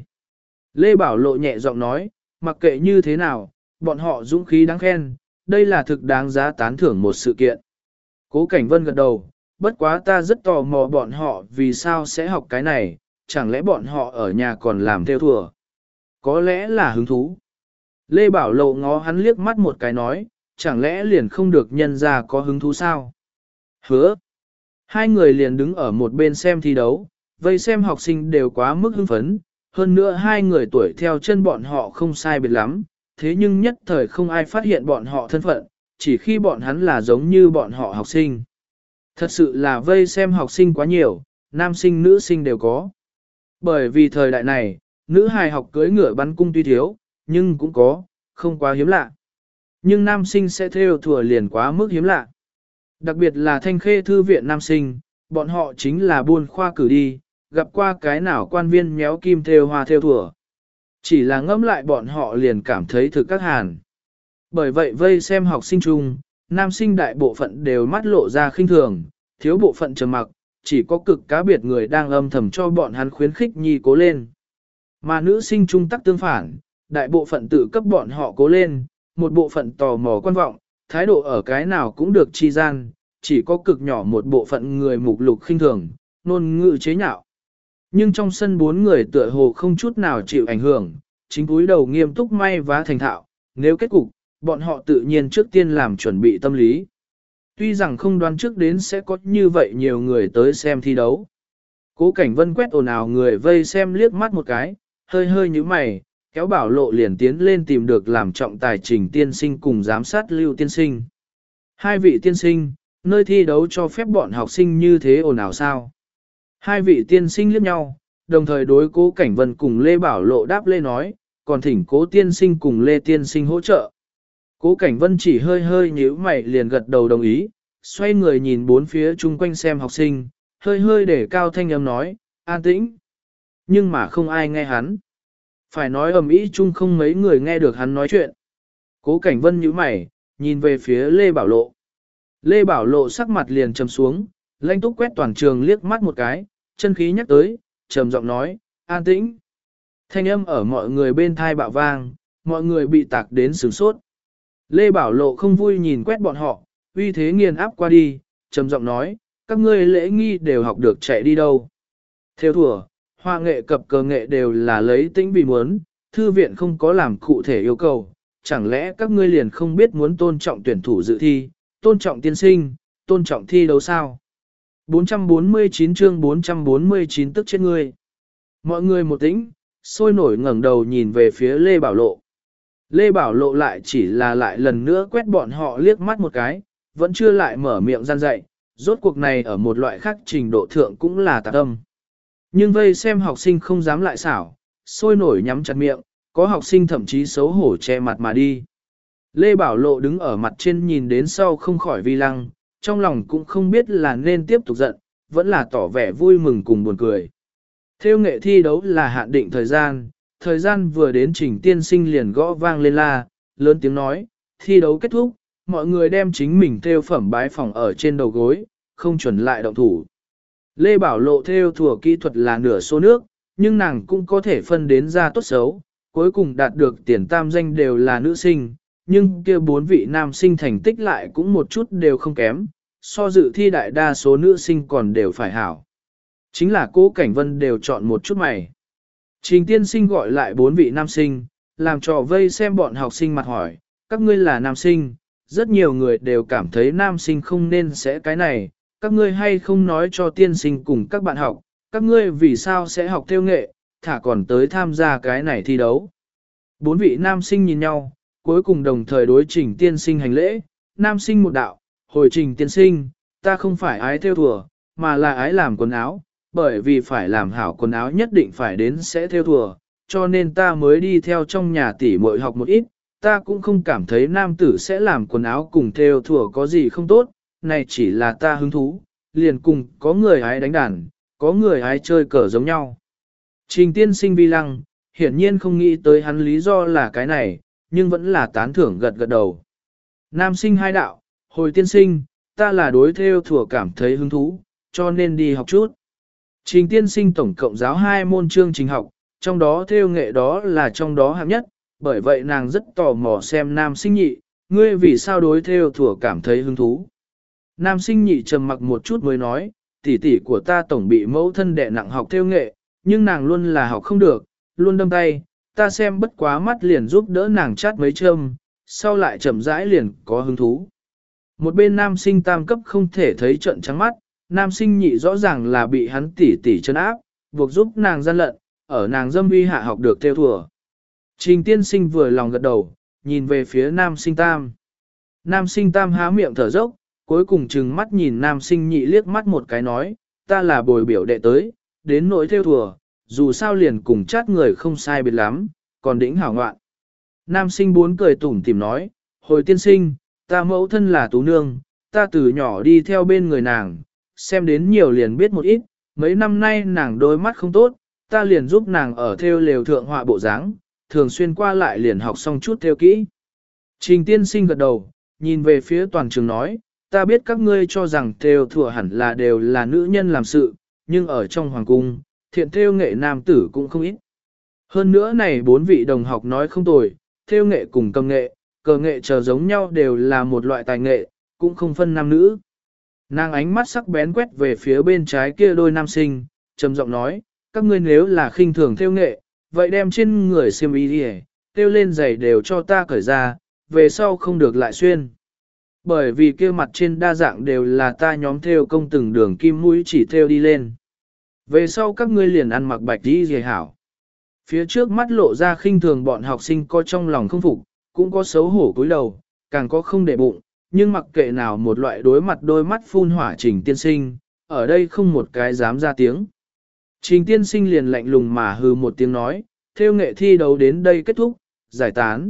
Lê Bảo Lộ nhẹ giọng nói, mặc kệ như thế nào, bọn họ dũng khí đáng khen, đây là thực đáng giá tán thưởng một sự kiện. Cố Cảnh Vân gật đầu, bất quá ta rất tò mò bọn họ vì sao sẽ học cái này, chẳng lẽ bọn họ ở nhà còn làm theo thùa. Có lẽ là hứng thú. Lê Bảo Lộ ngó hắn liếc mắt một cái nói, chẳng lẽ liền không được nhân ra có hứng thú sao? Hứa. Hai người liền đứng ở một bên xem thi đấu, vây xem học sinh đều quá mức hưng phấn, hơn nữa hai người tuổi theo chân bọn họ không sai biệt lắm, thế nhưng nhất thời không ai phát hiện bọn họ thân phận, chỉ khi bọn hắn là giống như bọn họ học sinh. Thật sự là vây xem học sinh quá nhiều, nam sinh nữ sinh đều có. Bởi vì thời đại này, nữ hài học cưỡi ngựa bắn cung tuy thiếu, nhưng cũng có, không quá hiếm lạ. Nhưng nam sinh sẽ theo thùa liền quá mức hiếm lạ. Đặc biệt là Thanh Khê thư viện nam sinh, bọn họ chính là buôn khoa cử đi, gặp qua cái nào quan viên méo kim theo hoa theo thùa. Chỉ là ngẫm lại bọn họ liền cảm thấy thực các hàn. Bởi vậy vây xem học sinh chung, nam sinh đại bộ phận đều mắt lộ ra khinh thường, thiếu bộ phận trầm mặc, chỉ có cực cá biệt người đang âm thầm cho bọn hắn khuyến khích nhi cố lên. Mà nữ sinh trung tắc tương phản, đại bộ phận tự cấp bọn họ cố lên, một bộ phận tò mò quan vọng, thái độ ở cái nào cũng được chi gian, chỉ có cực nhỏ một bộ phận người mục lục khinh thường, nôn ngữ chế nhạo. Nhưng trong sân 4 người tựa hồ không chút nào chịu ảnh hưởng, chính cúi đầu nghiêm túc may vá thành thạo, nếu kết cục, bọn họ tự nhiên trước tiên làm chuẩn bị tâm lý. Tuy rằng không đoán trước đến sẽ có như vậy nhiều người tới xem thi đấu. Cố Cảnh Vân quét ồn ào người vây xem liếc mắt một cái, hơi hơi như mày, kéo Bảo Lộ liền tiến lên tìm được làm trọng tài Trình tiên sinh cùng giám sát Lưu tiên sinh. Hai vị tiên sinh, nơi thi đấu cho phép bọn học sinh như thế ồn ào sao? Hai vị tiên sinh liếc nhau, đồng thời đối Cố Cảnh Vân cùng Lê Bảo Lộ đáp lê nói, còn thỉnh Cố tiên sinh cùng Lê tiên sinh hỗ trợ. Cố Cảnh Vân chỉ hơi hơi nhíu mày liền gật đầu đồng ý, xoay người nhìn bốn phía chung quanh xem học sinh, hơi hơi để cao thanh âm nói, an tĩnh. Nhưng mà không ai nghe hắn. Phải nói ầm ĩ chung không mấy người nghe được hắn nói chuyện. Cố Cảnh Vân nhíu mày, nhìn về phía Lê Bảo Lộ. Lê Bảo Lộ sắc mặt liền trầm xuống, lãnh túc quét toàn trường liếc mắt một cái, chân khí nhắc tới, trầm giọng nói, an tĩnh. Thanh âm ở mọi người bên thai bạo vang, mọi người bị tạc đến sửng sốt. Lê Bảo Lộ không vui nhìn quét bọn họ, uy thế nghiền áp qua đi, trầm giọng nói, các ngươi lễ nghi đều học được chạy đi đâu. Theo thùa, hoa nghệ cập cờ nghệ đều là lấy tĩnh vì muốn, thư viện không có làm cụ thể yêu cầu, chẳng lẽ các ngươi liền không biết muốn tôn trọng tuyển thủ dự thi, tôn trọng tiên sinh, tôn trọng thi đấu sao? 449 chương 449 tức chết ngươi. Mọi người một tĩnh, sôi nổi ngẩng đầu nhìn về phía Lê Bảo Lộ. Lê Bảo Lộ lại chỉ là lại lần nữa quét bọn họ liếc mắt một cái, vẫn chưa lại mở miệng gian dạy, rốt cuộc này ở một loại khác trình độ thượng cũng là tạc âm. Nhưng vây xem học sinh không dám lại xảo, sôi nổi nhắm chặt miệng, có học sinh thậm chí xấu hổ che mặt mà đi. Lê Bảo Lộ đứng ở mặt trên nhìn đến sau không khỏi vi lăng, trong lòng cũng không biết là nên tiếp tục giận, vẫn là tỏ vẻ vui mừng cùng buồn cười. Theo nghệ thi đấu là hạn định thời gian vừa đến Trình tiên sinh liền gõ vang lên la, lớn tiếng nói, thi đấu kết thúc, mọi người đem chính mình theo phẩm bái phòng ở trên đầu gối, không chuẩn lại động thủ. Lê Bảo Lộ theo thùa kỹ thuật là nửa số nước, nhưng nàng cũng có thể phân đến ra tốt xấu, cuối cùng đạt được tiền tam danh đều là nữ sinh, nhưng kia 4 vị nam sinh thành tích lại cũng một chút đều không kém, so dự thi đại đa số nữ sinh còn đều phải hảo. Chính là Cố Cảnh Vân đều chọn một chút mày. Trình tiên sinh gọi lại 4 vị nam sinh, làm trò vây xem bọn học sinh mặt hỏi, các ngươi là nam sinh, rất nhiều người đều cảm thấy nam sinh không nên sẽ cái này, các ngươi hay không nói cho tiên sinh cùng các bạn học, các ngươi vì sao sẽ học theo nghệ, thả còn tới tham gia cái này thi đấu. Bốn vị nam sinh nhìn nhau, cuối cùng đồng thời đối Trình tiên sinh hành lễ, nam sinh một đạo, hồi Trình tiên sinh, ta không phải ái theo thùa, mà là ái làm quần áo, bởi vì phải làm hảo quần áo nhất định phải đến sẽ theo thùa, cho nên ta mới đi theo trong nhà tỷ muội học một ít, ta cũng không cảm thấy nam tử sẽ làm quần áo cùng theo thùa có gì không tốt, này chỉ là ta hứng thú, liền cùng có người ái đánh đàn, có người ái chơi cờ giống nhau. Trình tiên sinh vi lăng, hiển nhiên không nghĩ tới hắn lý do là cái này, nhưng vẫn là tán thưởng gật gật đầu. Nam sinh hai đạo, hồi tiên sinh, ta là đối theo thùa cảm thấy hứng thú, cho nên đi học chút. Trình tiên sinh tổng cộng giáo 2 môn chương trình học, trong đó theo nghệ đó là trong đó hạng nhất, bởi vậy nàng rất tò mò xem nam sinh nhị, ngươi vì sao đối theo thùa cảm thấy hứng thú. Nam sinh nhị trầm mặc một chút mới nói, tỷ tỷ của ta tổng bị mẫu thân đè nặng học theo nghệ, nhưng nàng luôn là học không được, luôn đâm tay, ta xem bất quá mắt liền giúp đỡ nàng chát mấy châm, sau lại chậm rãi liền có hứng thú. Một bên nam sinh tam cấp không thể thấy trận trắng mắt, nam sinh nhị rõ ràng là bị hắn tỉ tỉ chân áp, buộc giúp nàng gian lận, ở nàng dâm uy hạ học được theo thùa. Trình tiên sinh vừa lòng gật đầu, nhìn về phía nam sinh tam. Nam sinh tam há miệng thở dốc, cuối cùng trừng mắt nhìn nam sinh nhị liếc mắt một cái nói, ta là bồi biểu đệ tới, đến nỗi theo thùa, dù sao liền cùng chát người không sai biệt lắm, còn đỉnh hảo ngoạn. Nam sinh bốn cười tủm tỉm nói, hồi tiên sinh, ta mẫu thân là tú nương, ta từ nhỏ đi theo bên người nàng, xem đến nhiều liền biết một ít, mấy năm nay nàng đôi mắt không tốt, ta liền giúp nàng ở theo lều thượng họa bộ dáng, thường xuyên qua lại liền học xong chút theo kỹ. Trình tiên sinh gật đầu, nhìn về phía toàn trường nói, ta biết các ngươi cho rằng theo thùa hẳn là đều là nữ nhân làm sự, nhưng ở trong hoàng cung, thiện theo nghệ nam tử cũng không ít. Hơn nữa này 4 vị đồng học nói không tồi, theo nghệ cùng cầm nghệ, cờ nghệ chờ giống nhau đều là một loại tài nghệ, cũng không phân nam nữ. Nàng ánh mắt sắc bén quét về phía bên trái kia đôi nam sinh, trầm giọng nói, các ngươi nếu là khinh thường theo nghệ, vậy đem trên người xiêm y đi theo lên giày đều cho ta cởi ra, về sau không được lại xuyên. Bởi vì kia mặt trên đa dạng đều là ta nhóm theo công từng đường kim mũi chỉ theo đi lên. Về sau các ngươi liền ăn mặc bạch đi dề hảo. Phía trước mắt lộ ra khinh thường bọn học sinh có trong lòng không phục, cũng có xấu hổ cúi đầu, càng có không để bụng, nhưng mặc kệ nào một loại đối mặt đôi mắt phun hỏa Trình tiên sinh, ở đây không một cái dám ra tiếng. Trình tiên sinh liền lạnh lùng mà hừ một tiếng nói, theo nghệ thi đấu đến đây kết thúc, giải tán.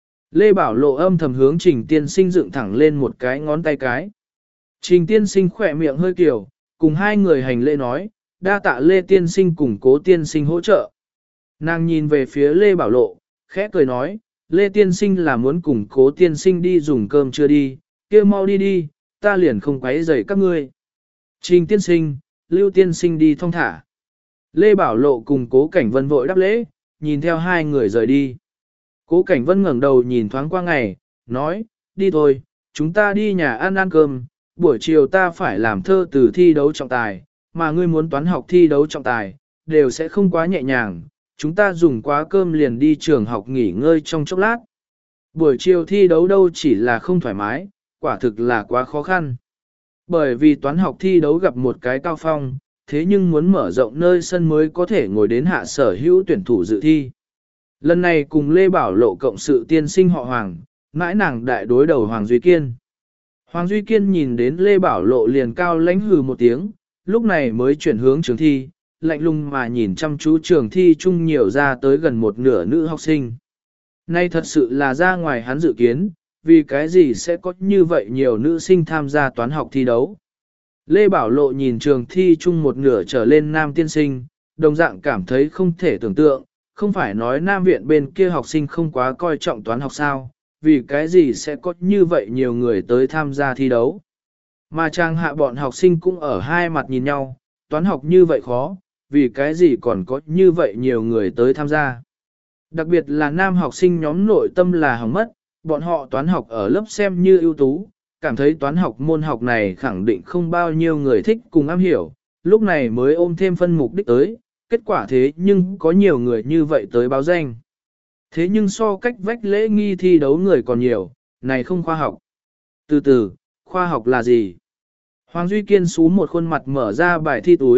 Lê Bảo Lộ âm thầm hướng Trình tiên sinh dựng thẳng lên một cái ngón tay cái. Trình tiên sinh khỏe miệng hơi kiểu, cùng hai người hành lễ nói, đa tạ Lê tiên sinh cùng Cố tiên sinh hỗ trợ. Nàng nhìn về phía Lê Bảo Lộ, khẽ cười nói, Lê tiên sinh là muốn cùng Cố tiên sinh đi dùng cơm chưa đi, kia mau đi đi, ta liền không quấy rầy các ngươi. Trình tiên sinh, Lưu tiên sinh đi thong thả. Lê Bảo Lộ cùng Cố Cảnh Vân vội đáp lễ, nhìn theo hai người rời đi. Cố Cảnh Vân ngẩng đầu nhìn thoáng qua ngày, nói, đi thôi, chúng ta đi nhà ăn cơm, buổi chiều ta phải làm thơ từ thi đấu trọng tài, mà ngươi muốn toán học thi đấu trọng tài, đều sẽ không quá nhẹ nhàng, chúng ta dùng quá cơm liền đi trường học nghỉ ngơi trong chốc lát. Buổi chiều thi đấu đâu chỉ là không thoải mái, quả thực là quá khó khăn. Bởi vì toán học thi đấu gặp một cái cao phong, thế nhưng muốn mở rộng nơi sân mới có thể ngồi đến hạ sở hữu tuyển thủ dự thi. Lần này cùng Lê Bảo Lộ cộng sự tiên sinh họ Hoàng, mãi nàng đại đối đầu Hoàng Duy Kiên. Hoàng Duy Kiên nhìn đến Lê Bảo Lộ liền cao lãnh hừ một tiếng, lúc này mới chuyển hướng trường thi, lạnh lùng mà nhìn chăm chú trường thi chung nhiều ra tới gần một nửa nữ học sinh. Nay thật sự là ra ngoài hắn dự kiến, vì cái gì sẽ có như vậy nhiều nữ sinh tham gia toán học thi đấu. Lê Bảo Lộ nhìn trường thi chung một nửa trở lên nam tiên sinh, đồng dạng cảm thấy không thể tưởng tượng, không phải nói nam viện bên kia học sinh không quá coi trọng toán học sao, vì cái gì sẽ có như vậy nhiều người tới tham gia thi đấu. Mà trang hạ bọn học sinh cũng ở hai mặt nhìn nhau, toán học như vậy khó, vì cái gì còn có như vậy nhiều người tới tham gia. Đặc biệt là nam học sinh nhóm nội tâm là hỏng mất, bọn họ toán học ở lớp xem như ưu tú, cảm thấy toán học môn học này khẳng định không bao nhiêu người thích cùng am hiểu, lúc này mới ôm thêm phân mục đích tới, kết quả thế nhưng có nhiều người như vậy tới báo danh. Thế nhưng so cách vách lễ nghi thi đấu người còn nhiều, này không khoa học. Từ từ, khoa học là gì? Hoàng Duy Kiên xú một khuôn mặt mở ra bài thi túi,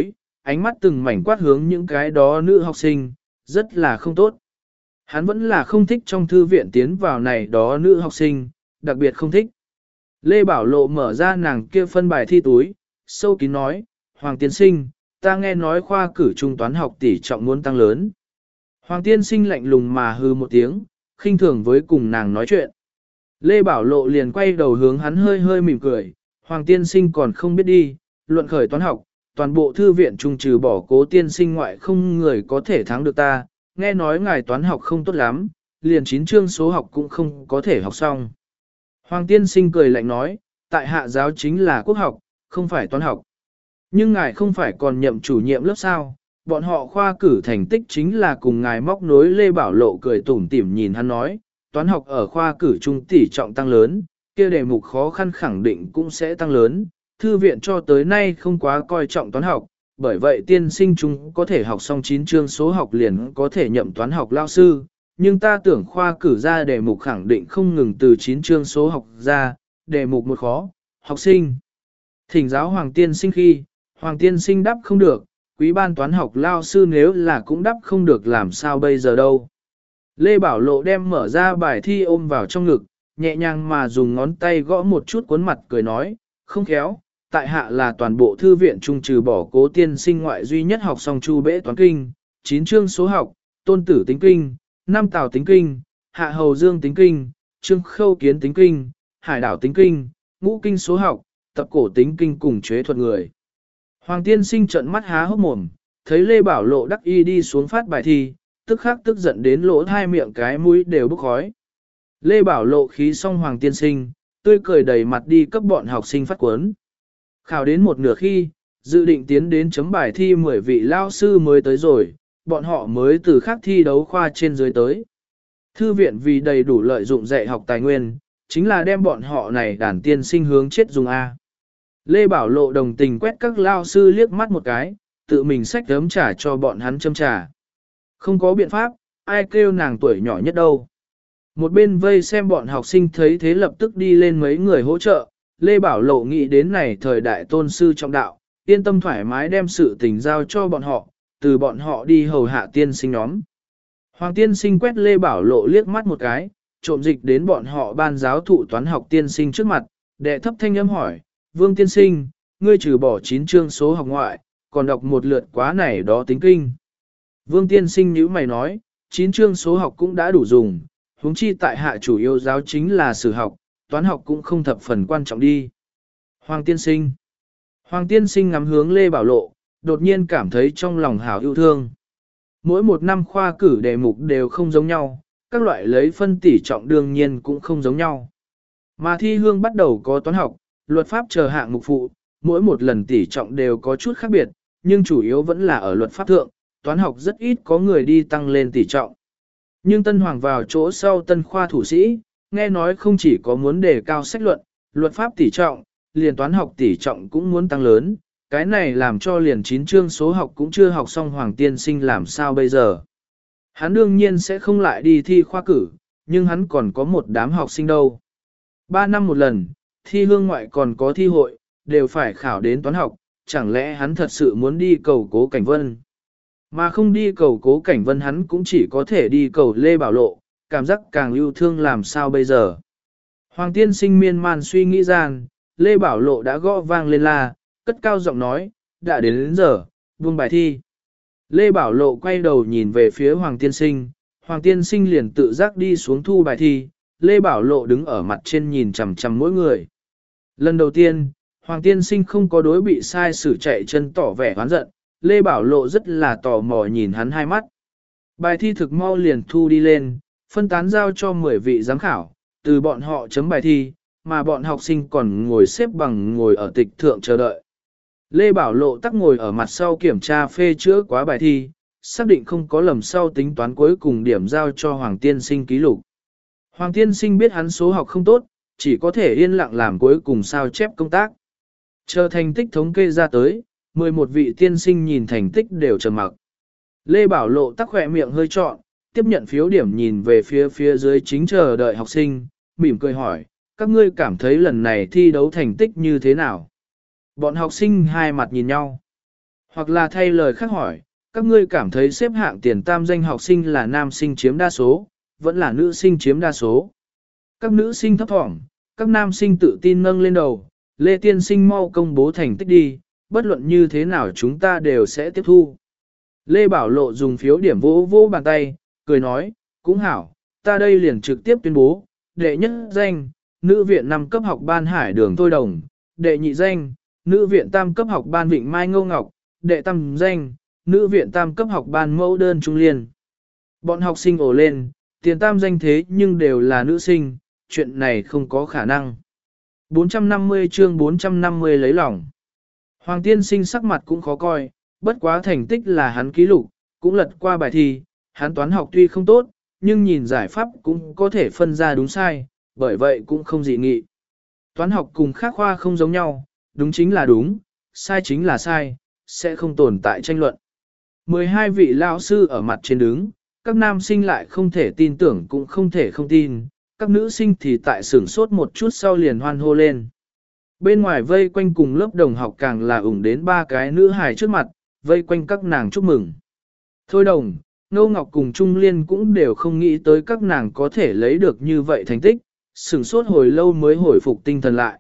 ánh mắt từng mảnh quát hướng những cái đó nữ học sinh, rất là không tốt. Hắn vẫn là không thích trong thư viện tiến vào này đó nữ học sinh, đặc biệt không thích. Lê Bảo Lộ mở ra nàng kia phân bài thi túi, sâu kín nói, Hoàng tiên sinh, ta nghe nói khoa cử trung toán học tỷ trọng muốn tăng lớn. Hoàng tiên sinh lạnh lùng mà hư một tiếng, khinh thường với cùng nàng nói chuyện. Lê Bảo Lộ liền quay đầu hướng hắn hơi hơi mỉm cười, Hoàng tiên sinh còn không biết đi, luận khởi toán học, toàn bộ thư viện trung trừ bỏ Cố tiên sinh ngoại không người có thể thắng được ta, nghe nói ngài toán học không tốt lắm, liền 9 chương số học cũng không có thể học xong. Hoàng tiên sinh cười lạnh nói, tại hạ giáo chính là quốc học, không phải toán học. Nhưng ngài không phải còn nhậm chủ nhiệm lớp sao, bọn họ khoa cử thành tích chính là cùng ngài móc nối. Lê Bảo Lộ cười tủm tỉm nhìn hắn nói, toán học ở khoa cử trung tỷ trọng tăng lớn, kia đề mục khó khăn khẳng định cũng sẽ tăng lớn, thư viện cho tới nay không quá coi trọng toán học, bởi vậy tiên sinh chúng có thể học xong 9 chương số học liền có thể nhậm toán học lao sư, nhưng ta tưởng khoa cử ra đề mục khẳng định không ngừng từ 9 chương số học ra, đề mục một khó, học sinh. Thỉnh giáo Hoàng tiên sinh khi, Hoàng tiên sinh đáp không được, quý ban toán học lao sư nếu là cũng đáp không được làm sao bây giờ đâu. Lê Bảo Lộ đem mở ra bài thi ôm vào trong ngực, nhẹ nhàng mà dùng ngón tay gõ một chút cuốn mặt cười nói, không khéo, tại hạ là toàn bộ thư viện trung trừ bỏ Cố tiên sinh ngoại duy nhất học xong chu bễ toán kinh, 9 chương số học, tôn tử tính kinh, năm tào tính kinh, hạ hầu dương tính kinh, trương khâu kiến tính kinh, hải đảo tính kinh, ngũ kinh số học, tập cổ tính kinh cùng chế thuật người. Hoàng tiên sinh trợn mắt há hốc mồm, thấy Lê Bảo Lộ đắc y đi xuống phát bài thi, tức khắc tức giận đến lỗ hai miệng cái mũi đều bốc khói. Lê Bảo Lộ khí xong Hoàng tiên sinh, tươi cười đầy mặt đi cấp bọn học sinh phát cuốn. Khảo đến một nửa khi, dự định tiến đến chấm bài thi 10 vị lao sư mới tới rồi, bọn họ mới từ khác thi đấu khoa trên dưới tới. Thư viện vì đầy đủ lợi dụng dạy học tài nguyên, chính là đem bọn họ này đàn tiên sinh hướng chết dùng A. Lê Bảo Lộ đồng tình quét các lao sư liếc mắt một cái, tự mình xách gấm trả cho bọn hắn châm trà. Không có biện pháp, ai kêu nàng tuổi nhỏ nhất đâu. Một bên vây xem bọn học sinh thấy thế lập tức đi lên mấy người hỗ trợ, Lê Bảo Lộ nghĩ đến này thời đại tôn sư trọng đạo, yên tâm thoải mái đem sự tình giao cho bọn họ, từ bọn họ đi hầu hạ tiên sinh nhóm. Hoàng tiên sinh quét Lê Bảo Lộ liếc mắt một cái, trộm dịch đến bọn họ ban giáo thụ toán học tiên sinh trước mặt, đệ thấp thanh âm hỏi, Vương tiên sinh, ngươi trừ bỏ 9 chương số học ngoại, còn đọc một lượt quá này đó tính kinh. Vương tiên sinh nhíu mày nói, 9 chương số học cũng đã đủ dùng, huống chi tại hạ chủ yếu giáo chính là sử học, toán học cũng không thập phần quan trọng đi. Hoàng tiên sinh ngắm hướng Lê Bảo Lộ, đột nhiên cảm thấy trong lòng hảo yêu thương. Mỗi một năm khoa cử đề mục đều không giống nhau, các loại lấy phân tỷ trọng đương nhiên cũng không giống nhau. Mà thi hương bắt đầu có toán học, luật pháp chờ hạng mục phụ, mỗi một lần tỷ trọng đều có chút khác biệt, nhưng chủ yếu vẫn là ở luật pháp thượng, toán học rất ít có người đi tăng lên tỷ trọng. Nhưng Tân Hoàng vào chỗ sau Tân khoa thủ sĩ, nghe nói không chỉ có muốn đề cao sách luận, luật pháp tỷ trọng, liền toán học tỷ trọng cũng muốn tăng lớn, cái này làm cho liền 9 chương số học cũng chưa học xong Hoàng tiên sinh làm sao bây giờ. Hắn đương nhiên sẽ không lại đi thi khoa cử, nhưng hắn còn có một đám học sinh đâu. 3 năm một lần, thi hương ngoại còn có thi hội, đều phải khảo đến toán học, chẳng lẽ hắn thật sự muốn đi cầu Cố Cảnh Vân. Mà không đi cầu Cố Cảnh Vân hắn cũng chỉ có thể đi cầu Lê Bảo Lộ, cảm giác càng yêu thương làm sao bây giờ. Hoàng tiên sinh miên man suy nghĩ gian, Lê Bảo Lộ đã gõ vang lên la, cất cao giọng nói, đã đến giờ, buông bài thi. Lê Bảo Lộ quay đầu nhìn về phía Hoàng tiên sinh liền tự giác đi xuống thu bài thi, Lê Bảo Lộ đứng ở mặt trên nhìn chằm chằm mỗi người. Lần đầu tiên, Hoàng tiên sinh không có đối bị sai sử chạy chân tỏ vẻ oán giận, Lê Bảo Lộ rất là tò mò nhìn hắn hai mắt. Bài thi thực mau liền thu đi lên, phân tán giao cho 10 vị giám khảo, từ bọn họ chấm bài thi, mà bọn học sinh còn ngồi xếp bằng ngồi ở tịch thượng chờ đợi. Lê Bảo Lộ tắc ngồi ở mặt sau kiểm tra phê chữa quá bài thi, xác định không có lầm sau tính toán cuối cùng điểm giao cho Hoàng tiên sinh ký lục. Hoàng tiên sinh biết hắn số học không tốt, chỉ có thể yên lặng làm cuối cùng sao chép công tác. Chờ thành tích thống kê ra tới, 11 vị tiên sinh nhìn thành tích đều trầm mặc. Lê Bảo Lộ tắc khỏe miệng hơi trọn, tiếp nhận phiếu điểm nhìn về phía dưới chính chờ đợi học sinh, mỉm cười hỏi, các ngươi cảm thấy lần này thi đấu thành tích như thế nào? Bọn học sinh hai mặt nhìn nhau. Hoặc là thay lời khác hỏi, các ngươi cảm thấy xếp hạng tiền tam danh học sinh là nam sinh chiếm đa số, vẫn là nữ sinh chiếm đa số. Các nữ sinh thấp thỏm, các nam sinh tự tin nâng lên đầu, Lê Tiên Sinh mau công bố thành tích đi, bất luận như thế nào chúng ta đều sẽ tiếp thu. Lê Bảo Lộ dùng phiếu điểm vỗ vỗ bàn tay, cười nói, cũng hảo, ta đây liền trực tiếp tuyên bố, đệ nhất danh, nữ viện 5 cấp học ban Hải Đường Thôi Đồng, đệ nhị danh, nữ viện tam cấp học ban Vịnh Mai Ngô Ngọc, đệ tam danh, nữ viện tam cấp học ban Mẫu Đơn Trung Liên. Bọn học sinh ồ lên, tiền tam danh thế nhưng đều là nữ sinh, chuyện này không có khả năng. 450 chương 450 lấy lòng. Hoàng tiên sinh sắc mặt cũng khó coi, bất quá thành tích là hắn ký lục, cũng lật qua bài thi, hắn toán học tuy không tốt, nhưng nhìn giải pháp cũng có thể phân ra đúng sai, bởi vậy cũng không dị nghị. Toán học cùng khác khoa không giống nhau, đúng chính là đúng, sai chính là sai, sẽ không tồn tại tranh luận. 12 vị lão sư ở mặt trên đứng, các nam sinh lại không thể tin tưởng cũng không thể không tin, các nữ sinh thì tại sửng sốt một chút sau liền hoan hô lên. Bên ngoài vây quanh cùng lớp đồng học càng là ủng đến 3 cái nữ hài trước mặt, vây quanh các nàng chúc mừng. Thôi Đồng, Ngô Ngọc cùng Trung Liên cũng đều không nghĩ tới các nàng có thể lấy được như vậy thành tích, sửng sốt hồi lâu mới hồi phục tinh thần lại.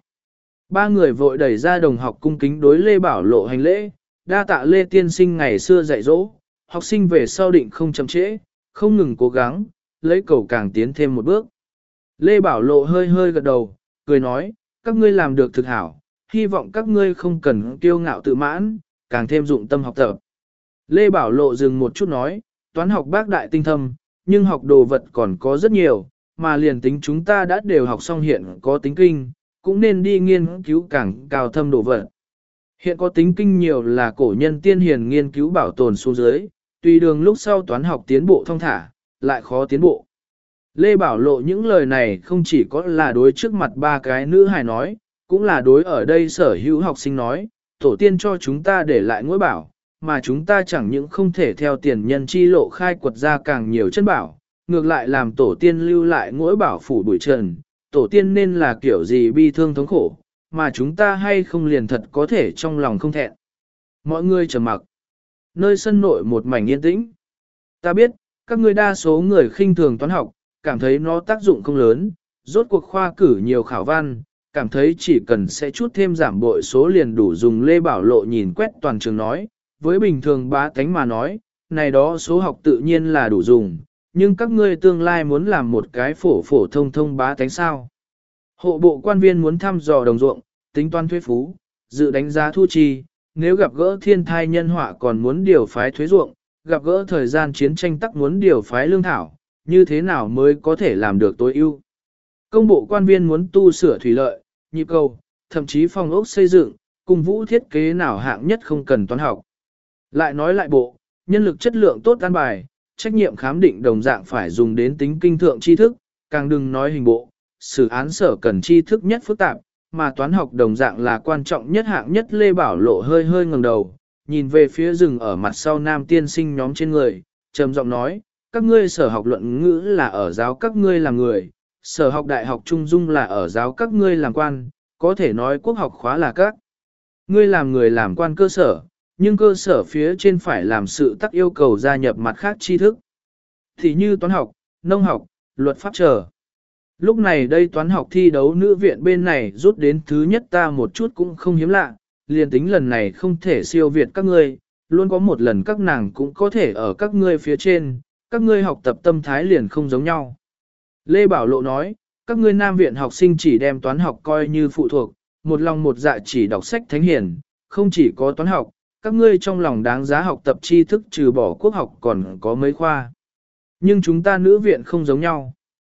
3 người vội đẩy ra đồng học cung kính đối Lê Bảo Lộ hành lễ, đa tạ Lê Tiên Sinh ngày xưa dạy dỗ, học sinh về sau định không chậm trễ, không ngừng cố gắng, lấy cầu càng tiến thêm một bước. Lê Bảo Lộ hơi hơi gật đầu, cười nói, các ngươi làm được thực hảo, hy vọng các ngươi không cần kiêu ngạo tự mãn, càng thêm dụng tâm học tập. Lê Bảo Lộ dừng một chút nói, toán học bác đại tinh thâm, nhưng học đồ vật còn có rất nhiều, mà liền tính chúng ta đã đều học xong hiện có tính kinh, cũng nên đi nghiên cứu càng cao thâm đồ vật. Hiện có tính kinh nhiều là cổ nhân tiên hiền nghiên cứu bảo tồn xuống dưới, tùy đường lúc sau toán học tiến bộ thông thả, lại khó tiến bộ. Lê Bảo Lộ những lời này không chỉ có là đối trước mặt 3 cái nữ hài nói, cũng là đối ở đây sở hữu học sinh nói, tổ tiên cho chúng ta để lại ngôi bảo, mà chúng ta chẳng những không thể theo tiền nhân chi lộ khai quật ra càng nhiều chân bảo, ngược lại làm tổ tiên lưu lại ngôi bảo phủ bụi trần, tổ tiên nên là kiểu gì bi thương thống khổ, mà chúng ta hay không liền thật có thể trong lòng không thẹn. Mọi người trầm mặc. Nơi sân nội một mảnh yên tĩnh. Ta biết, các ngươi đa số người khinh thường toán học, cảm thấy nó tác dụng không lớn, rốt cuộc khoa cử nhiều khảo văn, cảm thấy chỉ cần sẽ chút thêm giảm bội số liền đủ dùng. Lê Bảo Lộ nhìn quét toàn trường nói, với bình thường bá tánh mà nói, này đó số học tự nhiên là đủ dùng, nhưng các ngươi tương lai muốn làm một cái phổ phổ thông thông bá tánh sao. Hộ bộ quan viên muốn thăm dò đồng ruộng, tính toán thuế phú, dự đánh giá thu chi, nếu gặp gỡ thiên thai nhân họa còn muốn điều phái thuế ruộng, gặp gỡ thời gian chiến tranh tắc muốn điều phái lương thảo, như thế nào mới có thể làm được tối ưu. Công bộ quan viên muốn tu sửa thủy lợi, nhịp cầu, thậm chí phòng ốc xây dựng, cùng vũ thiết kế nào hạng nhất không cần toán học. Lại nói lại bộ, nhân lực chất lượng tốt an bài, trách nhiệm khám định đồng dạng phải dùng đến tính kinh thượng tri thức, càng đừng nói hình bộ, xử án sở cần tri thức nhất phức tạp, mà toán học đồng dạng là quan trọng nhất hạng nhất. Lê Bảo Lộ hơi hơi ngẩng đầu, nhìn về phía rừng ở mặt sau nam tiên sinh nhóm trên người, trầm giọng nói, các ngươi sở học luận ngữ là ở giáo các ngươi làm người, sở học đại học trung dung là ở giáo các ngươi làm quan, có thể nói quốc học khóa là các ngươi làm người làm quan cơ sở, nhưng cơ sở phía trên phải làm sự tắc yêu cầu gia nhập mặt khác tri thức. Thì như toán học, nông học, luật pháp trở. Lúc này đây toán học thi đấu nữ viện bên này rút đến thứ nhất ta một chút cũng không hiếm lạ, liền tính lần này không thể siêu việt các ngươi, luôn có một lần các nàng cũng có thể ở các ngươi phía trên, các ngươi học tập tâm thái liền không giống nhau. Lê Bảo Lộ nói, các ngươi nam viện học sinh chỉ đem toán học coi như phụ thuộc, một lòng một dạ chỉ đọc sách thánh hiền, không chỉ có toán học, các ngươi trong lòng đáng giá học tập tri thức trừ bỏ quốc học còn có mấy khoa. Nhưng chúng ta nữ viện không giống nhau.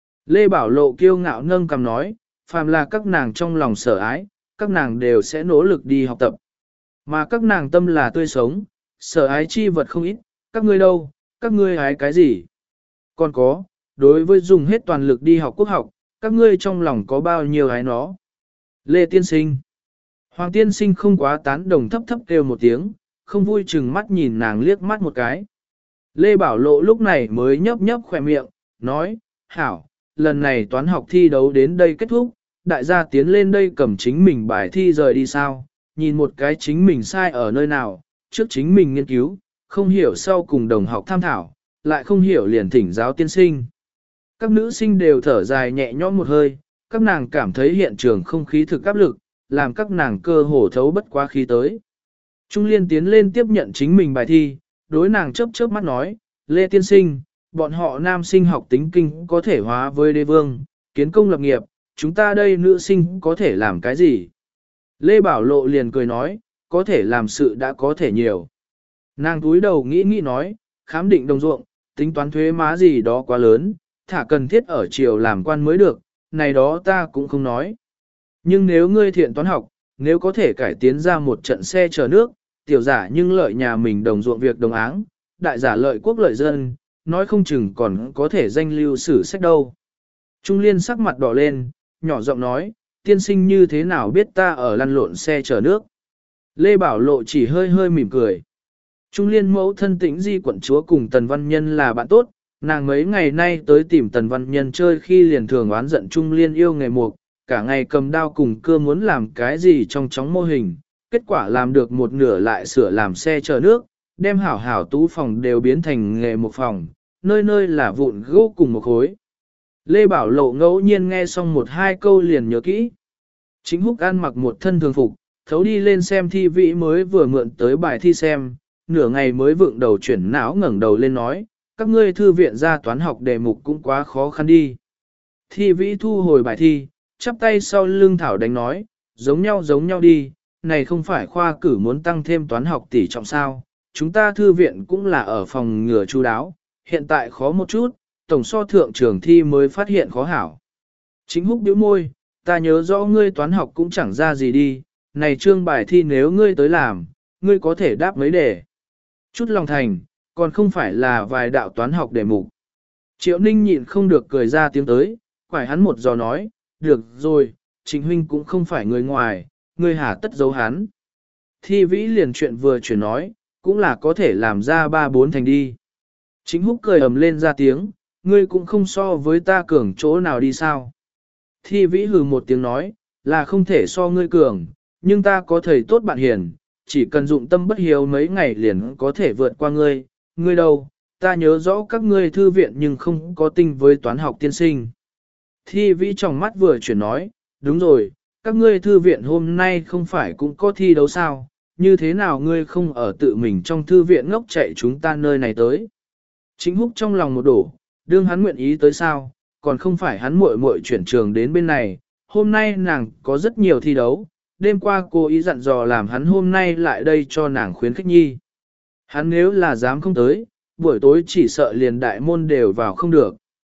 Lê Bảo Lộ kiêu ngạo nâng cằm nói, phàm là các nàng trong lòng sở ái, các nàng đều sẽ nỗ lực đi học tập. Mà các nàng tâm là tươi sống, sở ái chi vật không ít, các ngươi đâu, các ngươi ái cái gì? Còn có, đối với dùng hết toàn lực đi học quốc học, các ngươi trong lòng có bao nhiêu ái nó? Lê Tiên Sinh. Hoàng Tiên Sinh không quá tán đồng, thấp thấp kêu một tiếng, không vui chừng mắt nhìn nàng liếc mắt một cái. Lê Bảo Lộ lúc này mới nhấp nhấp khỏe miệng, nói, hảo, lần này toán học thi đấu đến đây kết thúc, đại gia tiến lên đây cầm chính mình bài thi rời đi sao, nhìn một cái chính mình sai ở nơi nào, trước chính mình nghiên cứu, không hiểu sau cùng đồng học tham thảo, lại không hiểu liền thỉnh giáo tiên sinh. Các nữ sinh đều thở dài nhẹ nhõm một hơi, các nàng cảm thấy hiện trường không khí thực áp lực, làm các nàng cơ hồ thấu bất quá khí tới. Trung Liên tiến lên tiếp nhận chính mình bài thi, đối nàng chớp chớp mắt nói, Lê tiên sinh, bọn họ nam sinh học tính kinh có thể hóa với đế vương, kiến công lập nghiệp, chúng ta đây nữ sinh có thể làm cái gì? Lê Bảo Lộ liền cười nói, có thể làm sự đã có thể nhiều. Nàng túi đầu nghĩ nghĩ nói, khám định đồng ruộng, tính toán thuế má gì đó quá lớn, thả cần thiết ở triều làm quan mới được, này đó ta cũng không nói. Nhưng nếu ngươi thiện toán học, nếu có thể cải tiến ra một trận xe chở nước, tiểu giả nhưng lợi nhà mình đồng ruộng việc đồng áng, đại giả lợi quốc lợi dân, nói không chừng còn có thể danh lưu sử sách đâu. Trung Liên sắc mặt đỏ lên, nhỏ giọng nói, tiên sinh như thế nào biết ta ở lăn lộn xe chở nước. Lê Bảo Lộ chỉ hơi hơi mỉm cười. Trung Liên mẫu thân Tĩnh Di quận chúa cùng Tần Văn Nhân là bạn tốt, nàng mấy ngày nay tới tìm Tần Văn Nhân chơi khi liền thường oán giận Trung Liên yêu nghề mục, cả ngày cầm đao cùng cưa muốn làm cái gì trong chóng mô hình, kết quả làm được một nửa lại sửa làm xe chở nước, đem hảo hảo tú phòng đều biến thành nghề mục phòng, nơi nơi là vụn gỗ cùng một khối. Lê Bảo Lộ ngẫu nhiên nghe xong một hai câu liền nhớ kỹ. Chính Húc ăn mặc một thân thường phục, thấu đi lên xem thi vị mới vừa mượn tới bài thi xem, nửa ngày mới vượng đầu chuyển não ngẩng đầu lên nói, các ngươi thư viện ra toán học đề mục cũng quá khó khăn đi. Thi vĩ thu hồi bài thi, chắp tay sau lưng thảo đánh nói, giống nhau đi, này không phải khoa cử muốn tăng thêm toán học tỷ trọng sao, chúng ta thư viện cũng là ở phòng ngừa chu đáo, hiện tại khó một chút, tổng so thượng trường thi mới phát hiện khó hảo. Chính Húc bĩu môi, ta nhớ rõ ngươi toán học cũng chẳng ra gì đi, này trương bài thi nếu ngươi tới làm, ngươi có thể đáp mấy đề. Chút lòng thành, còn không phải là vài đạo toán học đề mục. Triệu Ninh nhịn không được cười ra tiếng tới, quải hắn một giò nói, được rồi, Trịnh huynh cũng không phải người ngoài, ngươi hà tất giấu hắn. Thi vĩ liền chuyện vừa chuyển nói, cũng là có thể làm ra 3-4 thành đi. Chính Húc cười ầm lên ra tiếng, ngươi cũng không so với ta cường chỗ nào đi sao. Thi vĩ hừ một tiếng nói, là không thể so ngươi cường, nhưng ta có thầy tốt bạn hiền, chỉ cần dụng tâm bất hiếu mấy ngày liền có thể vượt qua ngươi, ngươi đâu, ta nhớ rõ các ngươi thư viện nhưng không có tinh với toán học tiên sinh. Thi vĩ trong mắt vừa chuyển nói, đúng rồi, các ngươi thư viện hôm nay không phải cũng có thi đấu sao, như thế nào ngươi không ở tự mình trong thư viện ngốc chạy chúng ta nơi này tới. Chính Húc trong lòng một đổ, đương hắn nguyện ý tới sao, còn không phải hắn muội muội chuyển trường đến bên này, hôm nay nàng có rất nhiều thi đấu, đêm qua cô ý dặn dò làm hắn hôm nay lại đây cho nàng khuyến khích nhi. Hắn nếu là dám không tới, buổi tối chỉ sợ liền đại môn đều vào không được.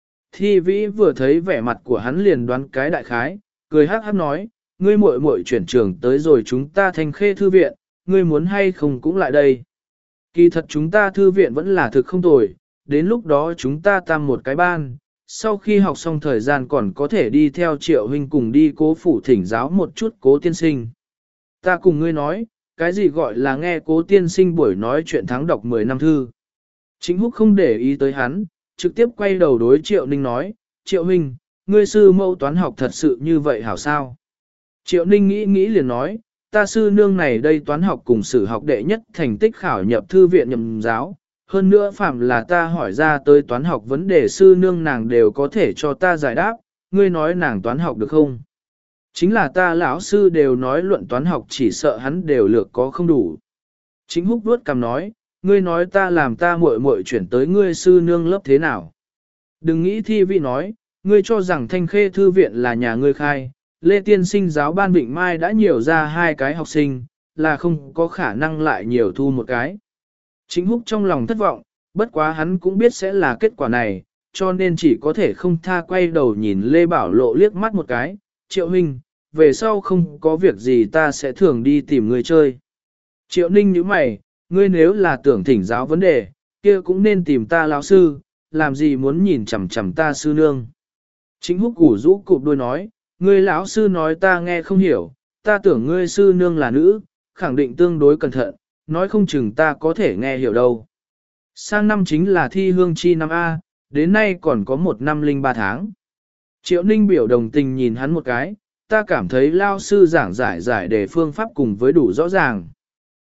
Thi vĩ vừa thấy vẻ mặt của hắn liền đoán cái đại khái, cười hát hát nói, ngươi muội muội chuyển trường tới rồi chúng ta Thanh Khê thư viện, ngươi muốn hay không cũng lại đây. Kỳ thật chúng ta thư viện vẫn là thực không tồi, đến lúc đó chúng ta tam một cái ban, sau khi học xong thời gian còn có thể đi theo Triệu huynh cùng đi Cố phủ thỉnh giáo một chút Cố tiên sinh. Ta cùng ngươi nói, cái gì gọi là nghe Cố tiên sinh buổi nói chuyện thắng đọc 10 năm thư. Chính Húc không để ý tới hắn, trực tiếp quay đầu đối Triệu Ninh nói, Triệu huynh, ngươi sư mẫu toán học thật sự như vậy hảo sao? Triệu Ninh nghĩ liền nói, ta sư nương này đây toán học cùng sử học đệ nhất thành tích khảo nhập thư viện nhậm giáo, hơn nữa phạm là ta hỏi ra tới toán học vấn đề sư nương nàng đều có thể cho ta giải đáp, ngươi nói nàng toán học được không? Chính là ta lão sư đều nói luận toán học chỉ sợ hắn đều lược có không đủ. Chính Húc vuốt cằm nói, ngươi nói ta làm ta muội muội chuyển tới ngươi sư nương lớp thế nào? Đừng nghĩ thi vị nói, ngươi cho rằng Thanh Khê thư viện là nhà ngươi khai, Lê Tiên sinh giáo ban Vịnh Mai đã nhiều ra 2 cái học sinh, là không có khả năng lại nhiều thu một cái. Chính Húc trong lòng thất vọng, bất quá hắn cũng biết sẽ là kết quả này, cho nên chỉ có thể không tha quay đầu nhìn Lê Bảo Lộ liếc mắt một cái, Triệu huynh, về sau không có việc gì ta sẽ thường đi tìm người chơi. Triệu Ninh nhíu mày, ngươi nếu là tưởng thỉnh giáo vấn đề, kia cũng nên tìm ta lão sư, làm gì muốn nhìn chằm chằm ta sư nương. Chính Húc củ rũ cụp đôi nói, ngươi lão sư nói ta nghe không hiểu, ta tưởng ngươi sư nương là nữ, khẳng định tương đối cẩn thận, nói không chừng ta có thể nghe hiểu đâu. Sang năm chính là thi hương chi năm A, đến nay còn có 1 năm 03 tháng. Triệu Ninh biểu đồng tình nhìn hắn một cái, ta cảm thấy lao sư giảng giải đề phương pháp cùng với đủ rõ ràng.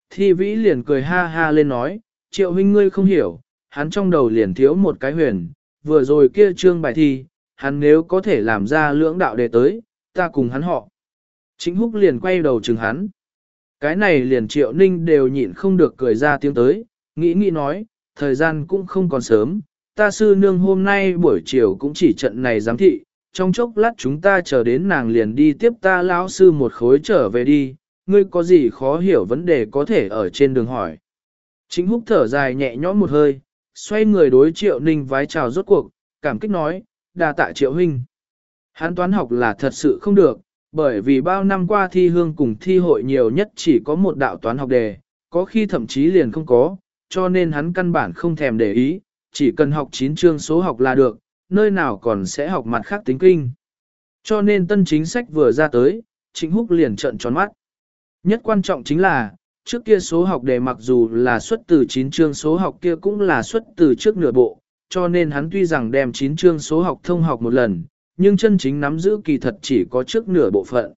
Thi vĩ liền cười ha ha lên nói, Triệu huynh ngươi không hiểu, hắn trong đầu liền thiếu một cái huyền, vừa rồi kia trương bài thi, hắn nếu có thể làm ra lưỡng đạo đề tới, ta cùng hắn họ. Chính Húc liền quay đầu chừng hắn. Cái này liền Triệu Ninh đều nhịn không được cười ra tiếng tới, nghĩ nói, thời gian cũng không còn sớm, ta sư nương hôm nay buổi chiều cũng chỉ trận này giám thị, trong chốc lát chúng ta chờ đến nàng liền đi tiếp ta lão sư một khối trở về đi, ngươi có gì khó hiểu vấn đề có thể ở trên đường hỏi. Chính Húc thở dài nhẹ nhõm một hơi, xoay người đối Triệu Ninh vái chào rốt cuộc, cảm kích nói, đa tạ Triệu huynh. Hắn toán học là thật sự không được, bởi vì bao năm qua thi hương cùng thi hội nhiều nhất chỉ có một đạo toán học đề, có khi thậm chí liền không có, cho nên hắn căn bản không thèm để ý, chỉ cần học 9 chương số học là được, nơi nào còn sẽ học mặt khác tính kinh. Cho nên tân chính sách vừa ra tới, Trịnh Húc liền trợn tròn mắt. Nhất quan trọng chính là, trước kia số học đề mặc dù là xuất từ 9 chương số học kia cũng là xuất từ trước nửa bộ, cho nên hắn tuy rằng đem 9 chương số học thông học một lần, nhưng chân chính nắm giữ kỳ thật chỉ có trước nửa bộ phận.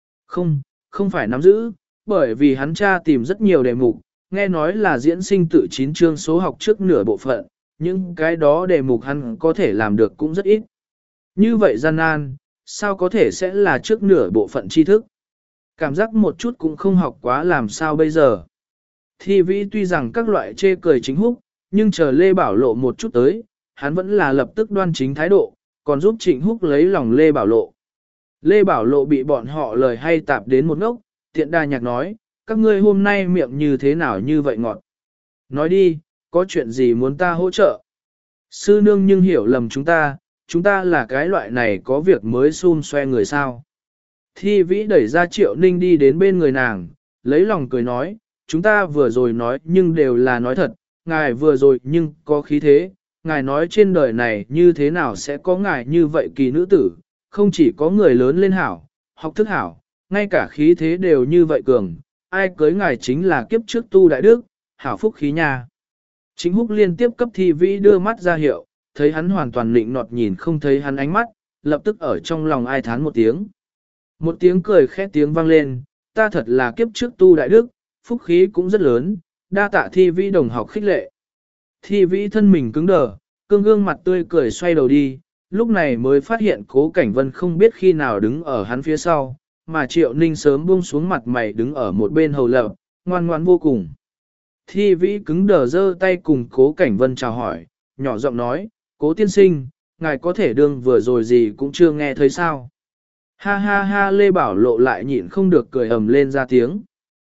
Không phải nắm giữ, bởi vì hắn tra tìm rất nhiều đề mục, nghe nói là diễn sinh tự 9 chương số học trước nửa bộ phận, nhưng cái đó đề mục hắn có thể làm được cũng rất ít. Như vậy gian nan, sao có thể sẽ là trước nửa bộ phận tri thức? Cảm giác một chút cũng không học quá làm sao bây giờ. Thi vĩ tuy rằng các loại chê cười Chính Húc, nhưng chờ Lê Bảo Lộ một chút tới, hắn vẫn là lập tức đoan chính thái độ, còn giúp Trịnh Húc lấy lòng Lê Bảo Lộ. Lê Bảo Lộ bị bọn họ lời hay tạp đến một ngốc, tiện đà nhạc nói, các ngươi hôm nay miệng như thế nào như vậy ngọt. Nói đi, có chuyện gì muốn ta hỗ trợ? Sư nương nhưng hiểu lầm chúng ta là cái loại này có việc mới xun xoe người sao. Thi vĩ đẩy ra Triệu Ninh đi đến bên người nàng, lấy lòng cười nói, chúng ta vừa rồi nói nhưng đều là nói thật, ngài vừa rồi nhưng có khí thế, ngài nói trên đời này như thế nào sẽ có ngài như vậy kỳ nữ tử, không chỉ có người lớn lên hảo, học thức hảo, ngay cả khí thế đều như vậy cường, ai cưới ngài chính là kiếp trước tu đại đức, hảo phúc khí nha. Chính Húc liên tiếp cấp Thi vĩ đưa mắt ra hiệu, thấy hắn hoàn toàn nịnh nọt nhìn không thấy hắn ánh mắt, lập tức ở trong lòng ai thán một tiếng. Một tiếng cười khẽ tiếng vang lên, ta thật là kiếp trước tu đại đức, phúc khí cũng rất lớn, đa tạ Thi vĩ đồng học khích lệ. Thi vĩ thân mình cứng đờ, cương gương mặt tươi cười xoay đầu đi, lúc này mới phát hiện Cố Cảnh Vân không biết khi nào đứng ở hắn phía sau, mà Triệu Ninh sớm buông xuống mặt mày đứng ở một bên hầu lập, ngoan ngoan vô cùng. Thi vĩ cứng đờ giơ tay cùng Cố Cảnh Vân chào hỏi, nhỏ giọng nói, Cố tiên sinh, ngài có thể đương vừa rồi gì cũng chưa nghe thấy sao. Ha ha ha Lê Bảo Lộ lại nhịn không được cười ầm lên ra tiếng.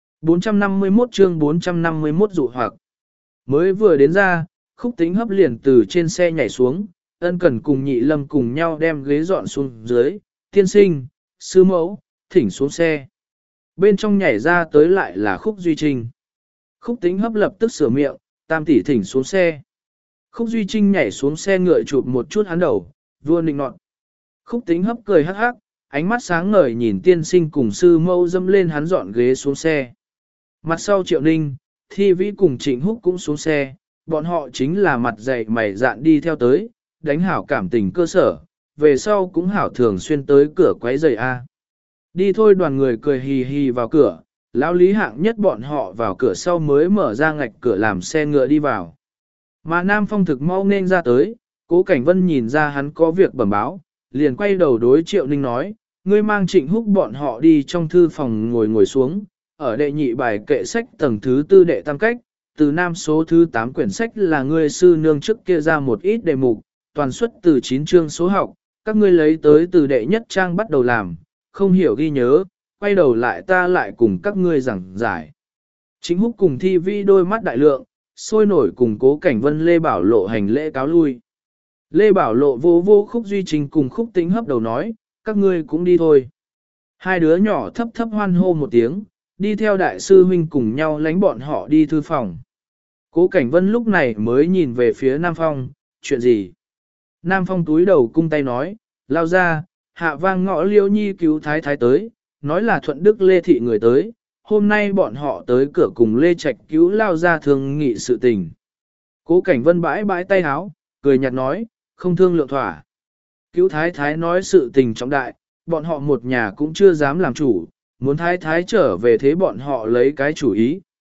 451 chương 451 dụ hoặc. Mới vừa đến ra, Khúc Tĩnh Hấp liền từ trên xe nhảy xuống, ân cần cùng Nhị Lâm cùng nhau đem ghế dọn xuống dưới, tiên sinh, sư mẫu, thỉnh xuống xe. Bên trong nhảy ra tới lại là Khúc Duy Trinh. Khúc Tĩnh Hấp lập tức sửa miệng, tam tỷ thỉnh xuống xe. Khúc Duy Trinh nhảy xuống xe ngựa chụp một chút hắn đầu, vua nịnh nọt. Khúc Tĩnh Hấp cười hắc hắc, ánh mắt sáng ngời nhìn tiên sinh cùng sư mẫu dâm lên hắn dọn ghế xuống xe. Mặt sau Triệu Ninh, Thi vĩ cùng Trịnh Húc cũng xuống xe, bọn họ chính là mặt dày mày dạn đi theo tới, đánh hảo cảm tình cơ sở, về sau cũng hảo thường xuyên tới cửa quấy rầy a. Đi thôi đoàn người cười hì hì vào cửa, lão Lý hạng nhất bọn họ vào cửa sau mới mở ra ngạch cửa làm xe ngựa đi vào. Mà Nam Phong thực mau nên ra tới, Cố Cảnh Vân nhìn ra hắn có việc bẩm báo, liền quay đầu đối Triệu Ninh nói, ngươi mang Trịnh Húc bọn họ đi trong thư phòng ngồi xuống, ở đệ nhị bài kệ sách tầng thứ tư đệ tam cách, từ nam số thứ 8 quyển sách là ngươi sư nương trước kia ra một ít đề mục, toàn xuất từ 9 chương số học, các ngươi lấy tới từ đệ nhất trang bắt đầu làm, không hiểu ghi nhớ, quay đầu lại ta lại cùng các ngươi giảng giải. Chính Húc cùng Thi vĩ đôi mắt đại lượng, sôi nổi cùng Cố Cảnh Vân Lê Bảo Lộ hành lễ cáo lui. Lê Bảo Lộ vô Khúc Duy Trinh cùng Khúc Tĩnh Hấp đầu nói, các ngươi cũng đi thôi. Hai đứa nhỏ thấp thấp hoan hô một tiếng, đi theo đại sư huynh cùng nhau lánh bọn họ đi thư phòng. Cố Cảnh Vân lúc này mới nhìn về phía Nam Phong, chuyện gì? Nam Phong túi đầu cung tay nói, lao ra, hạ vang ngõ Liêu Nhi cứu thái thái tới, nói là thuận đức Lê Thị người tới, hôm nay bọn họ tới cửa cùng Lê Trạch cứu lao ra thương nghị sự tình. Cố Cảnh Vân bãi bãi tay háo, cười nhạt nói, không thương lượng thỏa. Cứu thái thái nói sự tình trọng đại, bọn họ một nhà cũng chưa dám làm chủ, muốn thái thái trở về thế bọn họ lấy cái chủ ý.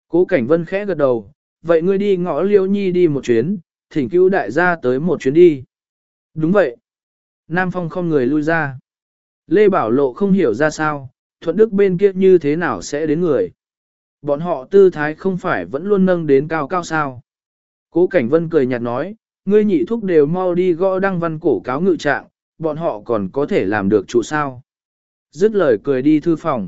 Cố Cảnh Vân khẽ gật đầu, vậy ngươi đi ngõ Liễu Nhi đi một chuyến, thỉnh cứu đại gia tới một chuyến đi. Đúng vậy. Nam Phong không người lui ra. Lê Bảo Lộ không hiểu ra sao, Thuận Đức bên kia như thế nào sẽ đến người. Bọn họ tư thái không phải vẫn luôn nâng đến cao cao sao. Cố Cảnh Vân cười nhạt nói, ngươi nhị thúc đều mau đi gõ đăng văn cổ cáo ngự trạng, bọn họ còn có thể làm được trụ sao. Dứt lời cười đi thư phòng.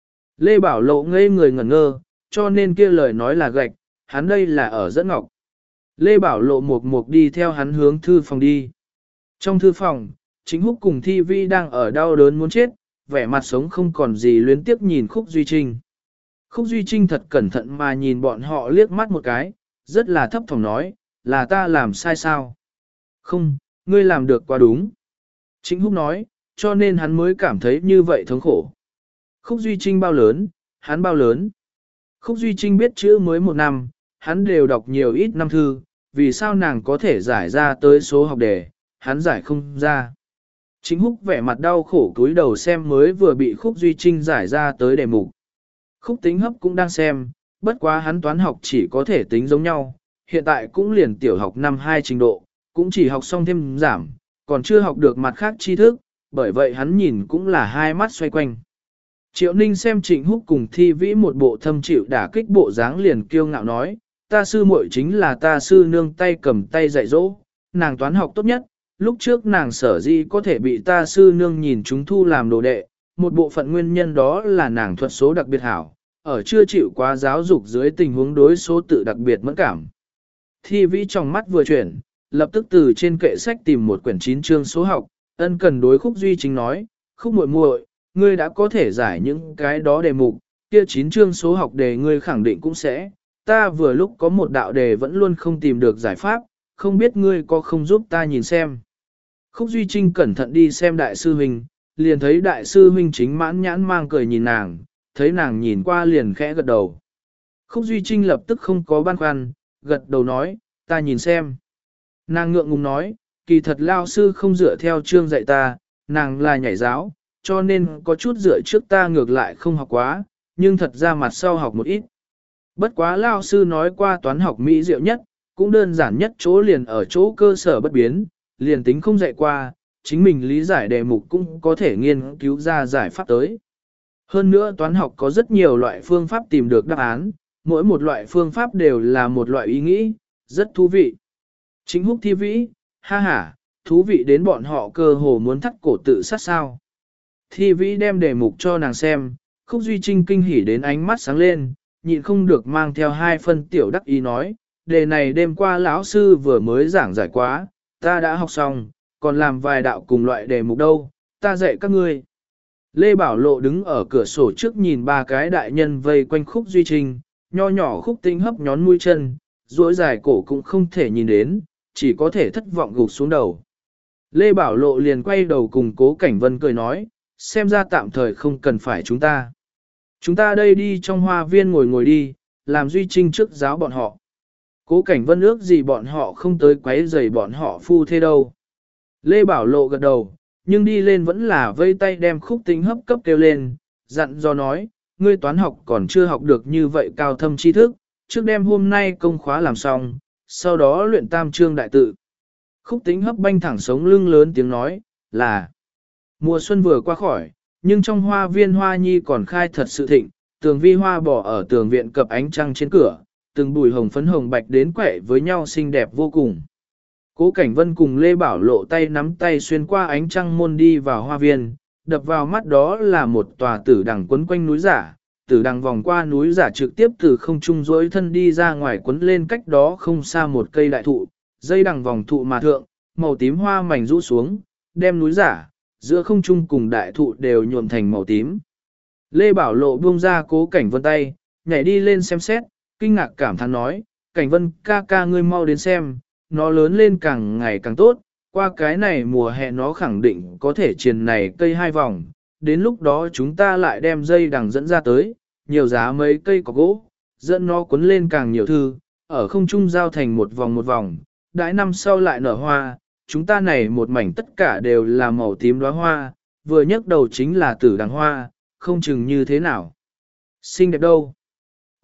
Lê Bảo Lộ ngây người ngẩn ngơ, cho nên kia lời nói là gạch, hắn đây là ở dẫn ngọc. Lê Bảo Lộ mục đi theo hắn hướng thư phòng đi. Trong thư phòng, Chính Húc cùng Thi Vi đang ở đau đớn muốn chết, vẻ mặt sống không còn gì luyến tiếc nhìn Khúc Duy Trinh. Khúc Duy Trinh thật cẩn thận mà nhìn bọn họ liếc mắt một cái, rất là thấp thỏm nói, là ta làm sai sao? Không, ngươi làm được quá đúng. Chính Húc nói, cho nên hắn mới cảm thấy như vậy thống khổ. Khúc Duy Trinh bao lớn, hắn bao lớn. Khúc Duy Trinh biết chữ mới một năm, hắn đều đọc nhiều ít năm thư, vì sao nàng có thể giải ra tới số học đề, hắn giải không ra. Chính Húc vẻ mặt đau khổ cúi đầu xem mới vừa bị Khúc Duy Trinh giải ra tới đề mục. Khúc Tính Hấp cũng đang xem, bất quá hắn toán học chỉ có thể tính giống nhau, hiện tại cũng liền tiểu học năm 2 trình độ, cũng chỉ học xong thêm giảm, còn chưa học được mặt khác tri thức, bởi vậy hắn nhìn cũng là hai mắt xoay quanh. Triệu Ninh xem Trịnh Húc cùng Thi Vĩ một bộ thâm chịu đả kích bộ dáng liền kiêu ngạo nói, ta sư muội chính là ta sư nương tay cầm tay dạy dỗ, nàng toán học tốt nhất, lúc trước nàng sở di có thể bị ta sư nương nhìn chúng thu làm đồ đệ, một bộ phận nguyên nhân đó là nàng thuật số đặc biệt hảo, ở chưa chịu quá giáo dục dưới tình huống đối số tự đặc biệt mẫn cảm. Thi Vĩ trong mắt vừa chuyển, lập tức từ trên kệ sách tìm một quyển 9 chương số học, ân cần đối Khúc Duy Chính nói, Khúc muội muội, ngươi đã có thể giải những cái đó đề mục, kia 9 chương số học đề ngươi khẳng định cũng sẽ, ta vừa lúc có một đạo đề vẫn luôn không tìm được giải pháp, không biết ngươi có không giúp ta nhìn xem. Khúc Duy Trinh cẩn thận đi xem đại sư huynh, liền thấy đại sư huynh chính mãn nhãn mang cười nhìn nàng, thấy nàng nhìn qua liền khẽ gật đầu. Khúc Duy Trinh lập tức không có băn khoăn, gật đầu nói, ta nhìn xem. Nàng ngượng ngùng nói, kỳ thật lao sư không dựa theo chương dạy ta, nàng là nhảy giáo, cho nên có chút dựa trước ta ngược lại không học quá, nhưng thật ra mặt sau học một ít. Bất quá lao sư nói qua toán học mỹ diệu nhất, cũng đơn giản nhất chỗ liền ở chỗ cơ sở bất biến, liền tính không dạy qua, chính mình lý giải đề mục cũng có thể nghiên cứu ra giải pháp tới. Hơn nữa toán học có rất nhiều loại phương pháp tìm được đáp án, mỗi một loại phương pháp đều là một loại ý nghĩ, rất thú vị. Chính Húc Thi Vĩ, ha ha, thú vị đến bọn họ cơ hồ muốn thắt cổ tự sát sao. Thi Vĩ đem đề mục cho nàng xem, Khúc Duy Trinh kinh hỉ đến ánh mắt sáng lên, nhịn không được mang theo 2 phân tiểu đắc ý nói, đề này đêm qua lão sư vừa mới giảng giải quá, ta đã học xong, còn làm vài đạo cùng loại đề mục đâu, ta dạy các ngươi. Lê Bảo Lộ đứng ở cửa sổ trước nhìn 3 cái đại nhân vây quanh Khúc Duy Trinh, nho nhỏ Khúc Tính Hấp nhón mũi chân, duỗi dài cổ cũng không thể nhìn đến, chỉ có thể thất vọng gục xuống đầu. Lê Bảo Lộ liền quay đầu cùng Cố Cảnh Vân cười nói, xem ra tạm thời không cần phải chúng ta. Chúng ta đây đi trong hoa viên ngồi đi, làm Duy Trinh trước giáo bọn họ. Cố Cảnh Vân ước gì bọn họ không tới quấy rầy bọn họ phu thế đâu. Lê Bảo Lộ gật đầu, nhưng đi lên vẫn là vây tay đem Khúc Tính Hấp cấp kêu lên, dặn dò nói, ngươi toán học còn chưa học được như vậy cao thâm tri thức, trước đêm hôm nay công khóa làm xong, sau đó luyện tam chương đại tự. Khúc Tính Hấp banh thẳng sống lưng lớn tiếng nói, là mùa xuân vừa qua khỏi, nhưng trong hoa viên hoa nhi còn khai thật sự thịnh, tường vi hoa bỏ ở tường viện cập ánh trăng trên cửa, từng bùi hồng phấn hồng bạch đến quẻ với nhau xinh đẹp vô cùng. Cố Cảnh Vân cùng Lê Bảo Lộ tay nắm tay xuyên qua ánh trăng môn đi vào hoa viên, đập vào mắt đó là một tòa tử đằng quấn quanh núi giả, tử đằng vòng qua núi giả trực tiếp từ không trung rỗi thân đi ra ngoài quấn lên cách đó không xa một cây đại thụ, dây đằng vòng thụ mà thượng, màu tím hoa mảnh rũ xuống, đem núi giả, giữa không trung cùng đại thụ đều nhuộm thành màu tím. Lê Bảo Lộ buông ra Cố Cảnh Vân tay, nhảy đi lên xem xét, kinh ngạc cảm thán nói, Cảnh Vân ca ca ngươi mau đến xem, nó lớn lên càng ngày càng tốt, qua cái này mùa hè nó khẳng định có thể triền này cây 2 vòng, đến lúc đó chúng ta lại đem dây đằng dẫn ra tới, nhiều giá mấy cây có gỗ, dẫn nó cuốn lên càng nhiều thư, ở không trung giao thành một vòng, đãi năm sau lại nở hoa, chúng ta này một mảnh tất cả đều là màu tím đóa hoa, vừa nhấc đầu chính là tử đằng hoa, không chừng như thế nào. Xinh đẹp đâu.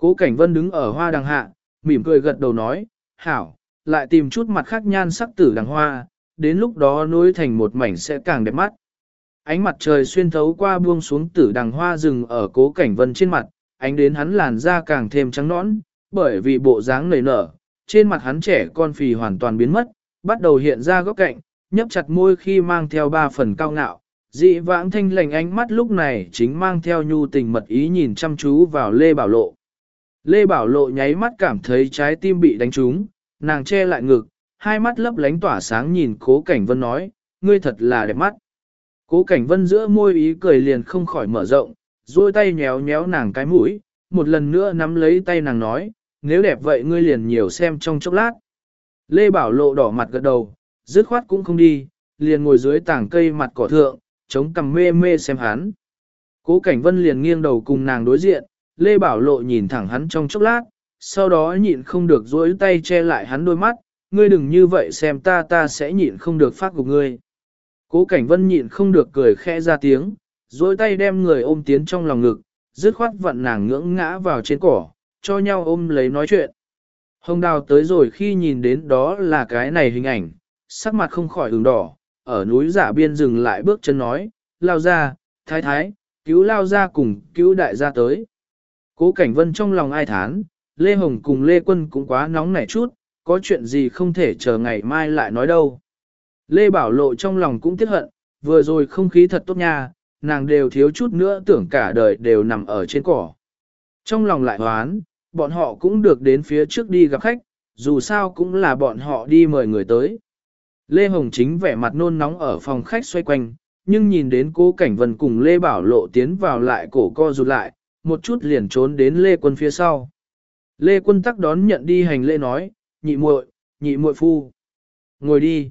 Cố Cảnh Vân đứng ở hoa đằng hạ, mỉm cười gật đầu nói, hảo, lại tìm chút mặt khác nhan sắc tử đằng hoa, đến lúc đó nối thành một mảnh sẽ càng đẹp mắt. Ánh mặt trời xuyên thấu qua buông xuống tử đằng hoa rừng ở Cố Cảnh Vân trên mặt, ánh đến hắn làn da càng thêm trắng nõn, bởi vì bộ dáng nảy nở, trên mặt hắn trẻ con phì hoàn toàn biến mất, bắt đầu hiện ra góc cạnh, nhấp chặt môi khi mang theo 3 phần cao ngạo. Dị vãng thanh lành ánh mắt lúc này chính mang theo nhu tình mật ý nhìn chăm chú vào Lê Bảo Lộ. Lê Bảo Lộ nháy mắt cảm thấy trái tim bị đánh trúng, nàng che lại ngực, hai mắt lấp lánh tỏa sáng nhìn Cố Cảnh Vân nói, ngươi thật là đẹp mắt. Cố Cảnh Vân giữa môi ý cười liền không khỏi mở rộng, duỗi tay nhéo nhéo nàng cái mũi, một lần nữa nắm lấy tay nàng nói, nếu đẹp vậy ngươi liền nhiều xem trong chốc lát. Lê Bảo Lộ đỏ mặt gật đầu, dứt khoát cũng không đi, liền ngồi dưới tảng cây mặt cỏ thượng, chống cằm mê mê xem hắn. Cố Cảnh Vân liền nghiêng đầu cùng nàng đối diện, Lê Bảo Lộ nhìn thẳng hắn trong chốc lát, sau đó nhịn không được duỗi tay che lại hắn đôi mắt, ngươi đừng như vậy xem ta sẽ nhịn không được phát gục ngươi. Cố Cảnh Vân nhịn không được cười khẽ ra tiếng, duỗi tay đem người ôm tiến trong lòng ngực, dứt khoát vặn nàng ngưỡng ngã vào trên cỏ, cho nhau ôm lấy nói chuyện. Hồng Đào tới rồi khi nhìn đến đó là cái này hình ảnh, sắc mặt không khỏi ửng đỏ, ở núi giả biên dừng lại bước chân nói, lao ra, thái thái, cứu lao ra cùng cứu đại gia tới. Cố Cảnh Vân trong lòng ai thán, Lê Hồng cùng Lê Quân cũng quá nóng nảy chút, có chuyện gì không thể chờ ngày mai lại nói đâu. Lê Bảo Lộ trong lòng cũng tiếc hận, vừa rồi không khí thật tốt nha, nàng đều thiếu chút nữa tưởng cả đời đều nằm ở trên cỏ. Trong lòng lại hoán, bọn họ cũng được đến phía trước đi gặp khách, dù sao cũng là bọn họ đi mời người tới. Lê Hồng chính vẻ mặt nôn nóng ở phòng khách xoay quanh, nhưng nhìn đến Cố Cảnh Vân cùng Lê Bảo Lộ tiến vào lại cổ co rụt lại, một chút liền trốn đến Lê Quân phía sau. Lê Quân tắc đón nhận đi hành lễ nói, nhị muội phu. Ngồi đi.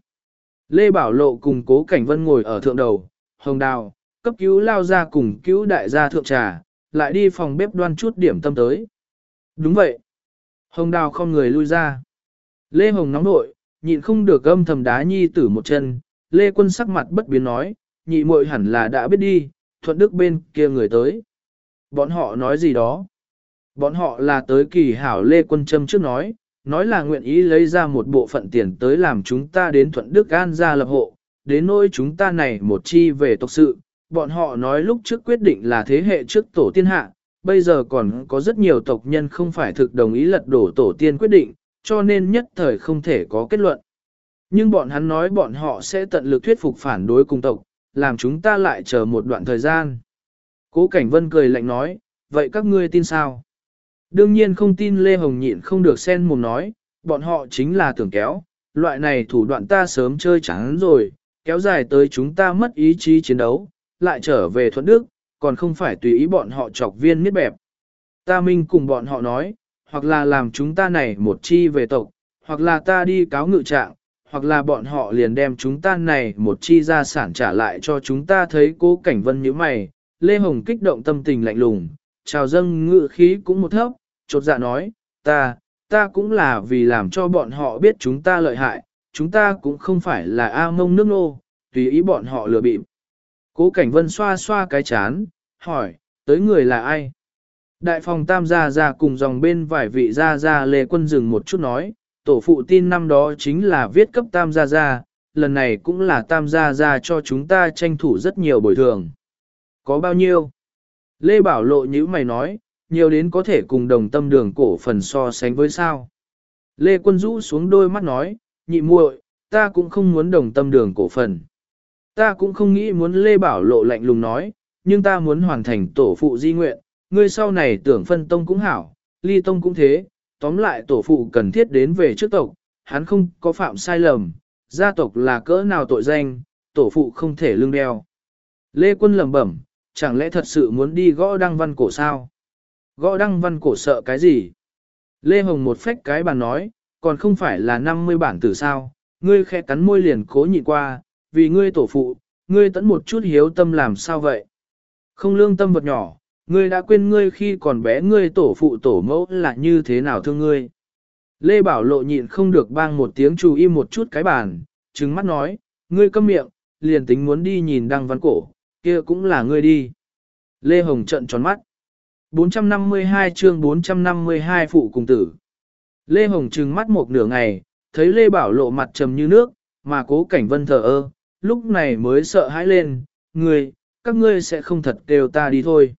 Lê Bảo Lộ cùng Cố Cảnh Vân ngồi ở thượng đầu, Hồng Đào, cấp cứu lao ra cùng cứu đại gia thượng trà, lại đi phòng bếp đoan chút điểm tâm tới. Đúng vậy. Hồng Đào không người lui ra. Lê Hồng nóng nội, nhịn không được âm thầm đá nhi tử một chân, Lê Quân sắc mặt bất biến nói, nhị muội hẳn là đã biết đi, Thuận Đức bên kia người tới. Bọn họ nói gì đó? Bọn họ là tới kỳ hảo Lê Quân châm trước nói là nguyện ý lấy ra một bộ phận tiền tới làm chúng ta đến Thuận Đức An gia lập hộ, đến nỗi chúng ta này một chi về tộc sự, bọn họ nói lúc trước quyết định là thế hệ trước tổ tiên hạ, bây giờ còn có rất nhiều tộc nhân không phải thực đồng ý lật đổ tổ tiên quyết định, cho nên nhất thời không thể có kết luận. Nhưng bọn hắn nói bọn họ sẽ tận lực thuyết phục phản đối cùng tộc, làm chúng ta lại chờ một đoạn thời gian. Cố Cảnh Vân cười lạnh nói, vậy các ngươi tin sao? Đương nhiên không tin. Lê Hồng nhịn không được sen mồm nói, bọn họ chính là tưởng kéo, loại này thủ đoạn ta sớm chơi chán rồi, kéo dài tới chúng ta mất ý chí chiến đấu, lại trở về Thuận Đức, còn không phải tùy ý bọn họ chọc viên miết bẹp. Ta minh cùng bọn họ nói, hoặc là làm chúng ta này một chi về tộc, hoặc là ta đi cáo ngự trạng, hoặc là bọn họ liền đem chúng ta này một chi gia sản trả lại cho chúng ta. Thấy Cố Cảnh Vân như mày, Lê Hồng kích động tâm tình lạnh lùng, chào dâng ngự khí cũng một thấp, chột dạ nói, ta cũng là vì làm cho bọn họ biết chúng ta lợi hại, chúng ta cũng không phải là A Mông nước nô, tùy ý bọn họ lừa bịp. Cố Cảnh Vân xoa xoa cái chán, hỏi, tới người là ai? Đại phòng Tam Gia Gia cùng dòng bên vài vị Gia Gia. Lê Quân dừng một chút nói, tổ phụ tin năm đó chính là viết cấp Tam Gia Gia, lần này cũng là Tam Gia Gia cho chúng ta tranh thủ rất nhiều bồi thường. Có bao nhiêu? Lê Bảo Lộ nhíu mày nói, nhiều đến có thể cùng Đồng Tâm Đường cổ phần so sánh với sao. Lê Quân rũ xuống đôi mắt nói, nhị muội, ta cũng không muốn Đồng Tâm Đường cổ phần. Ta cũng không nghĩ muốn. Lê Bảo Lộ lạnh lùng nói, nhưng ta muốn hoàn thành tổ phụ di nguyện, ngươi sau này tưởng phân tông cũng hảo, ly tông cũng thế, tóm lại tổ phụ cần thiết đến về trước tộc, hắn không có phạm sai lầm, gia tộc là cỡ nào tội danh, tổ phụ không thể lương đeo. Lê Quân lẩm bẩm, chẳng lẽ thật sự muốn đi gõ đăng văn cổ sao? Gõ đăng văn cổ sợ cái gì? Lê Hồng một phách cái bàn nói, còn không phải là 50 bản tử sao, ngươi khẽ cắn môi liền cố nhịn qua, vì ngươi tổ phụ, ngươi tẫn một chút hiếu tâm làm sao vậy? Không lương tâm vật nhỏ, ngươi đã quên ngươi khi còn bé ngươi tổ phụ tổ mẫu là như thế nào thương ngươi. Lê Bảo Lộ nhịn không được bang một tiếng chú im một chút cái bàn, trừng mắt nói, ngươi câm miệng, liền tính muốn đi nhìn đăng văn cổ, kia cũng là ngươi đi. Lê Hồng trợn tròn mắt. 452 chương 452 phụ cùng tử. Lê Hồng trừng mắt một nửa ngày, thấy Lê Bảo Lộ mặt trầm như nước, mà Cố Cảnh Vân thờ ơ, lúc này mới sợ hãi lên, các ngươi sẽ không thật kêu ta đi thôi.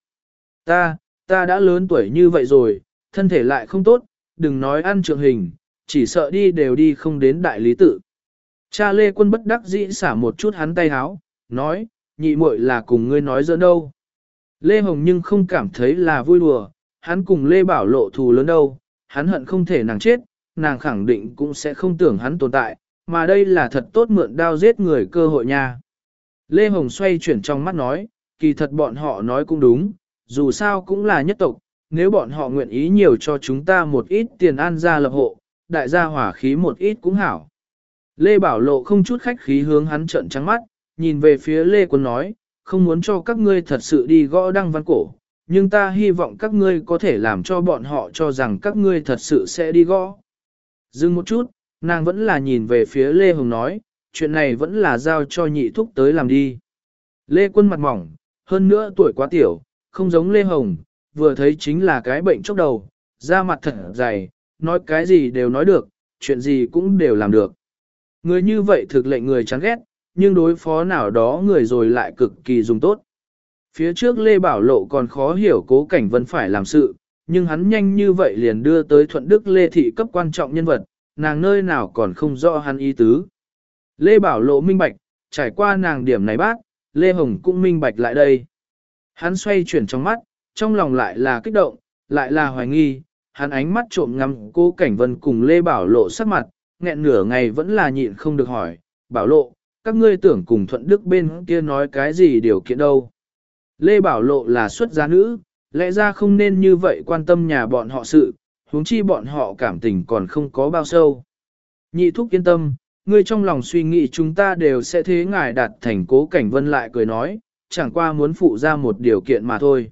Ta đã lớn tuổi như vậy rồi, thân thể lại không tốt, đừng nói ăn trượng hình, chỉ sợ đi đều đi không đến đại lý tự. Cha Lê Quân bất đắc dĩ xả một chút hắn tay háo, nói, nhị muội là cùng ngươi nói giỡn đâu. Lê Hồng nhưng không cảm thấy là vui đùa, hắn cùng Lê Bảo Lộ thù lớn đâu, hắn hận không thể nàng chết, nàng khẳng định cũng sẽ không tưởng hắn tồn tại, mà đây là thật tốt mượn đao giết người cơ hội nha. Lê Hồng xoay chuyển trong mắt nói, kỳ thật bọn họ nói cũng đúng, dù sao cũng là nhất tộc, nếu bọn họ nguyện ý nhiều cho chúng ta một ít tiền an gia lập hộ, đại gia hỏa khí một ít cũng hảo. Lê Bảo Lộ không chút khách khí hướng hắn trợn trắng mắt, nhìn về phía Lê Quân nói, không muốn cho các ngươi thật sự đi gõ đăng văn cổ, nhưng ta hy vọng các ngươi có thể làm cho bọn họ cho rằng các ngươi thật sự sẽ đi gõ. Dừng một chút, nàng vẫn là nhìn về phía Lê Hồng nói, chuyện này vẫn là giao cho nhị thúc tới làm đi. Lê Quân mặt mỏng, hơn nữa tuổi quá tiểu, không giống Lê Hồng, vừa thấy chính là cái bệnh chốc đầu, da mặt thật dày, nói cái gì đều nói được, chuyện gì cũng đều làm được. Người như vậy thực lệnh người chán ghét, nhưng đối phó nào đó người rồi lại cực kỳ dùng tốt. Phía trước Lê Bảo Lộ còn khó hiểu Cố Cảnh Vân phải làm sự, nhưng hắn nhanh như vậy liền đưa tới Thuận Đức Lê Thị cấp quan trọng nhân vật, nàng nơi nào còn không rõ hắn ý tứ. Lê Bảo Lộ minh bạch, trải qua nàng điểm này bác, Lê Hồng cũng minh bạch lại đây. Hắn xoay chuyển trong mắt, trong lòng lại là kích động, lại là hoài nghi, hắn ánh mắt trộm ngắm Cố Cảnh Vân cùng Lê Bảo Lộ sắc mặt, nghẹn nửa ngày vẫn là nhịn không được hỏi, Bảo Lộ, các ngươi tưởng cùng Thuận Đức bên kia nói cái gì điều kiện đâu. Lê Bảo Lộ là xuất gia nữ, lẽ ra không nên như vậy quan tâm nhà bọn họ sự, huống chi bọn họ cảm tình còn không có bao sâu. Nhị thúc yên tâm, ngươi trong lòng suy nghĩ chúng ta đều sẽ thế ngài đạt thành. Cố Cảnh Vân lại cười nói, chẳng qua muốn phụ ra một điều kiện mà thôi.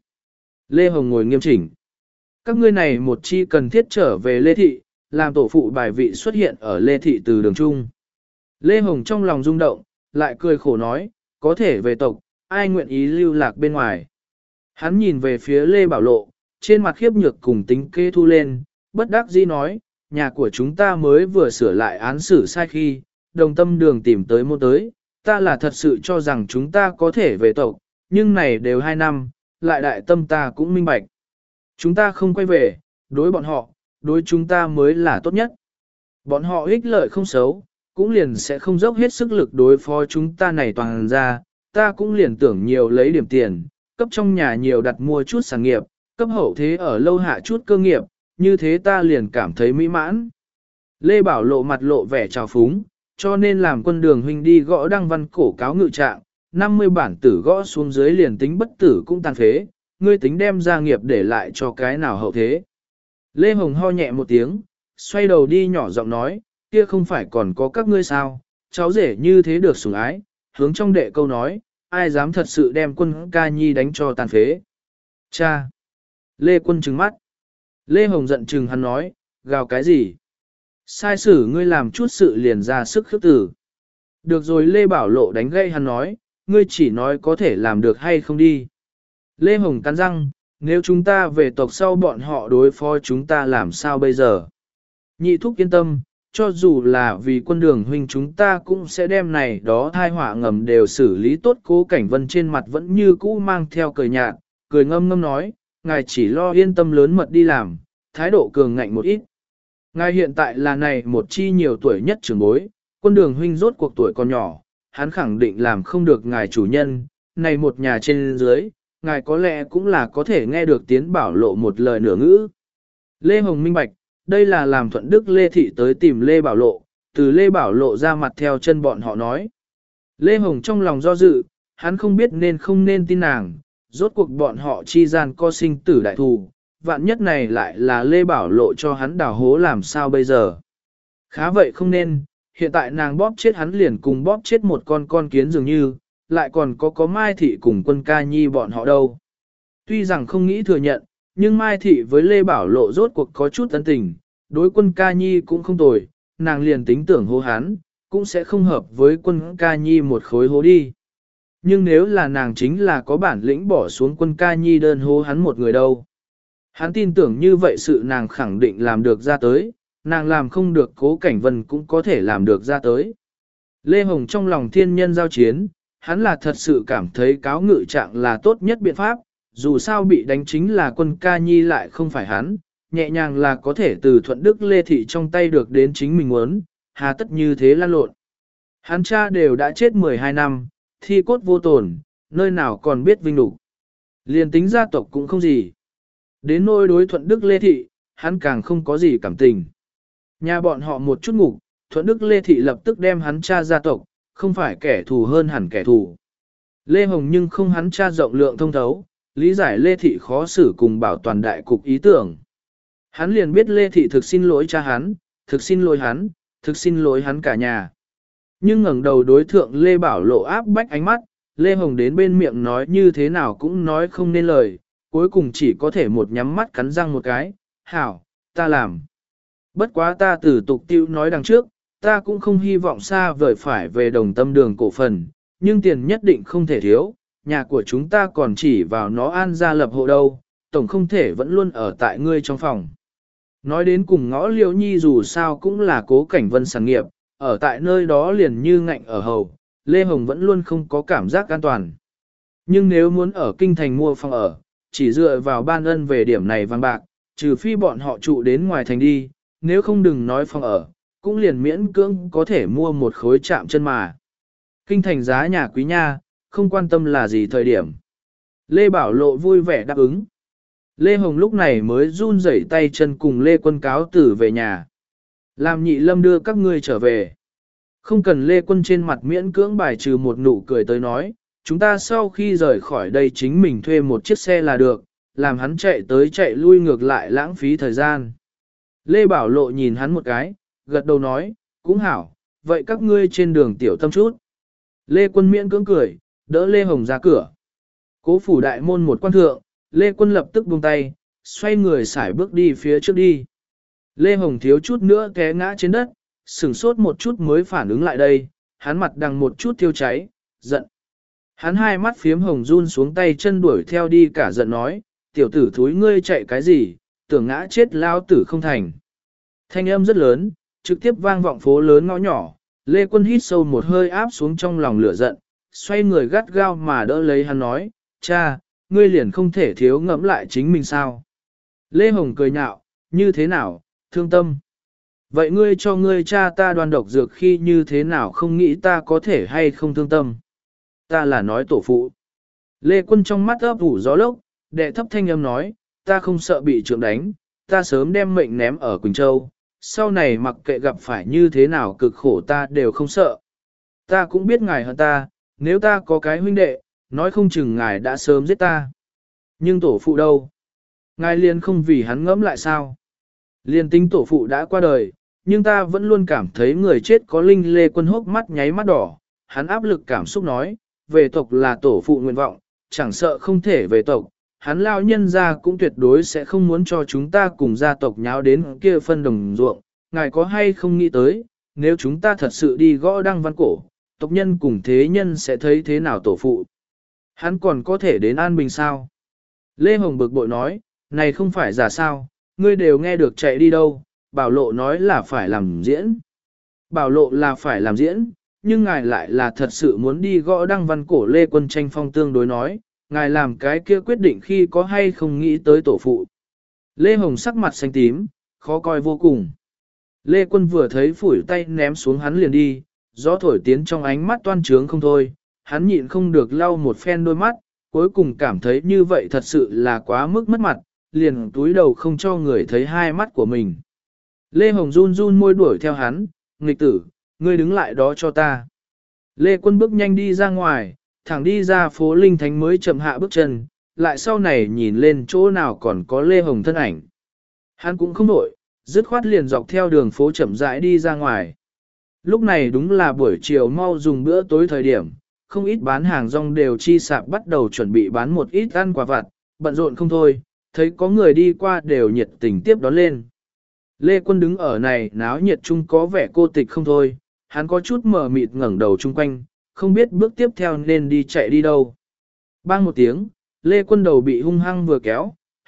Lê Hồng ngồi nghiêm chỉnh. Các ngươi này một chi cần thiết trở về Lê Thị, làm tổ phụ bài vị xuất hiện ở Lê Thị từ đường trung. Lê Hồng trong lòng rung động, lại cười khổ nói, có thể về tộc, ai nguyện ý lưu lạc bên ngoài. Hắn nhìn về phía Lê Bảo Lộ, trên mặt khiếp nhược cùng tính kê thu lên, bất đắc dĩ nói, nhà của chúng ta mới vừa sửa lại án xử sai khi, đồng tâm đường tìm tới môn tới, ta là thật sự cho rằng chúng ta có thể về tộc, nhưng này đều 2 năm, lại đại tâm ta cũng minh bạch. Chúng ta không quay về, đối bọn họ, đối chúng ta mới là tốt nhất. Bọn họ ích lợi không xấu, cũng liền sẽ không dốc hết sức lực đối phó chúng ta này toàn ra, ta cũng liền tưởng nhiều lấy điểm tiền, cấp trong nhà nhiều đặt mua chút sản nghiệp, cấp hậu thế ở lâu hạ chút cơ nghiệp, như thế ta liền cảm thấy mỹ mãn. Lê Bảo Lộ mặt lộ vẻ trào phúng, cho nên làm Quân Đường huynh đi gõ đăng văn cổ cáo ngự trạng, 50 bản tử gõ xuống dưới liền tính bất tử cũng tàn phế, ngươi tính đem gia nghiệp để lại cho cái nào hậu thế. Lê Hồng ho nhẹ một tiếng, xoay đầu đi nhỏ giọng nói, kia không phải còn có các ngươi sao, cháu rể như thế được sủng ái, hướng trong đệ câu nói, ai dám thật sự đem Quân ca nhi đánh cho tàn phế. Cha! Lê Quân trừng mắt. Lê Hồng giận trừng hắn nói, gào cái gì? Sai sử ngươi làm chút sự liền ra sức khước tử. Được rồi Lê Bảo Lộ đánh gây hắn nói, ngươi chỉ nói có thể làm được hay không đi. Lê Hồng cắn răng, nếu chúng ta về tộc sau bọn họ đối phó chúng ta làm sao bây giờ? Nhị thúc yên tâm, cho dù là vì Quân Đường huynh chúng ta cũng sẽ đem này đó thai họa ngầm đều xử lý tốt. Cố Cảnh Vân trên mặt vẫn như cũ mang theo cười nhạt, cười ngâm ngâm nói, ngài chỉ lo yên tâm lớn mật đi làm, thái độ cường ngạnh một ít. Ngài hiện tại là này một chi nhiều tuổi nhất trưởng bối, Quân Đường huynh rốt cuộc tuổi còn nhỏ, hắn khẳng định làm không được ngài chủ nhân, này một nhà trên dưới, ngài có lẽ cũng là có thể nghe được Tiến Bảo Lộ một lời nửa ngữ. Lê Hồng minh bạch, đây là làm Thuận Đức Lê Thị tới tìm Lê Bảo Lộ, từ Lê Bảo Lộ ra mặt theo chân bọn họ nói. Lê Hồng trong lòng do dự, hắn không biết nên không nên tin nàng, rốt cuộc bọn họ chi gian co sinh tử đại thù, vạn nhất này lại là Lê Bảo Lộ cho hắn đào hố làm sao bây giờ. Khá vậy không nên, hiện tại nàng bóp chết hắn liền cùng bóp chết một con kiến dường như, lại còn có Mai Thị cùng Quân ca nhi bọn họ đâu. Tuy rằng không nghĩ thừa nhận, nhưng Mai Thị với Lê Bảo Lộ rốt cuộc có chút ân tình, đối Quân ca nhi cũng không tồi, nàng liền tính tưởng hô hắn, cũng sẽ không hợp với Quân ca nhi một khối hố đi. Nhưng nếu là nàng chính là có bản lĩnh bỏ xuống Quân ca nhi đơn hô hắn một người đâu. Hắn tin tưởng như vậy sự nàng khẳng định làm được ra tới, nàng làm không được Cố Cảnh Vân cũng có thể làm được ra tới. Lê Hồng trong lòng thiên nhân giao chiến, hắn là thật sự cảm thấy cáo ngự trạng là tốt nhất biện pháp, dù sao bị đánh chính là Quân Ca Nhi lại không phải hắn, nhẹ nhàng là có thể từ Thuận Đức Lê Thị trong tay được đến chính mình muốn, hà tất như thế lan lộn. Hắn cha đều đã chết 12 năm, thi cốt vô tổn, nơi nào còn biết vinh đủ. Liền tính gia tộc cũng không gì. Đến nôi đối Thuận Đức Lê Thị, hắn càng không có gì cảm tình. Nhà bọn họ một chút ngục, Thuận Đức Lê Thị lập tức đem hắn cha gia tộc, không phải kẻ thù hơn hẳn kẻ thù. Lê Hồng nhưng không hắn cha rộng lượng thông thấu, lý giải Lê Thị khó xử cùng bảo toàn đại cục ý tưởng. Hắn liền biết Lê Thị thực xin lỗi cha hắn, thực xin lỗi hắn, thực xin lỗi hắn cả nhà. Nhưng ngẩng đầu đối thượng Lê Bảo Lộ áp bách ánh mắt, Lê Hồng đến bên miệng nói như thế nào cũng nói không nên lời, cuối cùng chỉ có thể một nhắm mắt cắn răng một cái, hảo, ta làm. Bất quá ta từ tục tiêu nói đằng trước, ta cũng không hy vọng xa vời phải về Đồng Tâm Đường cổ phần, nhưng tiền nhất định không thể thiếu, nhà của chúng ta còn chỉ vào nó an gia lập hộ đâu, tổng không thể vẫn luôn ở tại ngươi trong phòng. Nói đến cùng ngõ Liễu Nhi dù sao cũng là Cố Cảnh Vân sản nghiệp, ở tại nơi đó liền như ngạnh ở hầu, Lê Hồng vẫn luôn không có cảm giác an toàn. Nhưng nếu muốn ở kinh thành mua phòng ở, chỉ dựa vào ban ân về điểm này vàng bạc, trừ phi bọn họ trụ đến ngoài thành đi, nếu không đừng nói phòng ở, cũng liền miễn cưỡng có thể mua một khối chạm chân mà. Kinh thành giá nhà quý nha, không quan tâm là gì thời điểm. Lê Bảo Lộ vui vẻ đáp ứng. Lê Hồng lúc này mới run rẩy tay chân cùng Lê Quân cáo tử về nhà. Làm Nhị Lâm đưa các ngươi trở về. Không cần Lê Quân trên mặt miễn cưỡng bài trừ một nụ cười tới nói, chúng ta sau khi rời khỏi đây chính mình thuê một chiếc xe là được, làm hắn chạy tới chạy lui ngược lại lãng phí thời gian. Lê Bảo Lộ nhìn hắn một cái, gật đầu nói, cũng hảo, vậy các ngươi trên đường tiểu tâm chút. Lê Quân miễn cưỡng cười, đỡ Lê Hồng ra cửa. Cố phủ đại môn một quan thượng, Lê Quân lập tức buông tay, xoay người xải bước đi phía trước đi. Lê Hồng thiếu chút nữa té ngã trên đất, sửng sốt một chút mới phản ứng lại đây, hắn mặt đằng một chút thiêu cháy, giận. Hắn hai mắt phiếm hồng run xuống tay chân đuổi theo đi cả giận nói, tiểu tử thúi ngươi chạy cái gì, tưởng ngã chết lao tử không thành. Thanh âm rất lớn, trực tiếp vang vọng phố lớn ngõ nhỏ, Lê Quân hít sâu một hơi áp xuống trong lòng lửa giận, xoay người gắt gao mà đỡ lấy hắn nói, cha, ngươi liền không thể thiếu ngẫm lại chính mình sao. Lê Hồng cười nhạo, như thế nào, thương tâm. Vậy ngươi cho ngươi cha ta đoan độc dược khi như thế nào không nghĩ ta có thể hay không thương tâm. Ta là nói tổ phụ. Lê Quân trong mắt ấp ủ gió lốc, đệ thấp thanh âm nói, ta không sợ bị trượng đánh, ta sớm đem mệnh ném ở Quỳnh Châu, sau này mặc kệ gặp phải như thế nào cực khổ ta đều không sợ. Ta cũng biết ngài hơn ta, nếu ta có cái huynh đệ, nói không chừng ngài đã sớm giết ta. Nhưng tổ phụ đâu? Ngài liền không vì hắn ngẫm lại sao? Liền tính tổ phụ đã qua đời, nhưng ta vẫn luôn cảm thấy người chết có linh. Lê Quân hốc mắt nháy mắt đỏ, hắn áp lực cảm xúc nói, về tộc là tổ phụ nguyện vọng, chẳng sợ không thể về tộc, hắn lao nhân ra cũng tuyệt đối sẽ không muốn cho chúng ta cùng gia tộc nháo đến kia phân đồng ruộng, ngài có hay không nghĩ tới, nếu chúng ta thật sự đi gõ đăng văn cổ, tộc nhân cùng thế nhân sẽ thấy thế nào tổ phụ. Hắn còn có thể đến An Bình sao? Lê Hồng bực bội nói, này không phải giả sao, ngươi đều nghe được chạy đi đâu, Bảo Lộ nói là phải làm diễn. Bảo Lộ là phải làm diễn, nhưng ngài lại là thật sự muốn đi gõ đăng văn cổ. Lê Quân tranh phong tương đối nói, ngài làm cái kia quyết định khi có hay không nghĩ tới tổ phụ. Lê Hồng sắc mặt xanh tím, khó coi vô cùng. Lê Quân vừa thấy phủi tay ném xuống hắn liền đi, gió thổi tiến trong ánh mắt toan trướng không thôi, hắn nhịn không được lau một phen đôi mắt, cuối cùng cảm thấy như vậy thật sự là quá mức mất mặt, liền túi đầu không cho người thấy hai mắt của mình. Lê Hồng run run môi đuổi theo hắn, nghịch tử, ngươi đứng lại đó cho ta. Lê Quân bước nhanh đi ra ngoài, thẳng đi ra phố Linh Thánh mới chậm hạ bước chân, lại sau này nhìn lên chỗ nào còn có Lê Hồng thân ảnh. Hắn cũng không nổi, dứt khoát liền dọc theo đường phố chậm rãi đi ra ngoài. Lúc này đúng là buổi chiều mau dùng bữa tối thời điểm, không ít bán hàng rong đều chi sạp bắt đầu chuẩn bị bán một ít ăn quà vặt, bận rộn không thôi, thấy có người đi qua đều nhiệt tình tiếp đón lên. Lê Quân đứng ở này náo nhiệt chung có vẻ cô tịch không thôi, hắn có chút mờ mịt ngẩng đầu chung quanh, không biết bước tiếp theo nên đi chạy đi đâu. Bang một tiếng, Lê Quân đầu bị hung hăng vừa kéo,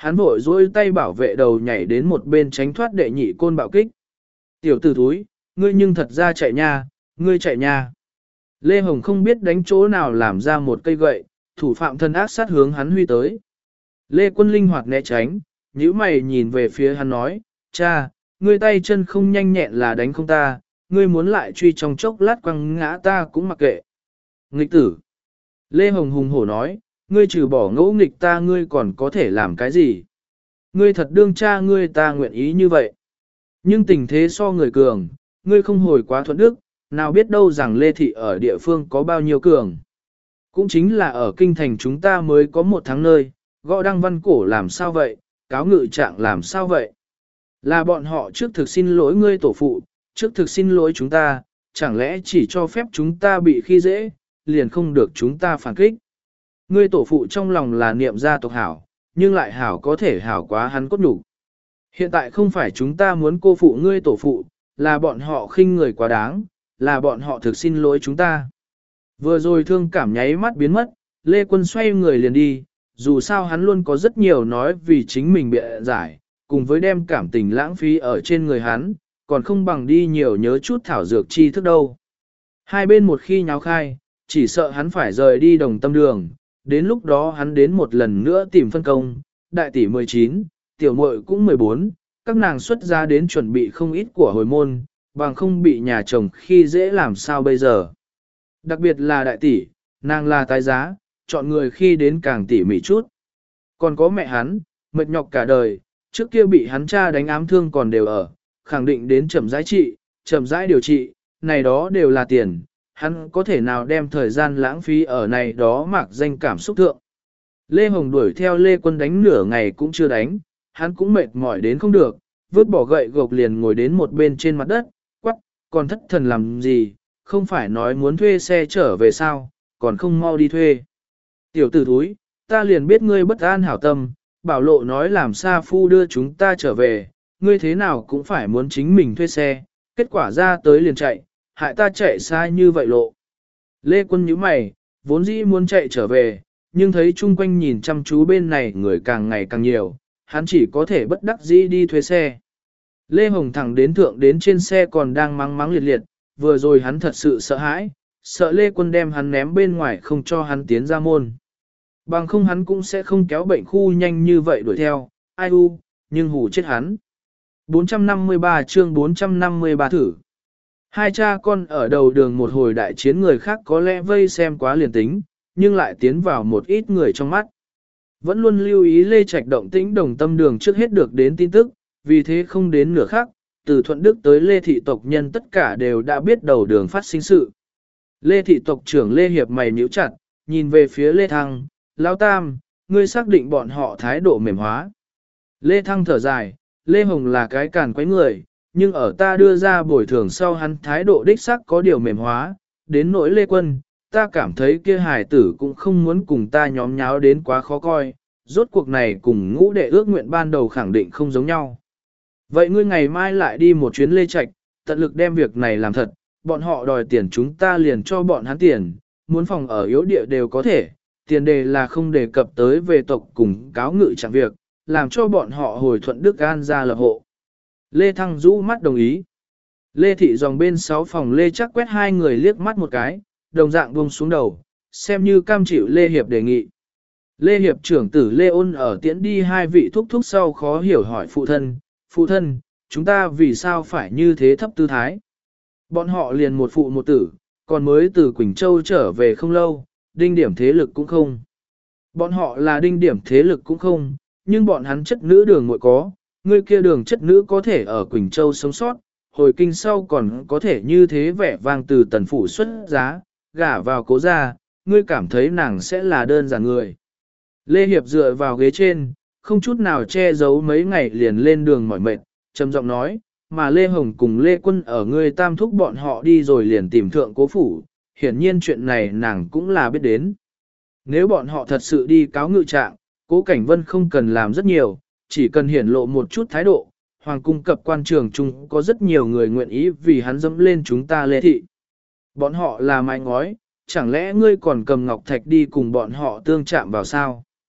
hắn vội dối tay bảo vệ đầu nhảy đến một bên tránh thoát đệ nhị côn bạo kích. Tiểu tử thúi, ngươi nhưng thật ra chạy nha, ngươi chạy nha. Lê Hồng không biết đánh chỗ nào làm ra một cây gậy, thủ phạm thân ác sát hướng hắn huy tới. Lê Quân linh hoạt né tránh, nhíu mày nhìn về phía hắn nói, cha, ngươi tay chân không nhanh nhẹn là đánh không ta, ngươi muốn lại truy trong chốc lát quăng ngã ta cũng mặc kệ. Nghịch tử. Lê Hồng hùng hổ nói, ngươi trừ bỏ ngỗ nghịch ta ngươi còn có thể làm cái gì? Ngươi thật đương cha ngươi ta nguyện ý như vậy. Nhưng tình thế so người cường, ngươi không hồi quá thuận đức, nào biết đâu rằng Lê Thị ở địa phương có bao nhiêu cường. Cũng chính là ở kinh thành chúng ta mới có một tháng nơi, gõ đăng văn cổ làm sao vậy, cáo ngự trạng làm sao vậy. Là bọn họ trước thực xin lỗi ngươi tổ phụ, trước thực xin lỗi chúng ta, chẳng lẽ chỉ cho phép chúng ta bị khi dễ, liền không được chúng ta phản kích. Ngươi tổ phụ trong lòng là niệm gia tộc hảo, nhưng lại hảo có thể hảo quá hắn cốt nhục. Hiện tại không phải chúng ta muốn cô phụ ngươi tổ phụ, là bọn họ khinh người quá đáng, là bọn họ thực xin lỗi chúng ta. Vừa rồi thương cảm nháy mắt biến mất, Lê Quân xoay người liền đi, dù sao hắn luôn có rất nhiều nói vì chính mình bịa giải, cùng với đem cảm tình lãng phí ở trên người hắn, còn không bằng đi nhiều nhớ chút thảo dược chi thức đâu. Hai bên một khi nháo khai, chỉ sợ hắn phải rời đi đồng tâm đường, đến lúc đó hắn đến một lần nữa tìm phân công, đại tỷ 19, tiểu muội cũng 14, các nàng xuất ra đến chuẩn bị không ít của hồi môn, bằng không bị nhà chồng khi dễ làm sao bây giờ. Đặc biệt là đại tỷ, nàng là tái giá, chọn người khi đến càng tỉ mỉ chút. Còn có mẹ hắn, mệt nhọc cả đời, trước kia bị hắn cha đánh ám thương còn đều ở, khẳng định đến chậm rãi trị, chậm rãi điều trị, này đó đều là tiền, hắn có thể nào đem thời gian lãng phí ở này đó mặc danh cảm xúc thượng. Lê Hồng đuổi theo Lê Quân đánh nửa ngày cũng chưa đánh, hắn cũng mệt mỏi đến không được, vứt bỏ gậy gộc liền ngồi đến một bên trên mặt đất, quắc, còn thất thần làm gì, không phải nói muốn thuê xe trở về sao, còn không mau đi thuê. Tiểu tử thúi, ta liền biết ngươi bất an hảo tâm, bảo lộ nói làm Sa Phu đưa chúng ta trở về, ngươi thế nào cũng phải muốn chính mình thuê xe, kết quả ra tới liền chạy, hại ta chạy xa như vậy lộ. Lê Quân nhíu mày, vốn dĩ muốn chạy trở về, nhưng thấy chung quanh nhìn chăm chú bên này người càng ngày càng nhiều, hắn chỉ có thể bất đắc dĩ đi thuê xe. Lê Hồng thẳng đến thượng đến trên xe còn đang mắng mắng liệt liệt, vừa rồi hắn thật sự sợ hãi, sợ Lê Quân đem hắn ném bên ngoài không cho hắn tiến ra môn. Bằng không hắn cũng sẽ không kéo bệnh khu nhanh như vậy đuổi theo, ai u, nhưng hù chết hắn. 453 chương 453 thử. Hai cha con ở đầu đường một hồi đại chiến người khác có lẽ vây xem quá liền tính, nhưng lại tiến vào một ít người trong mắt. Vẫn luôn lưu ý Lê Trạch động tĩnh đồng tâm đường trước hết được đến tin tức, vì thế không đến nửa khắc, từ Thuận Đức tới Lê thị tộc nhân tất cả đều đã biết đầu đường phát sinh sự. Lê thị tộc trưởng Lê Hiệp mày nhíu chặt, nhìn về phía Lê Thăng, Lão Tam, ngươi xác định bọn họ thái độ mềm hóa. Lê Thăng thở dài, Lê Hồng là cái càn quấy người, nhưng ở ta đưa ra bồi thường sau hắn thái độ đích xác có điều mềm hóa, đến nỗi Lê Quân, ta cảm thấy kia hài tử cũng không muốn cùng ta nhóm nháo đến quá khó coi, rốt cuộc này cùng ngũ đệ ước nguyện ban đầu khẳng định không giống nhau. Vậy ngươi ngày mai lại đi một chuyến Lê Trạch, tận lực đem việc này làm thật, bọn họ đòi tiền chúng ta liền cho bọn hắn tiền, muốn phòng ở yếu địa đều có thể, tiền đề là không đề cập tới về tộc cùng cáo ngự chẳng việc, làm cho bọn họ hồi Thuận Đức An ra lập hộ. Lê Thăng rũ mắt đồng ý. Lê Thị dòng bên 6 phòng Lê chắc quét hai người liếc mắt một cái, đồng dạng buông xuống đầu, xem như cam chịu Lê Hiệp đề nghị. Lê Hiệp trưởng tử Lê Ôn ở tiễn đi hai vị thúc thúc sau khó hiểu hỏi phụ thân, chúng ta vì sao phải như thế thấp tư thái. Bọn họ liền một phụ một tử, còn mới từ Quỳnh Châu trở về không lâu, đinh điểm thế lực cũng không. Bọn họ là đinh điểm thế lực cũng không, nhưng bọn hắn chất nữ đường muội có, người kia đường chất nữ có thể ở Quỳnh Châu sống sót, hồi kinh sau còn có thể như thế vẻ vang từ tần phủ xuất giá, gả vào cố gia, ngươi cảm thấy nàng sẽ là đơn giản người. Lê Hiệp dựa vào ghế trên, không chút nào che giấu mấy ngày liền lên đường mỏi mệt, trầm giọng nói, mà Lê Hồng cùng Lê Quân ở ngươi tam thúc bọn họ đi rồi liền tìm thượng cố phủ, hiển nhiên chuyện này nàng cũng là biết đến. Nếu bọn họ thật sự đi cáo ngự trạng, Cố Cảnh Vân không cần làm rất nhiều, chỉ cần hiển lộ một chút thái độ, hoàng cung cập quan trường chung có rất nhiều người nguyện ý vì hắn dẫm lên chúng ta Lê Thị. Bọn họ là mái ngói, chẳng lẽ ngươi còn cầm ngọc thạch đi cùng bọn họ tương chạm vào sao?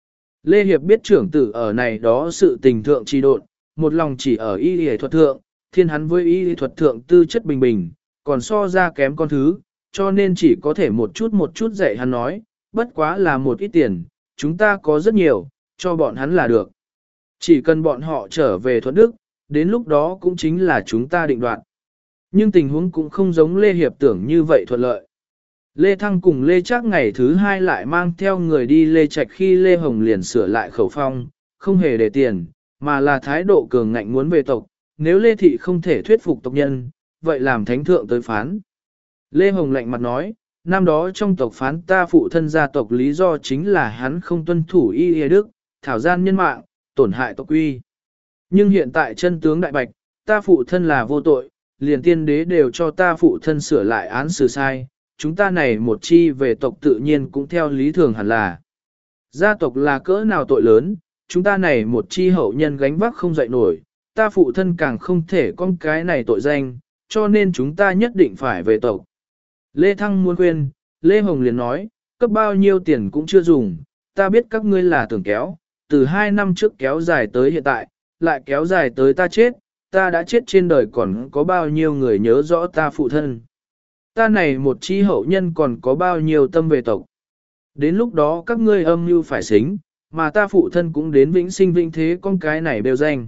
Lê Hiệp biết trưởng tử ở này đó sự tình thượng trì độn, một lòng chỉ ở y y thuật thượng, thiên hắn với y y thuật thượng tư chất bình bình, còn so ra kém con thứ, cho nên chỉ có thể một chút dạy hắn nói, bất quá là một ít tiền, chúng ta có rất nhiều, cho bọn hắn là được. Chỉ cần bọn họ trở về Thuận Đức, đến lúc đó cũng chính là chúng ta định đoạt. Nhưng tình huống cũng không giống Lê Hiệp tưởng như vậy thuận lợi. Lê Thăng cùng Lê Trác ngày thứ hai lại mang theo người đi Lê Trạch khi Lê Hồng liền sửa lại khẩu phong, không hề để tiền, mà là thái độ cường ngạnh muốn về tộc, nếu Lê Thị không thể thuyết phục tộc nhân, vậy làm thánh thượng tới phán. Lê Hồng lạnh mặt nói, năm đó trong tộc phán ta phụ thân gia tộc lý do chính là hắn không tuân thủ y y đức, thảo gian nhân mạng, tổn hại tộc uy. Nhưng hiện tại chân tướng đại bạch, ta phụ thân là vô tội, liền tiên đế đều cho ta phụ thân sửa lại án xử sai, chúng ta này một chi về tộc tự nhiên cũng theo lý thường hẳn là. Gia tộc là cỡ nào tội lớn, chúng ta này một chi hậu nhân gánh vác không dậy nổi, ta phụ thân càng không thể con cái này tội danh, cho nên chúng ta nhất định phải về tộc. Lê Thăng muốn khuyên, Lê Hồng liền nói, cấp bao nhiêu tiền cũng chưa dùng, ta biết các ngươi là tưởng kéo, từ 2 năm trước kéo dài tới hiện tại, lại kéo dài tới ta chết, ta đã chết trên đời còn có bao nhiêu người nhớ rõ ta phụ thân. Ta này một chi hậu nhân còn có bao nhiêu tâm về tộc. Đến lúc đó các ngươi âm mưu phải xính, mà ta phụ thân cũng đến vĩnh sinh vĩnh thế con cái này đều danh.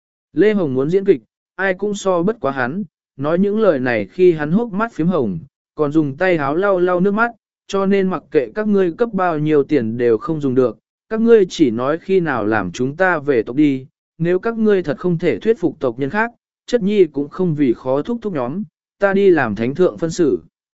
Lê Hồng muốn diễn kịch, ai cũng so bất quá hắn, nói những lời này khi hắn hốc mắt phím hồng, còn dùng tay háo lau lau nước mắt, cho nên mặc kệ các ngươi cấp bao nhiêu tiền đều không dùng được, các ngươi chỉ nói khi nào làm chúng ta về tộc đi, nếu các ngươi thật không thể thuyết phục tộc nhân khác, chất nhi cũng không vì khó thúc nhóm, ta đi làm thánh thượng phân xử.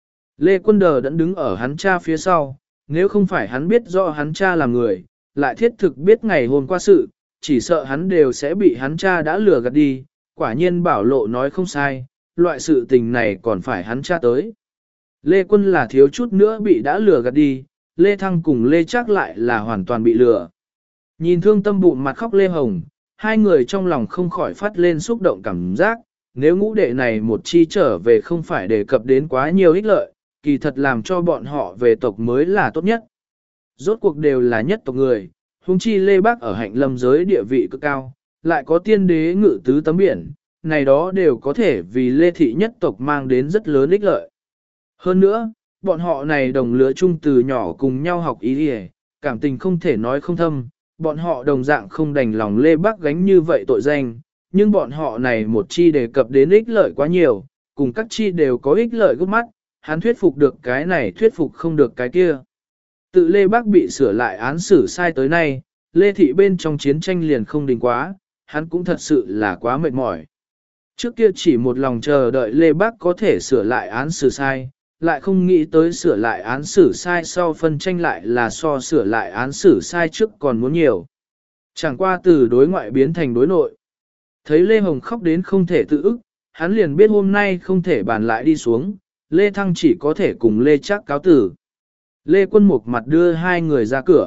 Lê Quân Đờ đã đứng ở hắn cha phía sau, nếu không phải hắn biết rõ hắn cha là người, lại thiết thực biết ngày hôm qua sự, chỉ sợ hắn đều sẽ bị hắn cha đã lừa gạt đi, quả nhiên Bảo Lộ nói không sai, loại sự tình này còn phải hắn cha tới. Lê Quân là thiếu chút nữa bị đã lừa gạt đi, Lê Thăng cùng Lê Trác lại là hoàn toàn bị lừa. Nhìn thương tâm bụng mặt khóc Lê Hồng, hai người trong lòng không khỏi phát lên xúc động cảm giác, nếu ngũ đệ này một chi trở về không phải đề cập đến quá nhiều ích lợi, kỳ thật làm cho bọn họ về tộc mới là tốt nhất. Rốt cuộc đều là nhất tộc người, huống chi Lê Bác ở hạnh lâm giới địa vị cực cao, lại có tiên đế ngự tứ tấm biển, này đó đều có thể vì Lê Thị nhất tộc mang đến rất lớn ích lợi. Hơn nữa, bọn họ này đồng lứa chung từ nhỏ cùng nhau học ý đi, cảm tình không thể nói không thâm, bọn họ đồng dạng không đành lòng Lê Bác gánh như vậy tội danh, nhưng bọn họ này một chi đề cập đến ích lợi quá nhiều, cùng các chi đều có ích lợi gấp mắt, hắn thuyết phục được cái này thuyết phục không được cái kia. Tự Lê Bác bị sửa lại án xử sai tới nay, Lê Thị bên trong chiến tranh liền không đình quá, hắn cũng thật sự là quá mệt mỏi. Trước kia chỉ một lòng chờ đợi Lê Bác có thể sửa lại án xử sai, lại không nghĩ tới sửa lại án xử sai sau phân tranh lại là so sửa lại án xử sai trước còn muốn nhiều. Chẳng qua từ đối ngoại biến thành đối nội. Thấy Lê Hồng khóc đến không thể tự ức, hắn liền biết hôm nay không thể bàn lại đi xuống, Lê Thăng chỉ có thể cùng Lê Trác cáo tử. Lê Quân Mục mặt đưa hai người ra cửa.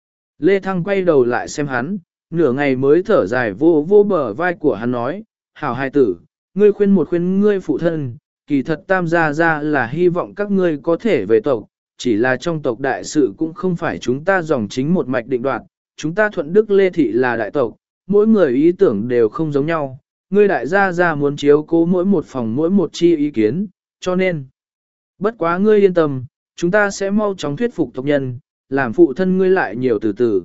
Lê Thăng quay đầu lại xem hắn, nửa ngày mới thở dài vô vô bờ vai của hắn nói, hảo hai tử, ngươi khuyên một khuyên ngươi phụ thân, kỳ thật tam gia ra là hy vọng các ngươi có thể về tộc, chỉ là trong tộc đại sự cũng không phải chúng ta dòng chính một mạch định đoạt, chúng ta thuận đức Lê Thị là đại tộc, mỗi người ý tưởng đều không giống nhau, ngươi đại gia ra muốn chiếu cố mỗi một phòng mỗi một chi ý kiến, cho nên, bất quá ngươi yên tâm, chúng ta sẽ mau chóng thuyết phục tộc nhân, làm phụ thân ngươi lại nhiều từ từ.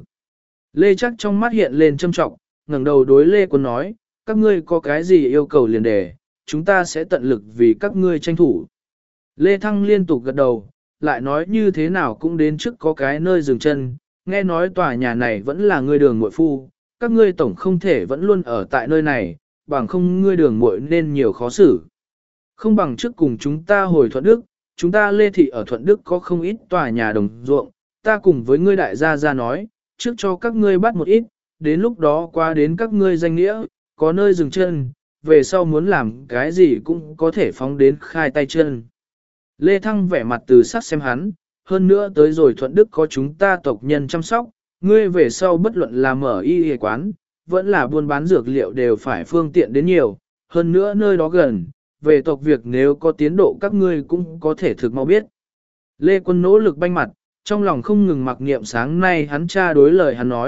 Lê Trác trong mắt hiện lên châm trọng, ngẩng đầu đối Lê Quân nói, các ngươi có cái gì yêu cầu liền đề, chúng ta sẽ tận lực vì các ngươi tranh thủ. Lê Thăng liên tục gật đầu, lại nói như thế nào cũng đến trước có cái nơi dừng chân, nghe nói tòa nhà này vẫn là ngươi đường muội phu, các ngươi tổng không thể vẫn luôn ở tại nơi này, bằng không ngươi đường muội nên nhiều khó xử. Không bằng trước cùng chúng ta hồi Thuận Đức, chúng ta Lê Thị ở Thuận Đức có không ít tòa nhà đồng ruộng, ta cùng với ngươi đại gia ra nói, trước cho các ngươi bắt một ít, đến lúc đó qua đến các ngươi danh nghĩa, có nơi dừng chân, về sau muốn làm cái gì cũng có thể phóng đến khai tay chân. Lê Thăng vẻ mặt từ sắc xem hắn, hơn nữa tới rồi Thuận Đức có chúng ta tộc nhân chăm sóc, ngươi về sau bất luận là mở y y quán, vẫn là buôn bán dược liệu đều phải phương tiện đến nhiều, hơn nữa nơi đó gần, về tộc việc nếu có tiến độ các ngươi cũng có thể thực mau biết. Lê Quân nỗ lực banh mặt, trong lòng không ngừng mặc niệm sáng nay hắn cha đối lời hắn nói,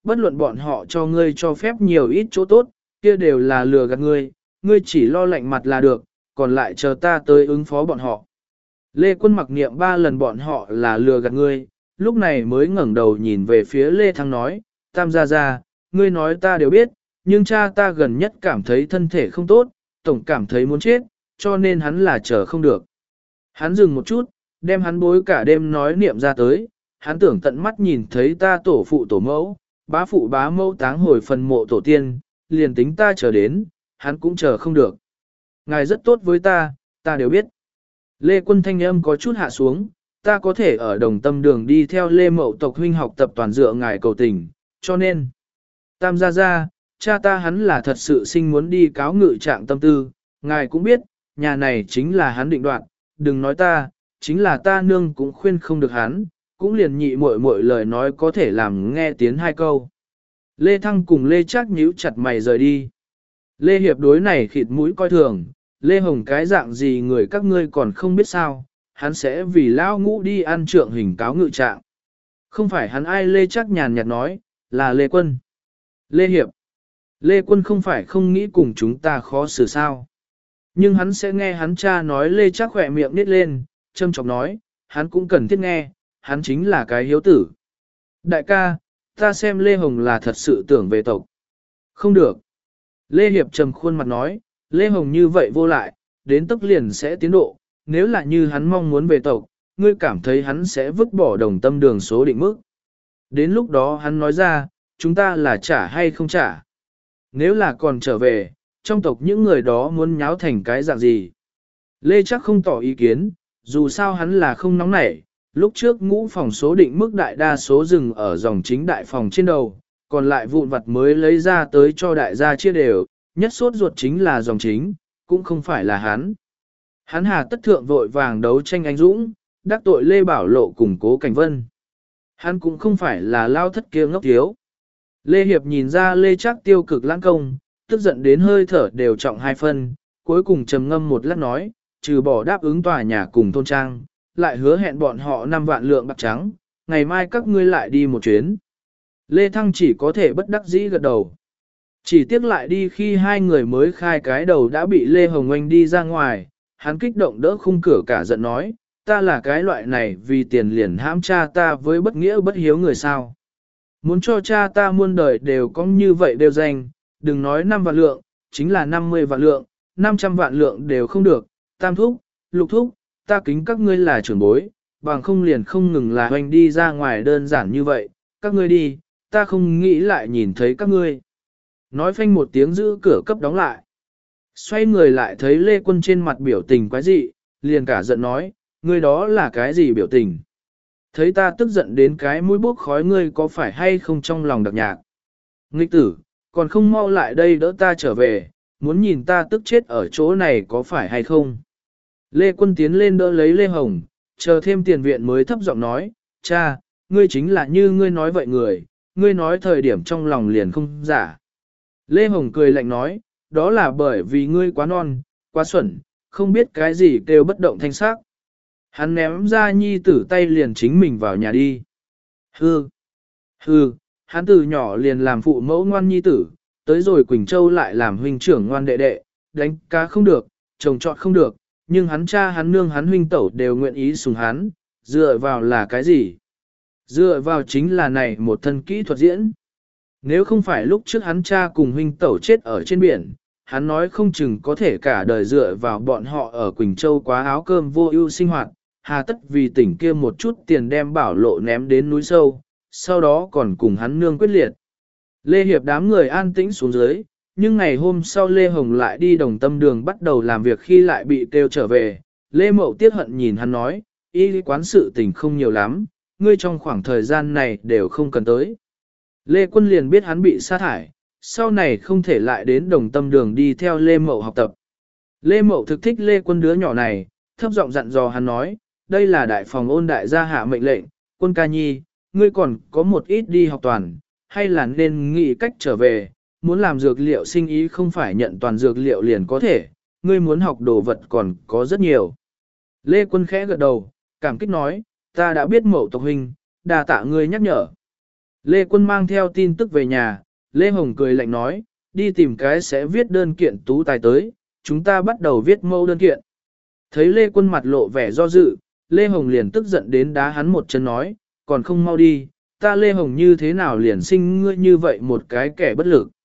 bất luận bọn họ cho ngươi cho phép nhiều ít chỗ tốt, kia đều là lừa gạt ngươi, ngươi chỉ lo lạnh mặt là được, còn lại chờ ta tới ứng phó bọn họ. Lê Quân mặc niệm 3 lần bọn họ là lừa gạt ngươi, lúc này mới ngẩng đầu nhìn về phía Lê Thăng nói, Tam gia gia, ngươi nói ta đều biết, nhưng cha ta gần nhất cảm thấy thân thể không tốt, tổng cảm thấy muốn chết, cho nên hắn là chờ không được. Hắn dừng một chút, đem hắn bối cả đêm nói niệm ra tới, hắn tưởng tận mắt nhìn thấy ta tổ phụ tổ mẫu, bá phụ bá mẫu táng hồi phần mộ tổ tiên, liền tính ta chờ đến, hắn cũng chờ không được. Ngài rất tốt với ta đều biết. Lê Quân thanh âm có chút hạ xuống, ta có thể ở đồng tâm đường đi theo Lê Mậu tộc huynh học tập toàn dựa ngài cầu tình, cho nên. Tam gia gia, cha ta hắn là thật sự sinh muốn đi cáo ngự trạng tâm tư, ngài cũng biết, nhà này chính là hắn định đoạt, đừng nói ta, chính là ta nương cũng khuyên không được hắn, cũng liền nhị muội muội lời nói có thể làm nghe tiếng 2 câu. Lê Thăng cùng Lê Trác nhíu chặt mày rời đi. Lê Hiệp đối này khịt mũi coi thường, Lê Hồng cái dạng gì người các ngươi còn không biết sao, hắn sẽ vì lao ngũ đi ăn trượng hình cáo ngự trạng. Không phải hắn ai Lê Trác nhàn nhạt nói, là Lê Quân. Lê Hiệp. Lê Quân không phải không nghĩ cùng chúng ta khó xử sao. Nhưng hắn sẽ nghe hắn cha nói Lê Trác khỏe miệng nít lên, châm chọc nói, hắn cũng cần thiết nghe, hắn chính là cái hiếu tử. Đại ca, ta xem Lê Hồng là thật sự tưởng về tộc. Không được. Lê Hiệp trầm khuôn mặt nói, Lê Hồng như vậy vô lại, đến tức liền sẽ tiến độ, nếu là như hắn mong muốn về tộc, ngươi cảm thấy hắn sẽ vứt bỏ đồng tâm đường số định mức. Đến lúc đó hắn nói ra, chúng ta là trả hay không trả. Nếu là còn trở về, trong tộc những người đó muốn nháo thành cái dạng gì. Lê chắc không tỏ ý kiến, dù sao hắn là không nóng nảy, lúc trước ngũ phòng số định mức đại đa số dừng ở dòng chính đại phòng trên đầu, còn lại vụn vặt mới lấy ra tới cho đại gia chia đều, nhất sốt ruột chính là dòng chính, cũng không phải là hắn. Hắn hà tất thượng vội vàng đấu tranh anh dũng, đắc tội Lê Bảo Lộ cùng Cố Cảnh Vân. Hắn cũng không phải là lao thất kia ngốc thiếu. Lê Hiệp nhìn ra Lê Trác tiêu cực lãng công, tức giận đến hơi thở đều trọng 2 phân, cuối cùng trầm ngâm một lát nói, trừ bỏ đáp ứng tòa nhà cùng thôn trang, lại hứa hẹn bọn họ 5 vạn lượng bạc trắng, ngày mai các ngươi lại đi một chuyến. Lê Thăng chỉ có thể bất đắc dĩ gật đầu. Chỉ tiếc lại đi khi 2 người mới khai cái đầu đã bị Lê Hồng Anh đi ra ngoài, hắn kích động đỡ khung cửa cả giận nói, ta là cái loại này vì tiền liền hãm cha ta với bất nghĩa bất hiếu người sao. Muốn cho cha ta muôn đời đều có như vậy đều danh, đừng nói 5 vạn lượng, chính là 50 vạn lượng, 500 vạn lượng đều không được, tam thúc, lục thúc, ta kính các ngươi là trưởng bối, bằng không liền không ngừng là hoành đi ra ngoài đơn giản như vậy, các ngươi đi, ta không nghĩ lại nhìn thấy các ngươi. Nói phanh một tiếng giữ cửa cấp đóng lại. Xoay người lại thấy Lê Quân trên mặt biểu tình quái dị, liền cả giận nói, ngươi đó là cái gì biểu tình? Thấy ta tức giận đến cái mũi bốc khói ngươi có phải hay không trong lòng đặc nhạc? Nghịch tử, còn không mau lại đây đỡ ta trở về, muốn nhìn ta tức chết ở chỗ này có phải hay không? Lê Quân tiến lên đỡ lấy Lê Hồng, chờ thêm tiền viện mới thấp giọng nói, cha, ngươi chính là như ngươi nói vậy người, ngươi nói thời điểm trong lòng liền không giả. Lê Hồng cười lạnh nói, đó là bởi vì ngươi quá non, quá xuẩn, không biết cái gì kêu bất động thanh sắc. Hắn ném ra nhi tử tay liền chính mình vào nhà đi. Hư, hắn từ nhỏ liền làm phụ mẫu ngoan nhi tử, tới rồi Quỳnh Châu lại làm huynh trưởng ngoan đệ đệ, đánh cá không được, trồng trọt không được, nhưng hắn cha hắn nương hắn huynh tẩu đều nguyện ý sùng hắn, dựa vào là cái gì? Dựa vào chính là này một thân kỹ thuật diễn. Nếu không phải lúc trước hắn cha cùng huynh tẩu chết ở trên biển, hắn nói không chừng có thể cả đời dựa vào bọn họ ở Quỳnh Châu quá áo cơm vô ưu sinh hoạt, hà tất vì tỉnh kia một chút tiền đem Bảo Lộ ném đến núi sâu, sau đó còn cùng hắn nương quyết liệt. Lê Hiệp đám người an tĩnh xuống dưới, nhưng ngày hôm sau Lê Hồng lại đi đồng tâm đường bắt đầu làm việc khi lại bị kêu trở về. Lê Mậu tiếc hận nhìn hắn nói, y quán sự tình không nhiều lắm, ngươi trong khoảng thời gian này đều không cần tới. Lê Quân liền biết hắn bị sa thải, sau này không thể lại đến đồng tâm đường đi theo Lê Mậu học tập. Lê Mậu thực thích Lê Quân đứa nhỏ này, thấp giọng dặn dò hắn nói, đây là đại phòng ôn đại gia hạ mệnh lệnh, Quân ca nhi, ngươi còn có một ít đi học toàn, hay là nên nghĩ cách trở về, muốn làm dược liệu sinh ý không phải nhận toàn dược liệu liền có thể, ngươi muốn học đồ vật còn có rất nhiều. Lê Quân khẽ gật đầu, cảm kích nói, ta đã biết Mậu tộc huynh, đa tạ ngươi nhắc nhở. Lê Quân mang theo tin tức về nhà, Lê Hồng cười lạnh nói, đi tìm cái sẽ viết đơn kiện tú tài tới, chúng ta bắt đầu viết mẫu đơn kiện. Thấy Lê Quân mặt lộ vẻ do dự, Lê Hồng liền tức giận đến đá hắn một chân nói, còn không mau đi, ta Lê Hồng như thế nào liền sinh ngươi như vậy một cái kẻ bất lực.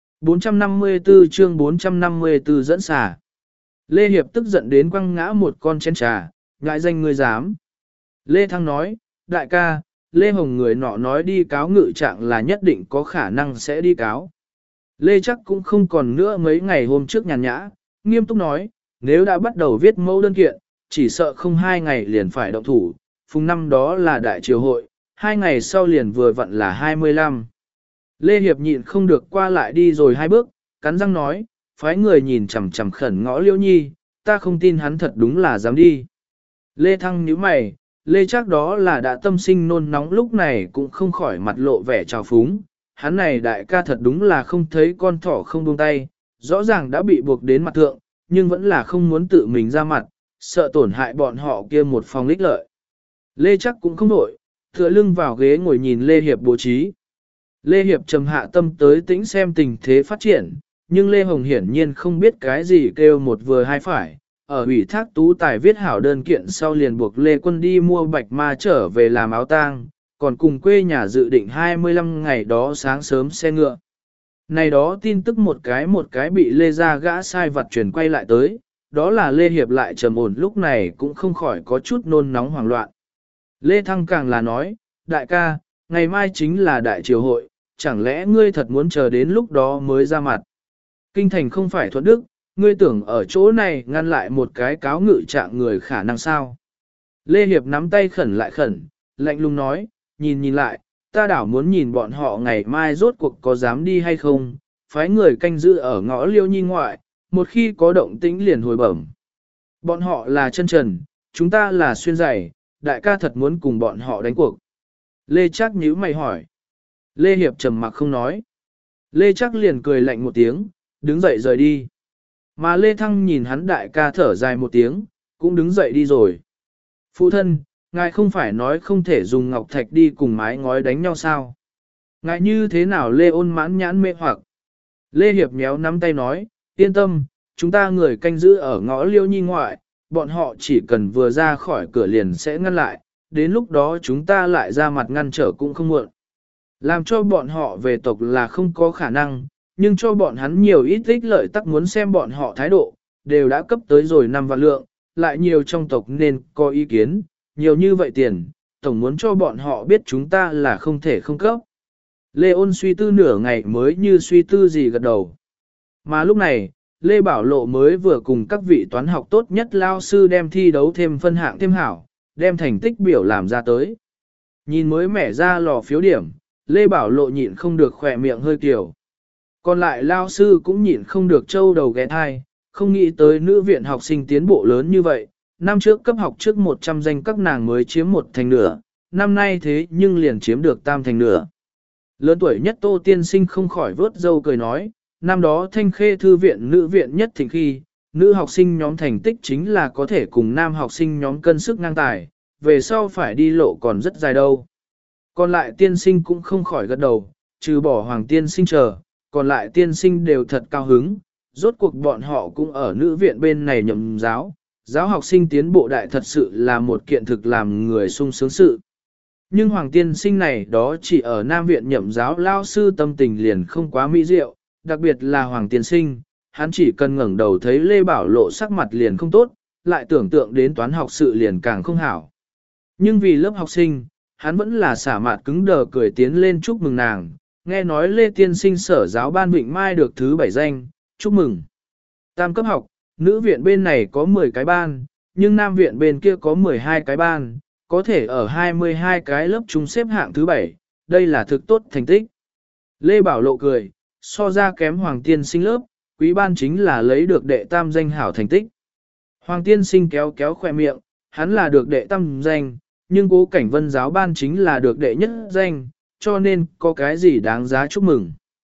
454 chương 454 dẫn xả. Lê Hiệp tức giận đến quăng ngã một con chén trà, ngại danh ngươi dám. Lê Thăng nói, đại ca, Lê Hồng người nọ nói đi cáo ngự trạng là nhất định có khả năng sẽ đi cáo. Lê chắc cũng không còn nữa mấy ngày hôm trước nhàn nhã, nghiêm túc nói, nếu đã bắt đầu viết mẫu đơn kiện, chỉ sợ không 2 ngày liền phải động thủ, phùng năm đó là đại triều hội, 2 ngày sau liền vừa vặn là 25. Lê Hiệp nhịn không được qua lại đi rồi 2 bước, cắn răng nói, phái người nhìn chằm chằm khẩn ngõ Liễu Nhi, ta không tin hắn thật đúng là dám đi. Lê Thăng nhíu mày, Lê chắc đó là đã tâm sinh nôn nóng lúc này cũng không khỏi mặt lộ vẻ trào phúng, hắn này đại ca thật đúng là không thấy con thỏ không buông tay, rõ ràng đã bị buộc đến mặt thượng, nhưng vẫn là không muốn tự mình ra mặt, sợ tổn hại bọn họ kia một phòng lích lợi. Lê chắc cũng không nổi, tựa lưng vào ghế ngồi nhìn Lê Hiệp bố trí. Lê Hiệp trầm hạ tâm tới tĩnh xem tình thế phát triển, nhưng Lê Hồng hiển nhiên không biết cái gì kêu một vừa hai phải. Ở ủy thác tú tài viết hảo đơn kiện sau liền buộc Lê Quân đi mua bạch ma trở về làm áo tang, còn cùng quê nhà dự định 25 ngày đó sáng sớm xe ngựa. Này đó tin tức một cái bị Lê ra gã sai vặt truyền quay lại tới, đó là Lê Hiệp lại trầm ổn lúc này cũng không khỏi có chút nôn nóng hoảng loạn. Lê Thăng càng là nói, đại ca, ngày mai chính là đại triều hội, chẳng lẽ ngươi thật muốn chờ đến lúc đó mới ra mặt. Kinh thành không phải Thuận Đức, ngươi tưởng ở chỗ này ngăn lại một cái cáo ngự trạng người khả năng sao. Lê Hiệp nắm tay khẩn lại khẩn, lạnh lùng nói, nhìn lại, ta đảo muốn nhìn bọn họ ngày mai rốt cuộc có dám đi hay không, phái người canh giữ ở ngõ Liêu Nhi ngoại, một khi có động tĩnh liền hồi bẩm. Bọn họ là chân trần, chúng ta là xuyên giày, đại ca thật muốn cùng bọn họ đánh cuộc. Lê Trác nhíu mày hỏi. Lê Hiệp trầm mặc không nói. Lê Trác liền cười lạnh một tiếng, đứng dậy rời đi. Mà Lê Thăng nhìn hắn đại ca thở dài một tiếng, cũng đứng dậy đi rồi. Phụ thân, ngài không phải nói không thể dùng ngọc thạch đi cùng mái ngói đánh nhau sao? Ngài như thế nào Lê Ôn mãn nhãn mê hoặc? Lê Hiệp méo nắm tay nói, yên tâm, chúng ta người canh giữ ở ngõ Liêu Nhi ngoại, bọn họ chỉ cần vừa ra khỏi cửa liền sẽ ngăn lại, đến lúc đó chúng ta lại ra mặt ngăn trở cũng không muộn. Làm cho bọn họ về tộc là không có khả năng, nhưng cho bọn hắn nhiều ít ích lợi tắc muốn xem bọn họ thái độ, đều đã cấp tới rồi 5 vạn lượng, lại nhiều trong tộc nên có ý kiến, nhiều như vậy tiền, tổng muốn cho bọn họ biết chúng ta là không thể không cấp. Lê Ôn suy tư nửa ngày mới như suy tư gì gật đầu. Mà lúc này, Lê Bảo Lộ mới vừa cùng các vị toán học tốt nhất lao sư đem thi đấu thêm phân hạng thêm hảo, đem thành tích biểu làm ra tới. Nhìn mới mẻ ra lò phiếu điểm, Lê Bảo Lộ nhịn không được khỏe miệng hơi kiểu. Còn lại lao sư cũng nhịn không được trâu đầu ghé thai, không nghĩ tới nữ viện học sinh tiến bộ lớn như vậy. Năm trước cấp học trước 100 danh các nàng mới chiếm 1 thành nửa, năm nay thế nhưng liền chiếm được 3 thành nửa. Lớn tuổi nhất Tô Tiên Sinh không khỏi vớt dâu cười nói, năm đó Thanh Khê Thư viện nữ viện nhất thịnh khi, nữ học sinh nhóm thành tích chính là có thể cùng nam học sinh nhóm cân sức ngang tài, về sau phải đi lộ còn rất dài đâu. Còn lại tiên sinh cũng không khỏi gật đầu, trừ bỏ Hoàng tiên sinh chờ, còn lại tiên sinh đều thật cao hứng, rốt cuộc bọn họ cũng ở nữ viện bên này nhậm giáo, giáo học sinh tiến bộ đại thật sự là một kiện thực làm người sung sướng sự. Nhưng Hoàng tiên sinh này đó chỉ ở Nam viện nhậm giáo lao sư tâm tình liền không quá mỹ diệu, đặc biệt là Hoàng tiên sinh, hắn chỉ cần ngẩng đầu thấy Lê Bảo Lộ sắc mặt liền không tốt, lại tưởng tượng đến toán học sự liền càng không hảo. Nhưng vì lớp học sinh, hắn vẫn là xả mạt cứng đờ cười tiến lên chúc mừng nàng, nghe nói Lê Tiên Sinh sở giáo ban Vịnh Mai được thứ 7 danh, chúc mừng. Tam cấp học, nữ viện bên này có 10 cái ban, nhưng nam viện bên kia có 12 cái ban, có thể ở 22 cái lớp chung xếp hạng thứ 7, đây là thực tốt thành tích. Lê Bảo Lộ cười, so ra kém Hoàng Tiên Sinh lớp, quý ban chính là lấy được đệ tam danh hảo thành tích. Hoàng Tiên Sinh kéo kéo khoe miệng, hắn là được đệ tam danh, nhưng Cố Cảnh Vân giáo ban chính là được đệ nhất danh, cho nên có cái gì đáng giá chúc mừng.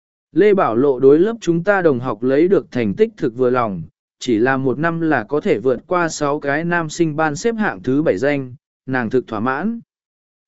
Lê Bảo Lộ đối lớp chúng ta đồng học lấy được thành tích thực vừa lòng, chỉ là 1 năm là có thể vượt qua 6 cái nam sinh ban xếp hạng thứ 7 danh, nàng thực thỏa mãn.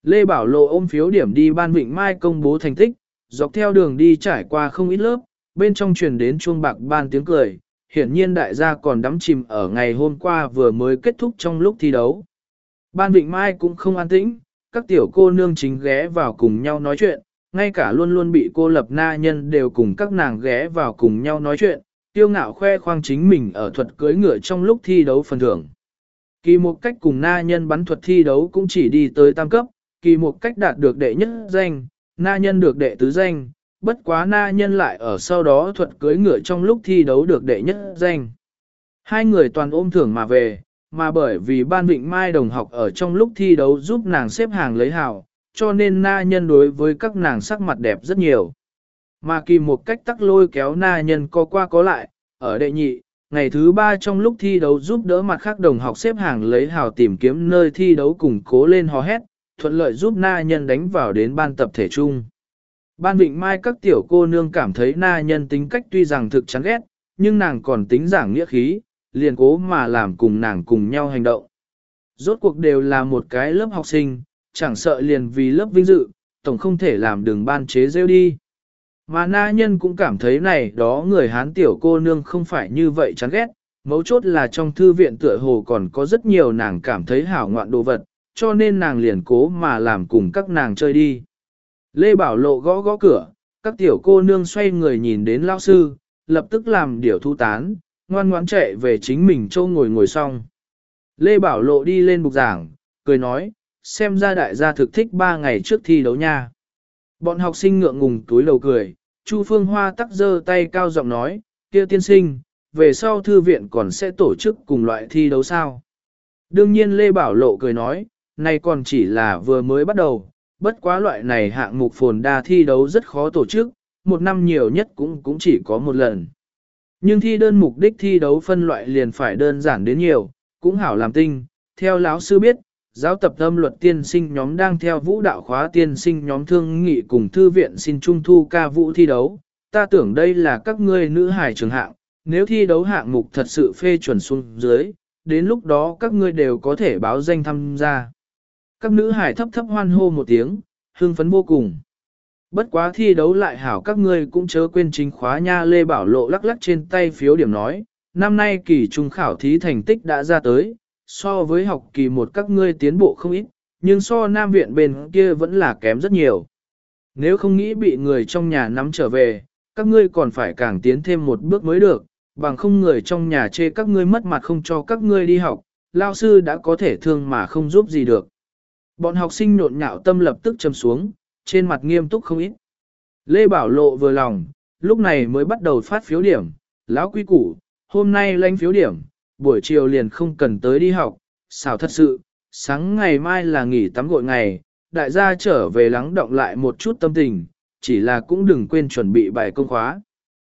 Lê Bảo Lộ ôm phiếu điểm đi Ban Vịnh Mai công bố thành tích, dọc theo đường đi trải qua không ít lớp, bên trong truyền đến chuông bạc ban tiếng cười, hiển nhiên đại gia còn đắm chìm ở ngày hôm qua vừa mới kết thúc trong lúc thi đấu. Ban Vịnh Mai cũng không an tĩnh, các tiểu cô nương chính ghé vào cùng nhau nói chuyện, ngay cả luôn luôn bị cô lập na nhân đều cùng các nàng ghé vào cùng nhau nói chuyện, tiêu ngạo khoe khoang chính mình ở thuật cưỡi ngựa trong lúc thi đấu phần thưởng. Kỳ một cách cùng na nhân bắn thuật thi đấu cũng chỉ đi tới tam cấp, kỳ một cách đạt được đệ nhất danh, na nhân được đệ tứ danh, bất quá na nhân lại ở sau đó thuật cưỡi ngựa trong lúc thi đấu được đệ nhất danh. Hai người toàn ôm thưởng mà về, mà bởi vì Ban Vịnh Mai đồng học ở trong lúc thi đấu giúp nàng xếp hàng lấy hào, cho nên na nhân đối với các nàng sắc mặt đẹp rất nhiều. Mà kỳ một cách tắc lôi kéo na nhân co qua có lại, ở đệ nhị, ngày thứ ba trong lúc thi đấu giúp đỡ mặt khác đồng học xếp hàng lấy hào tìm kiếm nơi thi đấu củng cố lên hò hét, thuận lợi giúp na nhân đánh vào đến ban tập thể chung. Ban Vịnh Mai các tiểu cô nương cảm thấy na nhân tính cách tuy rằng thực chán ghét, nhưng nàng còn tính giảng nghĩa khí, liền cố mà làm cùng nàng cùng nhau hành động. Rốt cuộc đều là một cái lớp học sinh, chẳng sợ liền vì lớp vinh dự, tổng không thể làm đường ban chế rêu đi. Mà na nhân cũng cảm thấy này đó người Hán tiểu cô nương không phải như vậy chán ghét, mấu chốt là trong thư viện tựa hồ còn có rất nhiều nàng cảm thấy hảo ngoạn đồ vật, cho nên nàng liền cố mà làm cùng các nàng chơi đi. Lê Bảo Lộ gõ gõ cửa, các tiểu cô nương xoay người nhìn đến lão sư, lập tức làm điều thu tán, ngoan ngoãn chạy về chính mình châu ngồi xong. Lê Bảo Lộ đi lên bục giảng, cười nói, xem ra đại gia thực thích 3 ngày trước thi đấu nha. Bọn học sinh ngượng ngùng túi đầu cười, Chu Phương Hoa tắc giơ tay cao giọng nói, kia tiên sinh, về sau thư viện còn sẽ tổ chức cùng loại thi đấu sao? Đương nhiên Lê Bảo Lộ cười nói, này còn chỉ là vừa mới bắt đầu, bất quá loại này hạng mục phồn đa thi đấu rất khó tổ chức, một năm nhiều nhất cũng chỉ có một lần. Nhưng thi đơn mục đích thi đấu phân loại liền phải đơn giản đến nhiều, cũng hảo làm tinh, theo lão sư biết, giáo tập âm luật tiên sinh nhóm đang theo vũ đạo khóa tiên sinh nhóm thương nghị cùng thư viện xin trung thu ca vũ thi đấu, ta tưởng đây là các ngươi nữ hài trường hạng, nếu thi đấu hạng mục thật sự phê chuẩn xuống dưới, đến lúc đó các ngươi đều có thể báo danh tham gia. Các nữ hài thấp thấp hoan hô một tiếng, hưng phấn vô cùng. Bất quá thi đấu lại hảo các ngươi cũng chớ quên chính khóa nha. Lê Bảo Lộ lắc lắc trên tay phiếu điểm nói, năm nay kỳ trung khảo thí thành tích đã ra tới, so với học kỳ một các ngươi tiến bộ không ít, nhưng so Nam viện bên kia vẫn là kém rất nhiều. Nếu không nghĩ bị người trong nhà nắm trở về, các ngươi còn phải càng tiến thêm một bước mới được, bằng không người trong nhà chê các ngươi mất mặt không cho các ngươi đi học, lao sư đã có thể thương mà không giúp gì được. Bọn học sinh nhộn nhạo tâm lập tức trầm xuống, trên mặt nghiêm túc không ít. Lê Bảo Lộ vừa lòng, lúc này mới bắt đầu phát phiếu điểm, lão quý củ, hôm nay lãnh phiếu điểm, buổi chiều liền không cần tới đi học, xảo thật sự, sáng ngày mai là nghỉ tắm gội ngày, đại gia trở về lắng động lại một chút tâm tình, chỉ là cũng đừng quên chuẩn bị bài công khóa.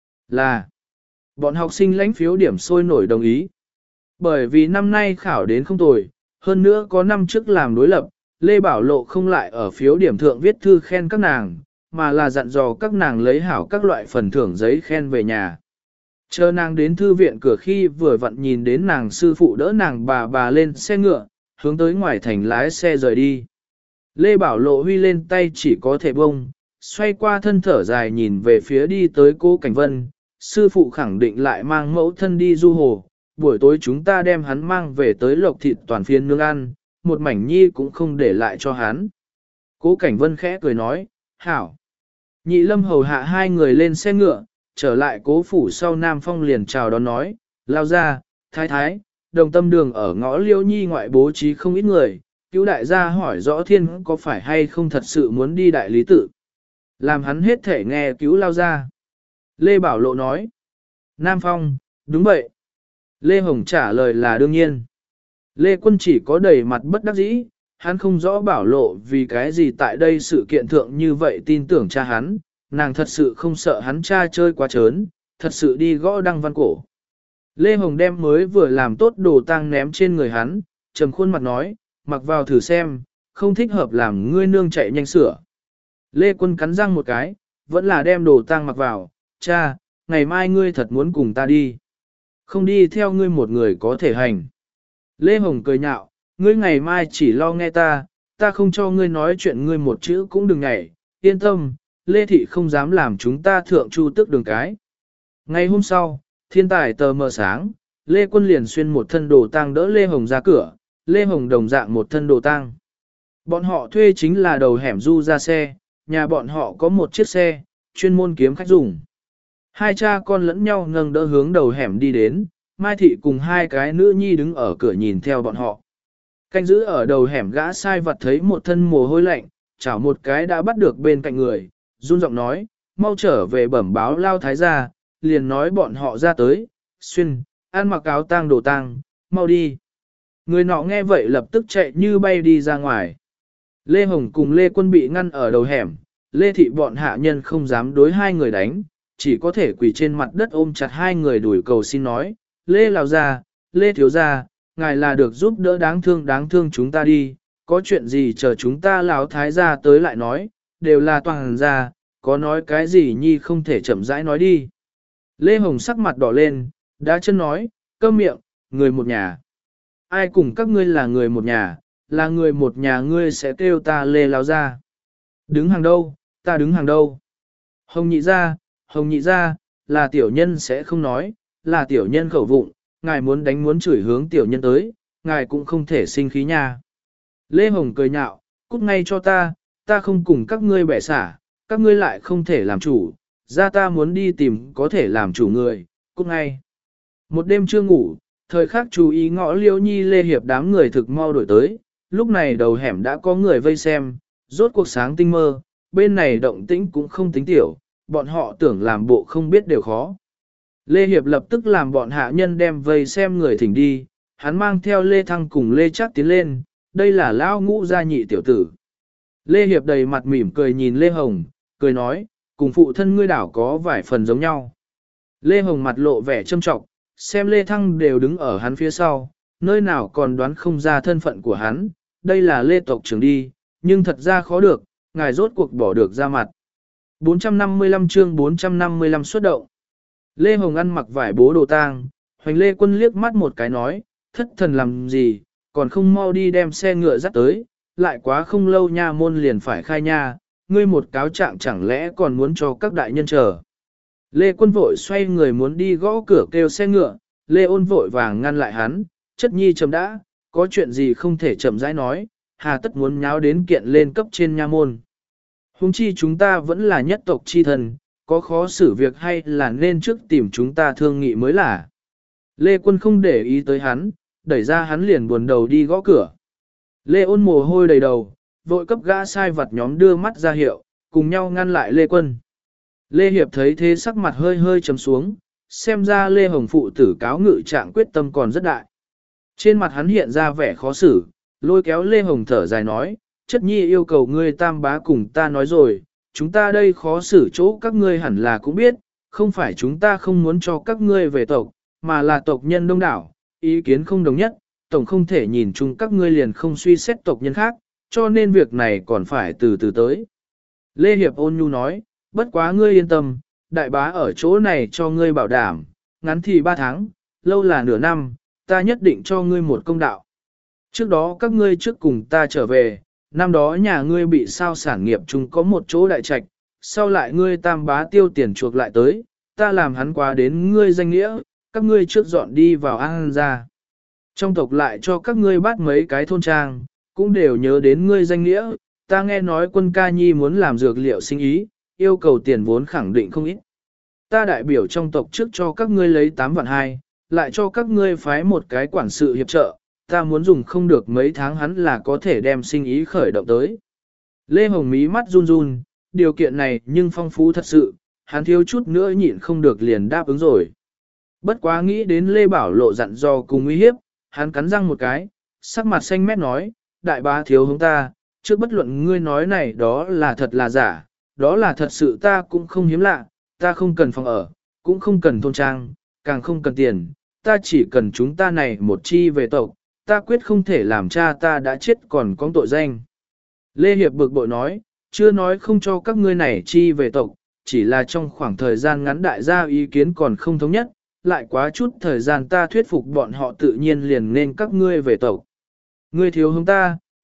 Là, bọn học sinh lãnh phiếu điểm sôi nổi đồng ý. Bởi vì năm nay khảo đến không tồi, hơn nữa có năm trước làm đối lập, Lê Bảo Lộ không lại ở phiếu điểm thượng viết thư khen các nàng, mà là dặn dò các nàng lấy hảo các loại phần thưởng giấy khen về nhà. Chờ nàng đến thư viện cửa khi vừa vặn nhìn đến nàng sư phụ đỡ nàng bà lên xe ngựa, hướng tới ngoài thành lái xe rời đi. Lê Bảo Lộ huy lên tay chỉ có thể bông, xoay qua thân thở dài nhìn về phía đi tới Cố Cảnh Vân, sư phụ khẳng định lại mang mẫu thân đi du hồ, buổi tối chúng ta đem hắn mang về tới lộc thịt toàn phiên nướng ăn, một mảnh nhi cũng không để lại cho hắn. Cố Cảnh Vân khẽ cười nói, hảo. Nhị Lâm hầu hạ hai người lên xe ngựa, trở lại Cố phủ sau Nam Phong liền chào đón nói, lao ra, thái thái, đồng tâm đường ở ngõ Liêu Nhi ngoại bố trí không ít người, cứu đại gia hỏi rõ thiên có phải hay không thật sự muốn đi đại lý tự. Làm hắn hết thể nghe cứu lao ra. Lê Bảo Lộ nói, Nam Phong, đúng vậy. Lê Hồng trả lời là đương nhiên. Lê Quân chỉ có đầy mặt bất đắc dĩ, hắn không rõ Bảo Lộ vì cái gì tại đây sự kiện thượng như vậy tin tưởng cha hắn, nàng thật sự không sợ hắn cha chơi quá trớn, thật sự đi gõ đăng văn cổ. Lê Hồng đem mới vừa làm tốt đồ tang ném trên người hắn, trầm khuôn mặt nói, mặc vào thử xem, không thích hợp làm ngươi nương chạy nhanh sửa. Lê Quân cắn răng một cái, vẫn là đem đồ tang mặc vào, cha, ngày mai ngươi thật muốn cùng ta đi. Không đi theo ngươi một người có thể hành. Lê Hồng cười nhạo, ngươi ngày mai chỉ lo nghe ta, ta không cho ngươi nói chuyện ngươi một chữ cũng đừng nhảy, yên tâm, Lê Thị không dám làm chúng ta thượng chu tước đường cái. Ngày hôm sau, thiên tài tờ mờ sáng, Lê Quân liền xuyên một thân đồ tang đỡ Lê Hồng ra cửa, Lê Hồng đồng dạng một thân đồ tang. Bọn họ thuê chính là đầu hẻm du ra xe, nhà bọn họ có một chiếc xe, chuyên môn kiếm khách dùng. Hai cha con lẫn nhau nâng đỡ hướng đầu hẻm đi đến, Mai Thị cùng hai cái nữ nhi đứng ở cửa nhìn theo bọn họ. Canh giữ ở đầu hẻm gã sai vặt thấy một thân mồ hôi lạnh, chảo một cái đã bắt được bên cạnh người, run giọng nói, mau trở về bẩm báo lao thái gia, liền nói bọn họ ra tới, xuyên, ăn mặc áo tang đồ tang, mau đi. Người nọ nghe vậy lập tức chạy như bay đi ra ngoài. Lê Hồng cùng Lê Quân bị ngăn ở đầu hẻm, Lê Thị bọn hạ nhân không dám đối hai người đánh, chỉ có thể quỳ trên mặt đất ôm chặt hai người đuổi cầu xin nói, Lê Lào gia, Lê Thiếu gia, ngài là được giúp đỡ đáng thương chúng ta đi, có chuyện gì chờ chúng ta lão thái gia tới lại nói, đều là toàn gia, có nói cái gì nhi không thể chậm rãi nói đi. Lê Hồng sắc mặt đỏ lên, đã chân nói, câm miệng, người một nhà. Ai cùng các ngươi là người một nhà, là người một nhà ngươi sẽ kêu ta Lê Láo gia. Đứng hàng đâu, ta đứng hàng đâu. Hồng nhị gia, là tiểu nhân sẽ không nói, là tiểu nhân khẩu vụng, ngài muốn đánh muốn chửi hướng tiểu nhân tới, ngài cũng không thể sinh khí nha. Lê Hồng cười nhạo, cút ngay cho ta không cùng các ngươi bẻ xả, các ngươi lại không thể làm chủ, ra ta muốn đi tìm có thể làm chủ người, cút ngay. Một đêm chưa ngủ, thời khắc chú ý ngõ Liễu Nhi Lê Hiệp đám người thực mau đổi tới, lúc này đầu hẻm đã có người vây xem, rốt cuộc sáng tinh mơ, bên này động tĩnh cũng không tính tiểu, bọn họ tưởng làm bộ không biết đều khó. Lê Hiệp lập tức làm bọn hạ nhân đem vây xem người thỉnh đi, hắn mang theo Lê Thăng cùng Lê Trác tiến lên, đây là lão ngũ gia nhị tiểu tử. Lê Hiệp đầy mặt mỉm cười nhìn Lê Hồng, cười nói, cùng phụ thân ngươi đảo có vài phần giống nhau. Lê Hồng mặt lộ vẻ châm trọng, xem Lê Thăng đều đứng ở hắn phía sau, nơi nào còn đoán không ra thân phận của hắn, đây là Lê tộc trưởng đi, nhưng thật ra khó được, ngài rốt cuộc bỏ được ra mặt. 455 chương 455 xuất động. Lê Hồng ăn mặc vải bố đồ tang, Hoành Lê Quân liếc mắt một cái nói, thất thần làm gì, còn không mau đi đem xe ngựa dắt tới, lại quá không lâu nha môn liền phải khai nha, ngươi một cáo trạng chẳng lẽ còn muốn cho các đại nhân chờ. Lê Quân vội xoay người muốn đi gõ cửa kêu xe ngựa, Lê Ôn vội vàng ngăn lại hắn, chất nhi chấm đã, có chuyện gì không thể chậm rãi nói, hà tất muốn nháo đến kiện lên cấp trên nha môn. Huống chi chúng ta vẫn là nhất tộc chi thần, có khó xử việc hay là nên trước tìm chúng ta thương nghị mới là. Lê Quân không để ý tới hắn, đẩy ra hắn liền buồn đầu đi gõ cửa. Lê Ôn mồ hôi đầy đầu, vội cấp gã sai vặt nhóm đưa mắt ra hiệu, cùng nhau ngăn lại Lê Quân. Lê Hiệp thấy thế sắc mặt hơi hơi trầm xuống, xem ra Lê Hồng phụ tử cáo ngự trạng quyết tâm còn rất đại. Trên mặt hắn hiện ra vẻ khó xử, lôi kéo Lê Hồng thở dài nói, chất nhi yêu cầu ngươi tam bá cùng ta nói rồi, chúng ta đây khó xử chỗ các ngươi hẳn là cũng biết, không phải chúng ta không muốn cho các ngươi về tộc, mà là tộc nhân đông đảo, ý kiến không đồng nhất, tổng không thể nhìn chung các ngươi liền không suy xét tộc nhân khác, cho nên việc này còn phải từ từ tới. Lê Hiệp ôn nhu nói, bất quá ngươi yên tâm, đại bá ở chỗ này cho ngươi bảo đảm, ngắn thì 3 tháng, lâu là nửa năm, ta nhất định cho ngươi một công đạo. Trước đó các ngươi trước cùng ta trở về, năm đó nhà ngươi bị sao sản nghiệp chung có một chỗ đại trạch, sau lại ngươi tam bá tiêu tiền chuộc lại tới, ta làm hắn quá đến ngươi danh nghĩa, các ngươi trước dọn đi vào An gia. Trong tộc lại cho các ngươi bắt mấy cái thôn trang, cũng đều nhớ đến ngươi danh nghĩa, ta nghe nói Quân ca nhi muốn làm dược liệu sinh ý, yêu cầu tiền vốn khẳng định không ít. Ta đại biểu trong tộc trước cho các ngươi lấy 8 vạn 2, lại cho các ngươi phái một cái quản sự hiệp trợ, ta muốn dùng không được mấy tháng hắn là có thể đem sinh ý khởi động tới. Lê Hồng mí mắt run run, điều kiện này nhưng phong phú thật sự, hắn thiếu chút nữa nhịn không được liền đáp ứng rồi. Bất quá nghĩ đến Lê Bảo Lộ dặn dò cùng uy hiếp, hắn cắn răng một cái, sắc mặt xanh mét nói, đại bá thiếu hướng ta, trước bất luận ngươi nói này đó là thật là giả, đó là thật sự ta cũng không hiếm lạ, ta không cần phòng ở, cũng không cần thôn trang, càng không cần tiền, ta chỉ cần chúng ta này một chi về tộc, ta quyết không thể làm cha ta đã chết còn có tội danh. Lê Hiệp bực bội nói, chưa nói không cho các ngươi này chi về tộc, chỉ là trong khoảng thời gian ngắn đại gia ý kiến còn không thống nhất, lại quá chút thời gian ta thuyết phục bọn họ tự nhiên liền nên các ngươi về tộc. Ngươi thiếu hướng ta,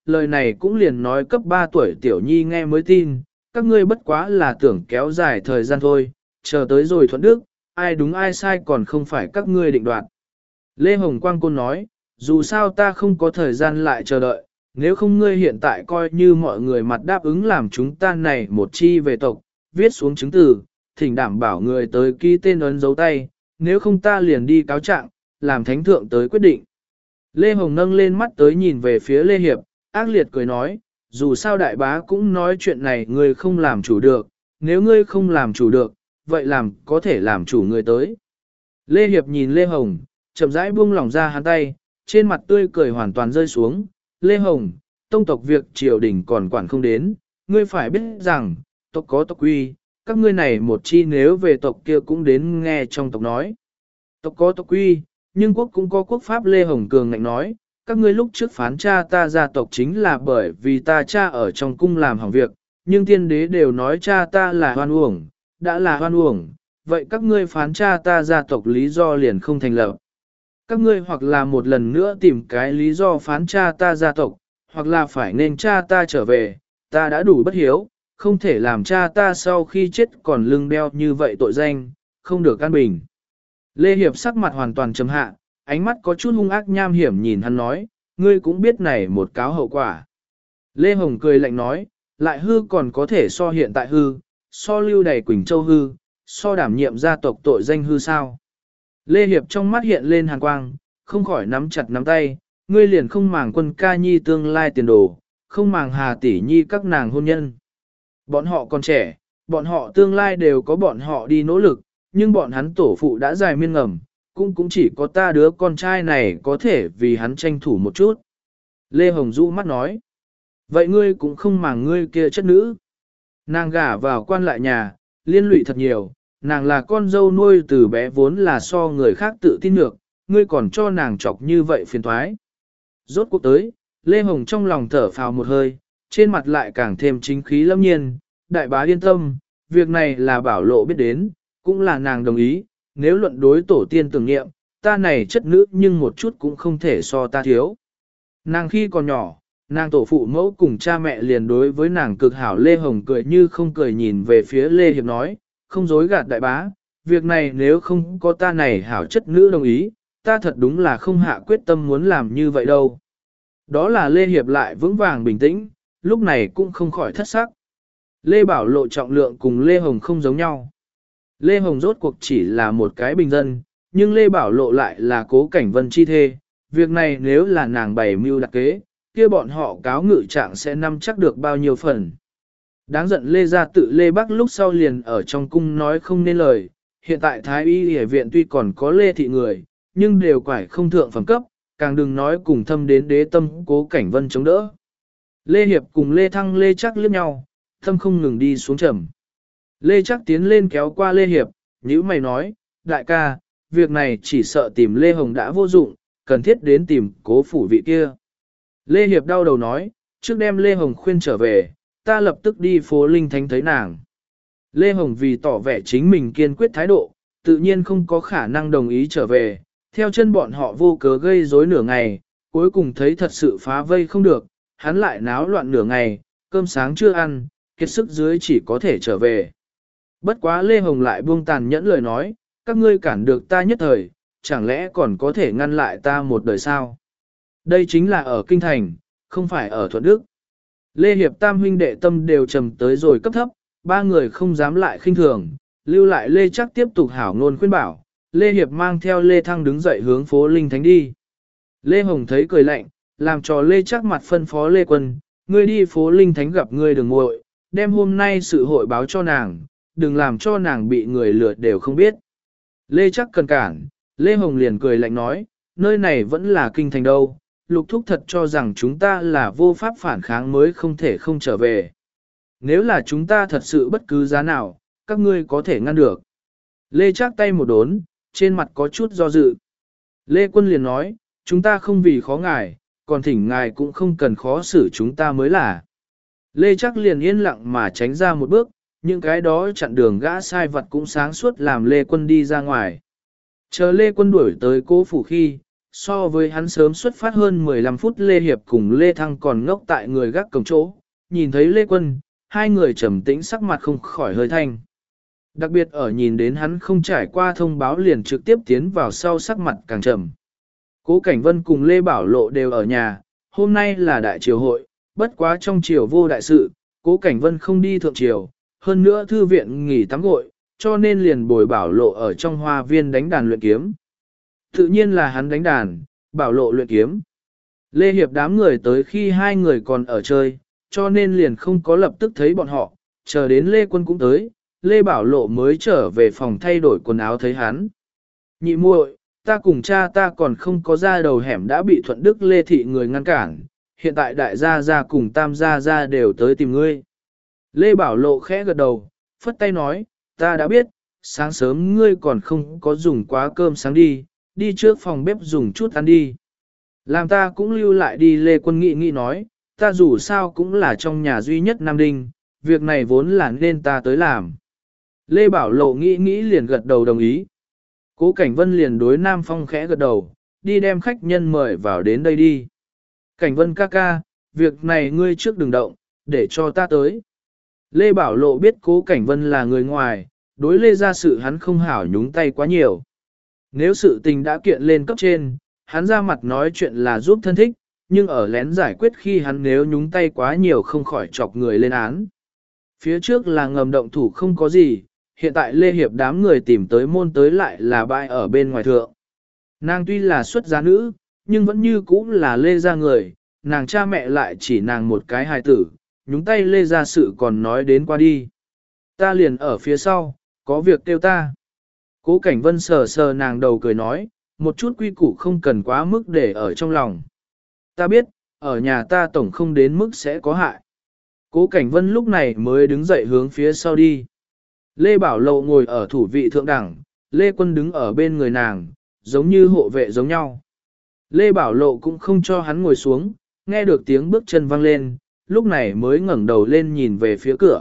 lời này cũng liền nói cấp 3 tuổi tiểu nhi nghe mới tin, các ngươi bất quá là tưởng kéo dài thời gian thôi, chờ tới rồi thuận đức, ai đúng ai sai còn không phải các ngươi định đoạt. Lê Hồng Quang Côn nói, dù sao ta không có thời gian lại chờ đợi, nếu không ngươi hiện tại coi như mọi người mặt đáp ứng làm chúng ta này một chi về tộc, viết xuống chứng từ, thỉnh đảm bảo người tới ký tên ấn dấu tay, nếu không ta liền đi cáo trạng, làm thánh thượng tới quyết định. Lê Hồng nâng lên mắt tới nhìn về phía Lê Hiệp, ác liệt cười nói, dù sao đại bá cũng nói chuyện này ngươi không làm chủ được, nếu ngươi không làm chủ được, vậy làm có thể làm chủ người tới. Lê Hiệp nhìn Lê Hồng, chậm rãi buông lỏng ra hắn tay, trên mặt tươi cười hoàn toàn rơi xuống. Lê Hồng, tông tộc việc triều đình còn quản không đến, ngươi phải biết rằng, tộc có tộc quy, các ngươi này một chi nếu về tộc kia cũng đến nghe trong tộc nói. Tộc có tộc quy, nhưng quốc cũng có quốc pháp. Lê Hồng Cường ngạnh nói, các ngươi lúc trước phán cha ta gia tộc chính là bởi vì ta cha ở trong cung làm hỏng việc, nhưng tiên đế đều nói cha ta là hoan uổng, đã là hoan uổng, vậy các ngươi phán cha ta gia tộc lý do liền không thành lập. Các ngươi hoặc là một lần nữa tìm cái lý do phán cha ta gia tộc, hoặc là phải nên cha ta trở về, ta đã đủ bất hiếu, không thể làm cha ta sau khi chết còn lưng đeo như vậy tội danh, không được an bình. Lê Hiệp sắc mặt hoàn toàn trầm hạ, ánh mắt có chút hung ác nham hiểm nhìn hắn nói, ngươi cũng biết này một cáo hậu quả. Lê Hồng cười lạnh nói, lại hư còn có thể so hiện tại hư, so lưu đầy Quỳnh Châu hư, so đảm nhiệm gia tộc tội danh hư sao. Lê Hiệp trong mắt hiện lên hàn quang, không khỏi nắm chặt nắm tay, ngươi liền không màng Quân Ca Nhi tương lai tiền đồ, không màng Hà Tỷ Nhi các nàng hôn nhân. Bọn họ còn trẻ, bọn họ tương lai đều có bọn họ đi nỗ lực, nhưng bọn hắn tổ phụ đã dài miên ngầm, cũng chỉ có ta đứa con trai này có thể vì hắn tranh thủ một chút. Lê Hồng rũ mắt nói, vậy ngươi cũng không màng ngươi kia chất nữ. Nàng gả vào quan lại nhà, liên lụy thật nhiều, nàng là con dâu nuôi từ bé vốn là so người khác tự tin được, ngươi còn cho nàng chọc như vậy phiền toái. Rốt cuộc tới, Lê Hồng trong lòng thở phào một hơi, trên mặt lại càng thêm chính khí lâm nhiên, đại bá yên tâm, việc này là Bảo Lộ biết đến, cũng là nàng đồng ý, nếu luận đối tổ tiên tưởng nghiệm, ta này chất nữ nhưng một chút cũng không thể so ta thiếu. Nàng khi còn nhỏ, nàng tổ phụ mẫu cùng cha mẹ liền đối với nàng cực hảo. Lê Hồng cười như không cười nhìn về phía Lê Hiệp nói, không dối gạt đại bá, việc này nếu không có ta này hảo chất nữ đồng ý, ta thật đúng là không hạ quyết tâm muốn làm như vậy đâu. Đó là Lê Hiệp lại vững vàng bình tĩnh, lúc này cũng không khỏi thất sắc. Lê Bảo Lộ trọng lượng cùng Lê Hồng không giống nhau. Lê Hồng rốt cuộc chỉ là một cái bình dân, nhưng Lê Bảo Lộ lại là Cố Cảnh Vân chi thê. Việc này nếu là nàng bày mưu đặc kế, kia bọn họ cáo ngự trạng sẽ nắm chắc được bao nhiêu phần. Đáng giận Lê gia tự Lê Bắc lúc sau liền ở trong cung nói không nên lời. Hiện tại Thái Y Y viện tuy còn có Lê thị người, nhưng đều quải không thượng phẩm cấp, càng đừng nói cùng thâm đến đế tâm Cố Cảnh Vân chống đỡ. Lê Hiệp cùng Lê Thăng Lê Chắc liếc nhau, thâm không ngừng đi xuống trầm. Lê Chắc tiến lên kéo qua Lê Hiệp, nhíu mày nói, đại ca, việc này chỉ sợ tìm Lê Hồng đã vô dụng, cần thiết đến tìm Cố phủ vị kia. Lê Hiệp đau đầu nói, trước đem Lê Hồng khuyên trở về, ta lập tức đi phố Linh Thánh thấy nàng. Lê Hồng vì tỏ vẻ chính mình kiên quyết thái độ, tự nhiên không có khả năng đồng ý trở về, theo chân bọn họ vô cớ gây rối nửa ngày, cuối cùng thấy thật sự phá vây không được, hắn lại náo loạn nửa ngày, cơm sáng chưa ăn, kiệt sức dưới chỉ có thể trở về. Bất quá Lê Hồng lại buông tàn nhẫn lời nói, các ngươi cản được ta nhất thời, chẳng lẽ còn có thể ngăn lại ta một đời sao? Đây chính là ở Kinh Thành, không phải ở Thuận Đức. Lê Hiệp tam huynh đệ tâm đều trầm tới rồi cấp thấp, ba người không dám lại khinh thường, lưu lại Lê Chắc tiếp tục hảo ngôn khuyên bảo. Lê Hiệp mang theo Lê Thăng đứng dậy hướng phố Linh Thánh đi. Lê Hồng thấy cười lạnh, làm cho Lê Chắc mặt phân phó Lê Quân, ngươi đi phố Linh Thánh gặp ngươi đừng muội, đem hôm nay sự hội báo cho nàng, đừng làm cho nàng bị người lừa đều không biết. Lê Chắc cần cản, Lê Hồng liền cười lạnh nói, nơi này vẫn là Kinh Thành đâu, Lục Thúc thật cho rằng chúng ta là vô pháp phản kháng mới không thể không trở về. Nếu là chúng ta thật sự bất cứ giá nào, các ngươi có thể ngăn được. Lê Chắc tay một đốn, trên mặt có chút do dự. Lê Quân liền nói, chúng ta không vì khó ngài, còn thỉnh ngài cũng không cần khó xử chúng ta mới là. Lê Chắc liền yên lặng mà tránh ra một bước, những cái đó chặn đường gã sai vật cũng sáng suốt làm Lê Quân đi ra ngoài. Chờ Lê Quân đuổi tới Cố phủ khi, So với hắn sớm xuất phát hơn 15 phút Lê Hiệp cùng Lê Thăng còn ngốc tại người gác cổng chỗ, nhìn thấy Lê Quân, hai người trầm tĩnh sắc mặt không khỏi hơi thanh. Đặc biệt ở nhìn đến hắn không trải qua thông báo liền trực tiếp tiến vào sau sắc mặt càng trầm. Cố Cảnh Vân cùng Lê Bảo Lộ đều ở nhà, hôm nay là đại triều hội, bất quá trong triều vô đại sự, Cố Cảnh Vân không đi thượng triều, hơn nữa thư viện nghỉ tắm gội, cho nên liền bồi Bảo Lộ ở trong hoa viên đánh đàn luyện kiếm. Tự nhiên là hắn đánh đàn, Bảo Lộ luyện kiếm. Lê Hiệp đám người tới khi hai người còn ở chơi, cho nên liền không có lập tức thấy bọn họ, chờ đến Lê Quân cũng tới, Lê Bảo Lộ mới trở về phòng thay đổi quần áo thấy hắn. Nhị muội, ta cùng cha ta còn không có ra đầu hẻm đã bị Thuận Đức Lê Thị người ngăn cản, hiện tại đại gia gia cùng tam gia gia đều tới tìm ngươi. Lê Bảo Lộ khẽ gật đầu, phất tay nói, ta đã biết, sáng sớm ngươi còn không có dùng quá cơm sáng đi trước phòng bếp dùng chút ăn đi. Làm ta cũng lưu lại đi. Lê Quân nghĩ nói, ta dù sao cũng là trong nhà duy nhất Nam Đinh, việc này vốn là nên ta tới làm. Lê Bảo Lộ nghĩ liền gật đầu đồng ý. Cố Cảnh Vân liền đối Nam Phong khẽ gật đầu, đi đem khách nhân mời vào đến đây đi. Cảnh Vân ca ca, việc này ngươi trước đừng động, để cho ta tới. Lê Bảo Lộ biết Cố Cảnh Vân là người ngoài, đối Lê ra sự hắn không hảo nhúng tay quá nhiều. Nếu sự tình đã kiện lên cấp trên, hắn ra mặt nói chuyện là giúp thân thích, nhưng ở lén giải quyết khi hắn nếu nhúng tay quá nhiều không khỏi chọc người lên án. Phía trước là ngầm động thủ không có gì, hiện tại Lê Hiệp đám người tìm tới môn tới lại là bãi ở bên ngoài thượng. Nàng tuy là xuất gia nữ, nhưng vẫn như cũ là Lê gia người, nàng cha mẹ lại chỉ nàng một cái hài tử, nhúng tay Lê gia sự còn nói đến qua đi. Ta liền ở phía sau, có việc kêu ta. Cố Cảnh Vân sờ sờ nàng đầu cười nói, một chút quy củ không cần quá mức để ở trong lòng. Ta biết, ở nhà ta tổng không đến mức sẽ có hại. Cố Cảnh Vân lúc này mới đứng dậy hướng phía sau đi. Lê Bảo Lộ ngồi ở thủ vị thượng đẳng, Lê Quân đứng ở bên người nàng, giống như hộ vệ giống nhau. Lê Bảo Lộ cũng không cho hắn ngồi xuống, nghe được tiếng bước chân vang lên, lúc này mới ngẩng đầu lên nhìn về phía cửa.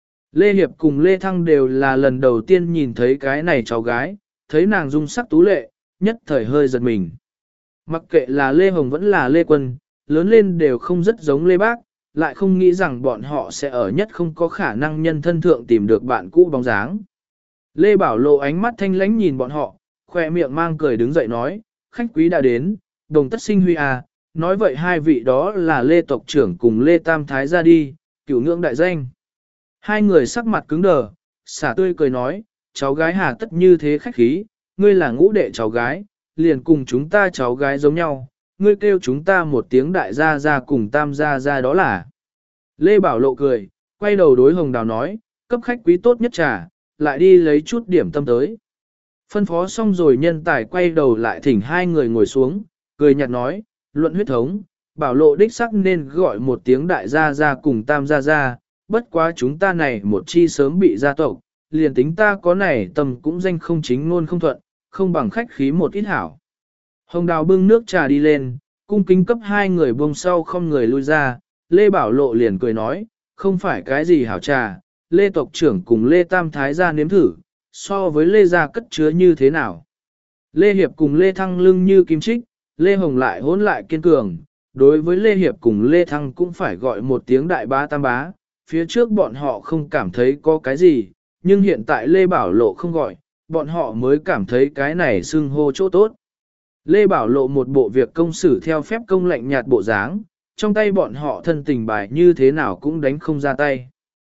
Lê Hiệp cùng Lê Thăng đều là lần đầu tiên nhìn thấy cái này cháu gái, thấy nàng dung sắc tú lệ, nhất thời hơi giật mình. Mặc kệ là Lê Hồng vẫn là Lê Quân, lớn lên đều không rất giống Lê Bác, lại không nghĩ rằng bọn họ sẽ ở nhất không có khả năng nhân thân thượng tìm được bạn cũ bóng dáng. Lê Bảo Lộ ánh mắt thanh lãnh nhìn bọn họ, khoe miệng mang cười đứng dậy nói, khách quý đã đến, đồng tất sinh huy à, nói vậy hai vị đó là Lê Tộc trưởng cùng Lê Tam Thái ra đi, cửu ngưỡng đại danh. Hai người sắc mặt cứng đờ, xả tươi cười nói, cháu gái hà tất như thế khách khí, ngươi là ngũ đệ cháu gái, liền cùng chúng ta cháu gái giống nhau, ngươi kêu chúng ta một tiếng đại gia gia cùng tam gia gia đó là. Lê Bảo Lộ cười, quay đầu đối Hồng Đào nói, cấp khách quý tốt nhất trà, lại đi lấy chút điểm tâm tới. Phân phó xong rồi nhân tài quay đầu lại thỉnh hai người ngồi xuống, cười nhạt nói, luận huyết thống, Bảo Lộ đích sắc nên gọi một tiếng đại gia gia cùng tam gia gia, bất quá chúng ta này một chi sớm bị gia tộc, liền tính ta có này tầm cũng danh không chính ngôn không thuận, không bằng khách khí một ít hảo. Hồng Đào bưng nước trà đi lên, cung kính cấp hai người buông sau không người lui ra, Lê Bảo Lộ liền cười nói, không phải cái gì hảo trà, Lê Tộc trưởng cùng Lê Tam Thái gia nếm thử, so với Lê gia cất chứa như thế nào. Lê Hiệp cùng Lê Thăng lưng như kim trích, Lê Hồng lại hỗn lại kiên cường, đối với Lê Hiệp cùng Lê Thăng cũng phải gọi một tiếng đại bá tam bá, phía trước bọn họ không cảm thấy có cái gì, nhưng hiện tại Lê Bảo Lộ không gọi, bọn họ mới cảm thấy cái này xưng hô chỗ tốt. Lê Bảo Lộ một bộ việc công xử theo phép công lạnh nhạt bộ dáng, trong tay bọn họ thân tình bài như thế nào cũng đánh không ra tay.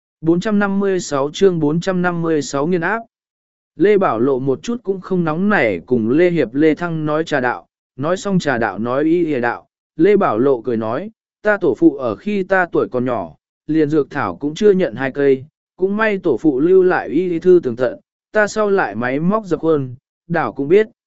456 chương 456 nghiên áp. Lê Bảo Lộ một chút cũng không nóng nảy cùng Lê Hiệp Lê Thăng nói trà đạo, nói xong trà đạo nói y hề đạo. Lê Bảo Lộ cười nói, ta tổ phụ ở khi ta tuổi còn nhỏ, liền dược thảo cũng chưa nhận hai cây, cũng may tổ phụ lưu lại y thư tường tận, ta sau lại máy móc dập hơn, đảo cũng biết.